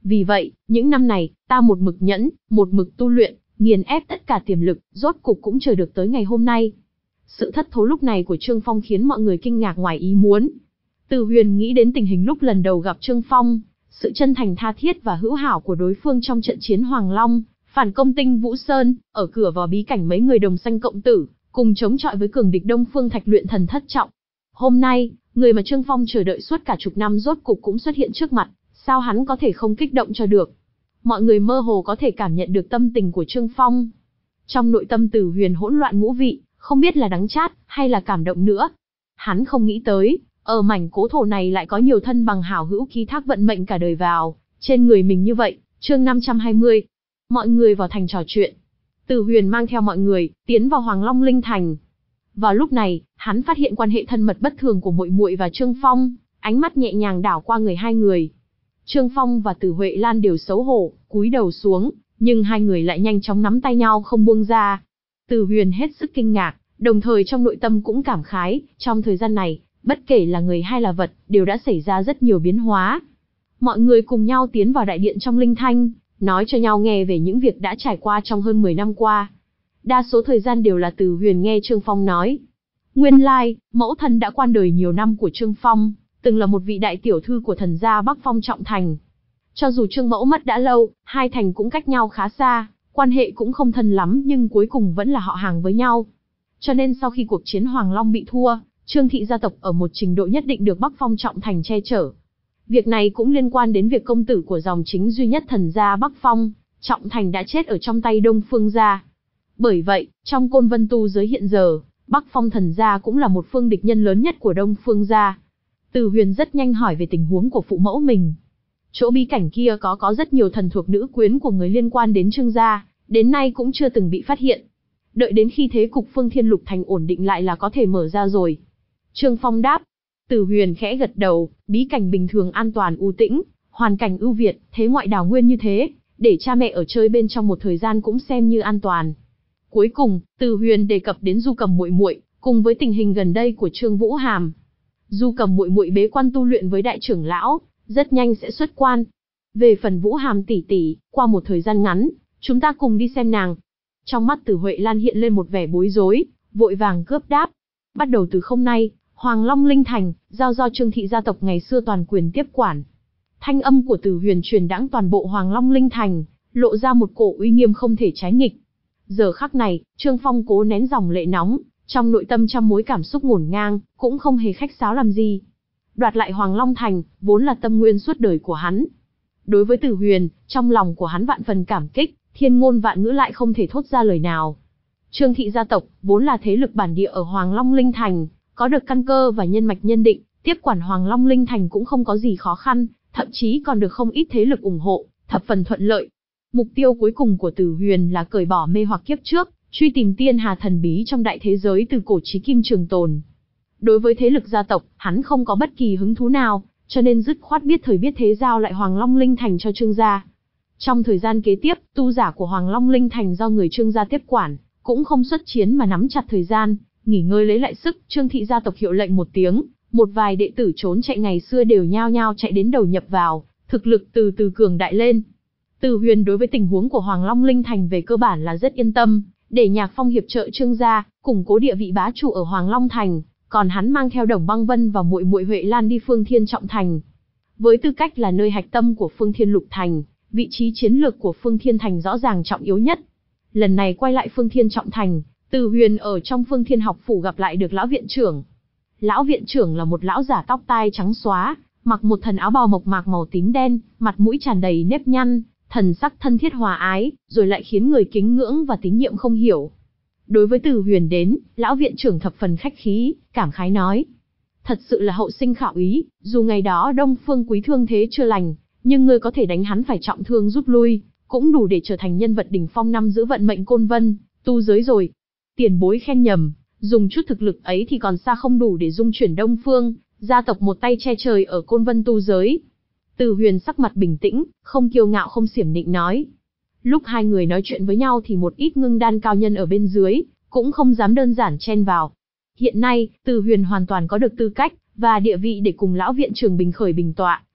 Vì vậy, những năm này, ta một mực nhẫn, một mực tu luyện, nghiền ép tất cả tiềm lực, rốt cục cũng chờ được tới ngày hôm nay. Sự thất thố lúc này của Trương Phong khiến mọi người kinh ngạc ngoài ý muốn. Từ Huyền nghĩ đến tình hình lúc lần đầu gặp Trương Phong, sự chân thành tha thiết và hữu hảo của đối phương trong trận chiến Hoàng Long, phản công Tinh Vũ Sơn, ở cửa vào bí cảnh mấy người đồng sanh cộng tử, cùng chống chọi với cường địch Đông Phương Thạch luyện thần thất trọng. Hôm nay, người mà Trương Phong chờ đợi suốt cả chục năm rốt cục cũng xuất hiện trước mặt, sao hắn có thể không kích động cho được. Mọi người mơ hồ có thể cảm nhận được tâm tình của Trương Phong. Trong nội tâm Từ Huyền hỗn loạn ngũ vị, không biết là đắng chát, hay là cảm động nữa. Hắn không nghĩ tới, ở mảnh cố thổ này lại có nhiều thân bằng hảo hữu ký thác vận mệnh cả đời vào, trên người mình như vậy. Chương năm trăm hai mươi. Mọi người vào thành trò chuyện. Từ Huyền mang theo mọi người, tiến vào Hoàng Long Linh Thành. Vào lúc này, hắn phát hiện quan hệ thân mật bất thường của muội muội và Trương Phong, ánh mắt nhẹ nhàng đảo qua người hai người. Trương Phong và Từ Huệ Lan đều xấu hổ, cúi đầu xuống, nhưng hai người lại nhanh chóng nắm tay nhau không buông ra. Từ Huyền hết sức kinh ngạc, đồng thời trong nội tâm cũng cảm khái, trong thời gian này, bất kể là người hay là vật, đều đã xảy ra rất nhiều biến hóa. Mọi người cùng nhau tiến vào đại điện trong Linh Thanh, nói cho nhau nghe về những việc đã trải qua trong hơn mười năm qua. Đa số thời gian đều là Từ Huyền nghe Trương Phong nói. Nguyên lai, mẫu thân đã qua đời nhiều năm của Trương Phong, từng là một vị đại tiểu thư của thần gia Bắc Phong Trọng Thành. Cho dù Trương mẫu mất đã lâu, hai thành cũng cách nhau khá xa, quan hệ cũng không thân lắm nhưng cuối cùng vẫn là họ hàng với nhau. Cho nên sau khi cuộc chiến Hoàng Long bị thua, Trương thị gia tộc ở một trình độ nhất định được Bắc Phong Trọng Thành che chở. Việc này cũng liên quan đến việc công tử của dòng chính duy nhất thần gia Bắc Phong Trọng Thành đã chết ở trong tay Đông Phương gia. Bởi vậy, trong Côn Vân tu giới hiện giờ, Bắc Phong thần gia cũng là một phương địch nhân lớn nhất của Đông Phương gia. Từ Huyền rất nhanh hỏi về tình huống của phụ mẫu mình. Chỗ bí cảnh kia có có rất nhiều thần thuộc nữ quyến của người liên quan đến Trương gia, đến nay cũng chưa từng bị phát hiện. Đợi đến khi thế cục Phương Thiên Lục Thành ổn định lại là có thể mở ra rồi. Trương Phong đáp. Từ Huyền khẽ gật đầu, bí cảnh bình thường an toàn u tĩnh, hoàn cảnh ưu việt, thế ngoại đào nguyên như thế, để cha mẹ ở chơi bên trong một thời gian cũng xem như an toàn. Cuối cùng, Từ Huyền đề cập đến Du Cầm muội muội, cùng với tình hình gần đây của Trương Vũ Hàm. Du Cầm muội muội bế quan tu luyện với đại trưởng lão, rất nhanh sẽ xuất quan. Về phần Vũ Hàm tỷ tỷ, qua một thời gian ngắn, chúng ta cùng đi xem nàng. Trong mắt Từ Huệ Lan hiện lên một vẻ bối rối, vội vàng cướp đáp. Bắt đầu từ hôm nay, Hoàng Long Linh Thành, giao do Trương thị gia tộc ngày xưa toàn quyền tiếp quản. Thanh âm của Từ Huyền truyền đãng toàn bộ Hoàng Long Linh Thành, lộ ra một cổ uy nghiêm không thể trái nghịch. Giờ khắc này, Trương Phong cố nén dòng lệ nóng, trong nội tâm trăm mối cảm xúc ngổn ngang, cũng không hề khách sáo làm gì. Đoạt lại Hoàng Long Thành, vốn là tâm nguyên suốt đời của hắn. Đối với Từ Huyền, trong lòng của hắn vạn phần cảm kích, thiên ngôn vạn ngữ lại không thể thốt ra lời nào. Trương thị gia tộc, vốn là thế lực bản địa ở Hoàng Long Linh Thành, có được căn cơ và nhân mạch nhân định, tiếp quản Hoàng Long Linh Thành cũng không có gì khó khăn, thậm chí còn được không ít thế lực ủng hộ, thập phần thuận lợi. Mục tiêu cuối cùng của Từ Huyền là cởi bỏ mê hoặc kiếp trước, truy tìm tiên hà thần bí trong đại thế giới từ cổ chí kim trường tồn. Đối với thế lực gia tộc, hắn không có bất kỳ hứng thú nào, cho nên dứt khoát biết thời biết thế giao lại Hoàng Long Linh Thành cho Trương gia. Trong thời gian kế tiếp, tu giả của Hoàng Long Linh Thành do người Trương gia tiếp quản, cũng không xuất chiến mà nắm chặt thời gian, nghỉ ngơi lấy lại sức. Trương thị gia tộc hiệu lệnh một tiếng, một vài đệ tử trốn chạy ngày xưa đều nhao nhao chạy đến đầu nhập vào, thực lực từ từ cường đại lên. Từ Huyền đối với tình huống của Hoàng Long Linh Thành về cơ bản là rất yên tâm, để Nhạc Phong hiệp trợ Trương gia, củng cố địa vị bá chủ ở Hoàng Long Thành, còn hắn mang theo Đồng Băng Vân và muội muội Huệ Lan đi Phương Thiên Trọng Thành. Với tư cách là nơi hạch tâm của Phương Thiên Lục Thành, vị trí chiến lược của Phương Thiên Thành rõ ràng trọng yếu nhất. Lần này quay lại Phương Thiên Trọng Thành, Từ Huyền ở trong Phương Thiên học phủ gặp lại được lão viện trưởng. Lão viện trưởng là một lão giả tóc tai trắng xóa, mặc một thần áo bào mộc mạc màu tím đen, mặt mũi tràn đầy nếp nhăn, thần sắc thân thiết hòa ái, rồi lại khiến người kính ngưỡng và tín nhiệm không hiểu. Đối với Từ Huyền đến, lão viện trưởng thập phần khách khí, cảm khái nói: thật sự là hậu sinh khảo ý, dù ngày đó Đông Phương Quý thương thế chưa lành, nhưng ngươi có thể đánh hắn phải trọng thương rút lui, cũng đủ để trở thành nhân vật đỉnh phong năm giữ vận mệnh Côn Vân tu giới rồi. Tiền bối khen nhầm, dùng chút thực lực ấy thì còn xa không đủ để dung chuyển Đông Phương gia tộc một tay che trời ở Côn Vân tu giới. Từ Huyền sắc mặt bình tĩnh, không kiêu ngạo không xiểm nịnh nói. Lúc hai người nói chuyện với nhau thì một ít ngưng đan cao nhân ở bên dưới, cũng không dám đơn giản chen vào. Hiện nay, Từ Huyền hoàn toàn có được tư cách và địa vị để cùng lão viện trưởng bình khởi bình tọa,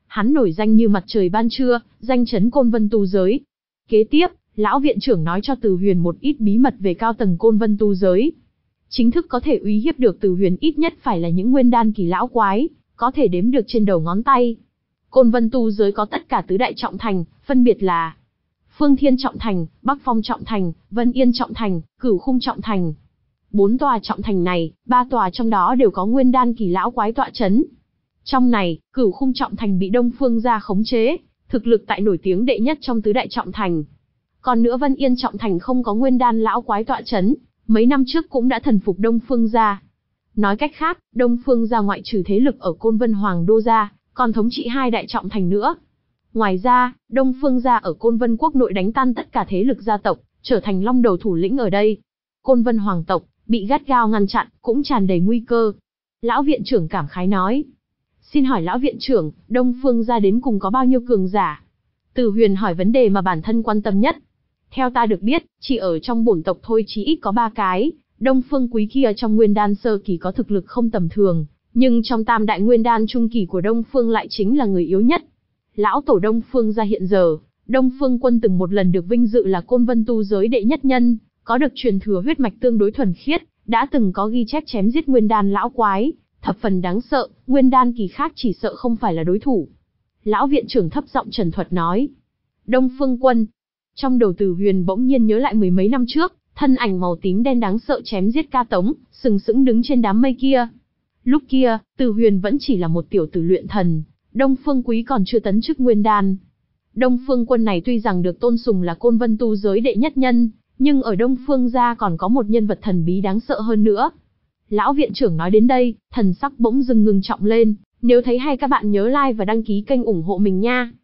Hắn nổi danh như mặt trời ban trưa, danh chấn Côn Vân tu giới. Kế tiếp, lão viện trưởng nói cho Từ Huyền một ít bí mật về cao tầng Côn Vân tu giới. Chính thức có thể uy hiếp được Từ Huyền ít nhất phải là những nguyên đan kỳ lão quái, có thể đếm được trên đầu ngón tay. Côn Vân tu giới có tất cả tứ đại trọng thành, phân biệt là Phương Thiên trọng thành, Bắc Phong trọng thành, Vân Yên trọng thành, Cửu Khung trọng thành. Bốn tòa trọng thành này, ba tòa trong đó đều có nguyên đan kỳ lão quái tọa chấn. Trong này, Cửu Khung trọng thành bị Đông Phương gia khống chế, thực lực tại nổi tiếng đệ nhất trong tứ đại trọng thành. Còn nữa Vân Yên trọng thành không có nguyên đan lão quái tọa chấn, mấy năm trước cũng đã thần phục Đông Phương gia. Nói cách khác, Đông Phương gia ngoại trừ thế lực ở Côn Vân Hoàng đô gia, còn thống trị hai đại trọng thành nữa. Ngoài ra, Đông Phương gia ở Côn Vân quốc nội đánh tan tất cả thế lực gia tộc, trở thành long đầu thủ lĩnh ở đây. Côn Vân Hoàng tộc bị gắt gao ngăn chặn, cũng tràn đầy nguy cơ. Lão viện trưởng cảm khái nói: "Xin hỏi lão viện trưởng, Đông Phương gia đến cùng có bao nhiêu cường giả?" Từ Huyền hỏi vấn đề mà bản thân quan tâm nhất. Theo ta được biết, chỉ ở trong bổn tộc thôi chỉ ít có ba cái. Đông Phương Quý kia trong nguyên đan sơ kỳ có thực lực không tầm thường, nhưng trong tam đại nguyên đan trung kỳ của Đông Phương lại chính là người yếu nhất. Lão tổ Đông Phương gia hiện giờ, Đông Phương Quân từng một lần được vinh dự là Côn Vân tu giới đệ nhất nhân, có được truyền thừa huyết mạch tương đối thuần khiết, đã từng có ghi chép chém giết nguyên đan lão quái, thập phần đáng sợ, nguyên đan kỳ khác chỉ sợ không phải là đối thủ. Lão viện trưởng thấp giọng trần thuật nói. Đông Phương Quân. Trong đầu Từ Huyền bỗng nhiên nhớ lại mười mấy năm trước, thân ảnh màu tím đen đáng sợ chém giết Ca Tống, sừng sững đứng trên đám mây kia. Lúc kia, Từ Huyền vẫn chỉ là một tiểu tử luyện thần, Đông Phương Quý còn chưa tấn chức nguyên đan. Đông Phương Quân này tuy rằng được tôn sùng là Côn Vân tu giới đệ nhất nhân, nhưng ở Đông Phương gia còn có một nhân vật thần bí đáng sợ hơn nữa. Lão viện trưởng nói đến đây, thần sắc bỗng dưng ngưng trọng lên, nếu thấy hay các bạn nhớ like và đăng ký kênh ủng hộ mình nha.